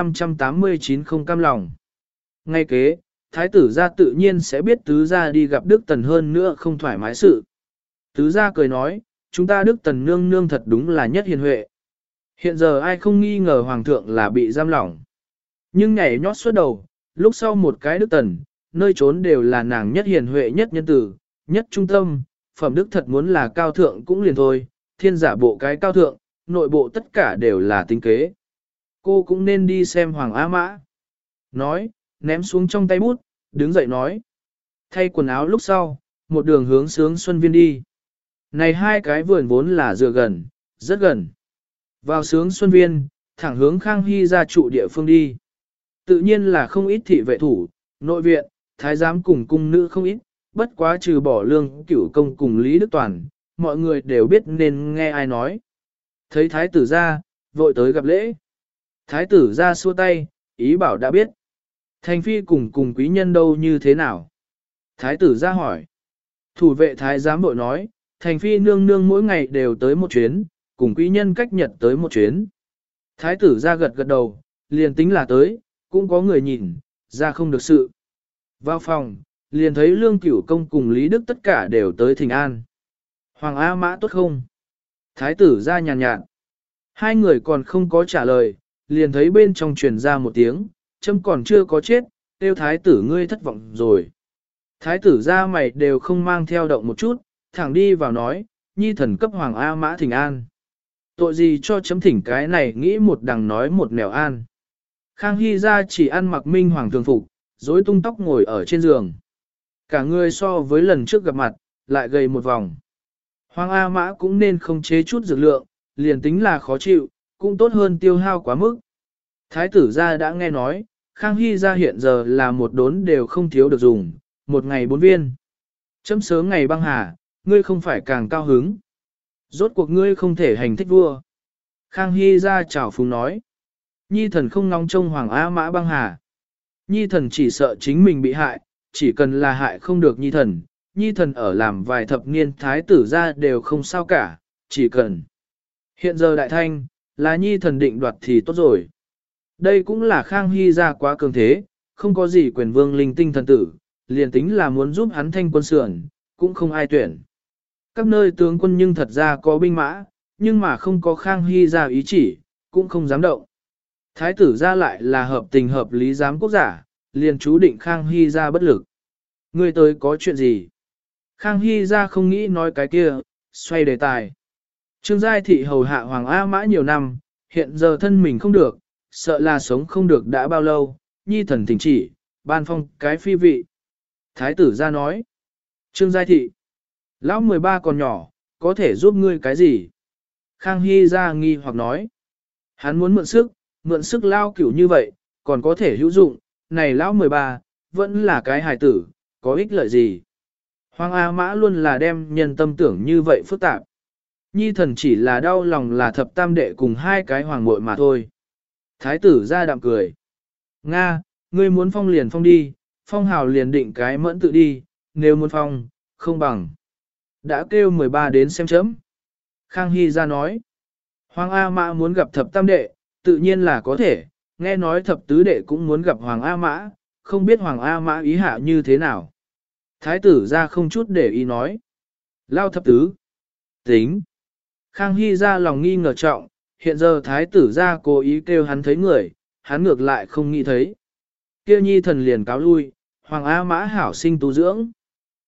589 không cam lòng. Ngay kế, thái tử gia tự nhiên sẽ biết tứ gia đi gặp Đức Tần hơn nữa không thoải mái sự. Tứ gia cười nói, chúng ta Đức Tần nương nương thật đúng là nhất hiền huệ. Hiện giờ ai không nghi ngờ hoàng thượng là bị giam lỏng. Nhưng nhảy nhót suốt đầu, lúc sau một cái Đức Tần, nơi trốn đều là nàng nhất hiền huệ nhất nhân tử, nhất trung tâm, phẩm đức thật muốn là cao thượng cũng liền thôi, thiên giả bộ cái cao thượng, nội bộ tất cả đều là tính kế. Cô cũng nên đi xem Hoàng A Mã. Nói, ném xuống trong tay bút, đứng dậy nói. Thay quần áo lúc sau, một đường hướng sướng Xuân Viên đi. Này hai cái vườn vốn là dựa gần, rất gần. Vào sướng Xuân Viên, thẳng hướng Khang Hy ra trụ địa phương đi. Tự nhiên là không ít thị vệ thủ, nội viện, thái giám cùng cung nữ không ít, bất quá trừ bỏ lương cửu công cùng Lý Đức Toàn, mọi người đều biết nên nghe ai nói. Thấy thái tử ra, vội tới gặp lễ. Thái tử ra xua tay, ý bảo đã biết. Thành phi cùng quý nhân đâu như thế nào? Thái tử ra hỏi. Thủ vệ thái giám vội nói, thành phi nương nương mỗi ngày đều tới một chuyến, cùng quý nhân cách nhật tới một chuyến. Thái tử ra gật gật đầu, liền tính là tới, cũng có người nhìn, ra không được sự. Vào phòng, liền thấy lương cửu công cùng Lý Đức tất cả đều tới thỉnh an. Hoàng A Mã tốt không? Thái tử ra nhàn nhạt. Hai người còn không có trả lời, liền thấy bên trong truyền ra một tiếng, châm còn chưa có chết, tiêu thái tử ngươi thất vọng rồi. Thái tử ra mày đều không mang theo động một chút, thẳng đi vào nói, nhi thần cấp Hoàng A Mã thỉnh an. Tội gì cho chấm thỉnh cái này nghĩ một đằng nói một nẻo an. Khang Hy ra chỉ ăn mặc minh hoàng thường phục, rối tung tóc ngồi ở trên giường. Cả người so với lần trước gặp mặt, lại gầy một vòng. Hoàng A Mã cũng nên không chế chút dược lượng, liền tính là khó chịu, cũng tốt hơn tiêu hao quá mức. Thái tử gia đã nghe nói, Khang Hy gia hiện giờ là một đốn đều không thiếu được dùng, một ngày 4 viên. Chấm sớm ngày băng hà, ngươi không phải càng cao hứng. Rốt cuộc ngươi không thể hành thích vua. Khang Hy gia chào phúng nói. Nhi thần không ngóng trông Hoàng A Mã băng hà. Nhi thần chỉ sợ chính mình bị hại, chỉ cần là hại không được nhi thần. Nhi thần ở làm vài thập niên thái tử gia đều không sao cả, chỉ cần. Hiện giờ đại thanh, là nhi thần định đoạt thì tốt rồi. Đây cũng là Khang Hy gia quá cường thế, không có gì quyền vương linh tinh thần tử, liền tính là muốn giúp hắn thanh quân sườn, cũng không ai tuyển. Các nơi tướng quân nhưng thật ra có binh mã, nhưng mà không có Khang Hy gia ý chỉ, cũng không dám động. Thái tử gia lại là hợp tình hợp lý giám quốc giả, liền chú định Khang Hy gia bất lực. Ngươi tới có chuyện gì? Khang Hy gia không nghĩ nói cái kia, xoay đề tài. Trương Giai Thị hầu hạ Hoàng A Mã nhiều năm, hiện giờ thân mình không được, sợ là sống không được đã bao lâu, nhi thần thỉnh chỉ, ban phong cái phi vị. Thái tử gia nói, Trương Giai Thị, lão 13 còn nhỏ, có thể giúp ngươi cái gì? Khang Hy gia nghi hoặc nói, hắn muốn mượn sức lao cửu như vậy, còn có thể hữu dụng, này lão 13, vẫn là cái hài tử, có ích lợi gì? Hoàng A Mã luôn là đem nhân tâm tưởng như vậy phức tạp. Nhi thần chỉ là đau lòng là thập tam đệ cùng hai cái hoàng muội mà thôi. Thái tử ra đạm cười. Nga, ngươi muốn phong liền phong đi, phong hào liền định cái mẫn tự đi, nếu muốn phong, không bằng. Đã kêu 13 đến xem chấm. Khang Hy ra nói. Hoàng A Mã muốn gặp thập tam đệ, tự nhiên là có thể, nghe nói thập tứ đệ cũng muốn gặp Hoàng A Mã, không biết Hoàng A Mã ý hạ như thế nào. Thái tử ra không chút để ý nói. Lao thập tứ. Tính. Khang Hy ra lòng nghi ngờ trọng, hiện giờ thái tử ra cố ý kêu hắn thấy người, hắn ngược lại không nghĩ thấy. Kia nhi thần liền cáo lui, Hoàng A Mã hảo sinh tu dưỡng.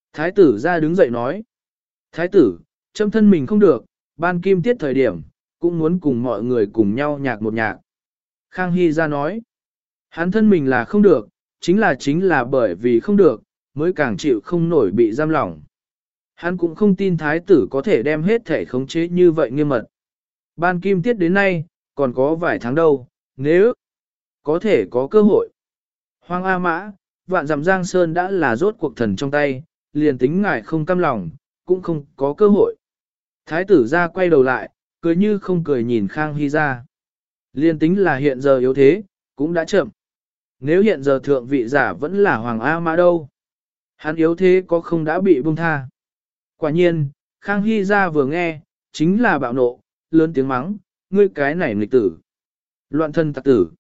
Thái tử ra đứng dậy nói. Thái tử, châm thân mình không được, ban kim tiết thời điểm, cũng muốn cùng mọi người cùng nhau nhạc một nhạc. Khang Hy ra nói. Hắn thân mình là không được, chính là bởi vì không được, mới càng chịu không nổi bị giam lỏng. Hắn cũng không tin thái tử có thể đem hết thể khống chế như vậy nghiêm mật. Ban kim tiết đến nay, còn có vài tháng đâu, nếu có thể có cơ hội. Hoàng A Mã, vạn dặm Giang Sơn đã là rốt cuộc thần trong tay, liền tính ngài không cam lòng, cũng không có cơ hội. Thái tử ra quay đầu lại, cười như không cười nhìn Khang Hy ra. Liền tính là hiện giờ yếu thế, cũng đã chậm. Nếu hiện giờ thượng vị giả vẫn là Hoàng A Mã đâu? Hắn yếu thế có không đã bị buông tha? Quả nhiên, Khang Hy ra vừa nghe, chính là bạo nộ, lớn tiếng mắng, ngươi cái này nghịch tử. Loạn thân tặc tử.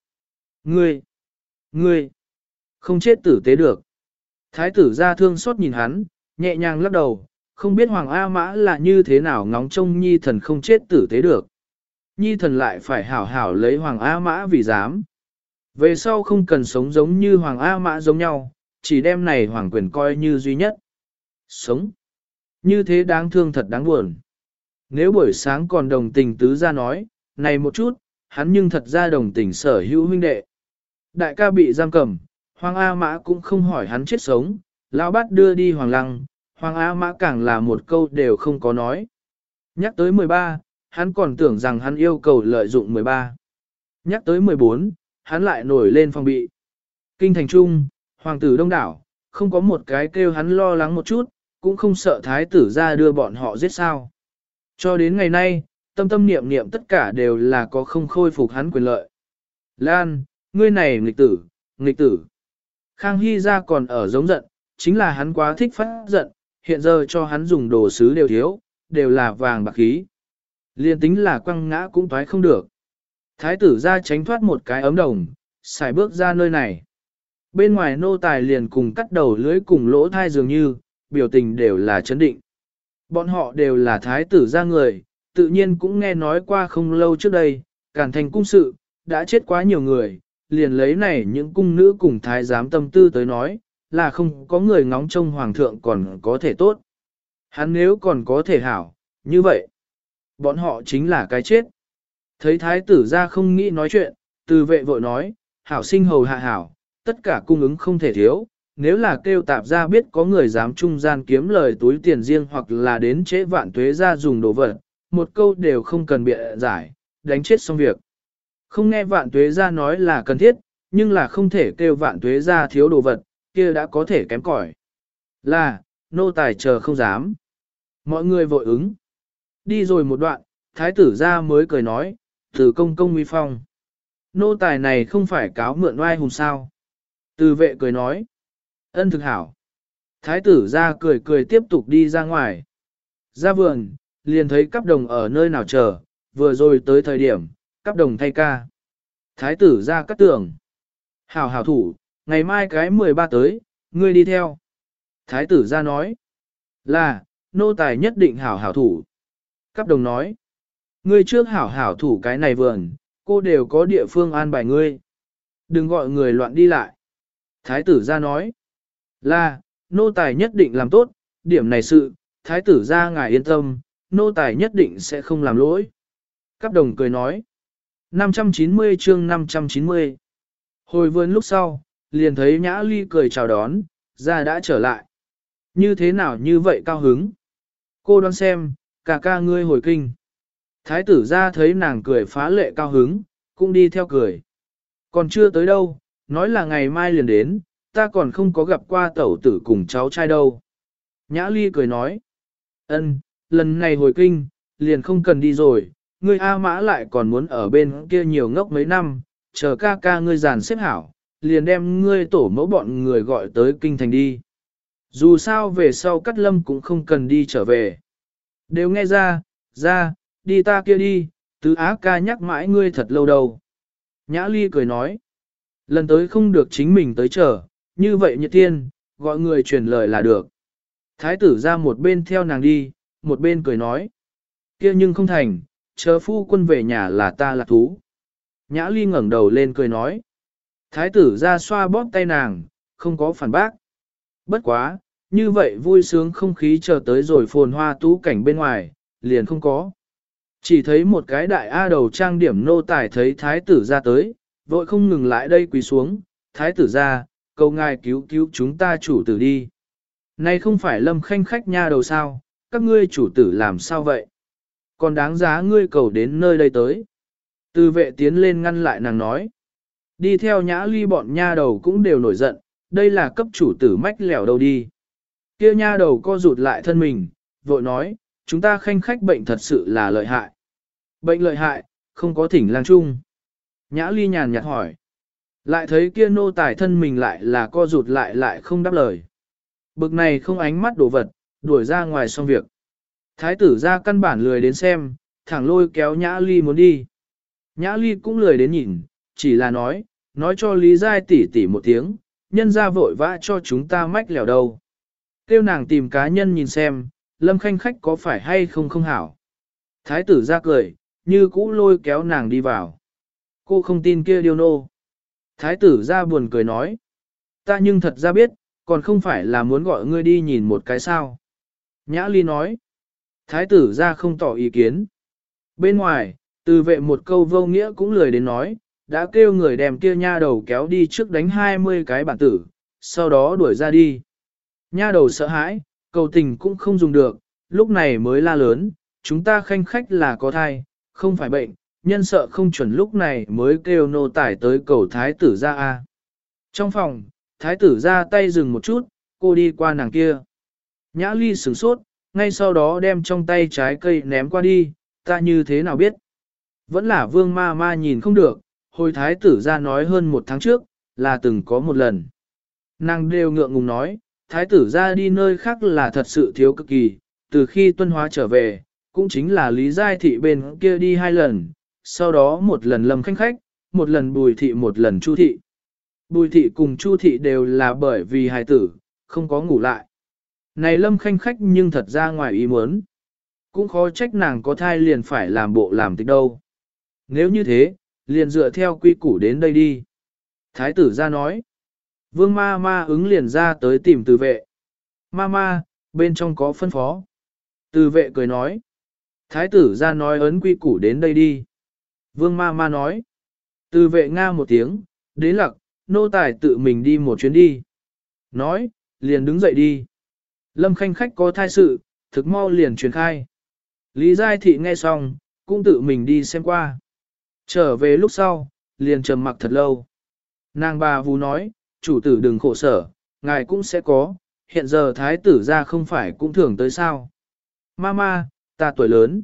Ngươi, không chết tử tế được. Thái tử ra thương xót nhìn hắn, nhẹ nhàng lắc đầu, không biết Hoàng A Mã là như thế nào ngóng trông nhi thần không chết tử tế được. Nhi thần lại phải hảo hảo lấy Hoàng A Mã vì dám. Về sau không cần sống giống như Hoàng A Mã giống nhau, chỉ đem này Hoàng quyền coi như duy nhất. Sống. Như thế đáng thương thật đáng buồn. Nếu buổi sáng còn đồng tình tứ ra nói, này một chút, hắn nhưng thật ra đồng tình sở hữu huynh đệ. Đại ca bị giam cầm, Hoàng A Mã cũng không hỏi hắn chết sống, lão bát đưa đi Hoàng Lăng, Hoàng A Mã càng là một câu đều không có nói. Nhắc tới 13, hắn còn tưởng rằng hắn yêu cầu lợi dụng 13. Nhắc tới 14, hắn lại nổi lên phòng bị. Kinh thành trung, hoàng tử đông đảo, không có một cái kêu hắn lo lắng một chút, cũng không sợ thái tử ra đưa bọn họ giết sao. Cho đến ngày nay, tâm tâm niệm niệm tất cả đều là có không khôi phục hắn quyền lợi. Lan, ngươi này nghịch tử, nghịch tử. Khang Hy ra còn ở giống giận, chính là hắn quá thích phát giận, hiện giờ cho hắn dùng đồ sứ đều thiếu, đều là vàng bạc khí. Liên tính là quăng ngã cũng toái không được. Thái tử ra tránh thoát một cái ấm đồng, xài bước ra nơi này. Bên ngoài nô tài liền cùng cắt đầu lưới cùng lỗ thai dường như, biểu tình đều là chấn định. Bọn họ đều là thái tử ra người, tự nhiên cũng nghe nói qua không lâu trước đây, Càn Thành cung sự, đã chết quá nhiều người, liền lấy này những cung nữ cùng thái giám tâm tư tới nói, là không có người ngóng trông hoàng thượng còn có thể tốt. Hắn nếu còn có thể hảo, như vậy, bọn họ chính là cái chết. Thấy thái tử ra không nghĩ nói chuyện, từ vệ vội nói, hảo sinh hầu hạ hảo, tất cả cung ứng không thể thiếu, nếu là kêu tạp ra biết có người dám trung gian kiếm lời túi tiền riêng hoặc là đến chế vạn tuế ra dùng đồ vật, một câu đều không cần bịa giải, đánh chết xong việc. Không nghe vạn tuế ra nói là cần thiết, nhưng là không thể kêu vạn tuế ra thiếu đồ vật, kia đã có thể kém cỏi. Là, nô tài chờ không dám. Mọi người vội ứng. Đi rồi một đoạn, thái tử ra mới cười nói, từ công công uy phong. Nô tài này không phải cáo mượn oai hùng sao. Từ vệ cười nói, ân thực hảo. Thái tử ra cười cười tiếp tục đi ra ngoài. Ra vườn, liền thấy cắp đồng ở nơi nào chờ, vừa rồi tới thời điểm, cắp đồng thay ca. Thái tử ra cắt tưởng. Hảo hảo thủ, ngày mai cái 13 tới, ngươi đi theo. Thái tử ra nói, là, nô tài nhất định hảo hảo thủ. Cắp đồng nói, ngươi trước hảo hảo thủ cái này vườn, cô đều có địa phương an bài ngươi. Đừng gọi người loạn đi lại. Thái tử ra nói, là, nô tài nhất định làm tốt, điểm này sự, thái tử ra ngài yên tâm, nô tài nhất định sẽ không làm lỗi. Cáp đồng cười nói, 590 chương 590. Hồi vườn lúc sau, liền thấy Nhã Ly cười chào đón, ra đã trở lại. Như thế nào như vậy cao hứng? Cô đoán xem, ca ca ngươi hồi kinh. Thái tử ra thấy nàng cười phá lệ cao hứng, cũng đi theo cười. Còn chưa tới đâu, nói là ngày mai liền đến, ta còn không có gặp qua tẩu tử cùng cháu trai đâu. Nhã Ly cười nói, ân, lần này hồi kinh, liền không cần đi rồi, ngươi A Mã lại còn muốn ở bên kia nhiều ngốc mấy năm, chờ ca ca ngươi giàn xếp hảo, liền đem ngươi tổ mẫu bọn người gọi tới kinh thành đi. Dù sao về sau Cát Lâm cũng không cần đi trở về. Đều nghe ra, đi ta kia đi, tứ á ca nhắc mãi ngươi thật lâu đâu. Nhã Ly cười nói, lần tới không được chính mình tới chờ, như vậy Nhật Thiên, gọi người truyền lời là được. Thái tử ra một bên theo nàng đi, một bên cười nói, kia nhưng không thành, chờ phu quân về nhà là ta lạc thú. Nhã Ly ngẩng đầu lên cười nói, thái tử ra xoa bóp tay nàng, không có phản bác. Bất quá, như vậy vui sướng không khí chờ tới rồi phồn hoa tú cảnh bên ngoài, liền không có. Chỉ thấy một cái đại A đầu trang điểm nô tài thấy thái tử ra tới, vội không ngừng lại đây quỳ xuống, thái tử ra, cầu ngài cứu cứu chúng ta chủ tử đi. Này không phải Lâm Khanh khách nha đầu sao, các ngươi chủ tử làm sao vậy? Còn đáng giá ngươi cầu đến nơi đây tới. Từ vệ tiến lên ngăn lại nàng nói. Đi theo Nhã Ly bọn nha đầu cũng đều nổi giận, đây là cấp chủ tử mách lẻo đâu đi. Kia nha đầu co rụt lại thân mình, vội nói, chúng ta Khanh khách bệnh thật sự là lợi hại. Bệnh lợi hại, không có thỉnh lang chung. Nhã Ly nhàn nhạt hỏi. Lại thấy kia nô tài thân mình lại là co rụt lại không đáp lời. Bực này không ánh mắt đổ vật, đuổi ra ngoài xong việc. Thái tử ra căn bản lười đến xem, thẳng lôi kéo Nhã Ly muốn đi. Nhã Ly cũng lười đến nhìn, chỉ là nói cho Lý Giai tỷ tỷ một tiếng, nhân ra vội vã cho chúng ta mách lẻo đâu. Kêu nàng tìm cá nhân nhìn xem, Lâm Khanh khách có phải hay không không hảo. Thái tử ra cười, như cũ lôi kéo nàng đi vào. Cô không tin kia điêu nô. Thái tử ra buồn cười nói. Ta nhưng thật ra biết, còn không phải là muốn gọi ngươi đi nhìn một cái sao. Nhã Ly nói. Thái tử ra không tỏ ý kiến. Bên ngoài, từ vệ một câu vô nghĩa cũng lười đến nói, đã kêu người đem kia nha đầu kéo đi trước đánh 20 cái bản tử, sau đó đuổi ra đi. Nha đầu sợ hãi, cầu tình cũng không dùng được, lúc này mới la lớn, chúng ta Khanh khách là có thai, không phải bệnh, nhân sợ không chuẩn lúc này mới kêu nô tải tới cầu thái tử ra a. Trong phòng, thái tử ra tay dừng một chút, cô đi qua nàng kia. Nhã Ly sửng sốt, ngay sau đó đem trong tay trái cây ném qua đi, ta như thế nào biết. Vẫn là vương ma ma nhìn không được, hồi thái tử ra nói hơn một tháng trước, là từng có một lần. Nàng đều ngượng ngùng nói, thái tử ra đi nơi khác là thật sự thiếu cực kỳ, từ khi tuân hóa trở về, cũng chính là Lý Giai thị bên kia đi 2 lần, sau đó một lần Lâm Khanh khách, một lần Bùi thị, một lần Chu thị. Bùi thị cùng Chu thị đều là bởi vì hài tử, không có ngủ lại. Này Lâm Khanh khách nhưng thật ra ngoài ý muốn. Cũng khó trách nàng có thai liền phải làm bộ làm tịch đâu. Nếu như thế, liền dựa theo quy củ đến đây đi. Thái tử ra nói. Vương ma ma ứng liền ra tới tìm từ vệ. Ma ma, bên trong có phân phó. Từ vệ cười nói. Thái tử ra nói ấn quy củ đến đây đi. Vương ma ma nói. Từ vệ nga một tiếng, đến lặc, nô tài tự mình đi một chuyến đi. Nói, liền đứng dậy đi. Lâm Khanh khách có thai sự, thực mau liền truyền khai. Lý Giai thị nghe xong, cũng tự mình đi xem qua. Trở về lúc sau, liền trầm mặc thật lâu. Nàng bà vú nói, chủ tử đừng khổ sở, ngài cũng sẽ có, hiện giờ thái tử ra không phải cũng thường tới sao. Mama, ta tuổi lớn.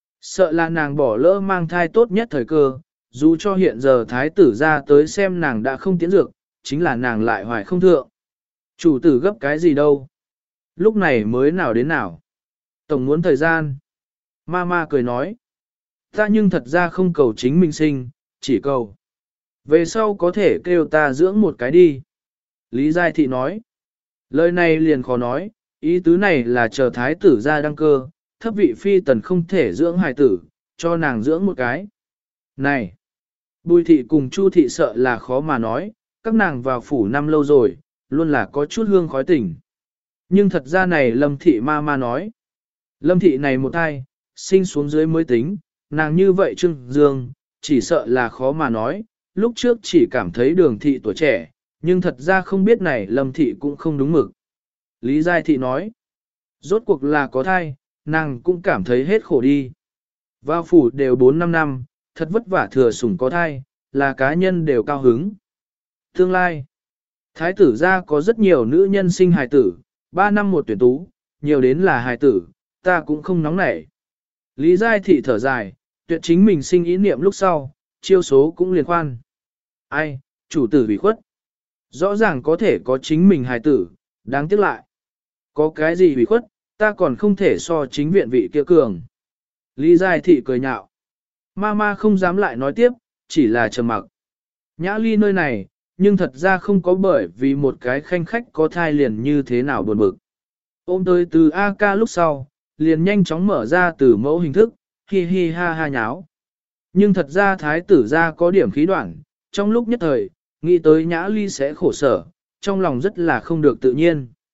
Sợ là nàng bỏ lỡ mang thai tốt nhất thời cơ, dù cho hiện giờ thái tử ra tới xem nàng đã không tiến dược, chính là nàng lại hoài không thượng. Chủ tử gấp cái gì đâu. Lúc này mới nào đến nào. Tổng muốn thời gian. Mama cười nói. Ta nhưng thật ra không cầu chính mình sinh, chỉ cầu. Về sau có thể kêu ta dưỡng một cái đi. Lý Giai Thị nói. Lời này liền khó nói, ý tứ này là chờ thái tử ra đăng cơ, thấp vị phi tần không thể dưỡng hài tử, cho nàng dưỡng một cái. Này! Bùi thị cùng Chu thị sợ là khó mà nói, các nàng vào phủ năm lâu rồi, luôn là có chút hương khói tỉnh. Nhưng thật ra này Lâm thị ma nói. Lâm thị này một thai, sinh xuống dưới mới tính, nàng như vậy trưng dương, chỉ sợ là khó mà nói, lúc trước chỉ cảm thấy đường thị tuổi trẻ, nhưng thật ra không biết này Lâm thị cũng không đúng mực. Lý Giai thị nói, rốt cuộc là có thai, nàng cũng cảm thấy hết khổ đi. Vào phủ đều 4-5 năm, thật vất vả thừa sủng có thai, là cá nhân đều cao hứng. Tương lai, thái tử gia có rất nhiều nữ nhân sinh hài tử, 3 năm một tuyển tú, nhiều đến là hài tử, ta cũng không nóng nảy. Lý Giai thị thở dài, tuyệt chính mình sinh ý niệm lúc sau, chiêu số cũng liền khoan. Ai, chủ tử bị khuất. Rõ ràng có thể có chính mình hài tử, đáng tiếc lại. Có cái gì bị khuất, ta còn không thể so chính viện vị kia cường. Lý Giai thị cười nhạo. Mama không dám lại nói tiếp, chỉ là trầm mặc. Nhã Ly nơi này, nhưng thật ra không có bởi vì một cái khanh khách có thai liền như thế nào buồn bực. Ôm tới từ AK lúc sau, liền nhanh chóng mở ra từ mẫu hình thức, hi hi ha ha nháo. Nhưng thật ra thái tử ra có điểm khí đoạn, trong lúc nhất thời, nghĩ tới Nhã Ly sẽ khổ sở, trong lòng rất là không được tự nhiên.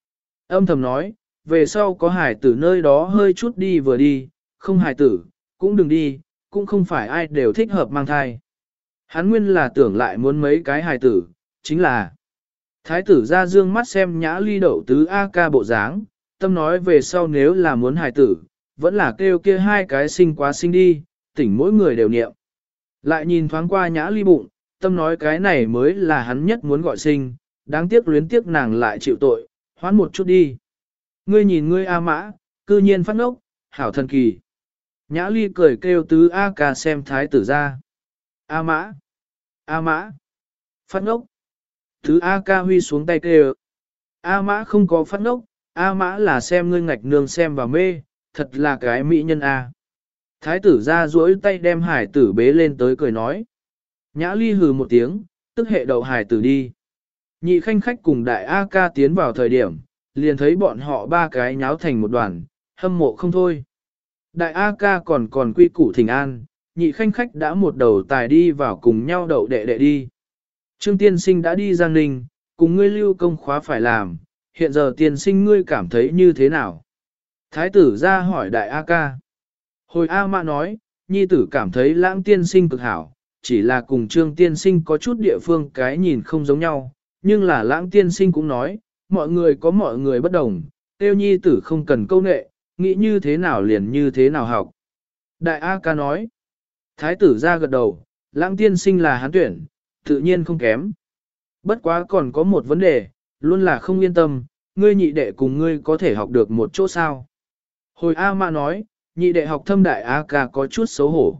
Âm thầm nói, về sau có hải tử nơi đó hơi chút đi vừa đi, không hải tử, cũng đừng đi, cũng không phải ai đều thích hợp mang thai. Hắn nguyên là tưởng lại muốn mấy cái hải tử, chính là thái tử ra dương mắt xem Nhã Ly đậu tứ A ca bộ dáng, tâm nói về sau nếu là muốn hải tử, vẫn là kêu kia hai cái sinh quá sinh đi, tỉnh mỗi người đều niệm. Lại nhìn thoáng qua Nhã Ly bụng, tâm nói cái này mới là hắn nhất muốn gọi sinh, đáng tiếc luyến tiếc nàng lại chịu tội, hoán một chút đi. Ngươi nhìn ngươi A Mã, cư nhiên phát ngốc, hảo thần kỳ. Nhã Ly cười kêu tứ A ca xem thái tử ra. A Mã, A Mã, phát ngốc. Tứ A ca huy xuống tay kêu. A Mã không có phát ngốc, A Mã là xem ngươi ngạch nương xem và mê, thật là cái mỹ nhân A. Thái tử ra duỗi tay đem hải tử bế lên tới cười nói. Nhã Ly hừ một tiếng, tức hệ đậu hải tử đi. Nhị khanh khách cùng đại A ca tiến vào thời điểm, liền thấy bọn họ ba cái nháo thành một đoàn, hâm mộ không thôi. Đại A ca còn quy củ thỉnh an, nhị khanh khách đã một đầu tài đi vào cùng nhau đậu đệ đệ đi. Trương tiên sinh đã đi Giang Ninh, cùng ngươi lưu công khóa phải làm, hiện giờ tiên sinh ngươi cảm thấy như thế nào? Thái tử ra hỏi đại A ca. Hồi A Mã nói, nhi tử cảm thấy lãng tiên sinh cực hảo, chỉ là cùng trương tiên sinh có chút địa phương cái nhìn không giống nhau, nhưng là lãng tiên sinh cũng nói, mọi người có mọi người bất đồng, tiêu nhi tử không cần câu nệ, nghĩ như thế nào liền như thế nào học. Đại A ca nói, thái tử ra gật đầu, lãng tiên sinh là hắn tuyển, tự nhiên không kém. Bất quá còn có một vấn đề, luôn là không yên tâm, ngươi nhị đệ cùng ngươi có thể học được một chỗ sao. Hồi A Mã nói, nhị đệ học thâm đại A ca có chút xấu hổ.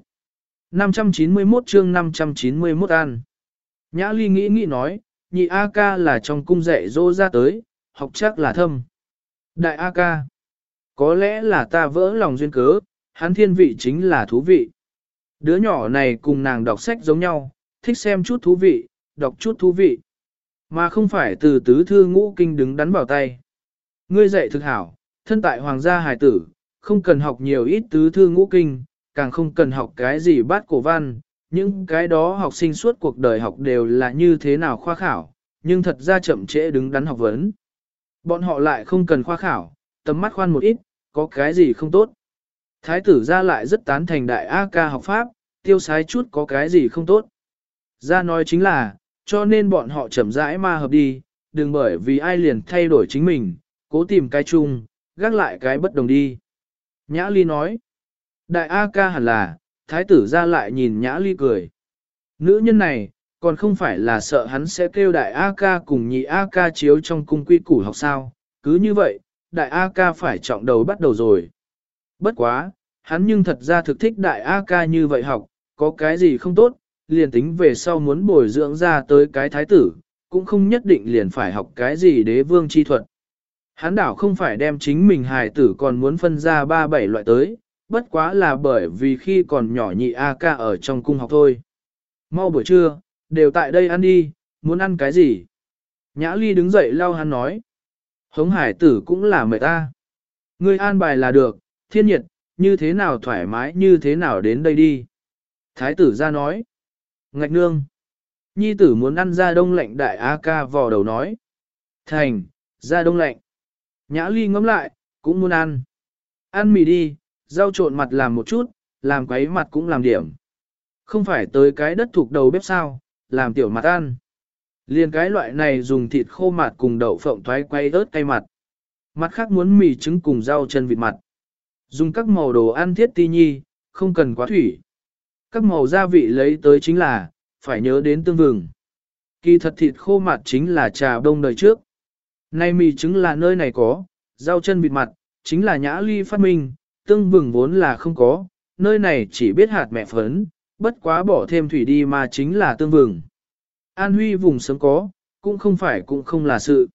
591 chương 591 an. Nhã Ly nghĩ nói, nhị A ca là trong cung dạy dỗ ra tới, học chắc là thâm. Đại A ca, có lẽ là ta vỡ lòng duyên cớ, hắn thiên vị chính là thú vị. Đứa nhỏ này cùng nàng đọc sách giống nhau, thích xem chút thú vị, đọc chút thú vị. Mà không phải từ tứ thư ngũ kinh đứng đắn vào tay. Ngươi dạy thực hảo, thân tại hoàng gia hài tử, không cần học nhiều ít tứ thư ngũ kinh, càng không cần học cái gì bát cổ văn, những cái đó học sinh suốt cuộc đời học đều là như thế nào khoa khảo, nhưng thật ra chậm trễ đứng đắn học vấn. Bọn họ lại không cần khoa khảo, tầm mắt khoan một ít, có cái gì không tốt. Thái tử ra lại rất tán thành đại A ca học pháp, tiêu sái chút có cái gì không tốt. Ra nói chính là, cho nên bọn họ chậm rãi ma hợp đi, đừng bởi vì ai liền thay đổi chính mình, cố tìm cái chung, gác lại cái bất đồng đi. Nhã Ly nói, đại A ca hẳn là, thái tử ra lại nhìn Nhã Ly cười. Nữ nhân này, còn không phải là sợ hắn sẽ kêu đại A ca cùng nhị A ca chiếu trong cung quy củ học sao, cứ như vậy, đại A ca phải trọng đầu bắt đầu rồi. Bất quá, hắn nhưng thật ra thực thích đại A ca như vậy học, có cái gì không tốt, liền tính về sau muốn bồi dưỡng ra tới cái thái tử, cũng không nhất định liền phải học cái gì đế vương chi thuật. Hắn đảo không phải đem chính mình hài tử còn muốn phân ra 3-7 loại tới, bất quá là bởi vì khi còn nhỏ nhị A ca ở trong cung học thôi. Mau buổi trưa, đều tại đây ăn đi, muốn ăn cái gì? Nhã Ly đứng dậy lau hắn nói. Hống hải tử cũng là mệt ta. Ngươi an bài là được, thiên nhiệt, như thế nào thoải mái như thế nào đến đây đi. Thái tử ra nói. Ngạch nương. Nhi tử muốn ăn da đông lạnh đại A ca vò đầu nói. Thành, da đông lạnh. Nhã Ly ngẫm lại, cũng muốn ăn. Ăn mì đi, rau trộn mặt làm một chút, làm quấy mặt cũng làm điểm. Không phải tới cái đất thuộc đầu bếp sao, làm tiểu mặt ăn. Liên cái loại này dùng thịt khô mặt cùng đậu phộng thoái quay ớt cay mặt. Mặt khác muốn mì trứng cùng rau chân vịt mặt. Dùng các màu đồ ăn thiết ti nhi, không cần quá thủy. Các màu gia vị lấy tới chính là, phải nhớ đến tương vừng. Kỳ thật thịt khô mặt chính là trà đông đời trước. Nay mì trứng là nơi này có, rau chân vịt mặt, chính là Nhã Ly phát minh, tương vừng vốn là không có, nơi này chỉ biết hạt mẹ phấn, bất quá bỏ thêm thủy đi mà chính là tương vừng. An Huy vùng sớm có, cũng không phải cũng không là sự.